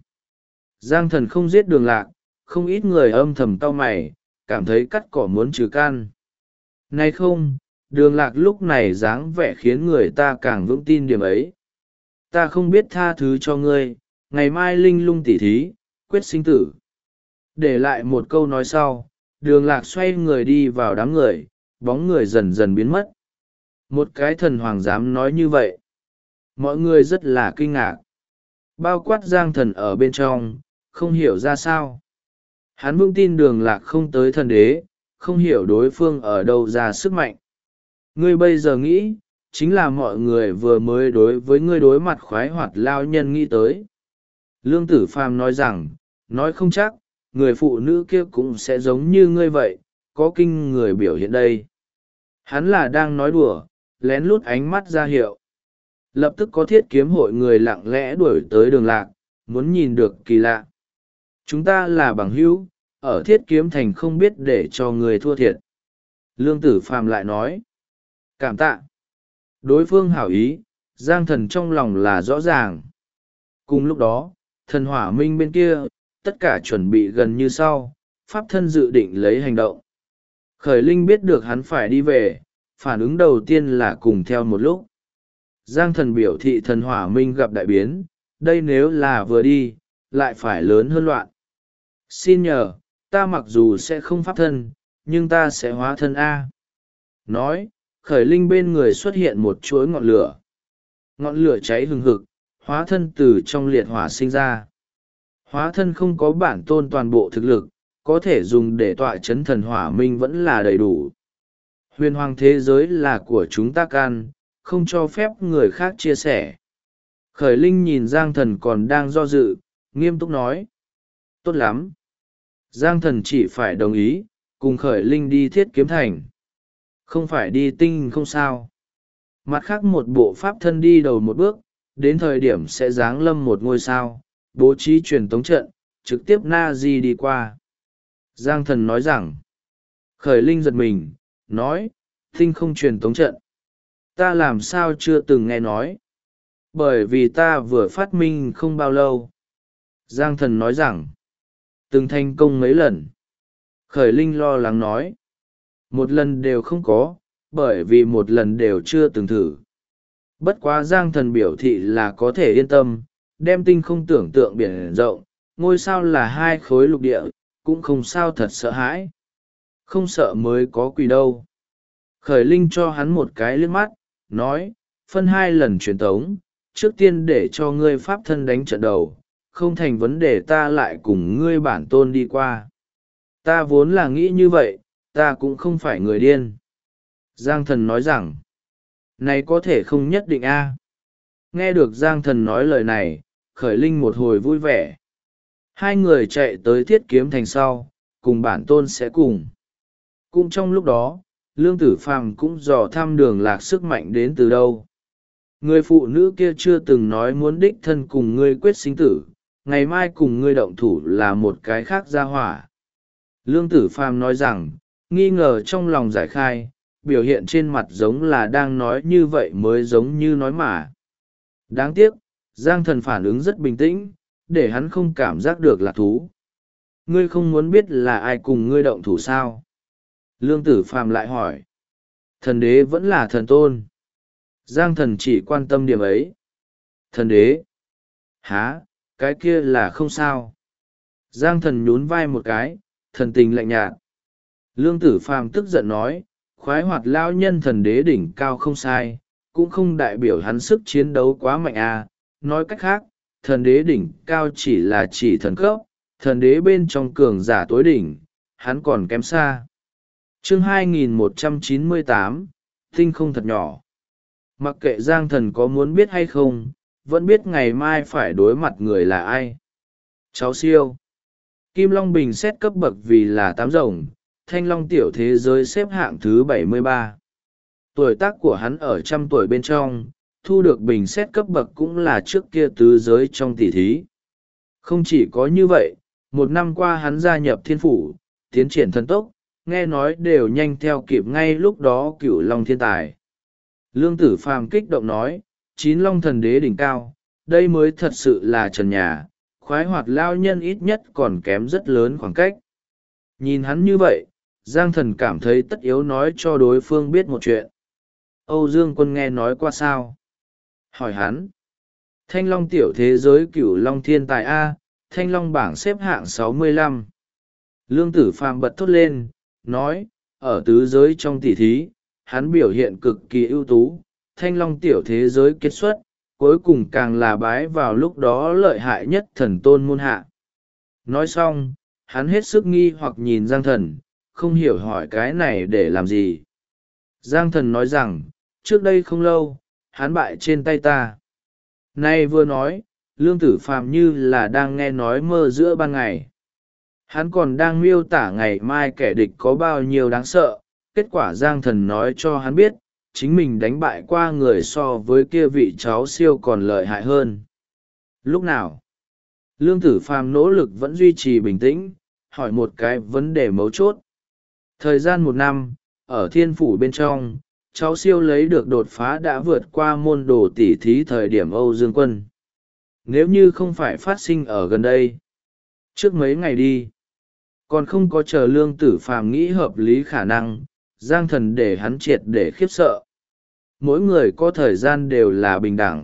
Giang Thần không giết Đường Lạc, không ít người âm thầm cau mày, cảm thấy cắt cỏ muốn trừ căn. Nay không, Đường Lạc lúc này dáng vẻ khiến người ta càng vững tin điểm ấy. Ta không biết tha thứ cho ngươi, ngày mai linh lung tỉ thí, quyết sinh tử. Để lại một câu nói sau, Đường Lạc xoay người đi vào đám người, bóng người dần dần biến mất. Một cái thần hoàng dám nói như vậy. Mọi người rất là kinh ngạc. Bao quát Giang Thần ở bên trong, không hiểu ra sao. Hắn vững tin Đường Lạc không tới thần đế, không hiểu đối phương ở đâu ra sức mạnh. Ngươi bây giờ nghĩ, chính là mọi người vừa mới đối với ngươi đối mặt khoái hoạt lao nhân nghĩ tới. Lương Tử Phàm nói rằng, nói không chắc, người phụ nữ kia cũng sẽ giống như ngươi vậy, có kinh người biểu hiện đây. Hắn là đang nói đùa, lén lút ánh mắt ra hiệu. Lập tức có Thiết Kiếm hội người lặng lẽ đuổi tới Đường Lạc, muốn nhìn được kỳ lạ. Chúng ta là bằng hữu, ở Thiết Kiếm thành không biết để cho người thua thiệt. Lương Tử Phàm lại nói. Cảm tạ. Đối phương hảo ý, Giang Thần trong lòng là rõ ràng. Cùng lúc đó, thần hỏa minh bên kia, tất cả chuẩn bị gần như sau, pháp thân dự định lấy hành động. Khởi Linh biết được hắn phải đi về, phản ứng đầu tiên là cùng theo một lúc. Giang Thần biểu thị thần hỏa minh gặp đại biến, đây nếu là vừa đi, lại phải lớn hơn loạn. Xin nhờ, ta mặc dù sẽ không pháp thân, nhưng ta sẽ hóa thân A. Nói, Khởi Linh bên người xuất hiện một chuỗi ngọn lửa. Ngọn lửa cháy hừng hực, hóa thân từ trong liệt hỏa sinh ra. Hóa thân không có bản tôn toàn bộ thực lực, có thể dùng để tọa chấn thần hỏa minh vẫn là đầy đủ. Huyền hoàng thế giới là của chúng ta can, không cho phép người khác chia sẻ. Khởi Linh nhìn Giang Thần còn đang do dự, nghiêm túc nói. Tốt lắm. Giang Thần chỉ phải đồng ý, cùng Khởi Linh đi Thiết Kiếm thành. Không phải đi tinh không sao. Mặt khác một bộ pháp thân đi đầu một bước, đến thời điểm sẽ giáng lâm một ngôi sao, bố trí truyền tống trận, trực tiếp na di đi qua. Giang Thần nói rằng, Khởi Linh giật mình, nói, tinh không truyền tống trận. Ta làm sao chưa từng nghe nói. Bởi vì ta vừa phát minh không bao lâu. Giang Thần nói rằng, từng thành công mấy lần. Khởi Linh lo lắng nói, một lần đều không có, bởi vì một lần đều chưa từng thử. Bất quá Giang Thần biểu thị là có thể yên tâm, đem tinh không tưởng tượng biển rộng, ngôi sao là hai khối lục địa, cũng không sao thật sợ hãi. Không sợ mới có quỷ đâu. Khởi Linh cho hắn một cái liếc mắt, nói, phân 2 lần truyền tống, trước tiên để cho ngươi pháp thân đánh trận đầu, không thành vấn đề ta lại cùng ngươi bản tôn đi qua. Ta vốn là nghĩ như vậy, ta cũng không phải người điên. Giang Thần nói rằng, này có thể không nhất định a. Nghe được Giang Thần nói lời này, Khởi Linh một hồi vui vẻ. Hai người chạy tới Thiết Kiếm Thành sau, cùng bản tôn sẽ cùng. Cũng trong lúc đó, Lương Tử Phàm cũng dò thăm đường lạc sức mạnh đến từ đâu. Người phụ nữ kia chưa từng nói muốn đích thân cùng ngươi quyết sinh tử, ngày mai cùng ngươi động thủ là một cái khác ra hỏa. Lương Tử Phàm nói rằng, nghi ngờ trong lòng giải khai, biểu hiện trên mặt giống là đang nói như vậy mới giống như nói mà. Đáng tiếc, Giang Thần phản ứng rất bình tĩnh, để hắn không cảm giác được lạc thú. Ngươi không muốn biết là ai cùng ngươi động thủ sao? Lương Tử Phàm lại hỏi. Thần đế vẫn là thần tôn. Giang Thần chỉ quan tâm điểm ấy. Thần đế? Hả, cái kia là không sao. Giang Thần nhún vai một cái, thần tình lạnh nhạt. Lương Tử Phàm tức giận nói, khoái hoạt lao nhân thần đế đỉnh cao không sai, cũng không đại biểu hắn sức chiến đấu quá mạnh à. Nói cách khác, thần đế đỉnh cao chỉ là chỉ thần cấp, thần đế bên trong cường giả tối đỉnh, hắn còn kém xa. Chương 2198, tinh không thật nhỏ. Mặc kệ Giang Thần có muốn biết hay không, vẫn biết ngày mai phải đối mặt người là ai. Cháu siêu. Kim Long bình xét cấp bậc vì là 8 rồng, Thanh Long tiểu thế giới xếp hạng thứ 73. Tuổi tác của hắn ở trăm tuổi bên trong, thu được bình xét cấp bậc cũng là trước kia tứ giới trong tỷ thí. Không chỉ có như vậy, một năm qua hắn gia nhập thiên phủ, tiến triển thần tốc, nghe nói đều nhanh theo kịp ngay lúc đó Cửu Long thiên tài. Lương Tử Phàm kích động nói, 9 Long thần đế đỉnh cao, đây mới thật sự là trần nhà, khoái hoạt lao nhân ít nhất còn kém rất lớn khoảng cách. Nhìn hắn như vậy, Giang Thần cảm thấy tất yếu nói cho đối phương biết một chuyện. Âu Dương Quân nghe nói qua sao? Hỏi hắn. Thanh Long tiểu thế giới Cửu Long thiên tài A, Thanh Long bảng xếp hạng 65. Lương Tử Phàm bật thốt lên, nói, ở tứ giới trong tỷ thí, hắn biểu hiện cực kỳ ưu tú, Thanh Long tiểu thế giới kết xuất, cuối cùng càng là bái vào lúc đó lợi hại nhất thần tôn môn hạ. Nói xong, hắn hết sức nghi hoặc nhìn Giang Thần, không hiểu hỏi cái này để làm gì. Giang Thần nói rằng, trước đây không lâu, hắn bại trên tay ta. Nay vừa nói, Lương Tử Phàm như là đang nghe nói mơ giữa ban ngày. Hắn còn đang miêu tả ngày mai kẻ địch có bao nhiêu đáng sợ, kết quả Giang Thần nói cho hắn biết, chính mình đánh bại qua người so với kia vị cháu siêu còn lợi hại hơn. Lúc nào? Lương Tử Phàm nỗ lực vẫn duy trì bình tĩnh, hỏi một cái vấn đề mấu chốt. Thời gian 1 năm, ở thiên phủ bên trong, cháu siêu lấy được đột phá đã vượt qua môn đồ tỷ thí thời điểm Âu Dương Quân. Nếu như không phải phát sinh ở gần đây, trước mấy ngày đi, còn không có chờ Lương Tử Phàm nghĩ hợp lý khả năng, Giang Thần để hắn triệt để khiếp sợ. Mỗi người có thời gian đều là bình đẳng.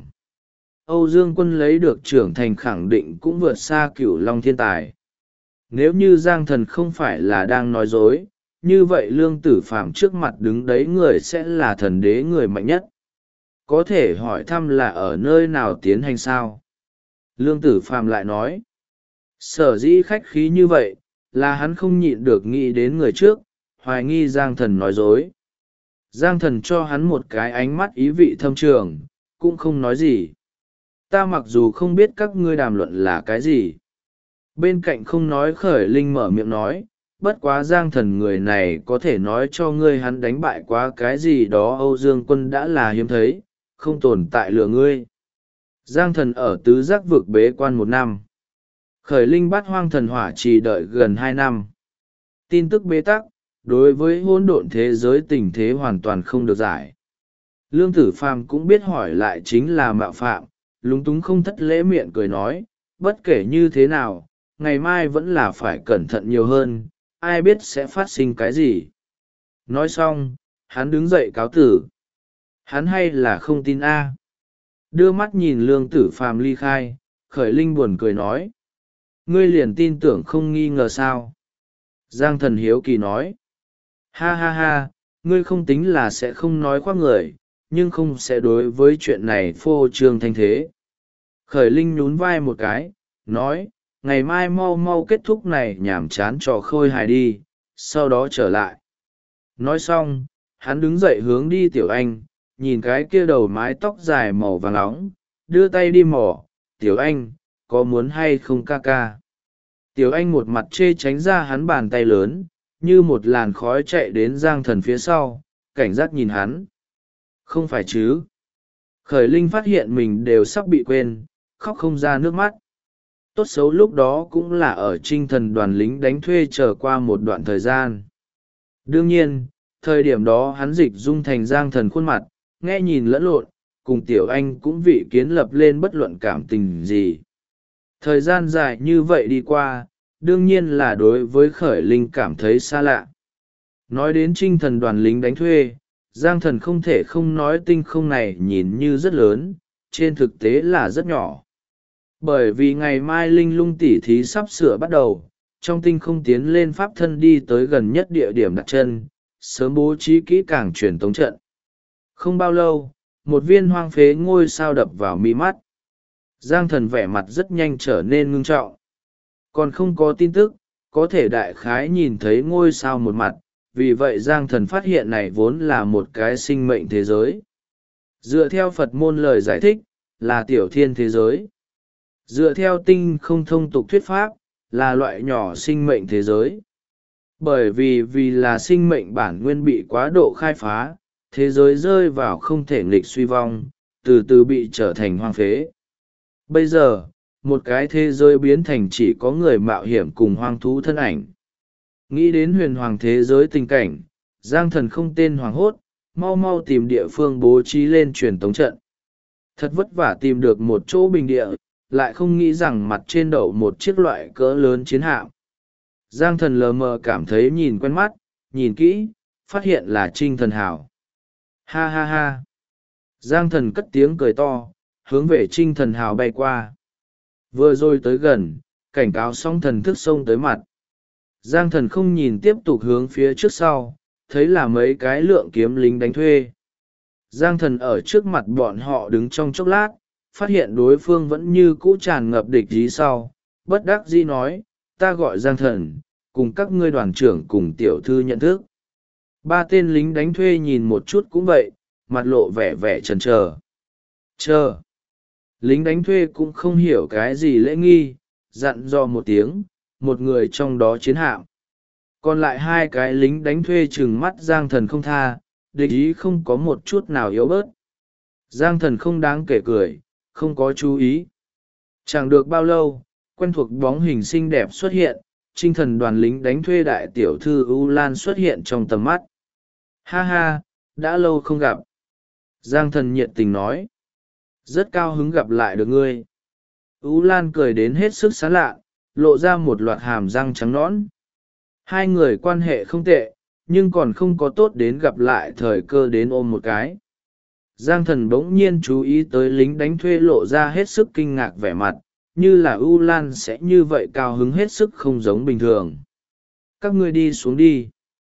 Âu Dương Quân lấy được trưởng thành khẳng định cũng vượt xa Cửu Long thiên tài. Nếu như Giang Thần không phải là đang nói dối, như vậy Lương Tử Phàm trước mặt đứng đấy người sẽ là thần đế người mạnh nhất. Có thể hỏi thăm là ở nơi nào tiến hành sao? Lương Tử Phàm lại nói, sở dĩ khách khí như vậy, là hắn không nhịn được nghĩ đến người trước, hoài nghi Giang Thần nói dối. Giang Thần cho hắn một cái ánh mắt ý vị thâm trường, cũng không nói gì. Ta mặc dù không biết các ngươi đàm luận là cái gì. Bên cạnh không nói Khởi Linh mở miệng nói, bất quá Giang Thần người này có thể nói cho ngươi hắn đánh bại quá cái gì đó Âu Dương Quân đã là hiếm thấy, không tồn tại lừa ngươi. Giang Thần ở tứ giác vực bế quan 1 năm. Khởi Linh bắt hoang thần hỏa chỉ đợi gần 2 năm. Tin tức bế tắc, đối với hỗn độn thế giới tình thế hoàn toàn không được giải. Lương Tử Phàm cũng biết hỏi lại chính là mạo phạm, lúng túng không thất lễ miệng cười nói, bất kể như thế nào, ngày mai vẫn là phải cẩn thận nhiều hơn, ai biết sẽ phát sinh cái gì. Nói xong, hắn đứng dậy cáo tử. Hắn hay là không tin a? Đưa mắt nhìn Lương Tử Phàm ly khai, Khởi Linh buồn cười nói. Ngươi liền tin tưởng không nghi ngờ sao? Giang Thần hiếu kỳ nói. Ha ha ha, ngươi không tính là sẽ không nói khoác người, nhưng không sẽ đối với chuyện này phô trương thanh thế. Khởi Linh nhún vai một cái, nói, ngày mai mau mau kết thúc này nhảm chán trò khôi hài đi, sau đó trở lại. Nói xong, hắn đứng dậy hướng đi Tiểu Anh, nhìn cái kia đầu mái tóc dài màu vàng nóng, đưa tay đi mò, Tiểu Anh, có muốn hay không ca ca? Tiểu Anh một mặt chê tránh ra hắn bàn tay lớn, như một làn khói chạy đến Giang Thần phía sau, cảnh giác nhìn hắn. Không phải chứ? Khởi Linh phát hiện mình đều sắp bị quên, khóc không ra nước mắt. Tốt xấu lúc đó cũng là ở Trinh Thần đoàn lính đánh thuê chờ qua một đoạn thời gian. Đương nhiên, thời điểm đó hắn dịch dung thành Giang Thần khuôn mặt, nghe nhìn lẫn lộn, cùng Tiểu Anh cũng vị kiến lập lên bất luận cảm tình gì. Thời gian dài như vậy đi qua, đương nhiên là đối với Khởi Linh cảm thấy xa lạ. Nói đến Trinh Thần đoàn lính đánh thuê, Giang Thần không thể không nói tinh không này nhìn như rất lớn, trên thực tế là rất nhỏ. Bởi vì ngày mai linh lung tỉ thí sắp sửa bắt đầu, trong tinh không tiến lên pháp thân đi tới gần nhất địa điểm đặt chân, sớm bố trí kỹ càng truyền tống trận. Không bao lâu, một viên hoang phế ngôi sao đập vào mi mắt. Giang Thần vẻ mặt rất nhanh trở nên ngưng trọng. Còn không có tin tức, có thể đại khái nhìn thấy ngôi sao một mặt, vì vậy Giang Thần phát hiện này vốn là một cái sinh mệnh thế giới. Dựa theo Phật môn lời giải thích, là tiểu thiên thế giới. Dựa theo tinh không thông tục thuyết pháp, là loại nhỏ sinh mệnh thế giới. Bởi vì là sinh mệnh bản nguyên bị quá độ khai phá, thế giới rơi vào không thể nghịch suy vong, từ từ bị trở thành hoang phế. Bây giờ, một cái thế giới biến thành chỉ có người mạo hiểm cùng hoang thú thân ảnh. Nghĩ đến huyền hoàng thế giới tình cảnh, Giang Thần không tên hoảng hốt, mau mau tìm địa phương bố trí lên truyền tống trận. Thật vất vả tìm được một chỗ bình địa, lại không nghĩ rằng mặt trên đậu một chiếc loại cỡ lớn chiến hạm. Giang Thần lờ mờ cảm thấy nhìn quen mắt, nhìn kỹ, phát hiện là Trinh Thần Hào. Ha ha ha! Giang Thần cất tiếng cười to, hướng về Trinh Thần Hào bay qua. Vừa rồi tới gần, cảnh cáo xong thần thức xông tới mặt. Giang Thần không nhìn tiếp tục hướng phía trước sau, thấy là mấy cái lượng kiếm lính đánh thuê. Giang Thần ở trước mặt bọn họ đứng trong chốc lát, phát hiện đối phương vẫn như cũ tràn ngập địch ý sau, bất đắc dĩ nói, ta gọi Giang Thần, cùng các ngươi đoàn trưởng cùng tiểu thư nhận thức. Ba tên lính đánh thuê nhìn một chút cũng vậy, mặt lộ vẻ vẻ chần chờ. Chờ. Lính đánh thuê cũng không hiểu cái gì lễ nghi, dặn dò một tiếng, một người trong đó chiến hạm. Còn lại hai cái lính đánh thuê trừng mắt Giang Thần không tha, địch ý không có một chút nào yếu bớt. Giang Thần không đáng kể cười, không có chú ý. Chẳng được bao lâu, quen thuộc bóng hình xinh đẹp xuất hiện, Trinh Thần đoàn lính đánh thuê đại tiểu thư U Lan xuất hiện trong tầm mắt. Ha ha, đã lâu không gặp. Giang Thần nhiệt tình nói. Rất cao hứng gặp lại được ngươi. U Lan cười đến hết sức sán lạ, lộ ra một loạt hàm răng trắng nõn. Hai người quan hệ không tệ, nhưng còn không có tốt đến gặp lại thời cơ đến ôm một cái. Giang Thần bỗng nhiên chú ý tới lính đánh thuê lộ ra hết sức kinh ngạc vẻ mặt, như là U Lan sẽ như vậy cao hứng hết sức không giống bình thường. Các ngươi đi xuống đi.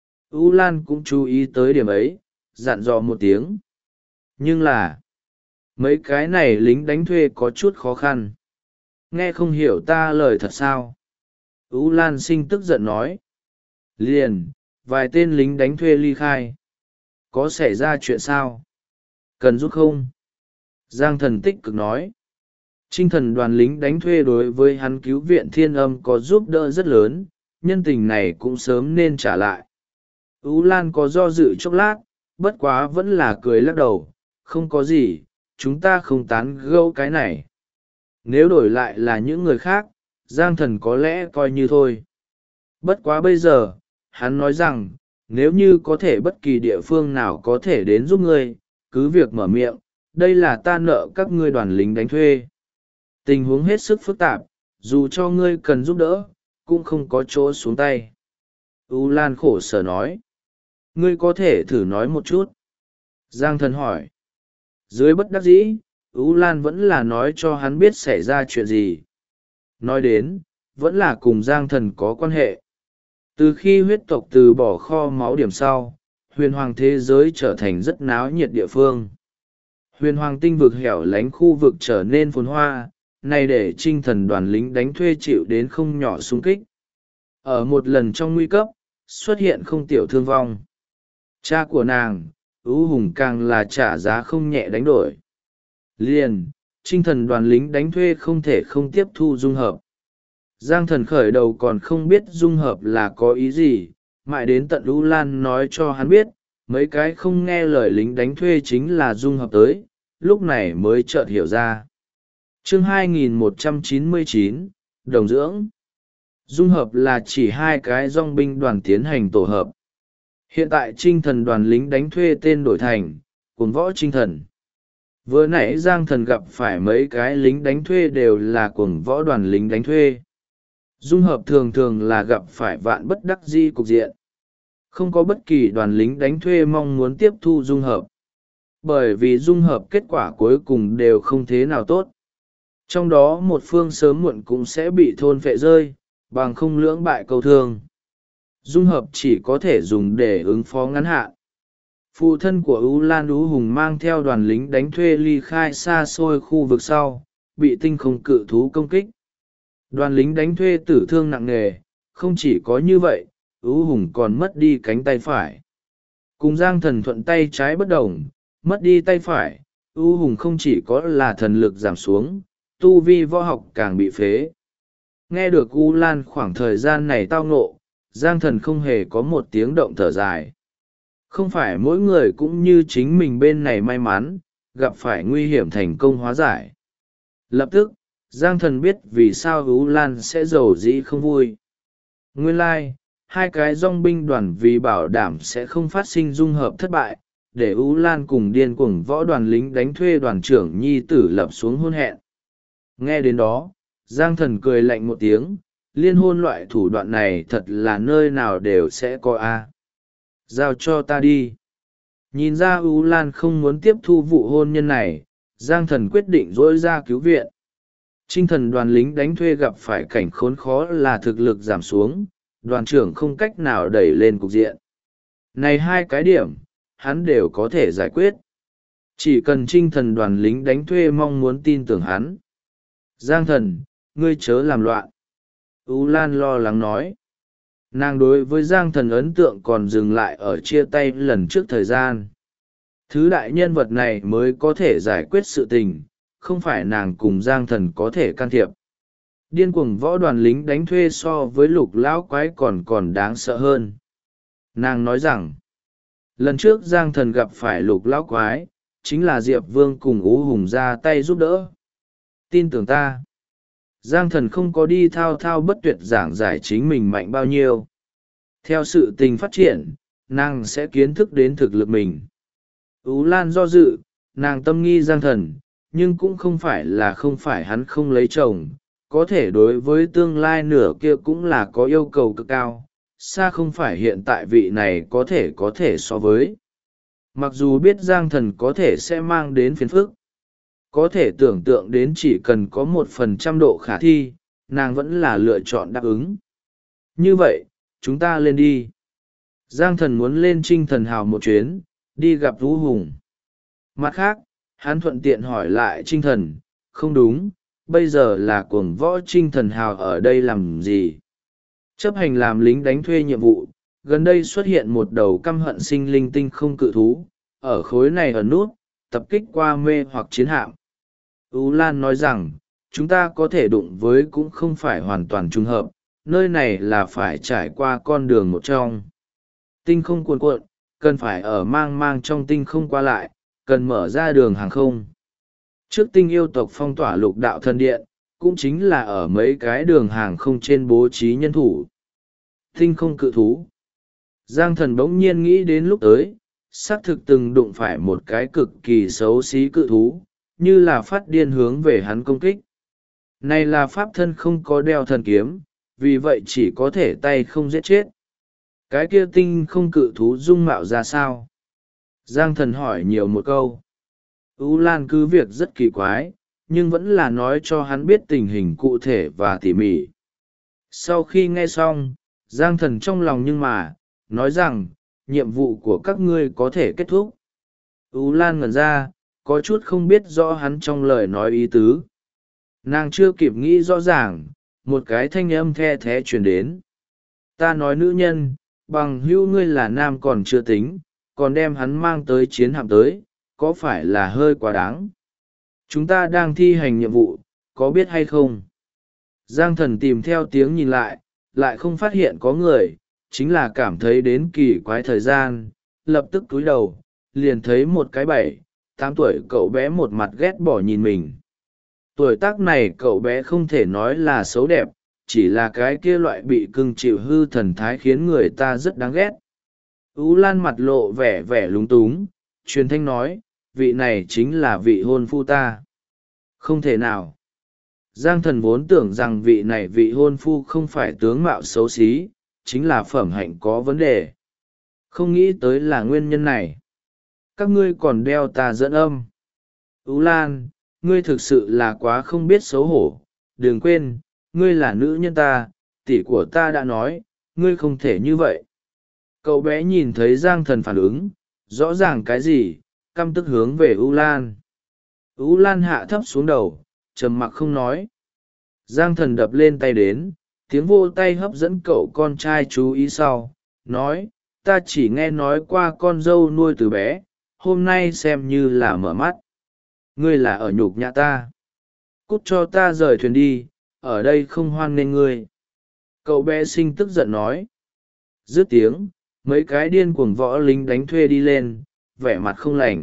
U Lan cũng chú ý tới điểm ấy, dặn dò một tiếng. Nhưng là, mấy cái này lính đánh thuê có chút khó khăn. Nghe không hiểu ta lời thật sao? U Lan sinh tức giận nói. Liền, vài tên lính đánh thuê ly khai. Có xảy ra chuyện sao? Cần giúp không? Giang Thần tích cực nói. Trinh Thần đoàn lính đánh thuê đối với hắn cứu viện Thiên Âm có giúp đỡ rất lớn, nhân tình này cũng sớm nên trả lại. U Lan có do dự chốc lát, bất quá vẫn là cười lắc đầu, không có gì, chúng ta không tán gẫu cái này. Nếu đổi lại là những người khác, Giang Thần có lẽ coi như thôi. Bất quá bây giờ, hắn nói rằng, nếu như có thể bất kỳ địa phương nào có thể đến giúp ngươi, cứ việc mở miệng, đây là ta nợ các ngươi đoàn lính đánh thuê. Tình huống hết sức phức tạp, dù cho ngươi cần giúp đỡ, cũng không có chỗ xuống tay. U Lan khổ sở nói. Ngươi có thể thử nói một chút. Giang Thần hỏi. Dưới bất đắc dĩ, U Lan vẫn là nói cho hắn biết xảy ra chuyện gì. Nói đến, vẫn là cùng Giang Thần có quan hệ. Từ khi huyết tộc từ bỏ kho máu điểm sau, huyền hoàng thế giới trở thành rất náo nhiệt địa phương. Huyền hoàng tinh vực hẻo lánh khu vực trở nên phồn hoa, này để Trinh Thần đoàn lính đánh thuê chịu đến không nhỏ xung kích. Ở một lần trong nguy cấp, xuất hiện không tiểu thương vong. Cha của nàng, ưu hùng càng là trả giá không nhẹ đánh đổi. Liền, Trinh Thần đoàn lính đánh thuê không thể không tiếp thu dung hợp. Giang Thần khởi đầu còn không biết dung hợp là có ý gì, mãi đến tận U Lan nói cho hắn biết, mấy cái không nghe lời lính đánh thuê chính là dung hợp tới, lúc này mới chợt hiểu ra. Chương 2199, Đồng dưỡng. Dung hợp là chỉ hai cái dong binh đoàn tiến hành tổ hợp. Hiện tại Trinh Thần đoàn lính đánh thuê tên đổi thành Cuồng Võ Trinh Thần. Vừa nãy Giang Thần gặp phải mấy cái lính đánh thuê đều là Cuồng Võ đoàn lính đánh thuê. Dung hợp thường thường là gặp phải vạn bất đắc dĩ cục diện. Không có bất kỳ đoàn lính đánh thuê mong muốn tiếp thu dung hợp. Bởi vì dung hợp kết quả cuối cùng đều không thế nào tốt. Trong đó một phương sớm muộn cũng sẽ bị thôn phệ rơi, bằng không lưỡng bại câu thương. Dung hợp chỉ có thể dùng để ứng phó ngắn hạn. Phụ thân của U Lan Ú Hùng mang theo đoàn lính đánh thuê ly khai xa xôi khu vực sau, bị tinh không cự thú công kích. Đoàn lính đánh thuê tử thương nặng nề, không chỉ có như vậy, Ú Hùng còn mất đi cánh tay phải. Cùng Giang Thần thuận tay trái bất đồng, mất đi tay phải, Ú Hùng không chỉ có là thần lực giảm xuống, tu vi võ học càng bị phế. Nghe được U Lan khoảng thời gian này tao ngộ, Giang Thần không hề có một tiếng động thở dài. Không phải mỗi người cũng như chính mình bên này may mắn, gặp phải nguy hiểm thành công hóa giải. Lập tức, Giang Thần biết vì sao U Lan sẽ giàu dĩ không vui. Nguyên lai, hai cái dong binh đoàn vì bảo đảm sẽ không phát sinh dung hợp thất bại, để U Lan cùng điên cuồng võ đoàn lính đánh thuê đoàn trưởng nhi tử lập xuống hôn hẹn. Nghe đến đó, Giang Thần cười lạnh một tiếng, liên hôn loại thủ đoạn này thật là nơi nào đều sẽ có a. Giao cho ta đi. Nhìn ra U Lan không muốn tiếp thu vụ hôn nhân này, Giang Thần quyết định dỗi ra cứu viện. Trinh Thần đoàn lính đánh thuê gặp phải cảnh khốn khó là thực lực giảm xuống, đoàn trưởng không cách nào đẩy lên cục diện. Này hai cái điểm, hắn đều có thể giải quyết. Chỉ cần Trinh Thần đoàn lính đánh thuê mong muốn tin tưởng hắn. Giang Thần, ngươi chớ làm loạn. U Lan lo lắng nói. Nàng đối với Giang Thần ấn tượng còn dừng lại ở chia tay lần trước thời gian. Thứ đại nhân vật này mới có thể giải quyết sự tình, không phải nàng cùng Giang Thần có thể can thiệp. Điên cuồng võ đoàn lính đánh thuê so với Lục lão quái còn đáng sợ hơn. Nàng nói rằng, lần trước Giang Thần gặp phải Lục lão quái, chính là Diệp Vương cùng Ú Hùng ra tay giúp đỡ. Tin tưởng ta. Giang Thần không có đi thao thao bất tuyệt giảng giải chính mình mạnh bao nhiêu. Theo sự tình phát triển, nàng sẽ kiến thức đến thực lực mình. Ú Lan do dự, nàng tâm nghi Giang Thần, nhưng cũng không phải hắn không lấy chồng, có thể đối với tương lai nửa kia cũng là có yêu cầu cực cao, xa không phải hiện tại vị này có thể so với. Mặc dù biết Giang Thần có thể sẽ mang đến phiền phức, có thể tưởng tượng đến chỉ cần có 1% độ khả thi, nàng vẫn là lựa chọn đáp ứng. Như vậy, chúng ta lên đi. Giang Thần muốn lên Trinh Thần Hào một chuyến, đi gặp Vũ Hùng. Mặt khác, hắn thuận tiện hỏi lại Trinh Thần, không đúng, bây giờ là Cuồng Võ Trinh Thần Hào ở đây làm gì? Chấp hành làm lính đánh thuê nhiệm vụ, gần đây xuất hiện một đầu căm hận sinh linh tinh không cự thú, ở khối này ở nút, tập kích qua mê hoặc chiến hạm. U Lan nói rằng, chúng ta có thể đụng với cũng không phải hoàn toàn trùng hợp, nơi này là phải trải qua con đường một trong. Tinh không cuồn cuộn, cần phải ở mang trong tinh không qua lại, cần mở ra đường hàng không. Trước tinh yêu tộc phong tỏa Lục đạo thần điện, cũng chính là ở mấy cái đường hàng không trên bố trí nhân thủ. Tinh không cự thú. Giang Thần bỗng nhiên nghĩ đến lúc tới, xác thực từng đụng phải một cái cực kỳ xấu xí cự thú, như là phát điên hướng về hắn công kích. Này là pháp thân không có đeo thần kiếm, vì vậy chỉ có thể tay không giết chết. Cái kia tinh không cự thú dung mạo ra sao? Giang Thần hỏi nhiều một câu. U Lan cứ việc rất kỳ quái, nhưng vẫn là nói cho hắn biết tình hình cụ thể và tỉ mỉ. Sau khi nghe xong, Giang Thần trong lòng nhưng mà, nói rằng, nhiệm vụ của các ngươi có thể kết thúc. U Lan ngẩn ra, có chút không biết rõ hắn trong lời nói ý tứ. Nàng chưa kịp nghĩ rõ ràng, một cái thanh âm the thé truyền đến. Ta nói nữ nhân, bằng hữu ngươi là nam còn chưa tính, còn đem hắn mang tới chiến hạm tới, có phải là hơi quá đáng? Chúng ta đang thi hành nhiệm vụ, có biết hay không? Giang thần tìm theo tiếng nhìn lại, lại không phát hiện có người, chính là cảm thấy đến kỳ quái thời gian, lập tức cúi đầu, liền thấy một cái 7, 8 tuổi cậu bé một mặt ghét bỏ nhìn mình. Tuổi tác này cậu bé không thể nói là xấu đẹp, chỉ là cái kia loại bị cưng chịu hư thần thái khiến người ta rất đáng ghét. Ú Lan mặt lộ vẻ vẻ lúng túng, truyền thanh nói, vị này chính là vị hôn phu ta. Không thể nào. Giang thần vốn tưởng rằng vị này vị hôn phu không phải tướng mạo xấu xí, chính là phẩm hạnh có vấn đề. Không nghĩ tới là nguyên nhân này. Các ngươi còn đeo ta dẫn âm. Ú Lan, ngươi thực sự là quá không biết xấu hổ. Đừng quên, ngươi là nữ nhân ta, tỷ của ta đã nói, ngươi không thể như vậy. Cậu bé nhìn thấy Giang thần phản ứng, rõ ràng cái gì, căm tức hướng về Ú Lan. Ú Lan hạ thấp xuống đầu, trầm mặc không nói. Giang thần đập lên tay đến, tiếng vô tay hấp dẫn cậu con trai chú ý sau, nói, ta chỉ nghe nói qua con dâu nuôi từ bé, hôm nay xem như là mở mắt. Ngươi là ở nhục nhã ta. Cút cho ta rời thuyền đi, ở đây không hoan nghênh ngươi. Cậu bé sinh tức giận nói. Dứt tiếng, mấy cái điên cuồng võ lính đánh thuê đi lên, vẻ mặt không lành.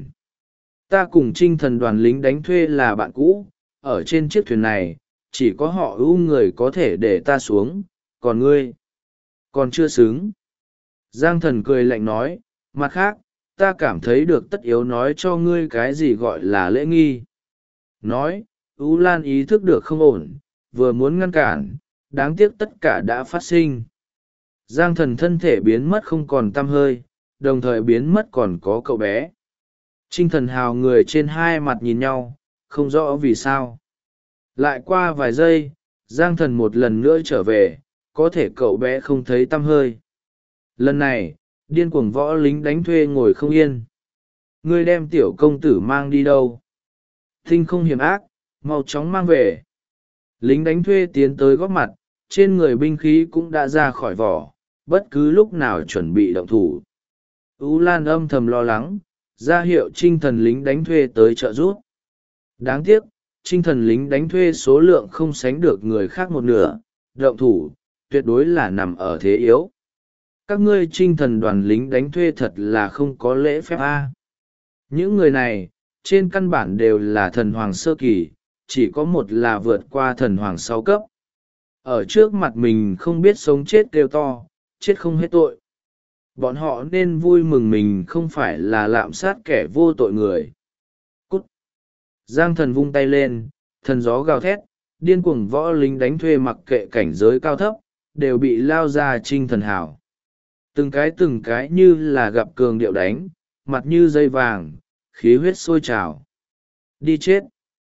Ta cùng Trinh Thần đoàn lính đánh thuê là bạn cũ, ở trên chiếc thuyền này, chỉ có họ ưu người có thể để ta xuống, còn ngươi, còn chưa xứng. Giang thần cười lạnh nói, mặt khác, ta cảm thấy được tất yếu nói cho ngươi cái gì gọi là lễ nghi. Nói, Ú Lan ý thức được không ổn, vừa muốn ngăn cản, đáng tiếc tất cả đã phát sinh. Giang thần thân thể biến mất không còn tăm hơi, đồng thời biến mất còn có cậu bé. Trinh Thần Hào người trên hai mặt nhìn nhau, không rõ vì sao. Lại qua vài giây, Giang thần một lần nữa trở về, có thể cậu bé không thấy tăm hơi. Lần này, điên cuồng võ lính đánh thuê ngồi không yên. Ngươi đem tiểu công tử mang đi đâu? Tinh không hiểm ác, mau chóng mang về. Lính đánh thuê tiến tới góp mặt, trên người binh khí cũng đã ra khỏi vỏ, bất cứ lúc nào chuẩn bị động thủ. Ú Lan âm thầm lo lắng, ra hiệu Trinh Thần lính đánh thuê tới trợ giúp. Đáng tiếc, Trinh Thần lính đánh thuê số lượng không sánh được người khác một nửa, động thủ, tuyệt đối là nằm ở thế yếu. Các ngươi Trinh Thần đoàn lính đánh thuê thật là không có lễ phép a. Những người này, trên căn bản đều là thần hoàng sơ kỳ, chỉ có một là vượt qua thần hoàng 6 cấp. Ở trước mặt mình không biết sống chết kêu to, chết không hết tội. Bọn họ nên vui mừng mình không phải là lạm sát kẻ vô tội người. Cút! Giang thần vung tay lên, thần gió gào thét, điên cuồng võ lính đánh thuê mặc kệ cảnh giới cao thấp, đều bị lao ra Trinh Thần Hào. Từng cái như là gặp cường điệu đánh, mặt như dây vàng, khí huyết sôi trào. Đi chết!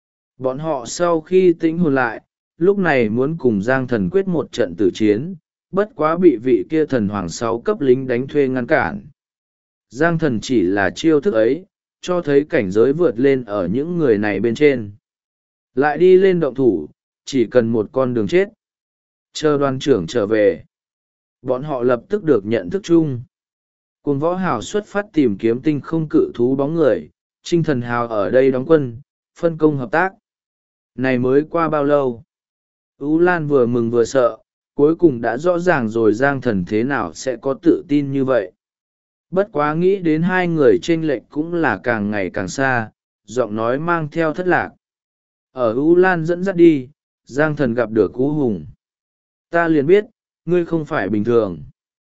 Bọn họ sau khi tĩnh hồn lại, lúc này muốn cùng Giang thần quyết một trận tử chiến, bất quá bị vị kia thần hoàng 6 cấp lính đánh thuê ngăn cản. Giang thần chỉ là chiêu thức ấy, cho thấy cảnh giới vượt lên ở những người này bên trên. Lại đi lên động thủ, chỉ cần một con đường chết. Chờ đoàn trưởng trở về. Bọn họ lập tức được nhận thức chung. Cùng võ hào xuất phát tìm kiếm tinh không cự thú bóng người, Trinh Thần Hào ở đây đóng quân, phân công hợp tác. Này mới qua bao lâu? Ú Lan vừa mừng vừa sợ, cuối cùng đã rõ ràng rồi Giang thần thế nào sẽ có tự tin như vậy. Bất quá nghĩ đến hai người chênh lệch cũng là càng ngày càng xa, giọng nói mang theo thất lạc. Ở Ú Lan dẫn dắt đi, Giang thần gặp được U Hùng. Ta liền biết, ngươi không phải bình thường.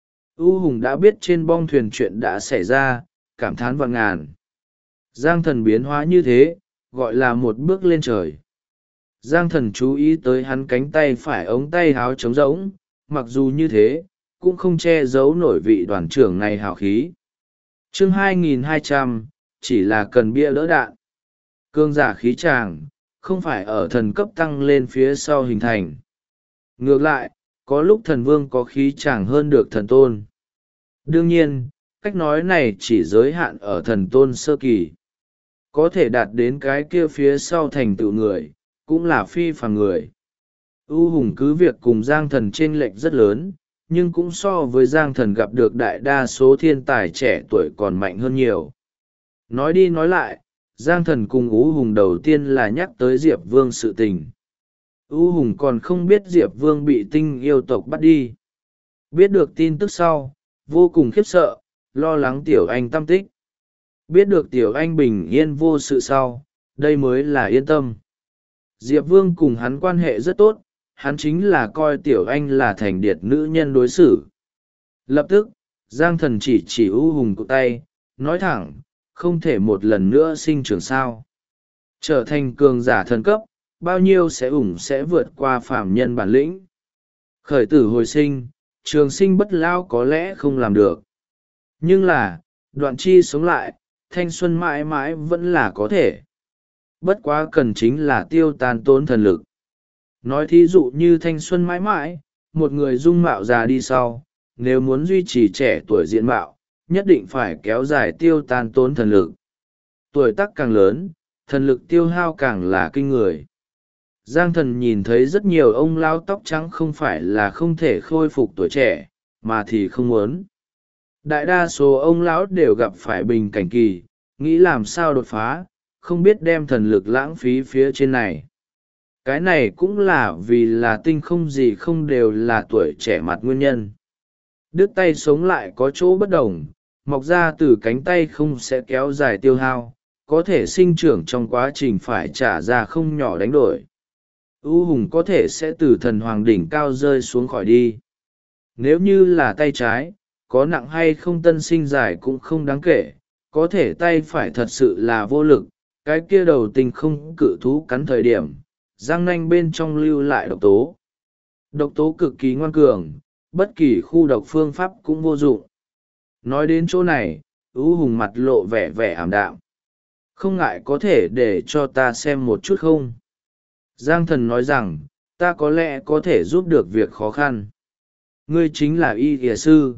U Hùng đã biết trên bong thuyền chuyện đã xảy ra, cảm thán vạn ngàn. Giang thần biến hóa như thế, gọi là một bước lên trời. Giang thần chú ý tới hắn cánh tay phải ống tay háo trống rỗng, mặc dù như thế, cũng không che giấu nổi vị đoàn trưởng này hào khí. Chương 2200, chỉ là cần bia đỡ đạn. Cương giả khí tràng, không phải ở thần cấp tăng lên phía sau hình thành. Ngược lại, có lúc thần vương có khí tràng hơn được thần tôn. Đương nhiên, cách nói này chỉ giới hạn ở thần tôn sơ kỳ. Có thể đạt đến cái kia phía sau thành tựu người, cũng là phi phàm người. U Hùng cứ việc cùng Giang thần chênh lệch rất lớn, nhưng cũng so với Giang thần gặp được đại đa số thiên tài trẻ tuổi còn mạnh hơn nhiều. Nói đi nói lại, Giang thần cùng U Hùng đầu tiên là nhắc tới Diệp Vương sự tình. U Hùng còn không biết Diệp Vương bị Tinh yêu tộc bắt đi. Biết được tin tức sau, vô cùng khiếp sợ, lo lắng Tiểu Anh tăm tích. Biết được Tiểu Anh bình yên vô sự sau, đây mới là yên tâm. Diệp Vương cùng hắn quan hệ rất tốt, hắn chính là coi Tiểu Anh là thành điệt nữ nhân đối xử. Lập tức, Giang Thần chỉ U Hùng cụ tay, nói thẳng, không thể một lần nữa sinh trưởng sao. Trở thành cường giả thần cấp, bao nhiêu sẽ vượt qua phàm nhân bản lĩnh. Khởi tử hồi sinh, trường sinh bất lao có lẽ không làm được. Nhưng là, đoạn chi sống lại, thanh xuân mãi mãi vẫn là có thể. Bất quá cần chính là tiêu tan tốn thần lực. Nói thí dụ như thanh xuân mãi mãi, một người dung mạo già đi sau, nếu muốn duy trì trẻ tuổi diện mạo, nhất định phải kéo dài tiêu tan tốn thần lực. Tuổi tác càng lớn, thần lực tiêu hao càng là kinh người. Giang Thần nhìn thấy rất nhiều ông lao tóc trắng không phải là không thể khôi phục tuổi trẻ, mà thì không muốn. Đại đa số ông lão đều gặp phải bình cảnh kỳ, nghĩ làm sao đột phá, không biết đem thần lực lãng phí phía trên này. Cái này cũng là vì là tinh không gì không đều là tuổi trẻ mặt nguyên nhân. Đứt tay sống lại có chỗ bất đồng, mọc ra từ cánh tay không sẽ kéo dài tiêu hao, có thể sinh trưởng trong quá trình phải trả ra không nhỏ đánh đổi. U Hùng có thể sẽ từ thần hoàng đỉnh cao rơi xuống khỏi đi. Nếu như là tay trái, có nặng hay không tân sinh dài cũng không đáng kể, có thể tay phải thật sự là vô lực, cái kia đầu tinh không cự thú cắn thời điểm, răng nanh bên trong lưu lại độc tố. Độc tố cực kỳ ngoan cường, bất kỳ khu độc phương pháp cũng vô dụng. Nói đến chỗ này, U Hùng mặt lộ vẻ vẻ ảm đạm. Không ngại có thể để cho ta xem một chút không? Giang Thần nói rằng, ta có lẽ có thể giúp được việc khó khăn. Ngươi chính là y y sư.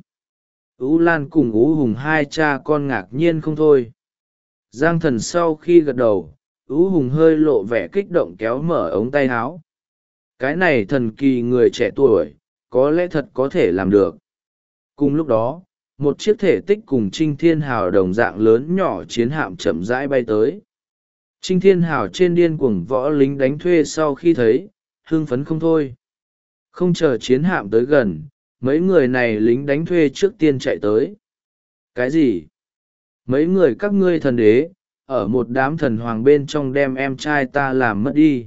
Ú Lan cùng Ú Hùng hai cha con ngạc nhiên không thôi. Giang Thần sau khi gật đầu, Ú Hùng hơi lộ vẻ kích động kéo mở ống tay áo. Cái này thần kỳ người trẻ tuổi, có lẽ thật có thể làm được. Cùng lúc đó, một chiếc thể tích cùng Trinh Thiên Hào đồng dạng lớn nhỏ chiến hạm chậm rãi bay tới. Trinh Thiên Hào trên điên cuồng võ lính đánh thuê sau khi thấy, hưng phấn không thôi. Không chờ chiến hạm tới gần, mấy người này lính đánh thuê trước tiên chạy tới. Cái gì? Mấy người các ngươi thần đế, ở một đám thần hoàng bên trong đem em trai ta làm mất đi.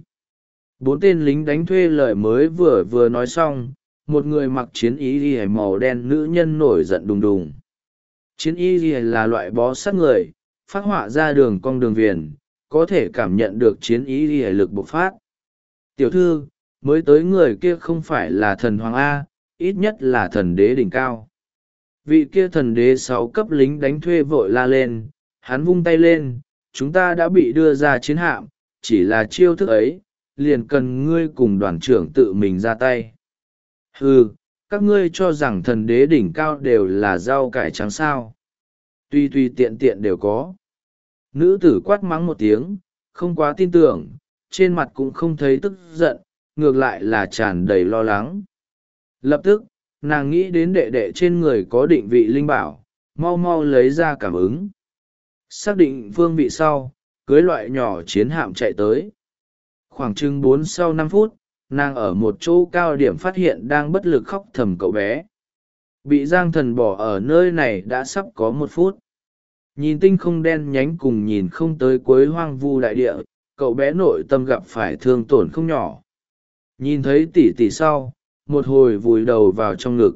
4 tên lính đánh thuê lời mới vừa nói xong, một người mặc chiến y ghi màu đen nữ nhân nổi giận đùng đùng. Chiến y ghi là loại bó sát người, phát họa ra đường cong đường viền, có thể cảm nhận được chiến y ghi lực bộc phát. Tiểu thư, mới tới người kia không phải là thần hoàng A, ít nhất là thần đế đỉnh cao. Vị kia thần đế 6 cấp lính đánh thuê vội la lên, hắn vung tay lên, chúng ta đã bị đưa ra chiến hạm, chỉ là chiêu thức ấy, liền cần ngươi cùng đoàn trưởng tự mình ra tay. Hừ, các ngươi cho rằng thần đế đỉnh cao đều là rau cải trắng sao. Tuy tiện tiện đều có. Nữ tử quát mắng một tiếng, không quá tin tưởng, trên mặt cũng không thấy tức giận, ngược lại là tràn đầy lo lắng. Lập tức, nàng nghĩ đến đệ đệ trên người có định vị linh bảo, mau mau lấy ra cảm ứng. Xác định phương vị sau, cưới loại nhỏ chiến hạm chạy tới. Khoảng chừng 4-5 phút, nàng ở một chỗ cao điểm phát hiện đang bất lực khóc thầm cậu bé. Bị Giang Thần bỏ ở nơi này đã sắp có 1 phút. Nhìn tinh không đen nhánh cùng nhìn không tới cuối hoang vu đại địa, cậu bé nội tâm gặp phải thương tổn không nhỏ. Nhìn thấy tỷ tỷ sau, một hồi vùi đầu vào trong ngực.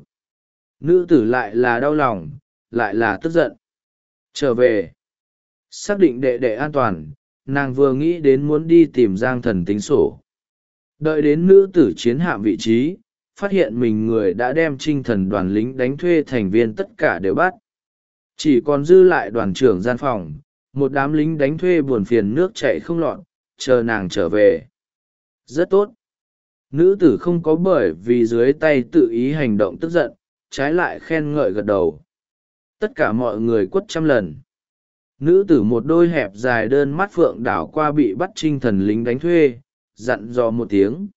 Nữ tử lại là đau lòng, lại là tức giận. Trở về. Xác định đệ đệ an toàn, nàng vừa nghĩ đến muốn đi tìm Giang Thần tính sổ. Đợi đến nữ tử chiến hạm vị trí, phát hiện mình người đã đem Trinh Thần đoàn lính đánh thuê thành viên tất cả đều bắt. Chỉ còn dư lại đoàn trưởng gian phòng, một đám lính đánh thuê buồn phiền nước chảy không lọt, chờ nàng trở về. Rất tốt. Nữ tử không có bởi vì dưới tay tự ý hành động tức giận, trái lại khen ngợi gật đầu. Tất cả mọi người quất 100 lần. Nữ tử một đôi hẹp dài đơn mắt phượng đảo qua bị bắt Trinh Thần lính đánh thuê, dặn dò một tiếng.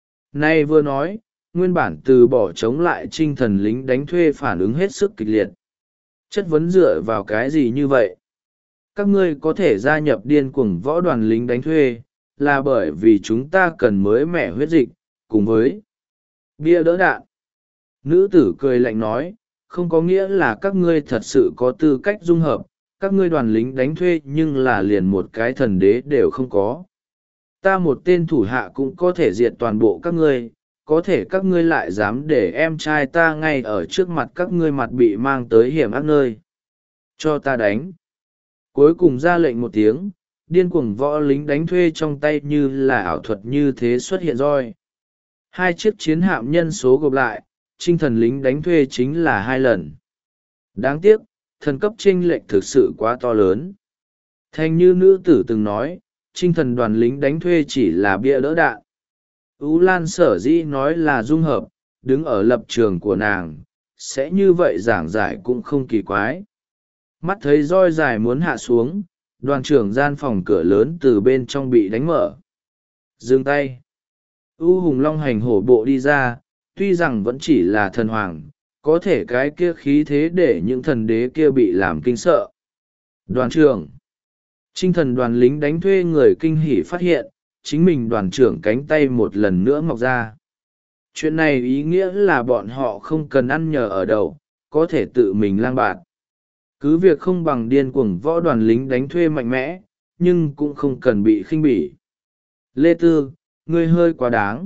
Nay vừa nói, nguyên bản từ bỏ chống lại Trinh Thần lính đánh thuê phản ứng hết sức kịch liệt. Chất vấn dựa vào cái gì như vậy? Các ngươi có thể gia nhập điên cuồng võ đoàn lính đánh thuê, là bởi vì chúng ta cần mới mẻ huyết dịch cùng với bia đỡ đạn. Nữ tử cười lạnh nói, không có nghĩa là các ngươi thật sự có tư cách dung hợp, các ngươi đoàn lính đánh thuê nhưng là liền một cái thần đế đều không có. Ta một tên thủ hạ cũng có thể diệt toàn bộ các ngươi, có thể các ngươi lại dám để em trai ta ngay ở trước mặt các ngươi mặt bị mang tới hiểm ác nơi. Cho ta đánh. Cuối cùng ra lệnh một tiếng, điên cuồng võ lính đánh thuê trong tay như là ảo thuật như thế xuất hiện roi. Hai chiếc chiến hạm nhân số gộp lại, chinh thần lính đánh thuê chính là 2 lần. Đáng tiếc, thần cấp chênh lệch thực sự quá to lớn. Thành như nữ tử từng nói, chinh thần đoàn lính đánh thuê chỉ là bia đỡ đạn. Ú Lan sở dĩ nói là dung hợp, đứng ở lập trường của nàng, sẽ như vậy giảng giải cũng không kỳ quái. Mắt thấy roi dài muốn hạ xuống, đoàn trưởng gian phòng cửa lớn từ bên trong bị đánh mở. Dừng tay. U Hùng Long hành hổ bộ đi ra, tuy rằng vẫn chỉ là thần hoàng, có thể cái kia khí thế để những thần đế kia bị làm kinh sợ. Đoàn trưởng. Chinh thần đoàn lính đánh thuê người kinh hỉ phát hiện, chính mình đoàn trưởng cánh tay một lần nữa mọc ra. Chuyện này ý nghĩa là bọn họ không cần ăn nhờ ở đậu, có thể tự mình lang bạt. Cứ việc không bằng điên cuồng võ đoàn lính đánh thuê mạnh mẽ, nhưng cũng không cần bị khinh bỉ. Lê Tư, ngươi hơi quá đáng.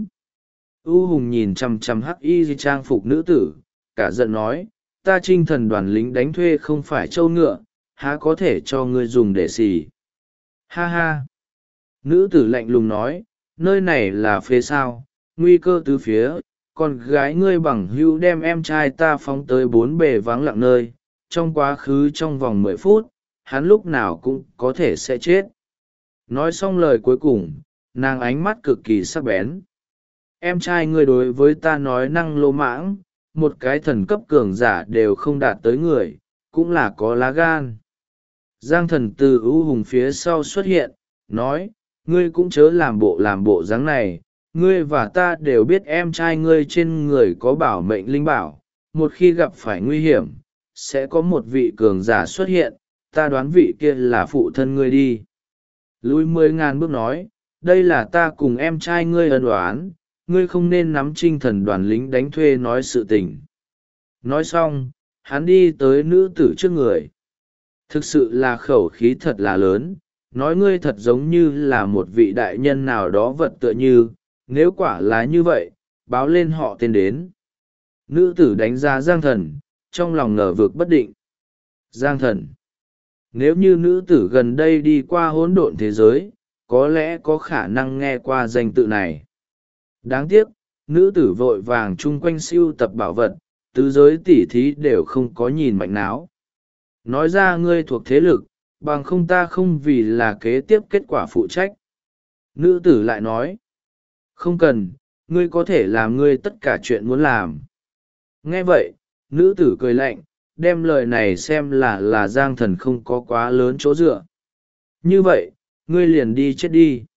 U Hùng nhìn chằm chằm hắc y trang phục nữ tử, cả giận nói, ta chinh thần đoàn lính đánh thuê không phải trâu ngựa, há có thể cho ngươi dùng để xì. Ha ha. Nữ tử lạnh lùng nói, nơi này là phế sao, nguy cơ tứ phía, con gái ngươi bằng hữu đem em trai ta phóng tới 4 bề vắng lặng nơi, trong quá khứ trong vòng 10 phút, hắn lúc nào cũng có thể sẽ chết. Nói xong lời cuối cùng, nàng ánh mắt cực kỳ sắc bén. Em trai ngươi đối với ta nói năng lô mãng, một cái thần cấp cường giả đều không đạt tới người, cũng là có lá gan. Giang thần từ ưu hùng phía sau xuất hiện, nói, ngươi cũng chớ làm bộ dáng này, ngươi và ta đều biết em trai ngươi trên người có bảo mệnh linh bảo, một khi gặp phải nguy hiểm, sẽ có một vị cường giả xuất hiện, ta đoán vị kia là phụ thân ngươi đi. Lùi 10.000 bước nói, đây là ta cùng em trai ngươi ân oán, ngươi không nên nắm chinh thần đoàn lính đánh thuê nói sự tình. Nói xong, hắn đi tới nữ tử trước người. Thực sự là khẩu khí thật là lớn, nói ngươi thật giống như là một vị đại nhân nào đó vật tựa như, nếu quả là như vậy, báo lên họ tên đến. Nữ tử đánh giá Giang Thần, trong lòng ngờ vực bất định. Giang Thần. Nếu như nữ tử gần đây đi qua hỗn độn thế giới, có lẽ có khả năng nghe qua danh tự này. Đáng tiếc, nữ tử vội vàng chung quanh siêu tập bảo vật, tứ giới tỉ thí đều không có nhìn mạnh náo. Nói ra ngươi thuộc thế lực, bằng không ta không vì là kế tiếp kết quả phụ trách. Nữ tử lại nói, không cần, ngươi có thể làm ngươi tất cả chuyện muốn làm. Nghe vậy, nữ tử cười lạnh, đem lời này xem là Giang Thần không có quá lớn chỗ dựa. Như vậy, ngươi liền đi chết đi.